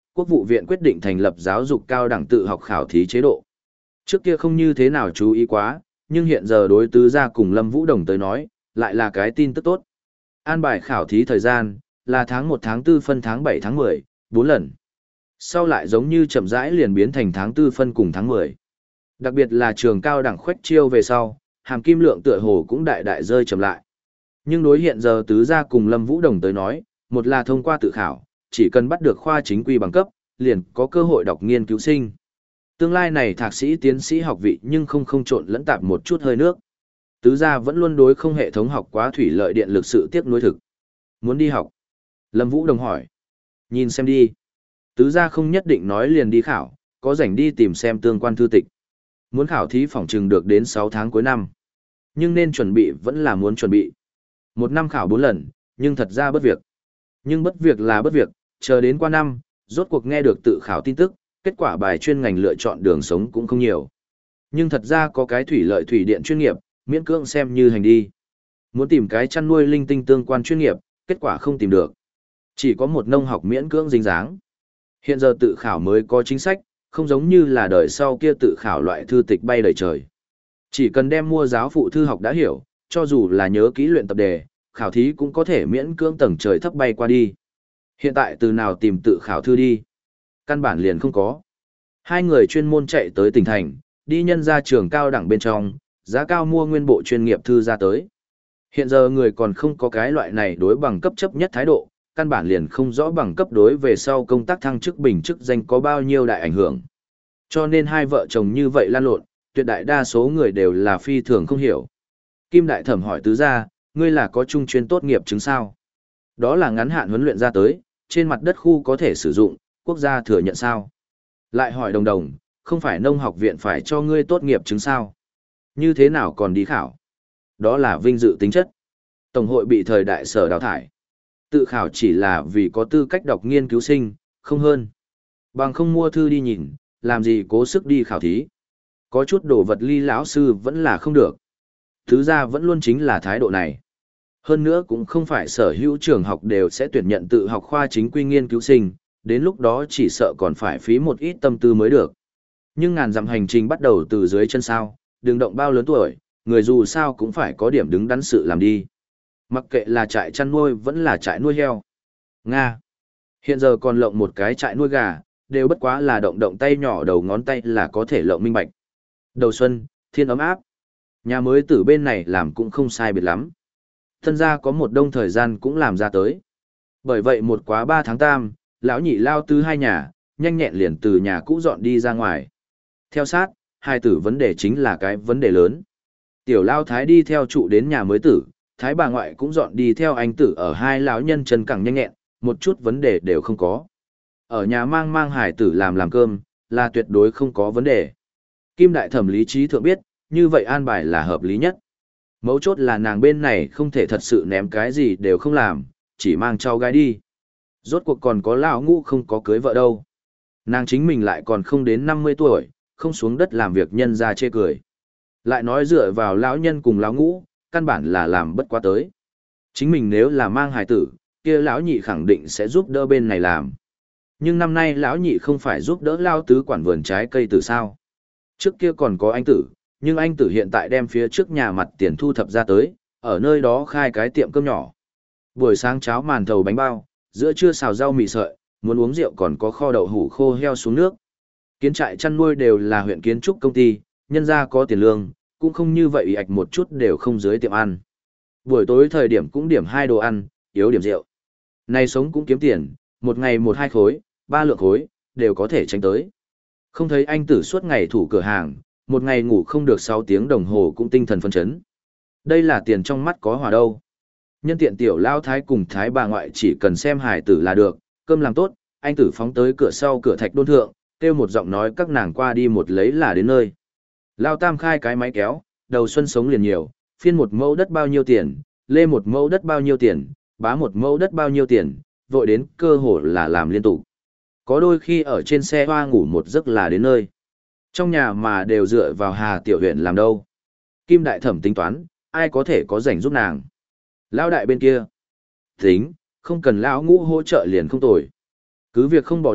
Quốc vụ viện quyết định thành lập giáo dục cao đẳng tự học khảo thí chế độ. Trước kia không như thế nào chú ý quá, nhưng hiện giờ đối tứ gia cùng Lâm Vũ Đồng tới nói, lại là cái tin tức tốt. An bài khảo thí thời gian, là tháng một tháng tư phân tháng bảy tháng mười, bốn lần. Sau lại giống như chậm rãi liền biến thành tháng tư phân cùng tháng mười. Đặc biệt là trường cao đẳng khuếch chiêu về sau, hàm kim lượng tựa hồ cũng đại đại rơi chậm lại. Nhưng đối hiện giờ tứ gia cùng Lâm Vũ Đồng tới nói, một là thông qua tự khảo, chỉ cần bắt được khoa chính quy bằng cấp, liền có cơ hội đọc nghiên cứu sinh. Tương lai này thạc sĩ tiến sĩ học vị nhưng không không trộn lẫn tạp một chút hơi nước. Tứ gia vẫn luôn đối không hệ thống học quá thủy lợi điện lực sự tiếc nuối thực. Muốn đi học? Lâm Vũ Đồng hỏi. Nhìn xem đi. Tứ gia không nhất định nói liền đi khảo, có rảnh đi tìm xem tương quan thư tịch. Muốn khảo thí phỏng chừng được đến sáu tháng cuối năm. Nhưng nên chuẩn bị vẫn là muốn chuẩn bị. Một năm khảo bốn lần, nhưng thật ra bất việc. Nhưng bất việc là bất việc, chờ đến qua năm, rốt cuộc nghe được tự khảo tin tức, kết quả bài chuyên ngành lựa chọn đường sống cũng không nhiều. Nhưng thật ra có cái thủy lợi thủy điện chuyên nghiệp, miễn cưỡng xem như hành đi. Muốn tìm cái chăn nuôi linh tinh tương quan chuyên nghiệp, kết quả không tìm được. Chỉ có một nông học miễn cưỡng dính dáng. Hiện giờ tự khảo mới có chính sách, không giống như là đời sau kia tự khảo loại thư tịch bay đầy trời. Chỉ cần đem mua giáo phụ thư học đã hiểu, cho dù là nhớ kỹ luyện tập đề, khảo thí cũng có thể miễn cưỡng tầng trời thấp bay qua đi. Hiện tại từ nào tìm tự khảo thư đi? Căn bản liền không có. Hai người chuyên môn chạy tới tỉnh thành, đi nhân ra trường cao đẳng bên trong, giá cao mua nguyên bộ chuyên nghiệp thư ra tới. Hiện giờ người còn không có cái loại này đối bằng cấp chấp nhất thái độ, căn bản liền không rõ bằng cấp đối về sau công tác thăng chức bình chức danh có bao nhiêu đại ảnh hưởng. Cho nên hai vợ chồng như vậy lan lộn, tuyệt đại đa số người đều là phi thường không hiểu. Kim Đại Thẩm hỏi tứ gia, ngươi là có trung chuyên tốt nghiệp chứng sao? Đó là ngắn hạn huấn luyện ra tới, trên mặt đất khu có thể sử dụng, quốc gia thừa nhận sao? Lại hỏi đồng đồng, không phải nông học viện phải cho ngươi tốt nghiệp chứng sao? Như thế nào còn đi khảo? Đó là vinh dự tính chất. Tổng hội bị thời đại sở đào thải. Tự khảo chỉ là vì có tư cách đọc nghiên cứu sinh, không hơn. Bằng không mua thư đi nhìn, làm gì cố sức đi khảo thí. Có chút đồ vật ly lão sư vẫn là không được. Thứ ra vẫn luôn chính là thái độ này. Hơn nữa cũng không phải sở hữu trường học đều sẽ tuyển nhận tự học khoa chính quy nghiên cứu sinh, đến lúc đó chỉ sợ còn phải phí một ít tâm tư mới được. Nhưng ngàn dặm hành trình bắt đầu từ dưới chân sao, đừng động bao lớn tuổi, người dù sao cũng phải có điểm đứng đắn sự làm đi. Mặc kệ là trại chăn nuôi vẫn là trại nuôi heo. Nga. Hiện giờ còn lộng một cái trại nuôi gà, đều bất quá là động động tay nhỏ đầu ngón tay là có thể lộng minh bạch. Đầu xuân, thiên ấm áp. Nhà mới từ bên này làm cũng không sai biệt lắm. Thân gia có một đông thời gian cũng làm ra tới. Bởi vậy một quá ba tháng tam, lão nhị lao tứ hai nhà, nhanh nhẹn liền từ nhà cũ dọn đi ra ngoài. Theo sát, hai tử vấn đề chính là cái vấn đề lớn. Tiểu lao thái đi theo trụ đến nhà mới tử, thái bà ngoại cũng dọn đi theo anh tử ở hai lão nhân chân cẳng nhanh nhẹn, một chút vấn đề đều không có. Ở nhà mang mang hải tử làm làm cơm, là tuyệt đối không có vấn đề. Kim Đại Thẩm lý trí thượng biết, như vậy an bài là hợp lý nhất. Mấu chốt là nàng bên này không thể thật sự ném cái gì đều không làm, chỉ mang cháu gái đi. Rốt cuộc còn có lão ngũ không có cưới vợ đâu. Nàng chính mình lại còn không đến năm mươi tuổi, không xuống đất làm việc nhân ra chê cười. Lại nói dựa vào lão nhân cùng lão ngũ, căn bản là làm bất quá tới. Chính mình nếu là mang hài tử, kia lão nhị khẳng định sẽ giúp đỡ bên này làm. Nhưng năm nay lão nhị không phải giúp đỡ lao tứ quản vườn trái cây từ sao. Trước kia còn có anh tử, nhưng anh tử hiện tại đem phía trước nhà mặt tiền thu thập ra tới, ở nơi đó khai cái tiệm cơm nhỏ. Buổi sáng cháo màn thầu bánh bao, giữa trưa xào rau mì sợi, muốn uống rượu còn có kho đậu hủ khô heo xuống nước. Kiến trại chăn nuôi đều là huyện kiến trúc công ty, nhân ra có tiền lương, cũng không như vậy ạch một chút đều không dưới tiệm ăn. Buổi tối thời điểm cũng điểm hai đồ ăn, yếu điểm rượu. Này sống cũng kiếm tiền, một ngày một hai khối, ba lượng khối, đều có thể tránh tới. Không thấy anh tử suốt ngày thủ cửa hàng, một ngày ngủ không được sáu tiếng đồng hồ cũng tinh thần phấn chấn. Đây là tiền trong mắt có hòa đâu. Nhân tiện tiểu lao thái cùng thái bà ngoại chỉ cần xem hài tử là được, cơm làm tốt, anh tử phóng tới cửa sau cửa thạch đôn thượng, kêu một giọng nói các nàng qua đi một lấy là đến nơi. Lao tam khai cái máy kéo, đầu xuân sống liền nhiều, phiên một mẫu đất bao nhiêu tiền, lê một mẫu đất bao nhiêu tiền, bá một mẫu đất bao nhiêu tiền, vội đến cơ hồ là làm liên tục. Có đôi khi ở trên xe hoa ngủ một giấc là đến nơi. Trong nhà mà đều dựa vào Hà Tiểu huyện làm đâu. Kim Đại Thẩm tính toán, ai có thể có rảnh giúp nàng. Lão đại bên kia. Tính, không cần lão ngũ hỗ trợ liền không tồi. Cứ việc không bỏ được,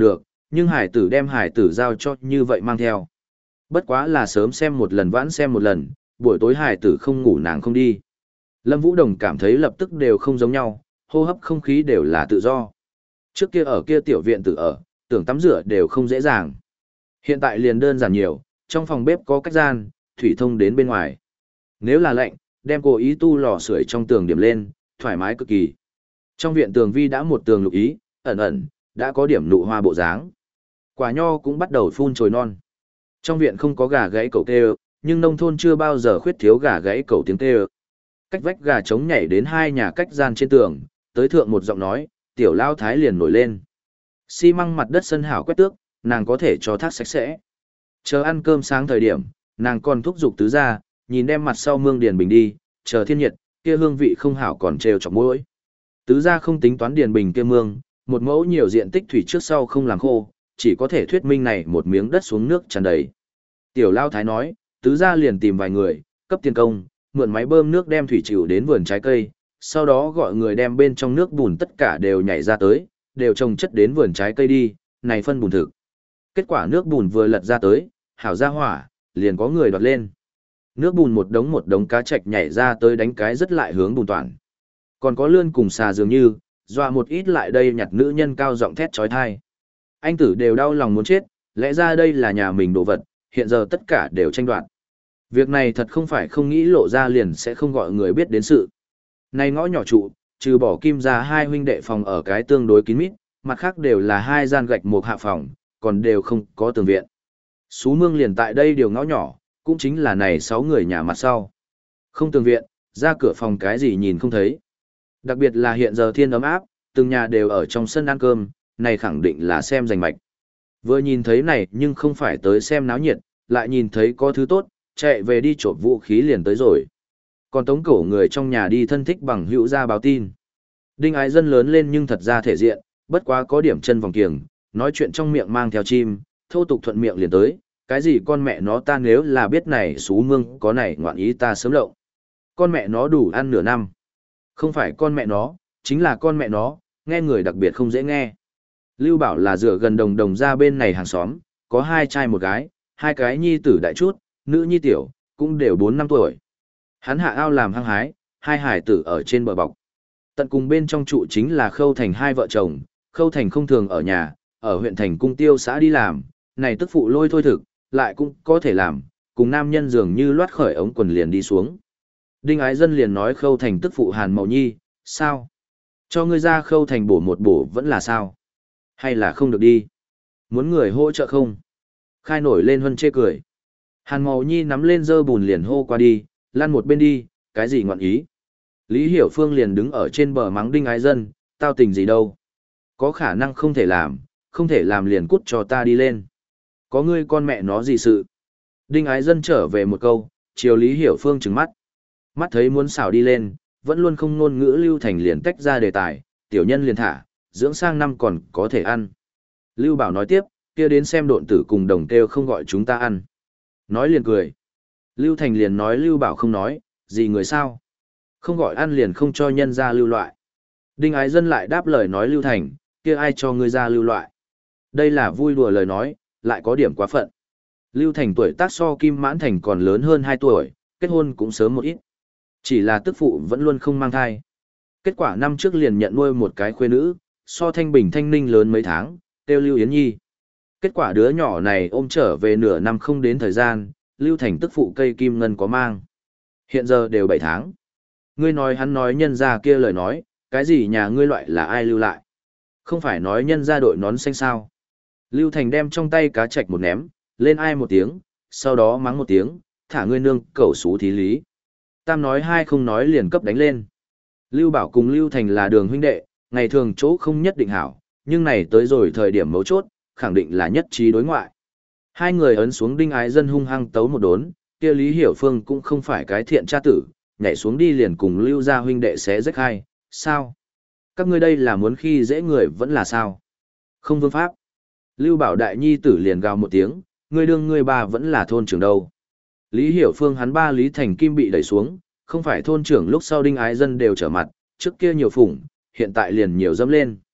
nhưng hải tử đem hải tử giao cho như vậy mang theo. Bất quá là sớm xem một lần vãn xem một lần, buổi tối hải tử không ngủ nàng không đi. Lâm Vũ Đồng cảm thấy lập tức đều không giống nhau, hô hấp không khí đều là tự do. Trước kia ở kia tiểu viện tự ở, tưởng tắm rửa đều không dễ dàng. Hiện tại liền đơn giản nhiều, trong phòng bếp có cách gian, thủy thông đến bên ngoài. Nếu là lạnh, đem cố ý tu lò sưởi trong tường điểm lên, thoải mái cực kỳ. Trong viện tường vi đã một tường lục ý, ẩn ẩn, đã có điểm nụ hoa bộ dáng. Quả nho cũng bắt đầu phun trồi non. Trong viện không có gà gãy cẩu kêu, nhưng nông thôn chưa bao giờ khuyết thiếu gà gãy cẩu tiếng kêu. Cách vách gà trống nhảy đến hai nhà cách gian trên tường, tới thượng một giọng nói, tiểu lao thái liền nổi lên. Xi măng mặt đất sân hảo quét tước, nàng có thể cho thác sạch sẽ. Chờ ăn cơm sáng thời điểm, nàng còn thúc giục tứ ra, nhìn đem mặt sau mương điền bình đi, chờ thiên nhiệt, kia hương vị không hảo còn trêu chọc mũi. Tứ ra không tính toán điền bình kia mương, một mẫu nhiều diện tích thủy trước sau không làm khô, chỉ có thể thuyết minh này một miếng đất xuống nước tràn đầy. Tiểu lao thái nói, tứ ra liền tìm vài người, cấp tiền công, mượn máy bơm nước đem thủy chịu đến vườn trái cây, sau đó gọi người đem bên trong nước bùn tất cả đều nhảy ra tới, đều trồng chất đến vườn trái cây đi, này phân bùn thực. Kết quả nước bùn vừa lật ra tới, hảo ra hỏa, liền có người đoạt lên. Nước bùn một đống một đống cá trạch nhảy ra tới đánh cái rất lại hướng bùn toàn. Còn có lươn cùng xà dường như, dọa một ít lại đây nhặt nữ nhân cao giọng thét trói thai. Anh tử đều đau lòng muốn chết, lẽ ra đây là nhà mình đồ vật, hiện giờ tất cả đều tranh đoạt. Việc này thật không phải không nghĩ lộ ra liền sẽ không gọi người biết đến sự. Này ngõ nhỏ trụ, trừ bỏ kim ra hai huynh đệ phòng ở cái tương đối kín mít, mặt khác đều là hai gian gạch một hạ phòng, còn đều không có tường viện. Sú mương liền tại đây điều ngõ nhỏ, cũng chính là này sáu người nhà mặt sau. Không tường viện, ra cửa phòng cái gì nhìn không thấy. Đặc biệt là hiện giờ thiên ấm áp, từng nhà đều ở trong sân ăn cơm, này khẳng định là xem giành mạch. Vừa nhìn thấy này nhưng không phải tới xem náo nhiệt, lại nhìn thấy có thứ tốt, chạy về đi trộm vũ khí liền tới rồi. Còn tống cổ người trong nhà đi thân thích bằng hữu ra báo tin. Đinh Ái Dân lớn lên nhưng thật ra thể diện, bất quá có điểm chân vòng kiềng, nói chuyện trong miệng mang theo chim, thô tục thuận miệng liền tới, cái gì con mẹ nó ta nếu là biết này xú mương có này ngoạn ý ta sớm lộng. Con mẹ nó đủ ăn nửa năm. Không phải con mẹ nó, chính là con mẹ nó, nghe người đặc biệt không dễ nghe. Lưu Bảo là dựa gần đồng đồng ra bên này hàng xóm, có hai trai một gái, hai cái nhi tử đại chút, nữ nhi tiểu, cũng đều bốn năm tuổi. Hắn hạ ao làm hăng hái, hai hải tử ở trên bờ bọc. Tận cùng bên trong trụ chính là Khâu Thành hai vợ chồng, Khâu Thành không thường ở nhà, ở huyện thành cung tiêu xã đi làm, này tức phụ lôi thôi thực, lại cũng có thể làm, cùng nam nhân dường như loát khởi ống quần liền đi xuống. Đinh Ái Dân liền nói Khâu Thành tức phụ Hàn Mậu Nhi, sao? Cho ngươi ra Khâu Thành bổ một bổ vẫn là sao? Hay là không được đi? Muốn người hỗ trợ không? Khai nổi lên huân chê cười. Hàn Mậu Nhi nắm lên dơ bùn liền hô qua đi, lăn một bên đi, cái gì ngọn ý? Lý Hiểu Phương liền đứng ở trên bờ mắng Đinh Ái Dân, tao tình gì đâu? Có khả năng không thể làm, không thể làm liền cút cho ta đi lên. Có ngươi con mẹ nó gì sự? Đinh Ái Dân trở về một câu, chiều Lý Hiểu Phương trừng mắt. Mắt thấy muốn xảo đi lên, vẫn luôn không ngôn ngữ Lưu Thành liền tách ra đề tài, tiểu nhân liền thả, dưỡng sang năm còn có thể ăn. Lưu Bảo nói tiếp, kia đến xem độn tử cùng đồng kêu không gọi chúng ta ăn. Nói liền cười. Lưu Thành liền nói Lưu Bảo không nói, gì người sao? Không gọi ăn liền không cho nhân ra lưu loại. Đinh Ái Dân lại đáp lời nói Lưu Thành, kia ai cho ngươi ra lưu loại. Đây là vui đùa lời nói, lại có điểm quá phận. Lưu Thành tuổi tác so Kim Mãn Thành còn lớn hơn hai tuổi, kết hôn cũng sớm một ít. Chỉ là tức phụ vẫn luôn không mang thai. Kết quả năm trước liền nhận nuôi một cái khuê nữ, so Thanh Bình Thanh Ninh lớn mấy tháng, tiêu Lưu Yến Nhi. Kết quả đứa nhỏ này ôm trở về nửa năm không đến thời gian, Lưu Thành tức phụ cây kim ngân có mang. Hiện giờ đều bảy tháng. Ngươi nói hắn nói nhân ra kia lời nói, cái gì nhà ngươi loại là ai lưu lại? Không phải nói nhân ra đội nón xanh sao? Lưu Thành đem trong tay cá trạch một ném, lên ai một tiếng, sau đó mắng một tiếng, thả ngươi nương cẩu xú thí lý. Tam nói hai không nói liền cấp đánh lên. Lưu Bảo cùng Lưu Thành là đường huynh đệ, ngày thường chỗ không nhất định hảo, nhưng này tới rồi thời điểm mấu chốt, khẳng định là nhất trí đối ngoại. Hai người ấn xuống Đinh Ái Dân hung hăng tấu một đốn, kia Lý Hiểu Phương cũng không phải cái thiện cha tử, nhảy xuống đi liền cùng Lưu gia huynh đệ xé rách hai, sao? Các ngươi đây là muốn khi dễ người vẫn là sao? Không vương pháp. Lưu Bảo đại nhi tử liền gào một tiếng, ngươi đương ngươi ba vẫn là thôn trưởng đâu. Lý Hiểu Phương hắn ba Lý Thành Kim bị đẩy xuống, không phải thôn trưởng lúc sau Đinh Ái Dân đều trở mặt, trước kia nhiều phủng, hiện tại liền nhiều dâm lên.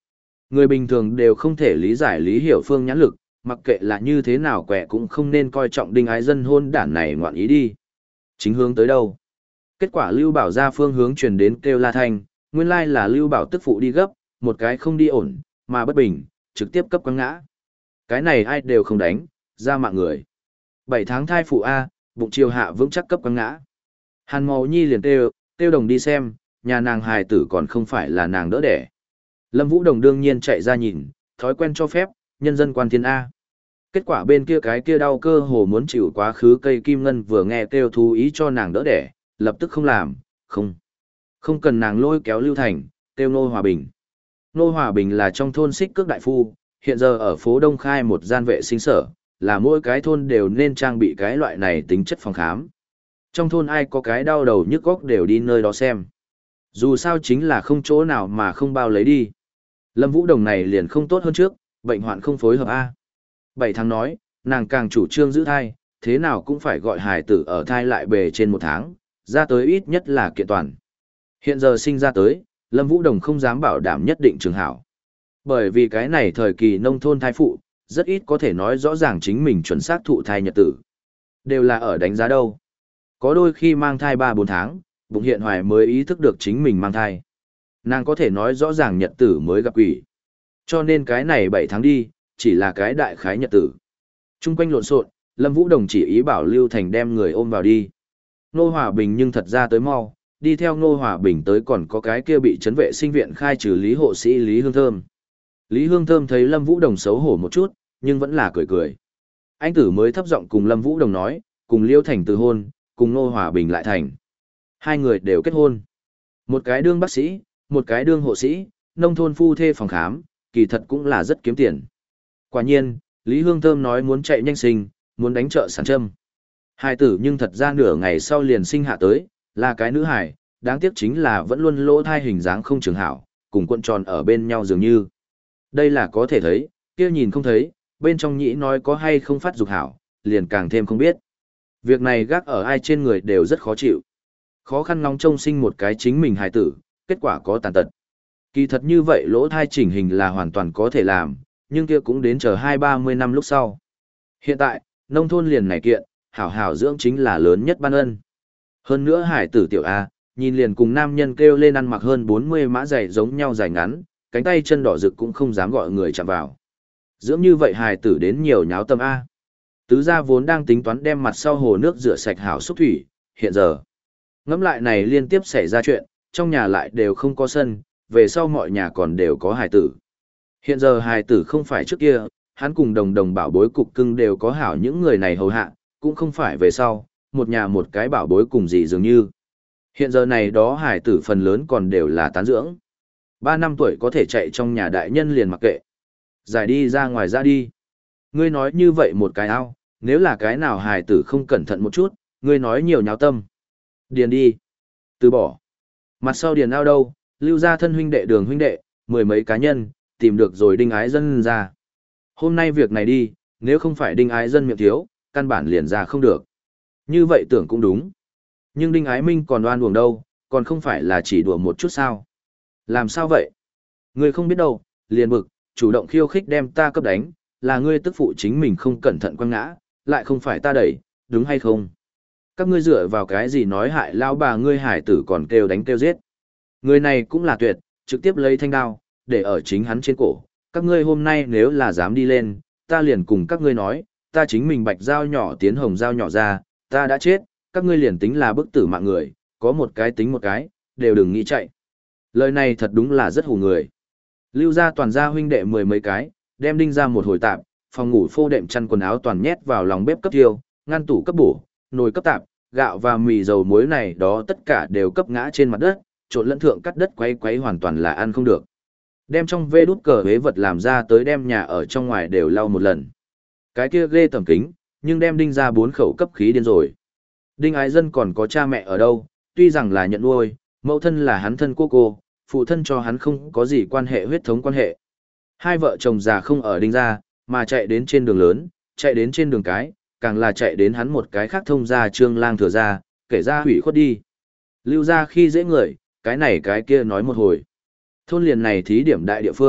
Người bình thường đều không thể lý giải Lý Hiểu Phương nhãn lực, mặc kệ là như thế nào quẻ cũng không nên coi trọng Đinh Ái Dân hôn đản này ngoạn ý đi. Chính hướng tới đâu? Kết quả Lưu Bảo ra phương hướng truyền đến kêu la thanh, nguyên lai là Lưu Bảo tức phụ đi gấp, một cái không đi ổn, mà bất bình, trực tiếp cấp quăng ngã. Cái này ai đều không đánh, ra mạng người. Bảy tháng thai phụ A, bụng chiều hạ vững chắc cấp quăng ngã. Hàn Màu Nhi liền kêu, kêu đồng đi xem, nhà nàng hài tử còn không phải là nàng đỡ đẻ. Lâm Vũ Đồng đương nhiên chạy ra nhìn, thói quen cho phép, nhân dân quan thiên A. Kết quả bên kia cái kia đau cơ hồ muốn chịu quá khứ cây kim ngân vừa nghe kêu thú ý cho nàng đỡ đẻ, lập tức không làm, không. Không cần nàng lôi kéo Lưu Thành, kêu Nô Hòa Bình. Nô Hòa Bình là trong thôn Xích Cước Đại Phu, hiện giờ ở phố Đông khai một gian vệ sinh sở, là mỗi cái thôn đều nên trang bị cái loại này tính chất phòng khám. Trong thôn ai có cái đau đầu nhức góc đều đi nơi đó xem. Dù sao chính là không chỗ nào mà không bao lấy đi. Lâm Vũ Đồng này liền không tốt hơn trước, bệnh hoạn không phối hợp A. Bảy tháng nói, nàng càng chủ trương giữ thai, thế nào cũng phải gọi hài tử ở thai lại bề trên một tháng, ra tới ít nhất là kiện toàn. Hiện giờ sinh ra tới, Lâm Vũ Đồng không dám bảo đảm nhất định trường hảo. Bởi vì cái này thời kỳ nông thôn thai phụ, rất ít có thể nói rõ ràng chính mình chuẩn xác thụ thai nhật tử. Đều là ở đánh giá đâu. Có đôi khi mang thai ba bốn tháng, bụng hiện hoài mới ý thức được chính mình mang thai. Nàng có thể nói rõ ràng nhật tử mới gặp quỷ. Cho nên cái này bảy tháng đi, chỉ là cái đại khái nhật tử. Trung quanh lộn xộn, Lâm Vũ Đồng chỉ ý bảo Lưu Thành đem người ôm vào đi. Nô Hòa Bình nhưng thật ra tới mau, đi theo Nô Hòa Bình tới còn có cái kia bị trấn vệ sinh viện khai trừ Lý hộ sĩ Lý Hương Thơm. Lý Hương Thơm thấy Lâm Vũ Đồng xấu hổ một chút, nhưng vẫn là cười cười. Anh tử mới thấp giọng cùng Lâm Vũ Đồng nói, cùng Liêu Thành từ hôn, cùng Nô Hòa Bình lại thành. Hai người đều kết hôn. Một cái đương bác sĩ, một cái đương hộ sĩ, nông thôn phu thê phòng khám, kỳ thật cũng là rất kiếm tiền. Quả nhiên, Lý Hương Thơm nói muốn chạy nhanh sinh, muốn đánh trợ sản châm. Hai tử nhưng thật ra nửa ngày sau liền sinh hạ tới, là cái nữ hài, đáng tiếc chính là vẫn luôn lỗ thai hình dáng không trường hảo, cùng cuộn tròn ở bên nhau dường như. Đây là có thể thấy, kia nhìn không thấy, bên trong nhĩ nói có hay không phát dục hảo, liền càng thêm không biết. Việc này gác ở ai trên người đều rất khó chịu. Khó khăn ngóng trông sinh một cái chính mình hài tử, kết quả có tàn tật. Kỳ thật như vậy lỗ thai chỉnh hình là hoàn toàn có thể làm, nhưng kia cũng đến chờ hai ba mươi năm lúc sau. Hiện tại, nông thôn liền này kiện, hảo hảo dưỡng chính là lớn nhất ban ân. Hơn nữa hải tử tiểu A, nhìn liền cùng nam nhân kêu lên ăn mặc hơn bốn mươi mã giày giống nhau dài ngắn, cánh tay chân đỏ rực cũng không dám gọi người chạm vào. Dưỡng như vậy hải tử đến nhiều nháo tâm A. Tứ gia vốn đang tính toán đem mặt sau hồ nước rửa sạch hảo xúc thủy, hiện giờ. Ngẫm lại này liên tiếp xảy ra chuyện, trong nhà lại đều không có sân, về sau mọi nhà còn đều có hải tử. Hiện giờ hài tử không phải trước kia, hắn cùng đồng đồng bảo bối cục cưng đều có hảo những người này hầu hạ, cũng không phải về sau, một nhà một cái bảo bối cùng gì dường như. Hiện giờ này đó hài tử phần lớn còn đều là tán dưỡng. Ba năm tuổi có thể chạy trong nhà đại nhân liền mặc kệ. Giải đi ra ngoài ra đi. Ngươi nói như vậy một cái ao, nếu là cái nào hài tử không cẩn thận một chút, ngươi nói nhiều nháo tâm. Điền đi. Từ bỏ. Mặt sau điền ao đâu, lưu ra thân huynh đệ đường huynh đệ, mười mấy cá nhân, tìm được rồi Đinh Ái Dân ra. Hôm nay việc này đi, nếu không phải Đinh Ái Dân miệng thiếu, căn bản liền ra không được. Như vậy tưởng cũng đúng. Nhưng Đinh Ái Minh còn đoan uổng đâu, còn không phải là chỉ đùa một chút sao. Làm sao vậy? Ngươi không biết đâu, liền bực, chủ động khiêu khích đem ta cấp đánh, là ngươi tức phụ chính mình không cẩn thận quăng ngã, lại không phải ta đẩy, đúng hay không? Các ngươi dựa vào cái gì nói hại lao bà ngươi hải tử còn kêu đánh kêu giết. Người này cũng là tuyệt, trực tiếp lấy thanh đao, để ở chính hắn trên cổ. Các ngươi hôm nay nếu là dám đi lên, ta liền cùng các ngươi nói, ta chính mình bạch dao nhỏ tiến hồng dao nhỏ ra, ta đã chết, các ngươi liền tính là bức tử mạng người, có một cái tính một cái, đều đừng nghĩ chạy. Lời này thật đúng là rất hù người. Lưu ra toàn gia huynh đệ mười mấy cái, đem Đinh ra một hồi tạm, phòng ngủ phô đệm chăn quần áo toàn nhét vào lòng bếp cấp tiêu, ngăn tủ cấp bổ, nồi cấp tạp, gạo và mì dầu muối này đó tất cả đều cấp ngã trên mặt đất, trộn lẫn thượng cắt đất quấy quấy hoàn toàn là ăn không được. Đem trong vê đút cờ hế vật làm ra tới đem nhà ở trong ngoài đều lau một lần. Cái kia ghê tầm kính, nhưng đem Đinh ra bốn khẩu cấp khí điên rồi. Đinh Ái Dân còn có cha mẹ ở đâu, tuy rằng là nhận nuôi, mẫu thân là hắn thân cô cô, phụ thân cho hắn không có gì quan hệ huyết thống quan hệ. Hai vợ chồng già không ở Đinh ra, mà chạy đến trên đường lớn, chạy đến trên đường cái, càng là chạy đến hắn một cái khác thông ra trương lang thừa ra, kể ra hủy khuất đi. Lưu ra khi dễ người, cái này cái kia nói một hồi. Thôn liền này thí điểm đại địa phương,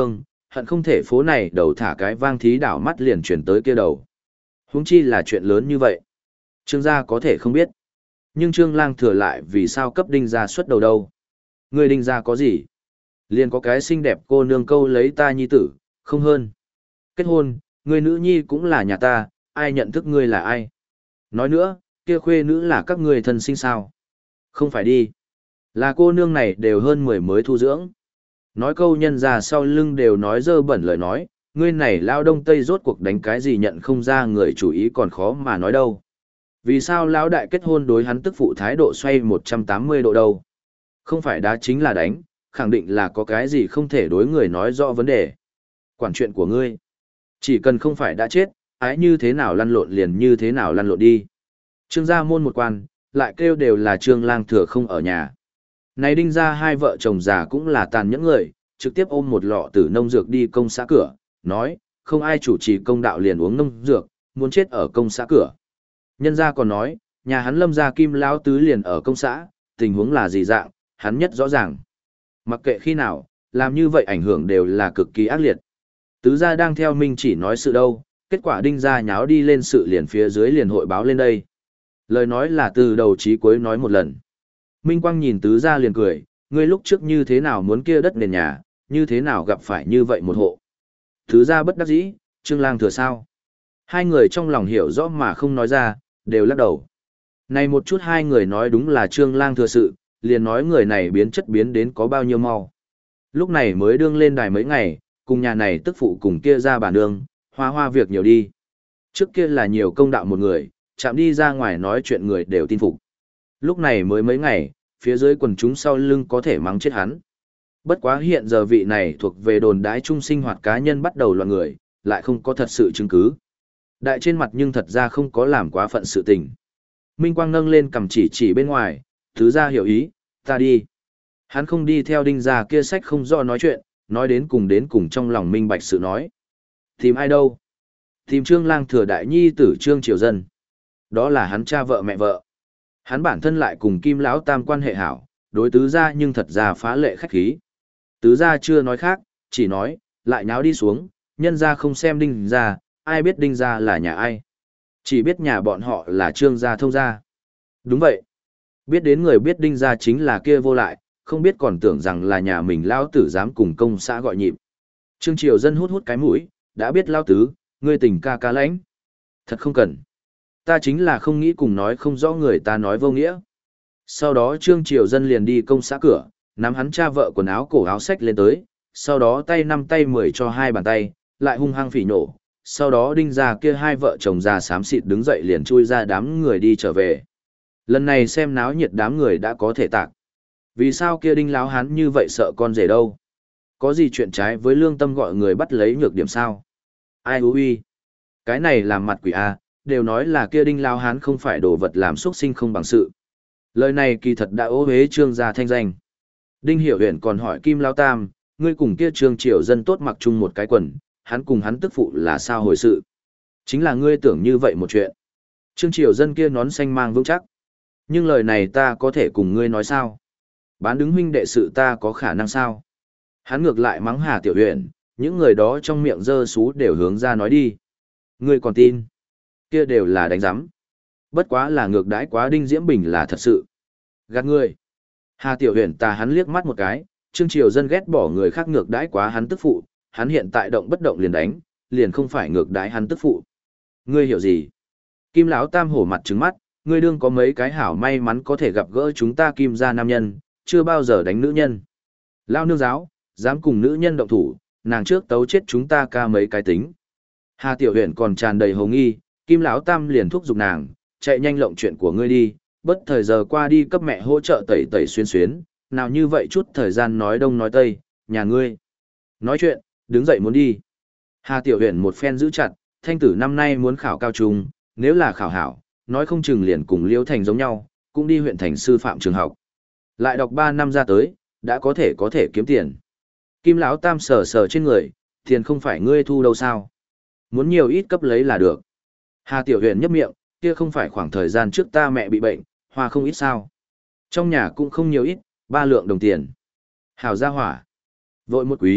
hận không thể phố này đầu thả cái vang thí đảo mắt liền chuyển tới kia đầu. Huống chi là chuyện lớn như vậy. Trương gia có thể không biết. Nhưng Trương Lang Thừa lại vì sao cấp Đinh gia xuất đầu đâu? Người Đinh gia có gì? Liền có cái xinh đẹp cô nương câu lấy ta nhi tử, không hơn. Kết hôn, người nữ nhi cũng là nhà ta, ai nhận thức ngươi là ai? Nói nữa, kia khuê nữ là các ngươi thân sinh sao? Không phải đi. Là cô nương này đều hơn mười mới thu dưỡng. Nói câu nhân ra sau lưng đều nói dơ bẩn lời nói, ngươi này lao đông tây rốt cuộc đánh cái gì nhận không ra người chủ ý còn khó mà nói đâu. Vì sao lão đại kết hôn đối hắn tức phụ thái độ xoay một trăm tám mươi độ đâu? Không phải đá chính là đánh, khẳng định là có cái gì không thể đối người nói rõ vấn đề. Quản chuyện của ngươi. Chỉ cần không phải đã chết, ái như thế nào lăn lộn liền như thế nào lăn lộn đi. Trương gia môn một quan, lại kêu đều là Trương Lang Thừa không ở nhà. Này Đinh gia hai vợ chồng già cũng là tàn nhẫn người, trực tiếp ôm một lọ tử nông dược đi công xã cửa, nói, không ai chủ trì công đạo liền uống nông dược, muốn chết ở công xã cửa. Nhân gia còn nói, nhà hắn Lâm gia Kim lão tứ liền ở công xã, tình huống là gì dạng, hắn nhất rõ ràng. Mặc kệ khi nào, làm như vậy ảnh hưởng đều là cực kỳ ác liệt. Tứ gia đang theo Minh chỉ nói sự đâu, kết quả Đinh gia nháo đi lên sự liền phía dưới liền hội báo lên đây. Lời nói là từ đầu chí cuối nói một lần. Minh Quang nhìn tứ gia liền cười, ngươi lúc trước như thế nào muốn kia đất nền nhà, như thế nào gặp phải như vậy một hộ. Tứ gia bất đắc dĩ, Trương Lang Thừa sao? Hai người trong lòng hiểu rõ mà không nói ra, đều lắc đầu. Này một chút hai người nói đúng là Trương Lang Thừa sự, liền nói người này biến chất biến đến có bao nhiêu mau. Lúc này mới đương lên đài mấy ngày, cùng nhà này tức phụ cùng kia ra bà nương, hoa hoa việc nhiều đi. Trước kia là nhiều công đạo một người, chạm đi ra ngoài nói chuyện người đều tin phục. Lúc này mới mấy ngày, phía dưới quần chúng sau lưng có thể mắng chết hắn. Bất quá hiện giờ vị này thuộc về đồn đái trung sinh hoạt cá nhân bắt đầu loạn người, lại không có thật sự chứng cứ. Đại trên mặt nhưng thật ra không có làm quá phận sự tình. Minh Quang nâng lên cầm chỉ chỉ bên ngoài, thứ ra hiểu ý, ta đi. Hắn không đi theo Đinh gia kia sách không rõ nói chuyện, nói đến cùng đến cùng trong lòng minh bạch sự nói. Tìm ai đâu? Tìm Trương Lang Thừa đại nhi tử Trương Triều Dân. Đó là hắn cha vợ mẹ vợ. Hắn bản thân lại cùng Kim lão tam quan hệ hảo, đối tứ gia nhưng thật ra phá lệ khách khí. Tứ gia chưa nói khác, chỉ nói, lại nháo đi xuống, nhân gia không xem Đinh gia, ai biết Đinh gia là nhà ai. Chỉ biết nhà bọn họ là Trương gia thông gia. Đúng vậy. Biết đến người biết Đinh gia chính là kia vô lại, không biết còn tưởng rằng là nhà mình lão tử dám cùng công xã gọi nhịp. Trương Triều Dân hút hút cái mũi, đã biết lão tứ, ngươi tình ca ca lãnh. Thật không cần. Ta chính là không nghĩ cùng nói không rõ người ta nói vô nghĩa. Sau đó Trương Triều Dân liền đi công xã cửa, nắm hắn cha vợ quần áo cổ áo xách lên tới, sau đó tay năm tay mười cho hai bàn tay, lại hung hăng phỉ nổ. Sau đó Đinh gia kia hai vợ chồng già xám xịt đứng dậy liền chui ra đám người đi trở về. Lần này xem náo nhiệt đám người đã có thể tạc. Vì sao kia Đinh láo hắn như vậy sợ con rể đâu? Có gì chuyện trái với lương tâm gọi người bắt lấy nhược điểm sao? Ai hú uy? Cái này làm mặt quỷ à, đều nói là kia Đinh lao hán không phải đồ vật làm xuất sinh không bằng sự. Lời này kỳ thật đã ô hế Trương gia thanh danh. Đinh Hiểu Huyền còn hỏi Kim Lao Tam, ngươi cùng kia Trương Triều Dân tốt mặc chung một cái quần, hắn cùng hắn tức phụ là sao hồi sự? Chính là ngươi tưởng như vậy một chuyện. Trương Triều Dân kia nón xanh mang vững chắc. Nhưng lời này ta có thể cùng ngươi nói sao? Bán đứng huynh đệ sự ta có khả năng sao? Hắn ngược lại mắng Hà Tiểu Huyền, những người đó trong miệng dơ xú đều hướng ra nói đi. Ngươi còn tin? Kia đều là đánh giám. Bất quá là ngược đãi quá Đinh Diễm Bình là thật sự. Gạt ngươi. Hà Tiểu Huyền tà hắn liếc mắt một cái, Trương Triều Dân ghét bỏ người khác ngược đãi quá hắn tức phụ, hắn hiện tại động bất động liền đánh, liền không phải ngược đãi hắn tức phụ. Ngươi hiểu gì? Kim lão tam hổ mặt trừng mắt, ngươi đương có mấy cái hảo may mắn có thể gặp gỡ chúng ta Kim gia nam nhân, chưa bao giờ đánh nữ nhân. Lao nương giáo, dám cùng nữ nhân động thủ, nàng trước tấu chết chúng ta ca mấy cái tính. Hà Tiểu Huyền còn tràn đầy hồ nghi, Kim lão tam liền thúc giục nàng, chạy nhanh lộng chuyện của ngươi đi, bất thời giờ qua đi cấp mẹ hỗ trợ tẩy tẩy xuyên xuyến, nào như vậy chút thời gian nói đông nói tây, nhà ngươi. Nói chuyện, đứng dậy muốn đi. Hà Tiểu Huyền một phen giữ chặt, thanh tử năm nay muốn khảo cao trung, nếu là khảo hảo, nói không chừng liền cùng Liễu Thành giống nhau, cũng đi huyện thành sư phạm trường học. Lại đọc ba năm ra tới, đã có thể có thể kiếm tiền. Kim lão tam sờ sờ trên người, tiền không phải ngươi thu đâu sao? Muốn nhiều ít cấp lấy là được. Hà Tiểu Huyền nhấp miệng, kia không phải khoảng thời gian trước ta mẹ bị bệnh, hoa không ít sao? Trong nhà cũng không nhiều ít, ba lượng đồng tiền. Hảo gia hỏa. Vội một quý,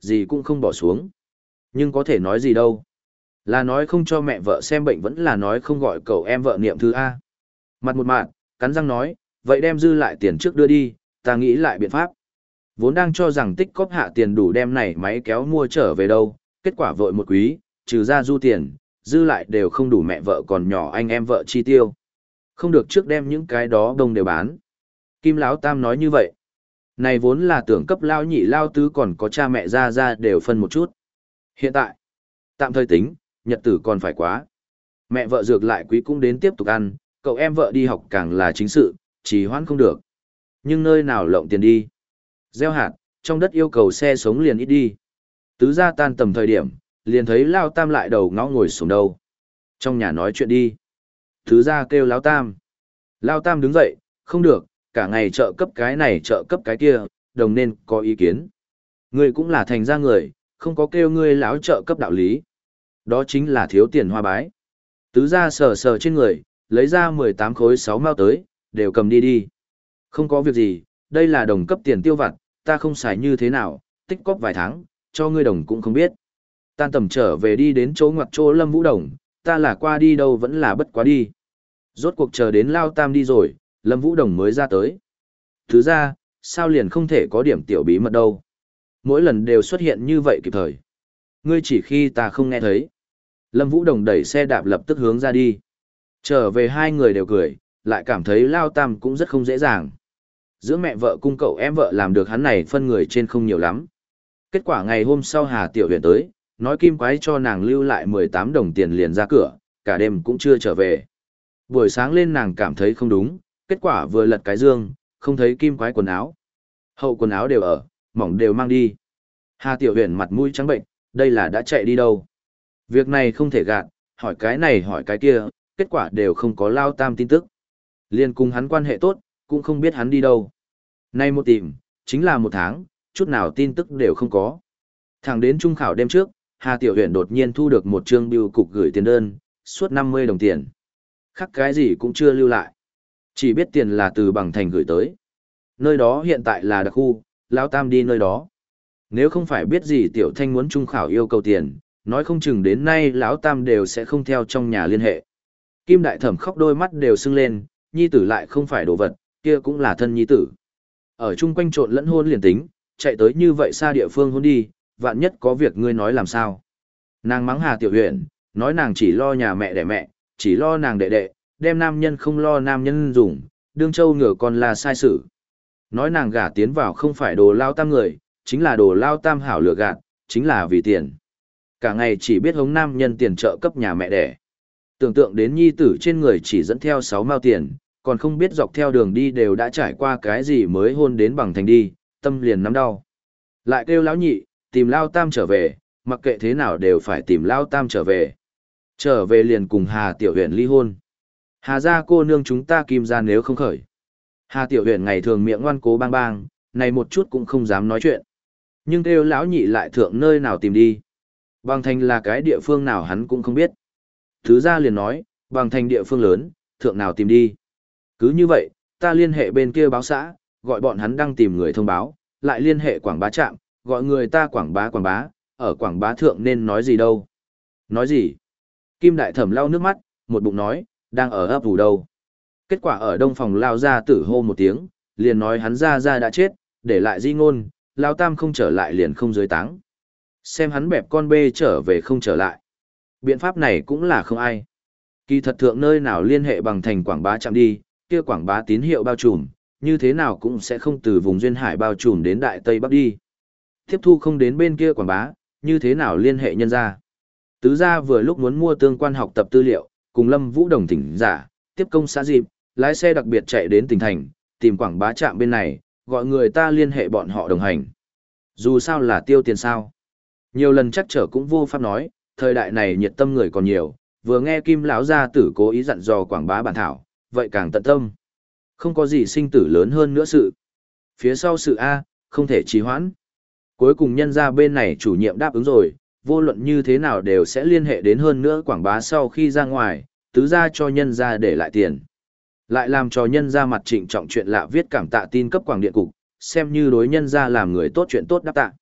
gì cũng không bỏ xuống. Nhưng có thể nói gì đâu. Là nói không cho mẹ vợ xem bệnh vẫn là nói không gọi cậu em vợ niệm thư A. Mặt một mạng, cắn răng nói, vậy đem dư lại tiền trước đưa đi, ta nghĩ lại biện pháp. Vốn đang cho rằng tích cóp hạ tiền đủ đem này máy kéo mua trở về đâu, kết quả vội một quý, trừ ra du tiền, dư lại đều không đủ mẹ vợ còn nhỏ anh em vợ chi tiêu. Không được trước đem những cái đó đông đều bán. Kim Lão Tam nói như vậy. Này vốn là tưởng cấp lao nhị lao tứ còn có cha mẹ ra ra đều phân một chút. Hiện tại, tạm thời tính, nhật tử còn phải quá. Mẹ vợ dược lại quý cũng đến tiếp tục ăn, cậu em vợ đi học càng là chính sự, trì hoãn không được. Nhưng nơi nào lộng tiền đi? Gieo hạt, trong đất yêu cầu xe sống liền ít đi. Tứ gia tan tầm thời điểm, liền thấy Lao Tam lại đầu ngõ ngồi xuống đâu. Trong nhà nói chuyện đi. Tứ gia kêu Lao Tam. Lao Tam đứng dậy, không được, cả ngày trợ cấp cái này trợ cấp cái kia, đồng nên có ý kiến. Ngươi cũng là thành ra người, không có kêu ngươi láo trợ cấp đạo lý. Đó chính là thiếu tiền hoa bái. Tứ gia sờ sờ trên người, lấy ra mười tám khối sáu mao tới, đều cầm đi đi. Không có việc gì, đây là đồng cấp tiền tiêu vặt, ta không xài như thế nào, tích cóp vài tháng, cho ngươi đồng cũng không biết. Tan tầm trở về đi đến chỗ ngoặt chỗ Lâm Vũ Đồng, ta là qua đi đâu vẫn là bất quá đi. Rốt cuộc chờ đến Lao Tam đi rồi, Lâm Vũ Đồng mới ra tới. Thứ ra, sao liền không thể có điểm tiểu bí mật đâu. Mỗi lần đều xuất hiện như vậy kịp thời. Ngươi chỉ khi ta không nghe thấy. Lâm Vũ Đồng đẩy xe đạp lập tức hướng ra đi. Trở về hai người đều cười, lại cảm thấy Lao Tam cũng rất không dễ dàng. Giữa mẹ vợ cung cậu em vợ làm được hắn này phân người trên không nhiều lắm. Kết quả ngày hôm sau Hà Tiểu Huyền tới, nói kim quái cho nàng lưu lại mười tám đồng tiền liền ra cửa, cả đêm cũng chưa trở về. Buổi sáng lên nàng cảm thấy không đúng, kết quả vừa lật cái dương, không thấy kim quái quần áo. Hậu quần áo đều ở, mỏng đều mang đi. Hà Tiểu Huyền mặt mũi trắng bệnh, đây là đã chạy đi đâu. Việc này không thể gạt, hỏi cái này hỏi cái kia, kết quả đều không có Lao Tam tin tức. Liên cùng hắn quan hệ tốt, cũng không biết hắn đi đâu. Nay một tìm, chính là một tháng, chút nào tin tức đều không có. Thẳng đến trung khảo đêm trước, Hà Tiểu Huyền đột nhiên thu được một chương bưu cục gửi tiền đơn, suốt năm mươi đồng tiền. Khác cái gì cũng chưa lưu lại. Chỉ biết tiền là từ Bằng Thành gửi tới. Nơi đó hiện tại là đặc khu, Lão Tam đi nơi đó. Nếu không phải biết gì Tiểu Thanh muốn trung khảo yêu cầu tiền, nói không chừng đến nay Lão Tam đều sẽ không theo trong nhà liên hệ. Kim Đại Thẩm khóc đôi mắt đều sưng lên, nhi tử lại không phải đồ vật, kia cũng là thân nhi tử. Ở chung quanh trộn lẫn hôn liền tính, chạy tới như vậy xa địa phương hôn đi, vạn nhất có việc ngươi nói làm sao. Nàng mắng Hà Tiểu Huyền, nói nàng chỉ lo nhà mẹ đẻ mẹ, chỉ lo nàng đệ đệ, đem nam nhân không lo nam nhân dùng, đương châu ngựa còn là sai sự. Nói nàng gả tiến vào không phải đồ Lao Tam người, chính là đồ Lao Tam hảo lừa gạt, chính là vì tiền. Cả ngày chỉ biết hống nam nhân tiền trợ cấp nhà mẹ đẻ. Tưởng tượng đến nhi tử trên người chỉ dẫn theo sáu mao tiền, còn không biết dọc theo đường đi đều đã trải qua cái gì mới hôn đến Bằng Thành đi, tâm liền nắm đau. Lại kêu lão nhị, tìm Lao Tam trở về, mặc kệ thế nào đều phải tìm Lao Tam trở về. Trở về liền cùng Hà Tiểu Huyền ly hôn. Hà gia cô nương chúng ta kim ra nếu không khởi. Hà Tiểu Huyền ngày thường miệng ngoan cố bang bang, này một chút cũng không dám nói chuyện. Nhưng kêu lão nhị lại thượng nơi nào tìm đi. Bằng Thành là cái địa phương nào hắn cũng không biết. Thứ ra liền nói, Bằng Thành địa phương lớn, thượng nào tìm đi. Cứ như vậy, ta liên hệ bên kia báo xã, gọi bọn hắn đăng tìm người thông báo, lại liên hệ quảng bá trạm, gọi người ta quảng bá quảng bá, ở quảng bá thượng nên nói gì đâu. Nói gì? Kim Đại Thẩm lau nước mắt, một bụng nói, đang ở ấp ủ đâu. Kết quả ở đông phòng lao ra tử hô một tiếng, liền nói hắn ra ra đã chết, để lại di ngôn, Lao Tam không trở lại liền không dưới táng. Xem hắn bẹp con bê trở về không trở lại. Biện pháp này cũng là không ai. Kỳ thật thượng nơi nào liên hệ Bằng Thành quảng bá chạm đi, kia quảng bá tín hiệu bao trùm, như thế nào cũng sẽ không từ vùng duyên hải bao trùm đến đại tây bắc đi. Tiếp thu không đến bên kia quảng bá, như thế nào liên hệ nhân ra. Tứ gia vừa lúc muốn mua tương quan học tập tư liệu, cùng Lâm Vũ Đồng thỉnh giả, tiếp công xã dịp, lái xe đặc biệt chạy đến tỉnh thành, tìm quảng bá trạm bên này, gọi người ta liên hệ bọn họ đồng hành. Dù sao là tiêu tiền sao. Nhiều lần chắc trở cũng vô pháp nói, thời đại này nhiệt tâm người còn nhiều, vừa nghe Kim lão gia tử cố ý dặn dò quảng bá bản thảo, vậy càng tận tâm. Không có gì sinh tử lớn hơn nữa sự. Phía sau sự A, không thể trì hoãn. Cuối cùng nhân ra bên này chủ nhiệm đáp ứng rồi, vô luận như thế nào đều sẽ liên hệ đến hơn nữa quảng bá sau khi ra ngoài, tứ ra cho nhân ra để lại tiền. Lại làm cho nhân ra mặt trịnh trọng chuyện lạ viết cảm tạ tin cấp quảng điện cục, xem như đối nhân ra làm người tốt chuyện tốt đáp tạ.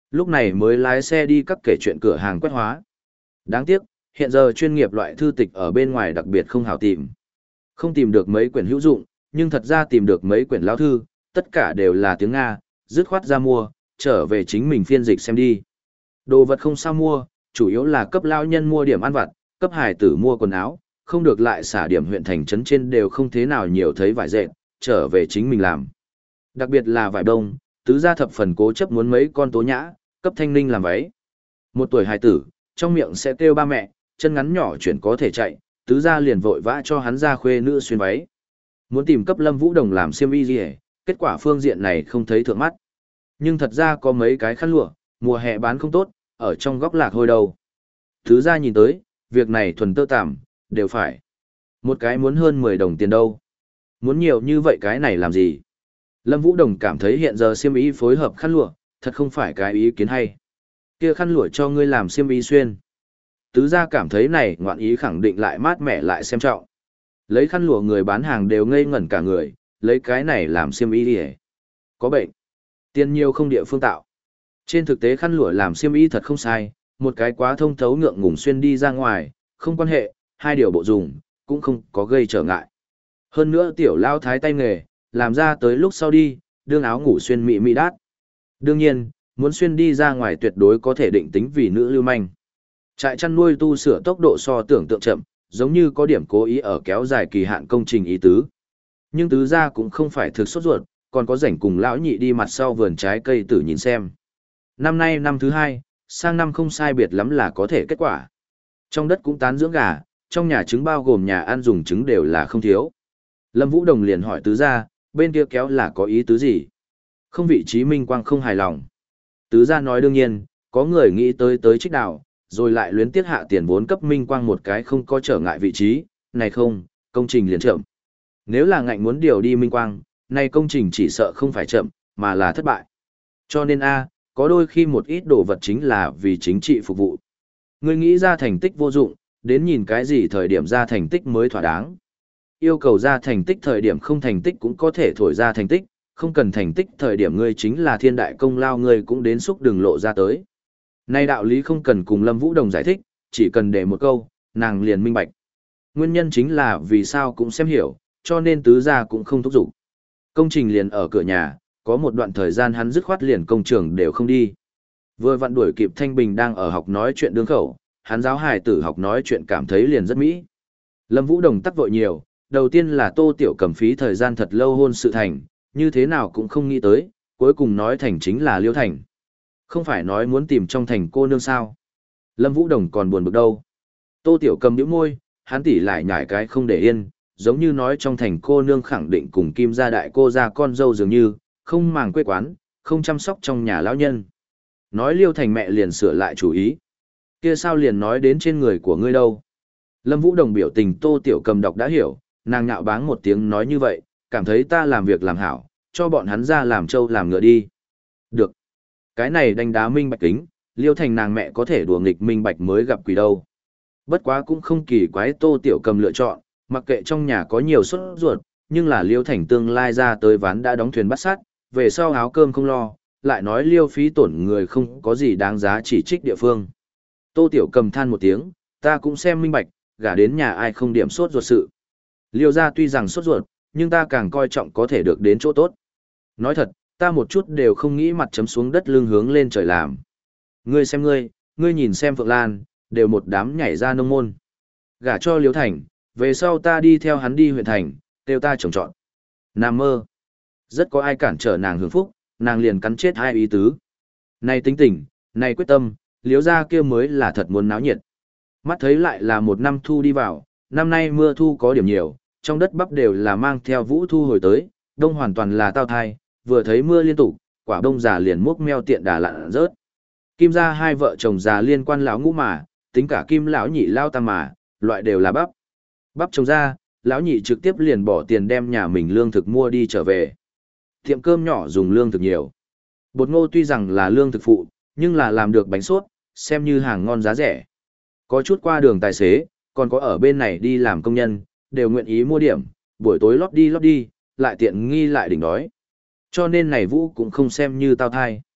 Lúc này mới lái xe đi các kể chuyện cửa hàng quét hóa. Đáng tiếc, hiện giờ chuyên nghiệp loại thư tịch ở bên ngoài đặc biệt không hảo tìm. Không tìm được mấy quyển hữu dụng, nhưng thật ra tìm được mấy quyển lão thư, tất cả đều là tiếng Nga, dứt khoát ra mua, trở về chính mình phiên dịch xem đi. Đồ vật không sao mua, chủ yếu là cấp lão nhân mua điểm ăn vặt, cấp hài tử mua quần áo, không được lại xả điểm huyện thành trấn trên đều không thế nào nhiều thấy vải dệt, trở về chính mình làm. Đặc biệt là vải đông, tứ gia thập phần cố chấp muốn mấy con tố nhã, cấp thanh ninh làm váy. Một tuổi hài tử, trong miệng sẽ kêu ba mẹ, chân ngắn nhỏ chuyển có thể chạy, tứ gia liền vội vã cho hắn ra khuê nữ xuyên váy. Muốn tìm cấp Lâm Vũ Đồng làm xiêm y gì, kết quả phương diện này không thấy thượng mắt. Nhưng thật ra có mấy cái khăn lụa, mùa hè bán không tốt, ở trong góc lạc hôi đầu. Tứ gia nhìn tới, việc này thuần tơ tạm, đều phải. Một cái muốn hơn mười đồng tiền đâu. Muốn nhiều như vậy cái này làm gì? Lâm Vũ Đồng cảm thấy hiện giờ xiêm y phối hợp khăn lụa, thật không phải cái ý kiến hay. Kia khăn lụa cho ngươi làm xiêm y xuyên. Tứ gia cảm thấy này ngoạn ý khẳng định lại mát mẻ lại xem trọng. Lấy khăn lụa người bán hàng đều ngây ngẩn cả người, lấy cái này làm xiêm y đi. Có bệnh. Tiền nhiều không địa phương tạo. Trên thực tế khăn lụa làm xiêm y thật không sai, một cái quá thông thấu ngượng ngùng xuyên đi ra ngoài, không quan hệ, hai điều bộ dùng, cũng không có gây trở ngại. Hơn nữa tiểu lao thái tay nghề, làm ra tới lúc sau đi, đương áo ngủ xuyên mị mị đát. Đương nhiên, muốn xuyên đi ra ngoài tuyệt đối có thể định tính vì nữ lưu manh. Trại chăn nuôi tu sửa tốc độ so tưởng tượng chậm, giống như có điểm cố ý ở kéo dài kỳ hạn công trình ý tứ. Nhưng tứ gia cũng không phải thực sốt ruột, còn có rảnh cùng lão nhị đi mặt sau vườn trái cây tử nhìn xem. Năm nay năm thứ hai, sang năm không sai biệt lắm là có thể kết quả. Trong đất cũng tán dưỡng gà, trong nhà trứng bao gồm nhà ăn dùng trứng đều là không thiếu. Lâm Vũ Đồng liền hỏi tứ gia, bên kia kéo là có ý tứ gì? Không vị trí minh quang không hài lòng. Tứ gia nói đương nhiên, có người nghĩ tới tới trích đạo, rồi lại luyến tiếc hạ tiền vốn cấp minh quang một cái không có trở ngại vị trí, này không, công trình liền chậm. Nếu là ngạnh muốn điều đi minh quang, này công trình chỉ sợ không phải chậm, mà là thất bại. Cho nên a, có đôi khi một ít đồ vật chính là vì chính trị phục vụ. Ngươi nghĩ ra thành tích vô dụng, đến nhìn cái gì thời điểm ra thành tích mới thỏa đáng. Yêu cầu ra thành tích thời điểm không thành tích cũng có thể thổi ra thành tích, không cần thành tích thời điểm ngươi chính là thiên đại công lao ngươi cũng đến xúc đường lộ ra tới. Nay đạo lý không cần cùng Lâm Vũ Đồng giải thích, chỉ cần để một câu, nàng liền minh bạch. Nguyên nhân chính là vì sao cũng xem hiểu, cho nên tứ gia cũng không thúc giục. Công trình liền ở cửa nhà, có một đoạn thời gian hắn dứt khoát liền công trường đều không đi. Vừa vặn đuổi kịp Thanh Bình đang ở học nói chuyện đương khẩu, hắn giáo hài tử học nói chuyện cảm thấy liền rất mỹ. Lâm Vũ Đồng tắc vội nhiều, đầu tiên là Tô Tiểu Cầm phí thời gian thật lâu hôn sự thành, như thế nào cũng không nghĩ tới, cuối cùng nói thành chính là Liêu Thành. Không phải nói muốn tìm trong thành cô nương sao. Lâm Vũ Đồng còn buồn bực đâu. Tô Tiểu Cầm nhíu môi, hắn tỉ lại nhảy cái không để yên, giống như nói trong thành cô nương khẳng định cùng Kim gia đại cô gia con dâu dường như, không màng quê quán, không chăm sóc trong nhà lão nhân. Nói Liêu Thành mẹ liền sửa lại chủ ý. Kia sao liền nói đến trên người của ngươi đâu. Lâm Vũ Đồng biểu tình Tô Tiểu Cầm đọc đã hiểu, nàng nhạo báng một tiếng nói như vậy, cảm thấy ta làm việc làm hảo, cho bọn hắn ra làm trâu làm ngựa đi. Được. Cái này đánh đá minh bạch kính, Liêu Thành nàng mẹ có thể đùa nghịch minh bạch mới gặp quỷ đâu. Bất quá cũng không kỳ quái Tô Tiểu Cầm lựa chọn, mặc kệ trong nhà có nhiều sốt ruột, nhưng là Liêu Thành tương lai ra tới ván đã đóng thuyền bắt sát, về sau áo cơm không lo, lại nói Liêu phí tổn người không có gì đáng giá chỉ trích địa phương. Tô Tiểu Cầm than một tiếng, ta cũng xem minh bạch, gả đến nhà ai không điểm sốt ruột sự. Liêu gia tuy rằng sốt ruột, nhưng ta càng coi trọng có thể được đến chỗ tốt. Nói thật, ta một chút đều không nghĩ mặt chấm xuống đất lưng hướng lên trời làm. Ngươi xem ngươi, ngươi nhìn xem Phượng Lan, đều một đám nhảy ra nông môn. Gả cho Liêu Thành, về sau ta đi theo hắn đi huyện thành, kêu ta trồng trọn. Nam mơ. Rất có ai cản trở nàng hưởng phúc, nàng liền cắn chết hai ý tứ. Này tính tình, này quyết tâm, Liêu gia kia mới là thật muốn náo nhiệt. Mắt thấy lại là một năm thu đi vào, năm nay mưa thu có điểm nhiều, trong đất bắp đều là mang theo vũ thu hồi tới, đông hoàn toàn là tao thai, vừa thấy mưa liên tục, quả đông già liền múc meo tiện đà lặn rớt. Kim gia hai vợ chồng già liên quan lão ngũ mà, tính cả Kim lão nhị lao tam mà, loại đều là bắp. Bắp trồng ra, lão nhị trực tiếp liền bỏ tiền đem nhà mình lương thực mua đi trở về. Tiệm cơm nhỏ dùng lương thực nhiều. Bột ngô tuy rằng là lương thực phụ, nhưng là làm được bánh sốt, xem như hàng ngon giá rẻ. Có chút qua đường tài xế, còn có ở bên này đi làm công nhân, đều nguyện ý mua điểm, buổi tối lót đi lót đi, lại tiện nghi lại đỉnh đói. Cho nên này vũ cũng không xem như tao thai.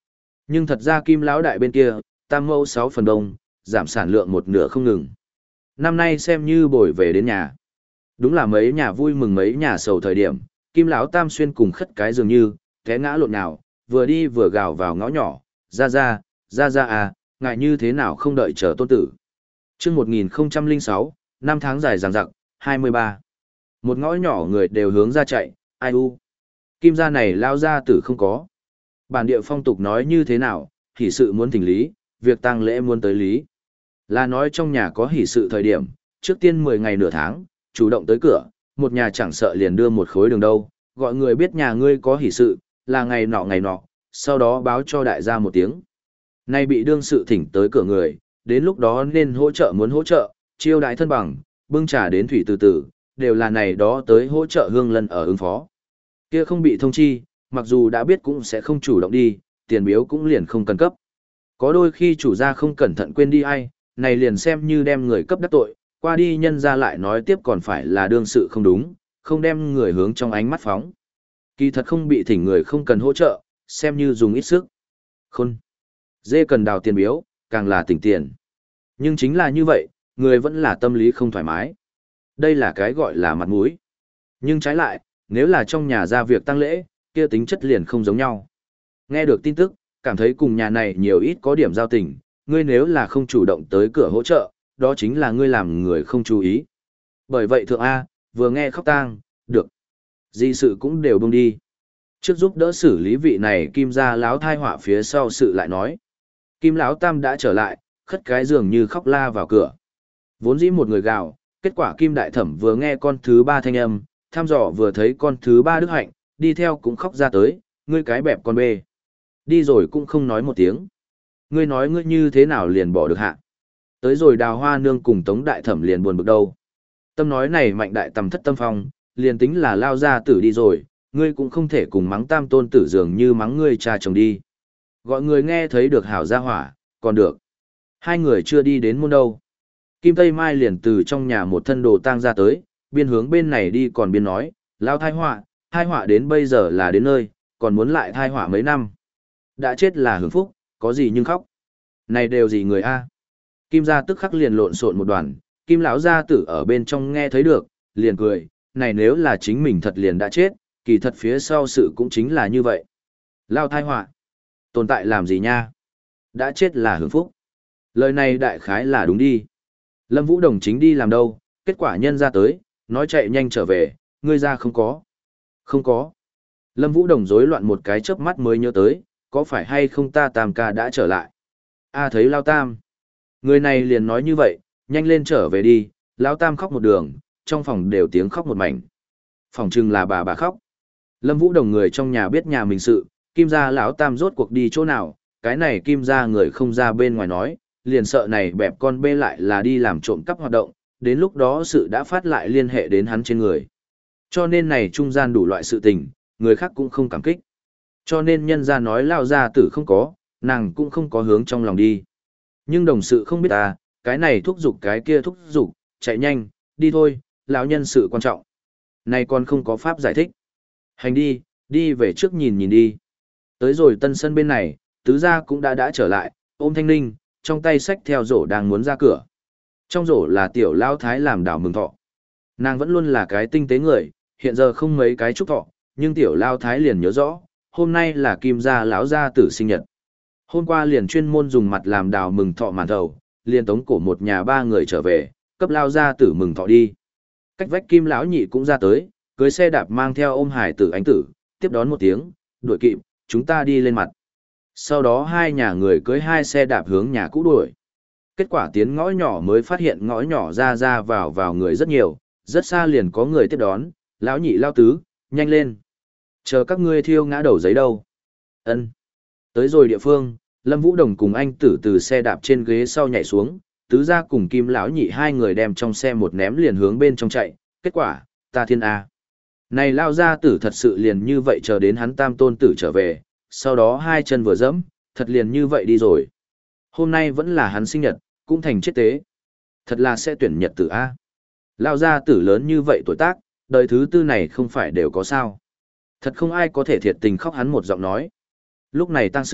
Nhưng thật ra Kim lão đại bên kia, tam mẫu sáu phần đông, giảm sản lượng một nửa không ngừng. Năm nay xem như bồi về đến nhà. Đúng là mấy nhà vui mừng mấy nhà sầu thời điểm, Kim lão tam xuyên cùng khất cái dường như, té ngã lộn nào, vừa đi vừa gào vào ngõ nhỏ, ra ra, ra ra à, ngại như thế nào không đợi chờ tôn tử. Trước một nghìn không trăm lẻ sáu, năm tháng dài dằng dặc, hai mươi ba. Một ngõ nhỏ người đều hướng ra chạy, ai u. Kim gia này lao ra tử không có. Bản địa phong tục nói như thế nào, hỷ sự muốn thỉnh lý, việc tang lễ muốn tới lý. Là nói trong nhà có hỷ sự thời điểm, trước tiên mười ngày nửa tháng, chủ động tới cửa, một nhà chẳng sợ liền đưa một khối đường đâu, gọi người biết nhà ngươi có hỷ sự, là ngày nọ ngày nọ, sau đó báo cho đại gia một tiếng. Nay bị đương sự thỉnh tới cửa người, đến lúc đó nên hỗ trợ muốn hỗ trợ, chiêu đại thân bằng, bưng trà đến thủy từ từ, đều là này đó tới hỗ trợ hương lân ở ứng phó. Kia không bị thông chi, mặc dù đã biết cũng sẽ không chủ động đi, tiền biếu cũng liền không cần cấp. Có đôi khi chủ gia không cẩn thận quên đi ai, này liền xem như đem người cấp đắc tội, qua đi nhân ra lại nói tiếp còn phải là đương sự không đúng, không đem người hướng trong ánh mắt phóng. Kỳ thật không bị thỉnh người không cần hỗ trợ, xem như dùng ít sức. Khôn. Dê cần đào tiền biếu, càng là tỉnh tiền. Nhưng chính là như vậy, người vẫn là tâm lý không thoải mái. Đây là cái gọi là mặt mũi. Nhưng trái lại, nếu là trong nhà ra việc tăng lễ, kia tính chất liền không giống nhau. Nghe được tin tức, cảm thấy cùng nhà này nhiều ít có điểm giao tình, ngươi nếu là không chủ động tới cửa hỗ trợ, đó chính là ngươi làm người không chú ý. Bởi vậy thượng A, vừa nghe khóc tang, được. Di sự cũng đều buông đi. Trước giúp đỡ xử lý vị này Kim gia láo thai họa phía sau sự lại nói. Kim lão tam đã trở lại, khất cái dường như khóc la vào cửa. Vốn dĩ một người gào, kết quả Kim đại thẩm vừa nghe con thứ ba thanh âm, tham dò vừa thấy con thứ ba đức hạnh, đi theo cũng khóc ra tới, ngươi cái bẹp con bê. Đi rồi cũng không nói một tiếng. Ngươi nói ngươi như thế nào liền bỏ được hạ. Tới rồi đào hoa nương cùng tống đại thẩm liền buồn bực đâu. Tâm nói này mạnh đại tầm thất tâm phong, liền tính là lao ra tử đi rồi, ngươi cũng không thể cùng mắng tam tôn tử dường như mắng ngươi cha chồng đi. Gọi người nghe thấy được hảo gia hỏa, còn được. Hai người chưa đi đến môn đâu. Kim Tây Mai liền từ trong nhà một thân đồ tang ra tới, biên hướng bên này đi còn biên nói, lao thai họa, thai họa đến bây giờ là đến nơi, còn muốn lại thai họa mấy năm. Đã chết là hưởng phúc, có gì nhưng khóc. Này đều gì người a? Kim gia tức khắc liền lộn xộn một đoàn, Kim lão gia tử ở bên trong nghe thấy được, liền cười, này nếu là chính mình thật liền đã chết, kỳ thật phía sau sự cũng chính là như vậy. Lao thai họa, tồn tại làm gì nha? Đã chết là hưởng phúc. Lời này đại khái là đúng đi. Lâm Vũ Đồng chính đi làm đâu, kết quả nhân ra tới, nói chạy nhanh trở về, ngươi ra không có. Không có. Lâm Vũ Đồng rối loạn một cái chớp mắt mới nhớ tới, có phải hay không ta tam ca đã trở lại. A thấy Lao Tam. Người này liền nói như vậy, nhanh lên trở về đi, Lao Tam khóc một đường, trong phòng đều tiếng khóc một mảnh. Phòng chừng là bà bà khóc. Lâm Vũ Đồng người trong nhà biết nhà mình sự, Kim gia lão Tam rốt cuộc đi chỗ nào, cái này Kim gia người không ra bên ngoài nói, liền sợ này bẹp con bê lại là đi làm trộm cắp hoạt động, đến lúc đó sự đã phát lại liên hệ đến hắn trên người. Cho nên này trung gian đủ loại sự tình, người khác cũng không cảm kích. Cho nên nhân gia nói lao gia tử không có, nàng cũng không có hướng trong lòng đi. Nhưng đồng sự không biết ta, cái này thúc giục cái kia thúc giục, chạy nhanh, đi thôi, lão nhân sự quan trọng. Này còn không có pháp giải thích. Hành đi, đi về trước nhìn nhìn đi. Tới rồi tân sân bên này, tứ gia cũng đã đã trở lại, ôm Thanh Ninh, trong tay xách theo rổ đang muốn ra cửa. Trong rổ là tiểu lao thái làm đảo mừng thọ. Nàng vẫn luôn là cái tinh tế người, hiện giờ không mấy cái chúc thọ, nhưng tiểu lao thái liền nhớ rõ, hôm nay là Kim gia lão gia tử sinh nhật. Hôm qua liền chuyên môn dùng mặt làm đào mừng thọ màn thầu, liền tống cổ một nhà ba người trở về, cấp lao gia tử mừng thọ đi. Cách vách Kim lão nhị cũng ra tới, cưới xe đạp mang theo ôm hải tử ánh tử, tiếp đón một tiếng, đuổi kịp, chúng ta đi lên mặt. Sau đó hai nhà người cưới hai xe đạp hướng nhà cũ đuổi. Kết quả tiến ngõ nhỏ mới phát hiện ngõ nhỏ ra ra vào vào người rất nhiều, rất xa liền có người tiếp đón, lão nhị lao tứ, nhanh lên. Chờ các ngươi thiêu ngã đầu giấy đâu. Ân. Tới rồi địa phương, Lâm Vũ Đồng cùng anh tử từ xe đạp trên ghế sau nhảy xuống, tứ gia cùng Kim lão nhị hai người đem trong xe một ném liền hướng bên trong chạy, kết quả, ta thiên A. Này lao gia tử thật sự liền như vậy chờ đến hắn tam tôn tử trở về, sau đó hai chân vừa dẫm, thật liền như vậy đi rồi. Hôm nay vẫn là hắn sinh nhật, cũng thành chết tế. Thật là sẽ tuyển nhật tử A. Lao gia tử lớn như vậy tuổi tác, đời thứ tư này không phải đều có sao. Thật không ai có thể thiệt tình khóc hắn một giọng nói. Lúc này tang sự,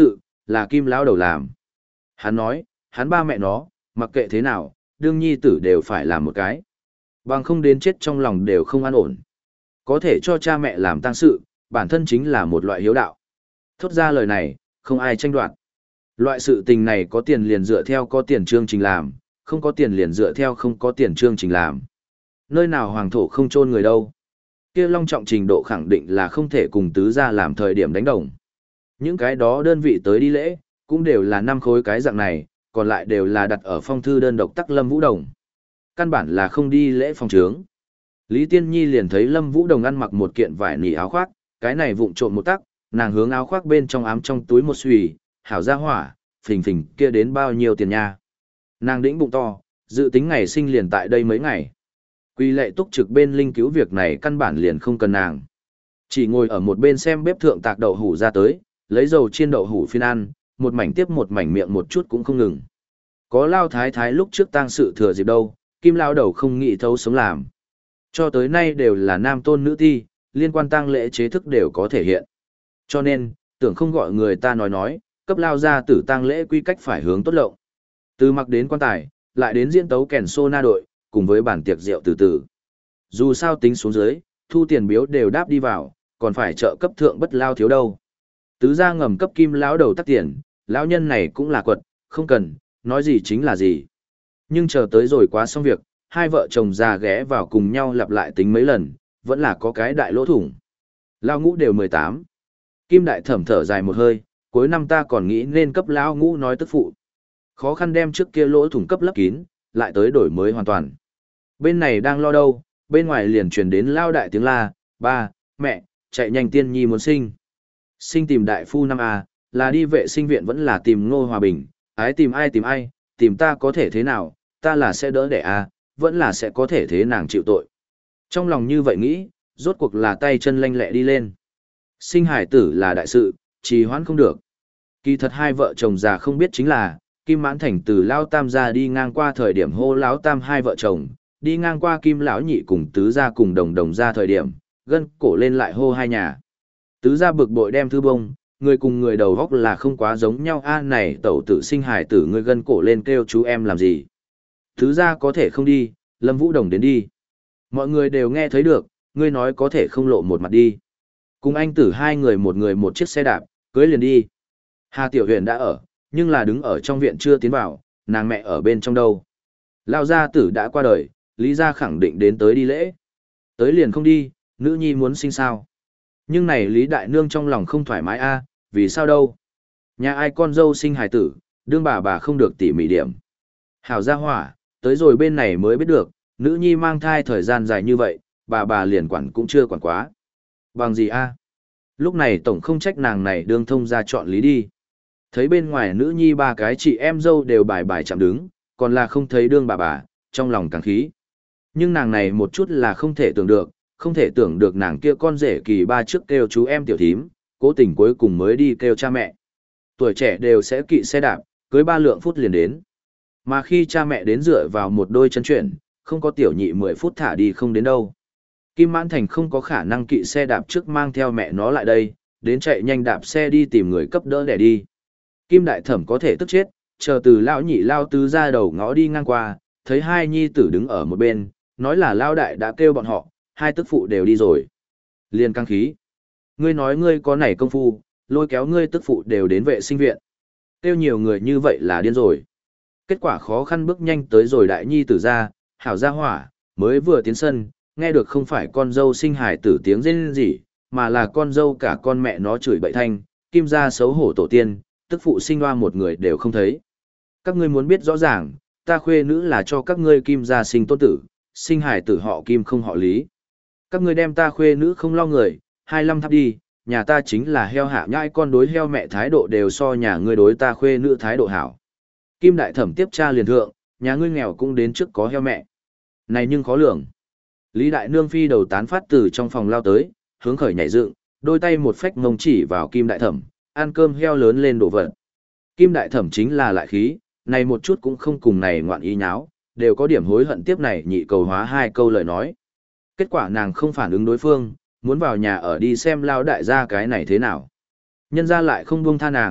là Kim lão đầu làm. Hắn nói, hắn ba mẹ nó, mặc kệ thế nào, đương nhi tử đều phải làm một cái. Bằng không đến chết trong lòng đều không an ổn. Có thể cho cha mẹ làm tang sự, bản thân chính là một loại hiếu đạo. Thốt ra lời này, không ai tranh đoạt. Loại sự tình này có tiền liền dựa theo có tiền chương trình làm, không có tiền liền dựa theo không có tiền chương trình làm. Nơi nào hoàng thổ không chôn người đâu. Kia long trọng trình độ khẳng định là không thể cùng tứ gia làm thời điểm đánh đồng. Những cái đó đơn vị tới đi lễ, cũng đều là năm khối cái dạng này, còn lại đều là đặt ở phong thư đơn độc tắc Lâm Vũ Đồng. Căn bản là không đi lễ phòng trướng. Lý Tiên Nhi liền thấy Lâm Vũ Đồng ăn mặc một kiện vải nỉ áo khoác, cái này vụng trộm một tắc, nàng hướng áo khoác bên trong ám trong túi một xùy, hảo ra hỏa, phình phình kia đến bao nhiêu tiền nha. Nàng đĩnh bụng to, dự tính ngày sinh liền tại đây mấy ngày. Quy lệ túc trực bên linh cứu việc này căn bản liền không cần nàng. Chỉ ngồi ở một bên xem bếp thượng tạc đậu hủ ra tới, lấy dầu chiên đậu hủ phiên ăn, một mảnh tiếp một mảnh miệng một chút cũng không ngừng. Có lao thái thái lúc trước tang sự thừa dịp đâu, Kim lao đầu không nghĩ thấu sống làm. Cho tới nay đều là nam tôn nữ ti, liên quan tang lễ chế thức đều có thể hiện. Cho nên, tưởng không gọi người ta nói nói, cấp lao ra tử tang lễ quy cách phải hướng tốt lộng. Từ mặc đến quan tài, lại đến diễn tấu kèn sô na đội, cùng với bản tiệc rượu từ từ. Dù sao tính xuống dưới, thu tiền biếu đều đáp đi vào, còn phải trợ cấp thượng bất lao thiếu đâu. Tứ gia ngầm cấp Kim lão đầu tắc tiền, lão nhân này cũng là quật, không cần, nói gì chính là gì. Nhưng chờ tới rồi quá xong việc, hai vợ chồng già ghé vào cùng nhau lặp lại tính mấy lần, vẫn là có cái đại lỗ thủng. Lao ngũ đều mười tám. Kim đại thẩm thở dài một hơi, cuối năm ta còn nghĩ nên cấp lão ngũ nói tức phụ. Khó khăn đem trước kia lỗ thủng cấp lấp kín, lại tới đổi mới hoàn toàn. Bên này đang lo đâu, bên ngoài liền truyền đến lao đại tiếng la, ba, mẹ, chạy nhanh Tiên Nhi muốn sinh. Sinh tìm đại phu năm a, là đi vệ sinh viện vẫn là tìm Ngô Hòa Bình, ái tìm ai tìm ai, tìm ta có thể thế nào, ta là sẽ đỡ đẻ a, vẫn là sẽ có thể thế nàng chịu tội. Trong lòng như vậy nghĩ, rốt cuộc là tay chân lanh lẹ đi lên. Sinh hải tử là đại sự, trì hoãn không được. Kỳ thật hai vợ chồng già không biết chính là, Kim Mãn Thành từ Lao Tam gia đi ngang qua thời điểm hô Lão Tam hai vợ chồng, đi ngang qua Kim Lão Nhị cùng tứ gia cùng đồng đồng ra thời điểm, gân cổ lên lại hô hai nhà. Tứ gia bực bội đem thư bông, người cùng người đầu góc là không quá giống nhau a này tẩu tử sinh hài tử người gân cổ lên kêu chú em làm gì. Tứ gia có thể không đi, Lâm Vũ Đồng đến đi. Mọi người đều nghe thấy được, ngươi nói có thể không lộ một mặt đi. Cùng anh tử hai người một người một chiếc xe đạp, cưới liền đi. Hà Tiểu Huyền đã ở, nhưng là đứng ở trong viện chưa tiến vào, nàng mẹ ở bên trong đâu. Lao gia tử đã qua đời, Lý gia khẳng định đến tới đi lễ. Tới liền không đi, nữ nhi muốn sinh sao. Nhưng này Lý Đại Nương trong lòng không thoải mái a, vì sao đâu. Nhà ai con dâu sinh hài tử, đương bà bà không được tỉ mỉ điểm. Hảo gia hỏa, tới rồi bên này mới biết được, nữ nhi mang thai thời gian dài như vậy, bà bà liền quản cũng chưa quản quá. Bằng gì a? Lúc này tổng không trách nàng này đương thông ra chọn lý đi. Thấy bên ngoài nữ nhi ba cái chị em dâu đều bài bài chạm đứng, còn là không thấy đương bà bà, trong lòng càng khí. Nhưng nàng này một chút là không thể tưởng được, không thể tưởng được nàng kia con rể kỳ ba trước kêu chú em tiểu thím, cố tình cuối cùng mới đi kêu cha mẹ. Tuổi trẻ đều sẽ kỵ xe đạp, cưới ba lượng phút liền đến. Mà khi cha mẹ đến dựa vào một đôi chân chuyển, không có tiểu nhị mười phút thả đi không đến đâu. Kim Mãn Thành không có khả năng kỵ xe đạp trước mang theo mẹ nó lại đây, đến chạy nhanh đạp xe đi tìm người cấp đỡ để đi. Kim Đại Thẩm có thể tức chết, chờ từ lão nhị lao tứ ra đầu ngõ đi ngang qua, thấy hai nhi tử đứng ở một bên, nói là lao đại đã kêu bọn họ, hai tức phụ đều đi rồi. Liên căng khí. Ngươi nói ngươi có nảy công phu, lôi kéo ngươi tức phụ đều đến vệ sinh viện. Kêu nhiều người như vậy là điên rồi. Kết quả khó khăn bước nhanh tới rồi đại nhi tử ra, hảo gia hỏa, mới vừa tiến sân, nghe được không phải con dâu sinh hài tử tiếng rên rỉ, mà là con dâu cả con mẹ nó chửi bậy thanh, Kim gia xấu hổ tổ tiên, tức phụ sinh hoa một người đều không thấy. Các ngươi muốn biết rõ ràng, ta khuê nữ là cho các ngươi Kim gia sinh tôn tử, sinh hài tử họ Kim không họ Lý. Các ngươi đem ta khuê nữ không lo người, hai lăm thắp đi, nhà ta chính là heo hạ nhãi con đối heo mẹ thái độ đều so nhà ngươi đối ta khuê nữ thái độ hảo. Kim Đại Thẩm tiếp tra liền thượng, nhà ngươi nghèo cũng đến trước có heo mẹ. Này nhưng khó lường. Lý Đại Nương phi đầu tán phát từ trong phòng lao tới, hướng khởi nhảy dựng, đôi tay một phách mông chỉ vào Kim Đại Thẩm, ăn cơm heo lớn lên đổ vật. Kim Đại Thẩm chính là lại khí, này một chút cũng không cùng này ngoạn ý nháo, đều có điểm hối hận tiếp này nhị cầu hóa hai câu lời nói. Kết quả nàng không phản ứng đối phương, muốn vào nhà ở đi xem lao đại gia cái này thế nào. Nhân ra lại không buông tha nàng,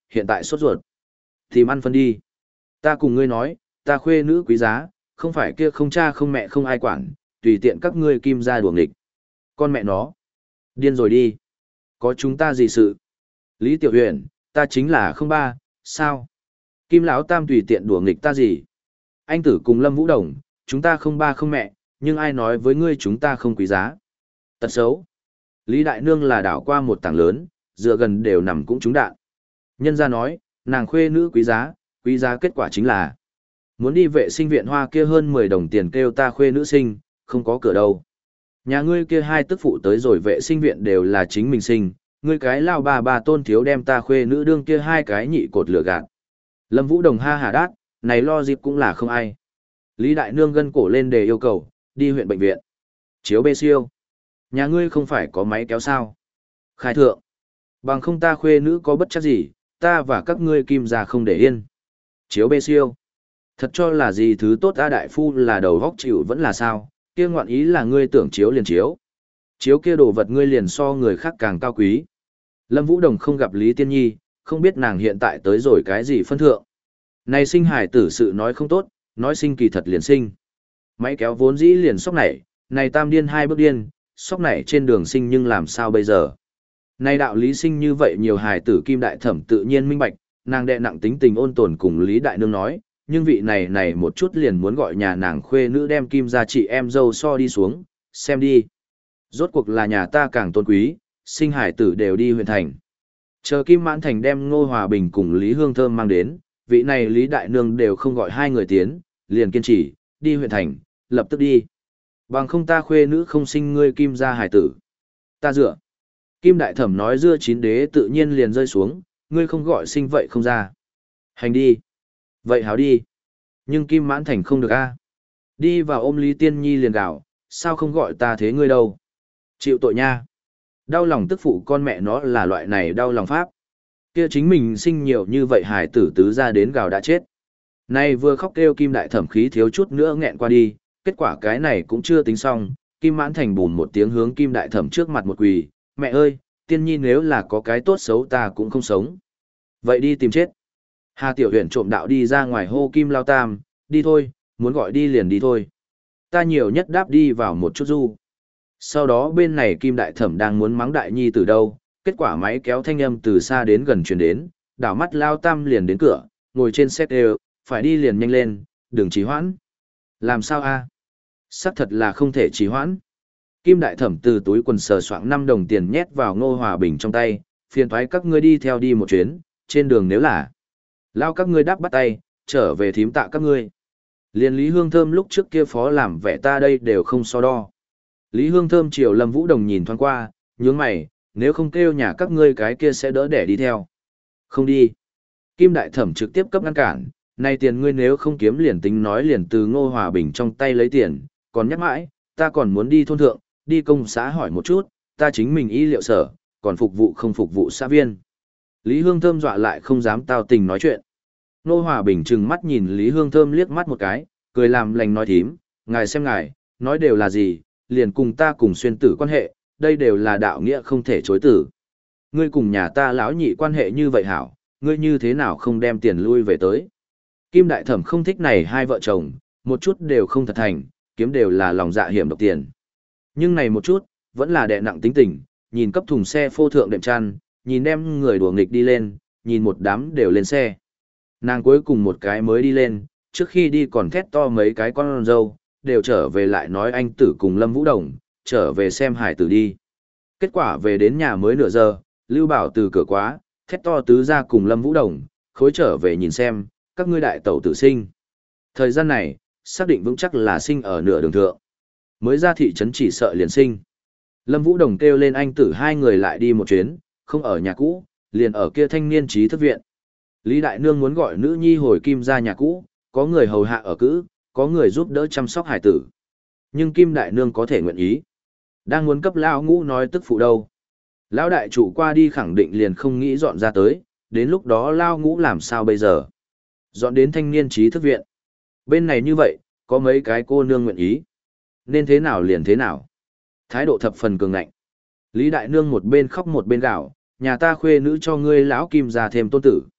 hiện tại sốt ruột. Tìm ăn phân đi. Ta cùng ngươi nói, ta khuê nữ quý giá, không phải kia không cha không mẹ không ai quản, tùy tiện các ngươi kim ra đuổi nghịch. Con mẹ nó. Điên rồi đi. Có chúng ta gì sự? Lý Tiểu Huyền, ta chính là không ba, sao? Kim Lão Tam tùy tiện đùa nghịch ta gì? Anh tử cùng Lâm Vũ Đồng, chúng ta không ba không mẹ, nhưng ai nói với ngươi chúng ta không quý giá? Tật xấu. Lý Đại Nương là đảo qua một tảng lớn, dựa gần đều nằm cũng trúng đạn. Nhân gia nói, nàng khuê nữ quý giá, quý giá kết quả chính là muốn đi vệ sinh viện hoa kia hơn mười đồng tiền kêu ta khuê nữ sinh, không có cửa đâu. Nhà ngươi kia hai tức phụ tới rồi vệ sinh viện đều là chính mình sinh, ngươi cái lao bà bà tôn thiếu đem ta khuê nữ đương kia hai cái nhị cột lửa gạt. Lâm Vũ Đồng ha hà đát, này lo dịp cũng là không ai. Lý Đại Nương gân cổ lên để yêu cầu, đi huyện bệnh viện. Chiếu bê siêu. Nhà ngươi không phải có máy kéo sao? Khai thượng. Bằng không ta khuê nữ có bất chắc gì, ta và các ngươi kim ra không để yên. Chiếu bê siêu. Thật cho là gì thứ tốt A đại phu là đầu góc chịu vẫn là sao, kia ngoạn ý là ngươi tưởng chiếu liền chiếu. Chiếu kia đồ vật ngươi liền so người khác càng cao quý. Lâm Vũ Đồng không gặp Lý Tiên Nhi, không biết nàng hiện tại tới rồi cái gì phân thượng. Này sinh hải tử sự nói không tốt, nói sinh kỳ thật liền sinh. Máy kéo vốn dĩ liền sóc nảy, này tam điên hai bước điên, sóc nảy trên đường sinh nhưng làm sao bây giờ. Này đạo lý sinh như vậy nhiều hài tử kim đại thẩm tự nhiên minh bạch, nàng đệ nặng tính tình ôn tồn cùng Lý Đại Nương nói, nhưng vị này này một chút liền muốn gọi nhà nàng khuê nữ đem kim ra chị em dâu so đi xuống, xem đi. Rốt cuộc là nhà ta càng tôn quý, sinh hải tử đều đi huyện thành. Chờ Kim Mãn Thành đem Ngô Hòa Bình cùng Lý Hương Thơm mang đến, vị này Lý Đại Nương đều không gọi hai người tiến, liền kiên trì, đi huyện thành, lập tức đi. Bằng không ta khuê nữ không sinh ngươi Kim ra hải tử. Ta dựa. Kim Đại Thẩm nói dưa chín đế tự nhiên liền rơi xuống, ngươi không gọi sinh vậy không ra. Hành đi. Vậy háo đi. Nhưng Kim Mãn Thành không được a. Đi vào ôm Lý Tiên Nhi liền gào, sao không gọi ta thế ngươi đâu. Chịu tội nha. Đau lòng tức phụ con mẹ nó là loại này đau lòng pháp. Kia chính mình sinh nhiều như vậy hài tử tứ ra đến gào đã chết. Nay vừa khóc kêu Kim Đại Thẩm khí thiếu chút nữa nghẹn qua đi, kết quả cái này cũng chưa tính xong, Kim Mãn Thành bùn một tiếng hướng Kim Đại Thẩm trước mặt một quỳ, mẹ ơi, Tiên Nhi nếu là có cái tốt xấu ta cũng không sống. Vậy đi tìm chết. Hà Tiểu Huyền trộm đạo đi ra ngoài hô Kim Lao Tam, đi thôi, muốn gọi đi liền đi thôi. Ta nhiều nhất đáp đi vào một chút du. Sau đó bên này Kim Đại Thẩm đang muốn mắng Đại Nhi từ đâu, kết quả máy kéo thanh âm từ xa đến gần truyền đến, đảo mắt Lao Tam liền đến cửa, ngồi trên xe đều, phải đi liền nhanh lên, đừng trì hoãn. Làm sao a? Sắc thật là không thể trì hoãn. Kim Đại Thẩm từ túi quần sờ soạng năm đồng tiền nhét vào Ngô Hòa Bình trong tay, phiền thoái các ngươi đi theo đi một chuyến, trên đường nếu là lao các ngươi đáp bắt tay, trở về thím tạ các ngươi. Liên Lý Hương Thơm lúc trước kia phó làm vẻ ta đây đều không so đo. Lý Hương Thơm chiều Lâm Vũ Đồng nhìn thoáng qua, nhướng mày, nếu không kêu nhà các ngươi cái kia sẽ đỡ để đi theo. Không đi. Kim Đại Thẩm trực tiếp cấp ngăn cản, này tiền ngươi nếu không kiếm liền tính nói liền từ Ngô Hòa Bình trong tay lấy tiền, còn nhắc mãi, ta còn muốn đi thôn thượng, đi công xã hỏi một chút, ta chính mình y liệu sở, còn phục vụ không phục vụ xã viên. Lý Hương Thơm dọa lại không dám tao tình nói chuyện. Ngô Hòa Bình trừng mắt nhìn Lý Hương Thơm liếc mắt một cái, cười làm lành nói thím, ngài xem ngài, nói đều là gì, liền cùng ta cùng xuyên tử quan hệ, đây đều là đạo nghĩa không thể chối tử. Ngươi cùng nhà ta lão nhị quan hệ như vậy hảo, ngươi như thế nào không đem tiền lui về tới. Kim Đại Thẩm không thích này hai vợ chồng, một chút đều không thật thành, kiếm đều là lòng dạ hiểm độc tiền. Nhưng này một chút, vẫn là đè nặng tính tình, nhìn cấp thùng xe phô thượng đệm chăn, nhìn đem người đùa nghịch đi lên, nhìn một đám đều lên xe. Nàng cuối cùng một cái mới đi lên, trước khi đi còn thét to mấy cái con dâu, đều trở về lại nói anh tử cùng Lâm Vũ Đồng, trở về xem hải tử đi. Kết quả về đến nhà mới nửa giờ, Lưu Bảo từ cửa quá, thét to tứ ra cùng Lâm Vũ Đồng, khối trở về nhìn xem, các ngươi đại tẩu tử sinh. Thời gian này, xác định vững chắc là sinh ở nửa đường thượng. Mới ra thị trấn chỉ sợ liền sinh. Lâm Vũ Đồng kêu lên anh tử hai người lại đi một chuyến, không ở nhà cũ, liền ở kia thanh niên trí thức viện. Lý Đại Nương muốn gọi nữ nhi hồi Kim ra nhà cũ, có người hầu hạ ở cữ, có người giúp đỡ chăm sóc hải tử. Nhưng Kim Đại Nương có thể nguyện ý. Đang muốn cấp Lão Ngũ nói tức phụ đâu. Lão đại chủ qua đi khẳng định liền không nghĩ dọn ra tới, đến lúc đó Lão Ngũ làm sao bây giờ. Dọn đến thanh niên trí thức viện. Bên này như vậy, có mấy cái cô nương nguyện ý. Nên thế nào liền thế nào. Thái độ thập phần cường ngạnh. Lý Đại Nương một bên khóc một bên gào, nhà ta khuê nữ cho ngươi lão Kim ra thêm tôn tử.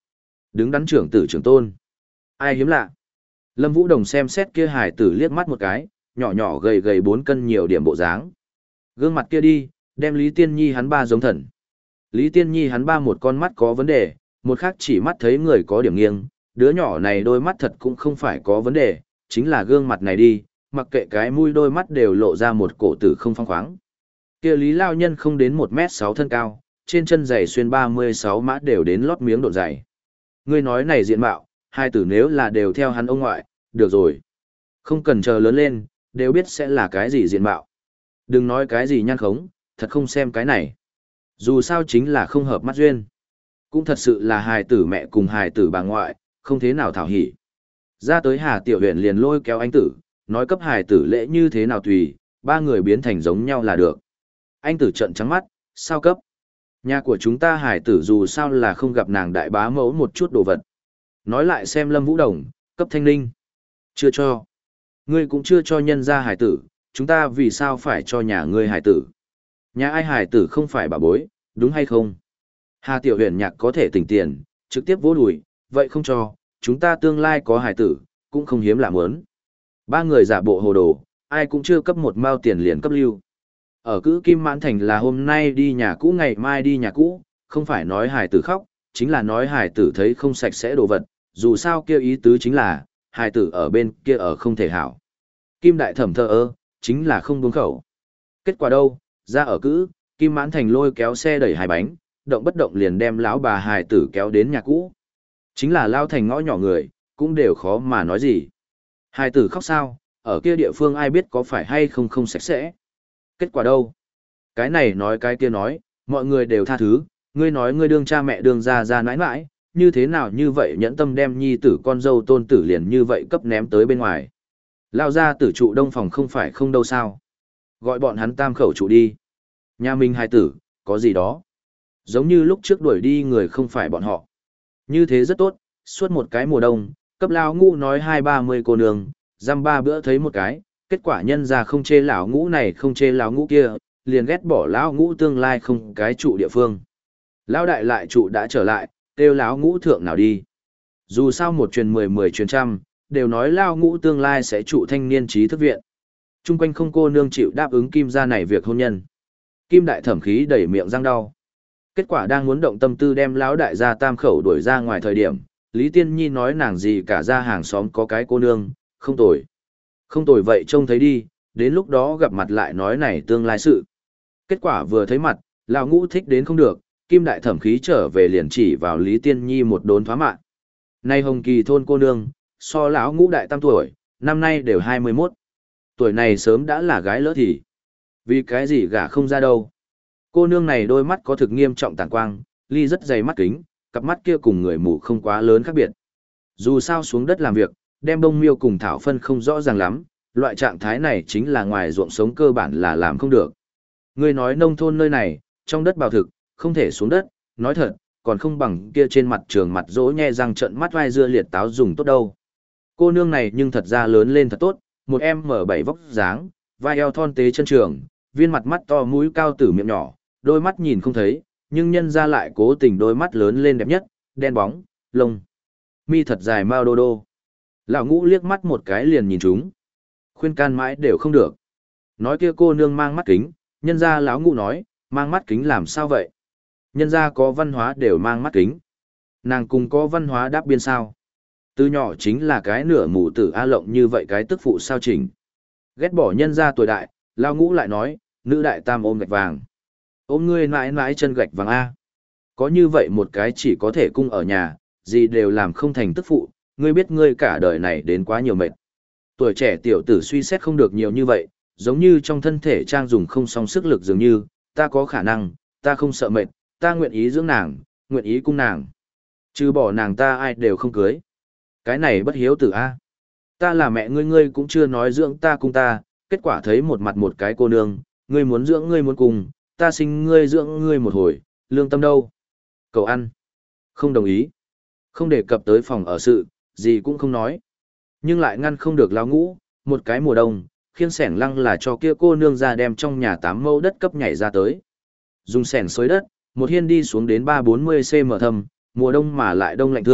Đứng đắn trưởng tử trưởng tôn. Ai hiếm lạ. Lâm Vũ Đồng xem xét kia hài tử liếc mắt một cái, nhỏ nhỏ gầy gầy bốn cân nhiều điểm bộ dáng. Gương mặt kia đi, đem Lý Tiên Nhi hắn ba giống thần. Lý Tiên Nhi hắn ba một con mắt có vấn đề, một khác chỉ mắt thấy người có điểm nghiêng, đứa nhỏ này đôi mắt thật cũng không phải có vấn đề, chính là gương mặt này đi, mặc kệ cái mũi đôi mắt đều lộ ra một cổ tử không phong khoáng. Kia Lý lao nhân không đến một mét sáu thân cao, trên chân giày xuyên ba mươi sáu mã đều đến lót miếng độ dày. Ngươi nói này diện mạo, hai tử nếu là đều theo hắn ông ngoại, được rồi. Không cần chờ lớn lên, đều biết sẽ là cái gì diện mạo. Đừng nói cái gì nhan khống, thật không xem cái này. Dù sao chính là không hợp mắt duyên. Cũng thật sự là hài tử mẹ cùng hài tử bà ngoại, không thế nào thảo hỉ. Ra tới Hà Tiểu Huyền liền lôi kéo anh tử, nói cấp hài tử lễ như thế nào tùy, ba người biến thành giống nhau là được. Anh tử trợn trắng mắt, sao cấp? Nhà của chúng ta hài tử dù sao là không gặp nàng đại bá mẫu một chút đồ vật. Nói lại xem Lâm Vũ Đồng, cấp thanh ninh. Chưa cho. Ngươi cũng chưa cho nhân ra hài tử, chúng ta vì sao phải cho nhà ngươi hài tử? Nhà ai hài tử không phải bà bối, đúng hay không? Hà Tiểu Huyền nhạc có thể tỉnh tiền, trực tiếp vỗ đùi, vậy không cho, chúng ta tương lai có hài tử, cũng không hiếm lạ muốn. Ba người giả bộ hồ đồ, ai cũng chưa cấp một mao tiền liền cấp lưu. Ở cữ Kim Mãn Thành là hôm nay đi nhà cũ ngày mai đi nhà cũ, không phải nói hài tử khóc, chính là nói hài tử thấy không sạch sẽ đồ vật, dù sao kêu ý tứ chính là, hài tử ở bên kia ở không thể hảo. Kim Đại Thẩm thờ ơ, chính là không buông khẩu. Kết quả đâu, ra ở cữ, Kim Mãn Thành lôi kéo xe đẩy hai bánh, động bất động liền đem lão bà hài tử kéo đến nhà cũ. Chính là lao thành ngõ nhỏ người, cũng đều khó mà nói gì. Hài tử khóc sao, ở kia địa phương ai biết có phải hay không không sạch sẽ. Kết quả đâu? Cái này nói cái kia nói, mọi người đều tha thứ, ngươi nói ngươi đương cha mẹ đương ra ra nãi nãi, như thế nào như vậy nhẫn tâm đem nhi tử con dâu tôn tử liền như vậy cấp ném tới bên ngoài. Lao ra tử trụ đông phòng không phải không đâu sao. Gọi bọn hắn tam khẩu trụ đi. Nhà mình hài tử, có gì đó. Giống như lúc trước đuổi đi người không phải bọn họ. Như thế rất tốt, suốt một cái mùa đông, cấp lao ngũ nói hai ba mươi cô nương, dăm ba bữa thấy một cái, kết quả nhân ra không chê lão ngũ này không chê lão ngũ kia, liền ghét bỏ lão ngũ tương lai không cái trụ địa phương. Lão đại lại trụ đã trở lại, kêu lão ngũ thượng nào đi. Dù sao một truyền mười mười truyền trăm, đều nói lão ngũ tương lai sẽ trụ thanh niên trí thức viện. Trung quanh không cô nương chịu đáp ứng Kim gia này việc hôn nhân. Kim đại thẩm khí đẩy miệng răng đau. Kết quả đang muốn động tâm tư đem lão đại gia tam khẩu đuổi ra ngoài thời điểm, Lý Tiên Nhi nói nàng gì cả ra hàng xóm có cái cô nương, không tồi. Không tồi vậy trông thấy đi, đến lúc đó gặp mặt lại nói này tương lai sự. Kết quả vừa thấy mặt, lão ngũ thích đến không được, Kim đại thẩm khí trở về liền chỉ vào Lý Tiên Nhi một đốn thoá mạng. Nay Hồng Kỳ thôn cô nương, so lão ngũ đại tam tuổi, năm nay đều hai mươi mốt. Tuổi này sớm đã là gái lỡ thì. Vì cái gì gả không ra đâu. Cô nương này đôi mắt có thực nghiêm trọng tàn quang, ly rất dày mắt kính, cặp mắt kia cùng người mù không quá lớn khác biệt. Dù sao xuống đất làm việc, đem bông miêu cùng thảo phân không rõ ràng lắm, loại trạng thái này chính là ngoài ruộng sống cơ bản là làm không được. Ngươi nói nông thôn nơi này, trong đất bào thực, không thể xuống đất, nói thật, còn không bằng kia trên mặt trường mặt rỗ nhe răng trận mắt vai dưa liệt táo dùng tốt đâu. Cô nương này nhưng thật ra lớn lên thật tốt, một em mở bảy vóc dáng, vai eo thon tế chân trường, viên mặt mắt to mũi cao tử miệng nhỏ, đôi mắt nhìn không thấy, nhưng nhân ra lại cố tình đôi mắt lớn lên đẹp nhất, đen bóng, lông mi thật dài mao đô đô. Lão ngũ liếc mắt một cái liền nhìn chúng. Khuyên can mãi đều không được. Nói kia cô nương mang mắt kính, nhân ra lão ngũ nói, mang mắt kính làm sao vậy? Nhân ra có văn hóa đều mang mắt kính. Nàng cùng có văn hóa đáp biên sao? Từ nhỏ chính là cái nửa mù tử A Lộng như vậy cái tức phụ sao chỉnh. Ghét bỏ nhân ra tuổi đại, lão ngũ lại nói, nữ đại tam ôm gạch vàng. Ôm ngươi mãi mãi chân gạch vàng A. Có như vậy một cái chỉ có thể cung ở nhà, gì đều làm không thành tức phụ, ngươi biết ngươi cả đời này đến quá nhiều mệt. Tuổi trẻ tiểu tử suy xét không được nhiều như vậy, giống như trong thân thể trang dùng không song sức lực dường như, ta có khả năng, ta không sợ mệt, ta nguyện ý dưỡng nàng, nguyện ý cung nàng. Trừ bỏ nàng ta ai đều không cưới. Cái này bất hiếu tử A. Ta là mẹ ngươi ngươi cũng chưa nói dưỡng ta cung ta, kết quả thấy một mặt một cái cô nương, ngươi muốn dưỡng ngươi muốn cùng, ta sinh ngươi dưỡng ngươi một hồi, lương tâm đâu? Cậu ăn. Không đồng ý. Không đề cập tới phòng ở sự, gì cũng không nói. Nhưng lại ngăn không được lao ngũ, một cái mùa đông, khiêng sẻng lăng là cho kia cô nương ra đem trong nhà tám mẫu đất cấp nhảy ra tới. Dùng sẻng xới đất, một hiên đi xuống đến ba bốn mươi xăng-ti-mét thâm, mùa đông mà lại đông lạnh thượng,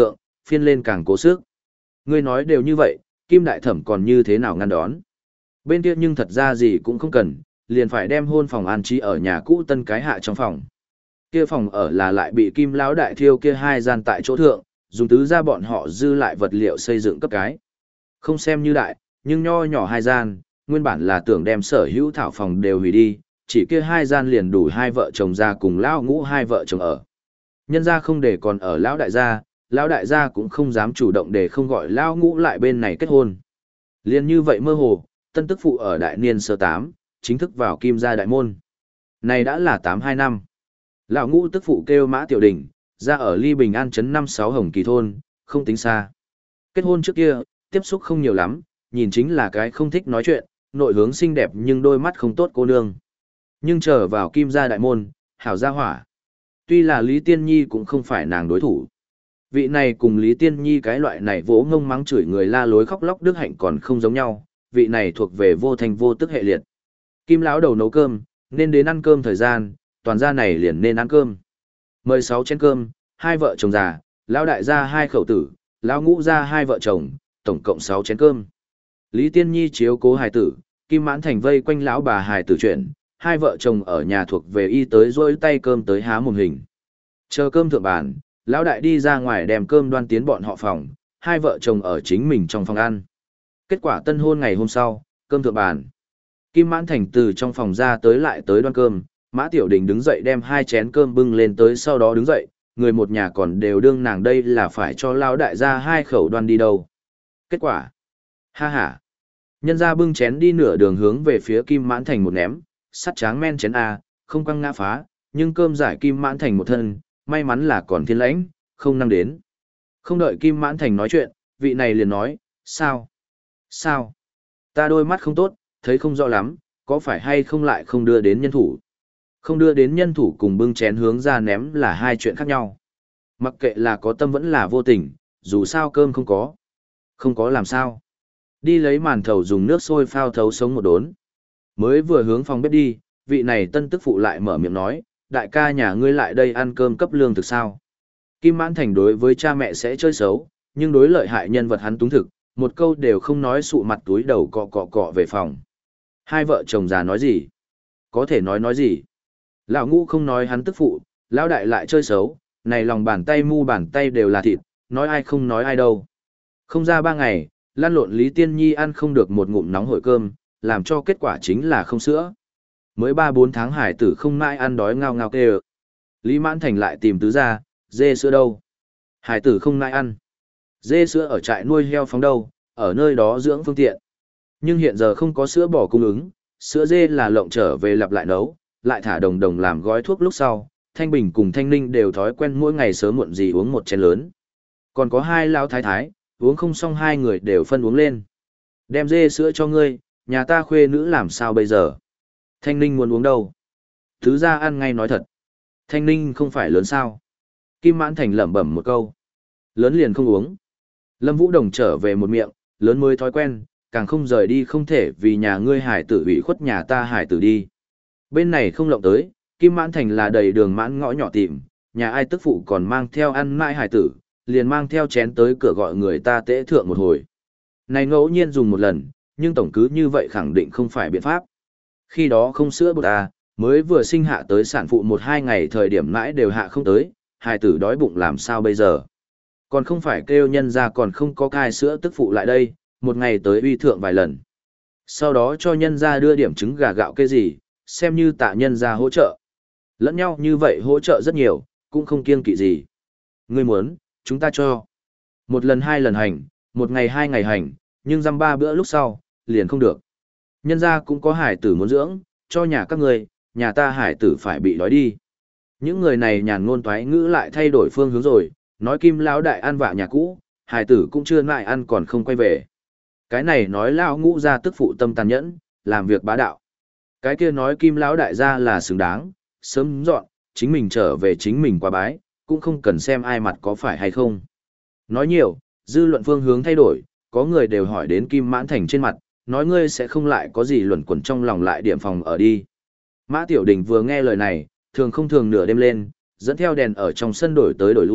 phiên lên càng cố sức. Ngươi nói đều như vậy, Kim Đại Thẩm còn như thế nào ngăn đón? Bên kia nhưng thật ra gì cũng không cần, liền phải đem hôn phòng an trí ở nhà cũ tân cái hạ trong phòng. Kia phòng ở là lại bị Kim Lão đại thiêu kia hai gian tại chỗ thượng, dùng tứ ra bọn họ dư lại vật liệu xây dựng cấp cái. Không xem như đại, nhưng nho nhỏ hai gian, nguyên bản là tưởng đem sở hữu thảo phòng đều hủy đi, chỉ kia hai gian liền đủ hai vợ chồng ra cùng lão ngũ hai vợ chồng ở. Nhân gia không để còn ở lão đại gia, lão đại gia cũng không dám chủ động để không gọi lão ngũ lại bên này kết hôn. Liên như vậy mơ hồ, tân tức phụ ở đại niên sơ tám, chính thức vào Kim gia đại môn. Này đã là tám hai năm. Lão ngũ tức phụ kêu Mã Tiểu Đình, ra ở Ly Bình An trấn năm sáu Hồng Kỳ thôn, không tính xa. Kết hôn trước kia, tiếp xúc không nhiều lắm, nhìn chính là cái không thích nói chuyện, nội hướng xinh đẹp nhưng đôi mắt không tốt cô nương. Nhưng chờ vào Kim gia đại môn, hảo gia hỏa. Tuy là Lý Tiên Nhi cũng không phải nàng đối thủ. Vị này cùng Lý Tiên Nhi cái loại này vỗ ngông mắng chửi người la lối khóc lóc đức hạnh còn không giống nhau, vị này thuộc về vô thành vô tức hệ liệt. Kim lão đầu nấu cơm, nên đến ăn cơm thời gian, toàn gia này liền nên ăn cơm. Mời sáu chén cơm, hai vợ chồng già, lão đại gia hai khẩu tử, lão ngũ gia hai vợ chồng, tổng cộng sáu chén cơm. Lý Tiên Nhi chiếu cố hài tử, Kim Mãn Thành vây quanh lão bà hài tử chuyện, hai vợ chồng ở nhà thuộc về y tới rôi tay cơm tới há mồm hình. Chờ cơm thượng bàn, lão đại đi ra ngoài đem cơm đoan tiến bọn họ phòng, hai vợ chồng ở chính mình trong phòng ăn. Kết quả tân hôn ngày hôm sau, cơm thượng bàn. Kim Mãn Thành từ trong phòng ra tới lại tới đoan cơm, Mã Tiểu Đình đứng dậy đem hai chén cơm bưng lên tới sau đó đứng dậy, người một nhà còn đều đương nàng đây là phải cho lão đại ra hai khẩu đoan đi đâu. Kết quả, ha ha, nhân ra bưng chén đi nửa đường hướng về phía Kim Mãn Thành một ném, sắt tráng men chén A, không quăng ngã phá, nhưng cơm giải Kim Mãn Thành một thân, may mắn là còn thiên lãnh, không năng đến. Không đợi Kim Mãn Thành nói chuyện, vị này liền nói, sao? Sao? Ta đôi mắt không tốt, thấy không rõ lắm, có phải hay không lại không đưa đến nhân thủ? Không đưa đến nhân thủ cùng bưng chén hướng ra ném là hai chuyện khác nhau. Mặc kệ là có tâm vẫn là vô tình, dù sao cơm không có. Không có làm sao. Đi lấy màn thầu dùng nước sôi phao thấu sống một đốn. Mới vừa hướng phòng bếp đi, vị này tân tức phụ lại mở miệng nói, đại ca nhà ngươi lại đây ăn cơm cấp lương thực sao. Kim Mãn Thành đối với cha mẹ sẽ chơi xấu, nhưng đối lợi hại nhân vật hắn túng thực, một câu đều không nói sụ mặt túi đầu cọ cọ cọ về phòng. Hai vợ chồng già nói gì? Có thể nói nói gì? Lão ngũ không nói hắn tức phụ, lão đại lại chơi xấu, này lòng bàn tay mu bàn tay đều là thịt, nói ai không nói ai đâu. Không ra ba ngày, lan lộn Lý Tiên Nhi ăn không được một ngụm nóng hổi cơm, làm cho kết quả chính là không sữa. Mới ba bốn tháng hải tử không mãi ăn đói ngao ngao kêu. Lý Mãn Thành lại tìm tứ ra, dê sữa đâu? Hải tử không mãi ăn. Dê sữa ở trại nuôi heo phóng đâu, ở nơi đó dưỡng phương tiện. Nhưng hiện giờ không có sữa bò cung ứng, sữa dê là lộng trở về lặp lại nấu, lại thả đồng đồng làm gói thuốc lúc sau. Thanh Bình cùng Thanh Ninh đều thói quen mỗi ngày sớm muộn gì uống một chén lớn. Còn có hai lao thái thái, uống không xong hai người đều phân uống lên. Đem dê sữa cho ngươi, nhà ta khuê nữ làm sao bây giờ? Thanh Ninh muốn uống đâu? Thứ ra ăn ngay nói thật. Thanh Ninh không phải lớn sao? Kim Mãn Thành lẩm bẩm một câu. Lớn liền không uống. Lâm Vũ Đồng trở về một miệng, lớn mới thói quen, càng không rời đi không thể vì nhà ngươi hải tử ủy khuất nhà ta hải tử đi. Bên này không lộng tới, Kim Mãn Thành là đầy đường mãn ngõ nhỏ tìm, nhà ai tức phụ còn mang theo ăn mãi hải tử, liền mang theo chén tới cửa gọi người ta tễ thượng một hồi. Này ngẫu nhiên dùng một lần, nhưng tổng cứ như vậy khẳng định không phải biện pháp. Khi đó không sữa bột à, mới vừa sinh hạ tới sản phụ một hai ngày thời điểm mãi đều hạ không tới, hài tử đói bụng làm sao bây giờ. Còn không phải kêu nhân ra còn không có cai sữa tức phụ lại đây, một ngày tới uy thượng vài lần. Sau đó cho nhân ra đưa điểm trứng gà gạo cái gì, xem như tạ nhân ra hỗ trợ. Lẫn nhau như vậy hỗ trợ rất nhiều, cũng không kiêng kỵ gì. Ngươi muốn, chúng ta cho. Một lần hai lần hành, một ngày hai ngày hành, nhưng dăm ba bữa lúc sau, liền không được. Nhân ra cũng có hải tử muốn dưỡng, cho nhà các người, nhà ta hải tử phải bị đói đi. Những người này nhàn ngôn toái ngữ lại thay đổi phương hướng rồi, nói Kim lão đại ăn vạ nhà cũ, hải tử cũng chưa lại ăn còn không quay về. Cái này nói lão ngũ ra tức phụ tâm tàn nhẫn, làm việc bá đạo. Cái kia nói Kim lão đại ra là xứng đáng, sớm dọn, chính mình trở về chính mình qua bái, cũng không cần xem ai mặt có phải hay không. Nói nhiều, dư luận phương hướng thay đổi, có người đều hỏi đến Kim Mãn Thành trên mặt, nói ngươi sẽ không lại có gì luẩn quẩn trong lòng lại điểm phòng ở đi. Mã Tiểu Đình vừa nghe lời này, thường không thường nửa đêm lên, dẫn theo đèn ở trong sân đổi tới đổi lui,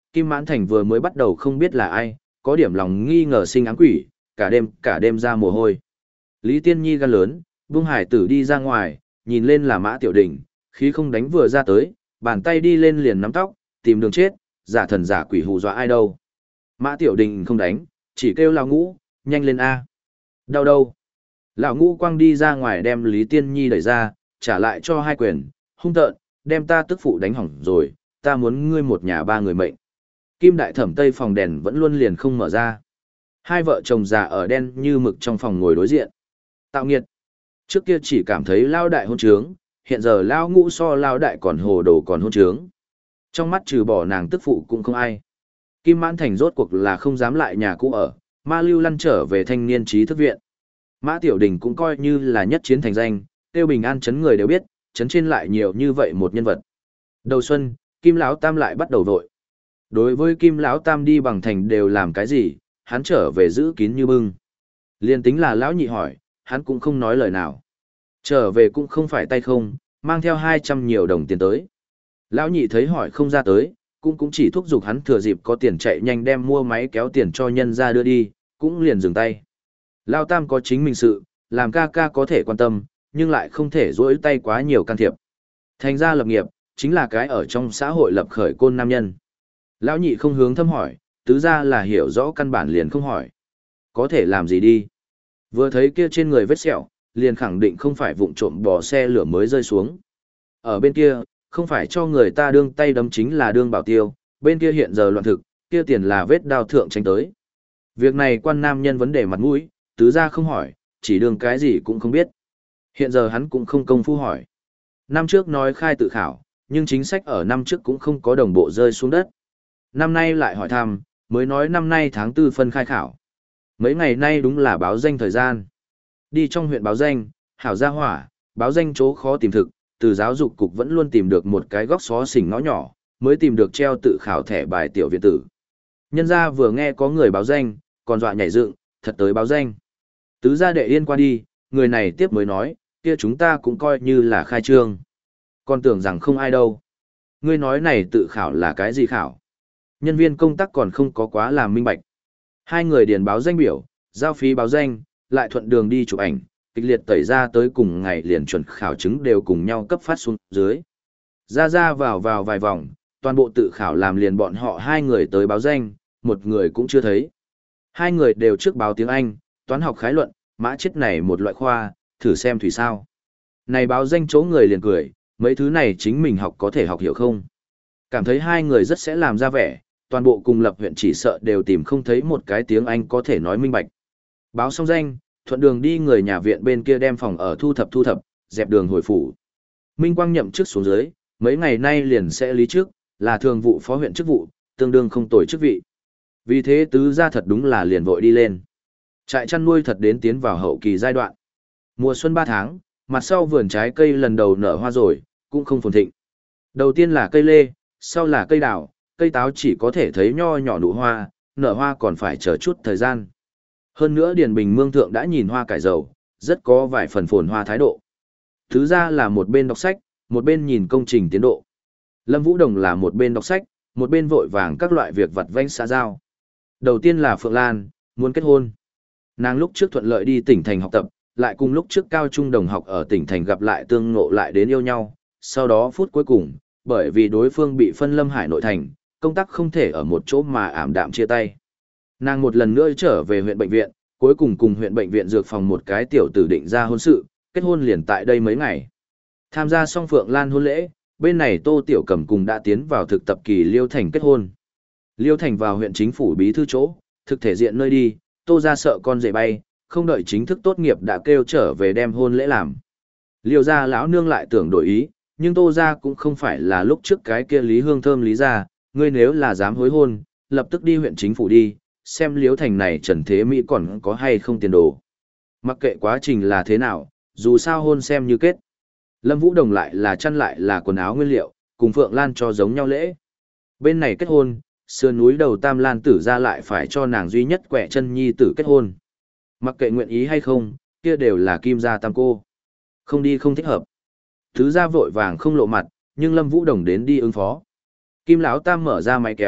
Kim Mãn Thành vừa mới bắt đầu không biết là ai, có điểm lòng nghi ngờ sinh ám quỷ, cả đêm cả đêm ra mồ hôi. Lý Tiên Nhi gan lớn, buông hải tử đi ra ngoài, nhìn lên là Mã Tiểu Đình, khí không đánh vừa ra tới, bàn tay đi lên liền nắm tóc, tìm đường chết, giả thần giả quỷ hù dọa ai đâu. Mã Tiểu Đình không đánh, chỉ kêu Lão Ngũ, nhanh lên A. Đau đâu? Lão Ngũ quăng đi ra ngoài đem Lý Tiên Nhi đẩy ra, trả lại cho hai quyền, hung tợn, đem ta tức phụ đánh hỏng rồi, ta muốn ngươi một nhà ba người mệnh. Kim Đại Thẩm Tây phòng đèn vẫn luôn liền không mở ra. Hai vợ chồng già ở đen như mực trong phòng ngồi đối diện. Tạo nghiệt. Trước kia chỉ cảm thấy Lao Đại hôn trướng, hiện giờ Lao Ngũ so Lao Đại còn hồ đồ còn hôn trướng. Trong mắt trừ bỏ nàng tức phụ cũng không ai. Kim Mãn Thành rốt cuộc là không dám lại nhà cũ ở, ma lưu lăn trở về thanh niên trí thức viện. Mã Tiểu Đình cũng coi như là nhất chiến thành danh, tiêu bình an chấn người đều biết, chấn trên lại nhiều như vậy một nhân vật. Đầu xuân, Kim Lão Tam lại bắt đầu vội. Đối với Kim Lão Tam đi bằng thành đều làm cái gì, hắn trở về giữ kín như bưng. Liên tính là Lão Nhị hỏi, hắn cũng không nói lời nào. Trở về cũng không phải tay không, mang theo hai trăm nhiều đồng tiền tới. Lão Nhị thấy hỏi không ra tới, cũng cũng chỉ thúc giục hắn thừa dịp có tiền chạy nhanh đem mua máy kéo tiền cho nhân ra đưa đi, cũng liền dừng tay. Lão Tam có chính mình sự, làm ca ca có thể quan tâm, nhưng lại không thể rỗi tay quá nhiều can thiệp. Thành ra lập nghiệp, chính là cái ở trong xã hội lập khởi côn nam nhân. Lão Nhị không hướng thâm hỏi, tứ ra là hiểu rõ căn bản liền không hỏi. Có thể làm gì đi? Vừa thấy kia trên người vết sẹo, liền khẳng định không phải vụng trộm bò xe lửa mới rơi xuống. Ở bên kia, không phải cho người ta đương tay đấm chính là đương bảo tiêu, bên kia hiện giờ loạn thực, kia tiền là vết đao thượng tránh tới. Việc này quan nam nhân vấn đề mặt mũi, tứ ra không hỏi, chỉ đương cái gì cũng không biết. Hiện giờ hắn cũng không công phu hỏi. Năm trước nói khai tự khảo, nhưng chính sách ở năm trước cũng không có đồng bộ rơi xuống đất. Năm nay lại hỏi thăm, mới nói năm nay tháng tư phân khai khảo. Mấy ngày nay đúng là báo danh thời gian. Đi trong huyện báo danh, hảo gia hỏa, báo danh chỗ khó tìm thực, từ giáo dục cục vẫn luôn tìm được một cái góc xó xỉnh ngõ nhỏ, mới tìm được treo tự khảo thẻ bài tiểu viện tử. Nhân gia vừa nghe có người báo danh, còn dọa nhảy dựng, thật tới báo danh. Tứ gia đệ yên qua đi, người này tiếp mới nói, kia chúng ta cũng coi như là khai trương. Còn tưởng rằng không ai đâu. Ngươi nói này tự khảo là cái gì khảo? Nhân viên công tác còn không có quá làm minh bạch. Hai người điền báo danh biểu, giao phí báo danh, lại thuận đường đi chụp ảnh, kịch liệt tẩy ra tới cùng ngày liền chuẩn khảo chứng đều cùng nhau cấp phát xuống dưới. Ra ra vào vào vài vòng, toàn bộ tự khảo làm liền bọn họ hai người tới báo danh, một người cũng chưa thấy. Hai người đều trước báo tiếng Anh, toán học khái luận, mã chết này một loại khoa, thử xem thủy sao. Này báo danh chỗ người liền cười, mấy thứ này chính mình học có thể học hiểu không? Cảm thấy hai người rất sẽ làm ra vẻ, toàn bộ cùng lập huyện chỉ sợ đều tìm không thấy một cái tiếng Anh có thể nói minh bạch. Báo xong danh, thuận đường đi người nhà viện bên kia đem phòng ở thu thập thu thập, dẹp đường hồi phủ. Minh Quang nhậm chức xuống dưới, mấy ngày nay liền sẽ lý trước, là thường vụ phó huyện chức vụ, tương đương không tồi chức vị. Vì thế tứ gia thật đúng là liền vội đi lên. Trại chăn nuôi thật đến tiến vào hậu kỳ giai đoạn. Mùa xuân ba tháng, mặt sau vườn trái cây lần đầu nở hoa rồi, cũng không phồn thịnh. Đầu tiên là cây lê, sau là cây đào, cây táo chỉ có thể thấy nho nhỏ nụ hoa, nở hoa còn phải chờ chút thời gian. Hơn nữa Điền Bình Mương Thượng đã nhìn hoa cải dầu, rất có vài phần phồn hoa thái độ. Thứ ra là một bên đọc sách, một bên nhìn công trình tiến độ. Lâm Vũ Đồng là một bên đọc sách, một bên vội vàng các loại việc vặt vãnh xã giao. Đầu tiên là Phượng Lan, muốn kết hôn. Nàng lúc trước thuận lợi đi tỉnh thành học tập, lại cùng lúc trước cao trung đồng học ở tỉnh thành gặp lại tương ngộ lại đến yêu nhau. Sau đó phút cuối cùng, bởi vì đối phương bị phân Lâm Hải nội thành, công tác không thể ở một chỗ mà ảm đạm chia tay. Nàng một lần nữa trở về huyện bệnh viện, cuối cùng cùng huyện bệnh viện dược phòng một cái tiểu tử định ra hôn sự, kết hôn liền tại đây mấy ngày. Tham gia xong Phượng Lan hôn lễ, bên này Tô Tiểu Cẩm cùng đã tiến vào thực tập kỳ Liêu Thành kết hôn. Liêu Thành vào huyện chính phủ bí thư chỗ, thực thể diện nơi đi, Tô ra sợ con rể bay, không đợi chính thức tốt nghiệp đã kêu trở về đem hôn lễ làm. Liêu gia lão nương lại tưởng đổi ý, nhưng Tô gia cũng không phải là lúc trước cái kia Lý Hương Thơm Lý gia, ngươi nếu là dám hối hôn, lập tức đi huyện chính phủ đi, xem Liêu Thành này Trần Thế Mỹ còn có hay không tiền đồ. Mặc kệ quá trình là thế nào, dù sao hôn xem như kết. Lâm Vũ Đồng lại là chăn lại là quần áo nguyên liệu, cùng Phượng Lan cho giống nhau lễ. Bên này kết hôn, sườn núi đầu Tam Lan tử ra lại phải cho nàng duy nhất quẹ chân nhi tử kết hôn. Mặc kệ nguyện ý hay không, kia đều là kim gia tam cô. Không đi không thích hợp. Thứ gia vội vàng không lộ mặt, nhưng Lâm Vũ Đồng đến đi ứng phó. Kim lão tam mở ra máy kéo,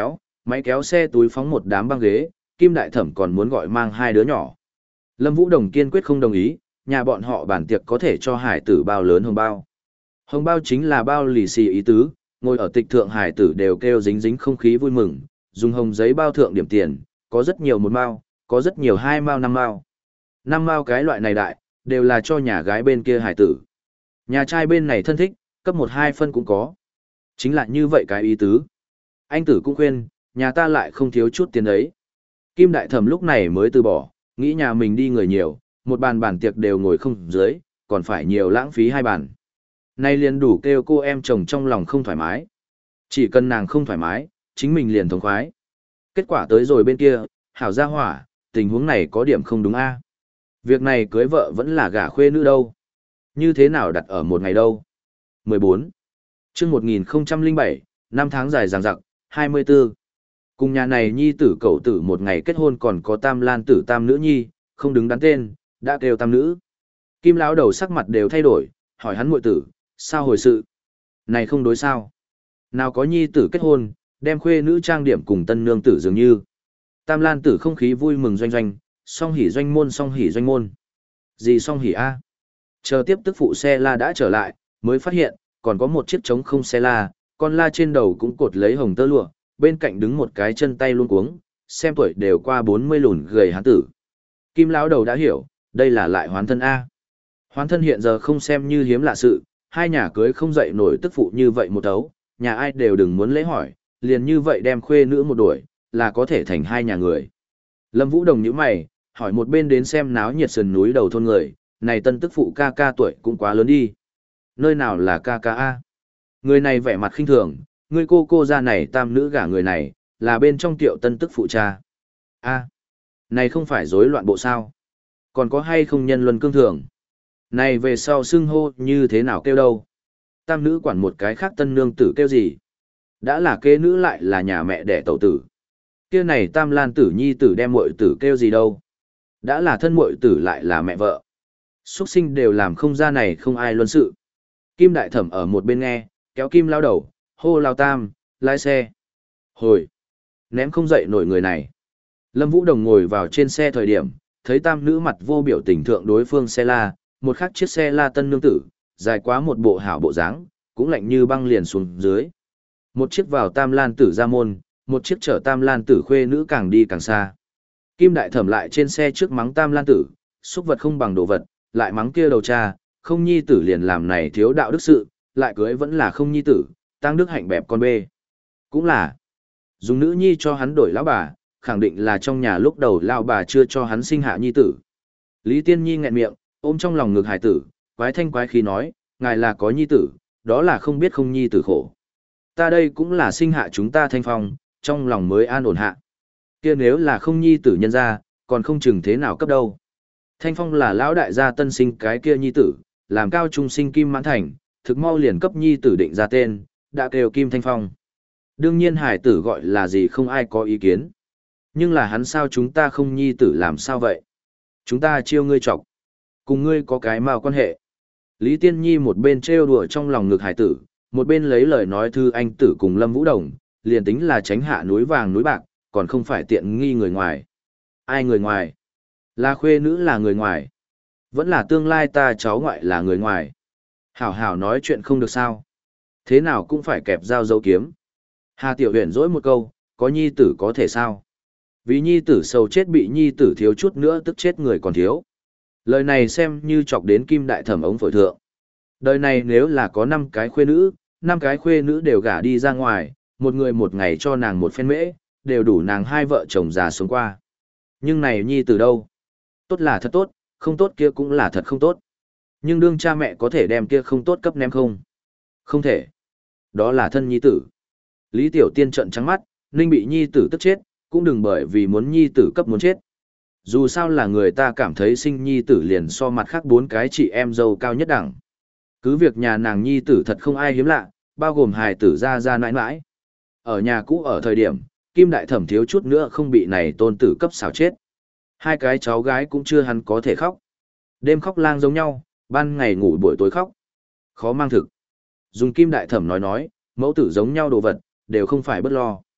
Máy kéo xe túi phóng một đám băng ghế, Kim Đại Thẩm còn muốn gọi mang hai đứa nhỏ. Lâm Vũ Đồng kiên quyết không đồng ý, nhà bọn họ bản tiệc có thể cho hải tử bao lớn hồng bao. Hồng bao chính là bao lì xì ý tứ, ngồi ở tịch thượng hải tử đều kêu dính dính không khí vui mừng, dùng hồng giấy bao thượng điểm tiền, có rất nhiều một mao, có rất nhiều hai mao năm mao. Năm mao cái loại này đại, đều là cho nhà gái bên kia hải tử. Nhà trai bên này thân thích, cấp một hai phân cũng có. Chính là như vậy cái ý tứ. Anh tử cũng khuyên, nhà ta lại không thiếu chút tiền đấy. Kim Đại Thẩm lúc này mới từ bỏ, nghĩ nhà mình đi người nhiều, một bàn bàn tiệc đều ngồi không dưới, còn phải nhiều lãng phí hai bàn. Nay liền đủ kêu cô em chồng trong lòng không thoải mái. Chỉ cần nàng không thoải mái, chính mình liền thống khoái. Kết quả tới rồi bên kia, hảo gia hỏa, tình huống này có điểm không đúng a. Việc này cưới vợ vẫn là gả khuê nữ đâu. Như thế nào đặt ở một ngày đâu. mười bốn. Chương một nghìn không trăm lẻ bảy, năm tháng dài dằng dặc, hai mươi tư. Cùng nhà này nhi tử cậu tử một ngày kết hôn còn có tam lan tử tam nữ nhi, không đứng đắn tên, đã kêu tam nữ. Kim lão đầu sắc mặt đều thay đổi, hỏi hắn muội tử, sao hồi sự? Này không đối sao? Nào có nhi tử kết hôn, đem khuê nữ trang điểm cùng tân nương tử dường như. Tam lan tử không khí vui mừng doanh doanh, song hỉ doanh môn song hỉ doanh môn. Gì song hỉ a? Chờ tiếp tức phụ xe la đã trở lại, mới phát hiện, còn có một chiếc trống không xe la, con la trên đầu cũng cột lấy hồng tơ lụa, bên cạnh đứng một cái chân tay luôn cuống, xem tuổi đều qua bốn mươi lùn gầy hán tử. Kim lão đầu đã hiểu, đây là lại hoán thân A. Hoán thân hiện giờ không xem như hiếm lạ sự, hai nhà cưới không dậy nổi tức phụ như vậy một tấu, nhà ai đều đừng muốn lấy hỏi, liền như vậy đem khuê nữ một đuổi, là có thể thành hai nhà người. Lâm Vũ Đồng nhíu mày, hỏi một bên đến xem náo nhiệt sườn núi đầu thôn người, này tân tức phụ ca ca tuổi cũng quá lớn đi. Nơi nào là ca ca A? Người này vẻ mặt khinh thường, người cô cô ra này tam nữ gả người này, là bên trong tiệu tân tức phụ cha. A, này không phải rối loạn bộ sao? Còn có hay không nhân luân cương thường? Này về sau xưng hô như thế nào kêu đâu? Tam nữ quản một cái khác tân nương tử kêu gì? Đã là kế nữ lại là nhà mẹ đẻ tẩu tử. Kia này tam lan tử nhi tử đem muội tử kêu gì đâu? Đã là thân muội tử lại là mẹ vợ. Xuất sinh đều làm không ra này không ai luân sự. Kim Đại Thẩm ở một bên nghe, kéo Kim lao đầu, hô lao tam, lái xe. Hồi! Ném không dậy nổi người này. Lâm Vũ Đồng ngồi vào trên xe thời điểm, thấy tam nữ mặt vô biểu tình thượng đối phương xe la, một khắc chiếc xe la tân nương tử, dài quá một bộ hảo bộ dáng, cũng lạnh như băng liền xuống dưới. Một chiếc vào tam lan tử ra môn, một chiếc chở tam lan tử khuê nữ càng đi càng xa. Kim Đại Thẩm lại trên xe trước mắng tam lan tử, xúc vật không bằng đồ vật, lại mắng kia đầu cha, không nhi tử liền làm này thiếu đạo đức sự, lại cưới vẫn là không nhi tử, tăng đức hạnh bẹp con bê. Cũng là, dùng nữ nhi cho hắn đổi lão bà, khẳng định là trong nhà lúc đầu lão bà chưa cho hắn sinh hạ nhi tử. Lý Tiên Nhi nghẹn miệng, ôm trong lòng ngực hải tử, quái thanh quái khí nói, ngài là có nhi tử, đó là không biết không nhi tử khổ. Ta đây cũng là sinh hạ chúng ta Thanh Phong, trong lòng mới an ổn hạ. Kia nếu là không nhi tử nhân ra, còn không chừng thế nào cấp đâu. Thanh Phong là lão đại gia tân sinh cái kia nhi tử, làm cao trung sinh Kim Mãn Thành, thực mau liền cấp nhi tử định ra tên, đã kêu Kim Thanh Phong. Đương nhiên hải tử gọi là gì không ai có ý kiến. Nhưng là hắn sao chúng ta không nhi tử làm sao vậy? Chúng ta chiêu ngươi chọc. Cùng ngươi có cái mao quan hệ. Lý Tiên Nhi một bên trêu đùa trong lòng ngực hải tử, một bên lấy lời nói thư anh tử cùng Lâm Vũ Đồng, liền tính là tránh hạ núi vàng núi bạc, còn không phải tiện nghi người ngoài. Ai người ngoài? Là khuê nữ là người ngoài. Vẫn là tương lai ta cháu ngoại là người ngoài. Hảo hảo nói chuyện không được sao. Thế nào cũng phải kẹp dao dấu kiếm. Hà Tiểu Huyền dỗi một câu, có nhi tử có thể sao? Vì nhi tử sầu chết bị nhi tử thiếu chút nữa tức chết người còn thiếu. Lời này xem như chọc đến Kim Đại Thẩm ống phổi thượng. Đời này nếu là có năm cái khuê nữ, năm cái khuê nữ đều gả đi ra ngoài, một người một ngày cho nàng một phen mễ, đều đủ nàng hai vợ chồng già sống qua. Nhưng này nhi tử đâu? Tốt là thật tốt, không tốt kia cũng là thật không tốt. Nhưng đương cha mẹ có thể đem kia không tốt cấp ném không? Không thể. Đó là thân nhi tử. Lý Tiểu Tiên trợn trắng mắt, Ninh bị nhi tử tức chết, cũng đừng bởi vì muốn nhi tử cấp muốn chết. Dù sao là người ta cảm thấy sinh nhi tử liền so mặt khác bốn cái chị em dâu cao nhất đẳng. Cứ việc nhà nàng nhi tử thật không ai hiếm lạ, bao gồm hài tử ra ra nãi nãi. Ở nhà cũ ở thời điểm, Kim Đại Thẩm thiếu chút nữa không bị này tôn tử cấp xào chết. Hai cái cháu gái cũng chưa hắn có thể khóc. Đêm khóc lang giống nhau, ban ngày ngủ buổi tối khóc. Khó mang thực. Dùng Kim Đại Thẩm nói nói, mẫu tử giống nhau đồ vật, đều không phải bất lo.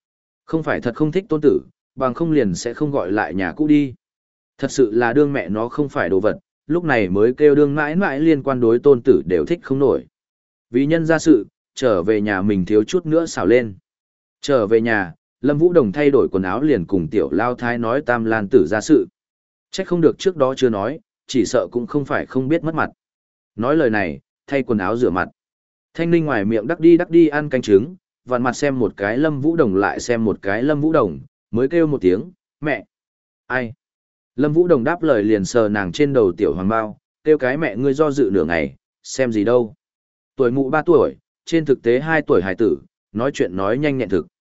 Không phải thật không thích tôn tử, bằng không liền sẽ không gọi lại nhà cũ đi. Thật sự là đương mẹ nó không phải đồ vật, lúc này mới kêu đương mãi mãi liên quan đối tôn tử đều thích không nổi. Vì nhân ra sự, trở về nhà mình thiếu chút nữa xảo lên. Trở về nhà, Lâm Vũ Đồng thay đổi quần áo liền cùng tiểu lao thái nói Tam Lan tử ra sự. Trách không được trước đó chưa nói, chỉ sợ cũng không phải không biết mất mặt. Nói lời này, thay quần áo rửa mặt. Thanh Ninh ngoài miệng đắc đi đắc đi ăn canh trứng, vặn mặt xem một cái Lâm Vũ Đồng lại xem một cái Lâm Vũ Đồng, mới kêu một tiếng, mẹ. Ai? Lâm Vũ Đồng đáp lời liền sờ nàng trên đầu tiểu hoàng bao, kêu cái mẹ ngươi do dự nửa ngày, xem gì đâu. Tuổi mụ ba tuổi, trên thực tế hai tuổi hải tử, nói chuyện nói nhanh nhẹn thực.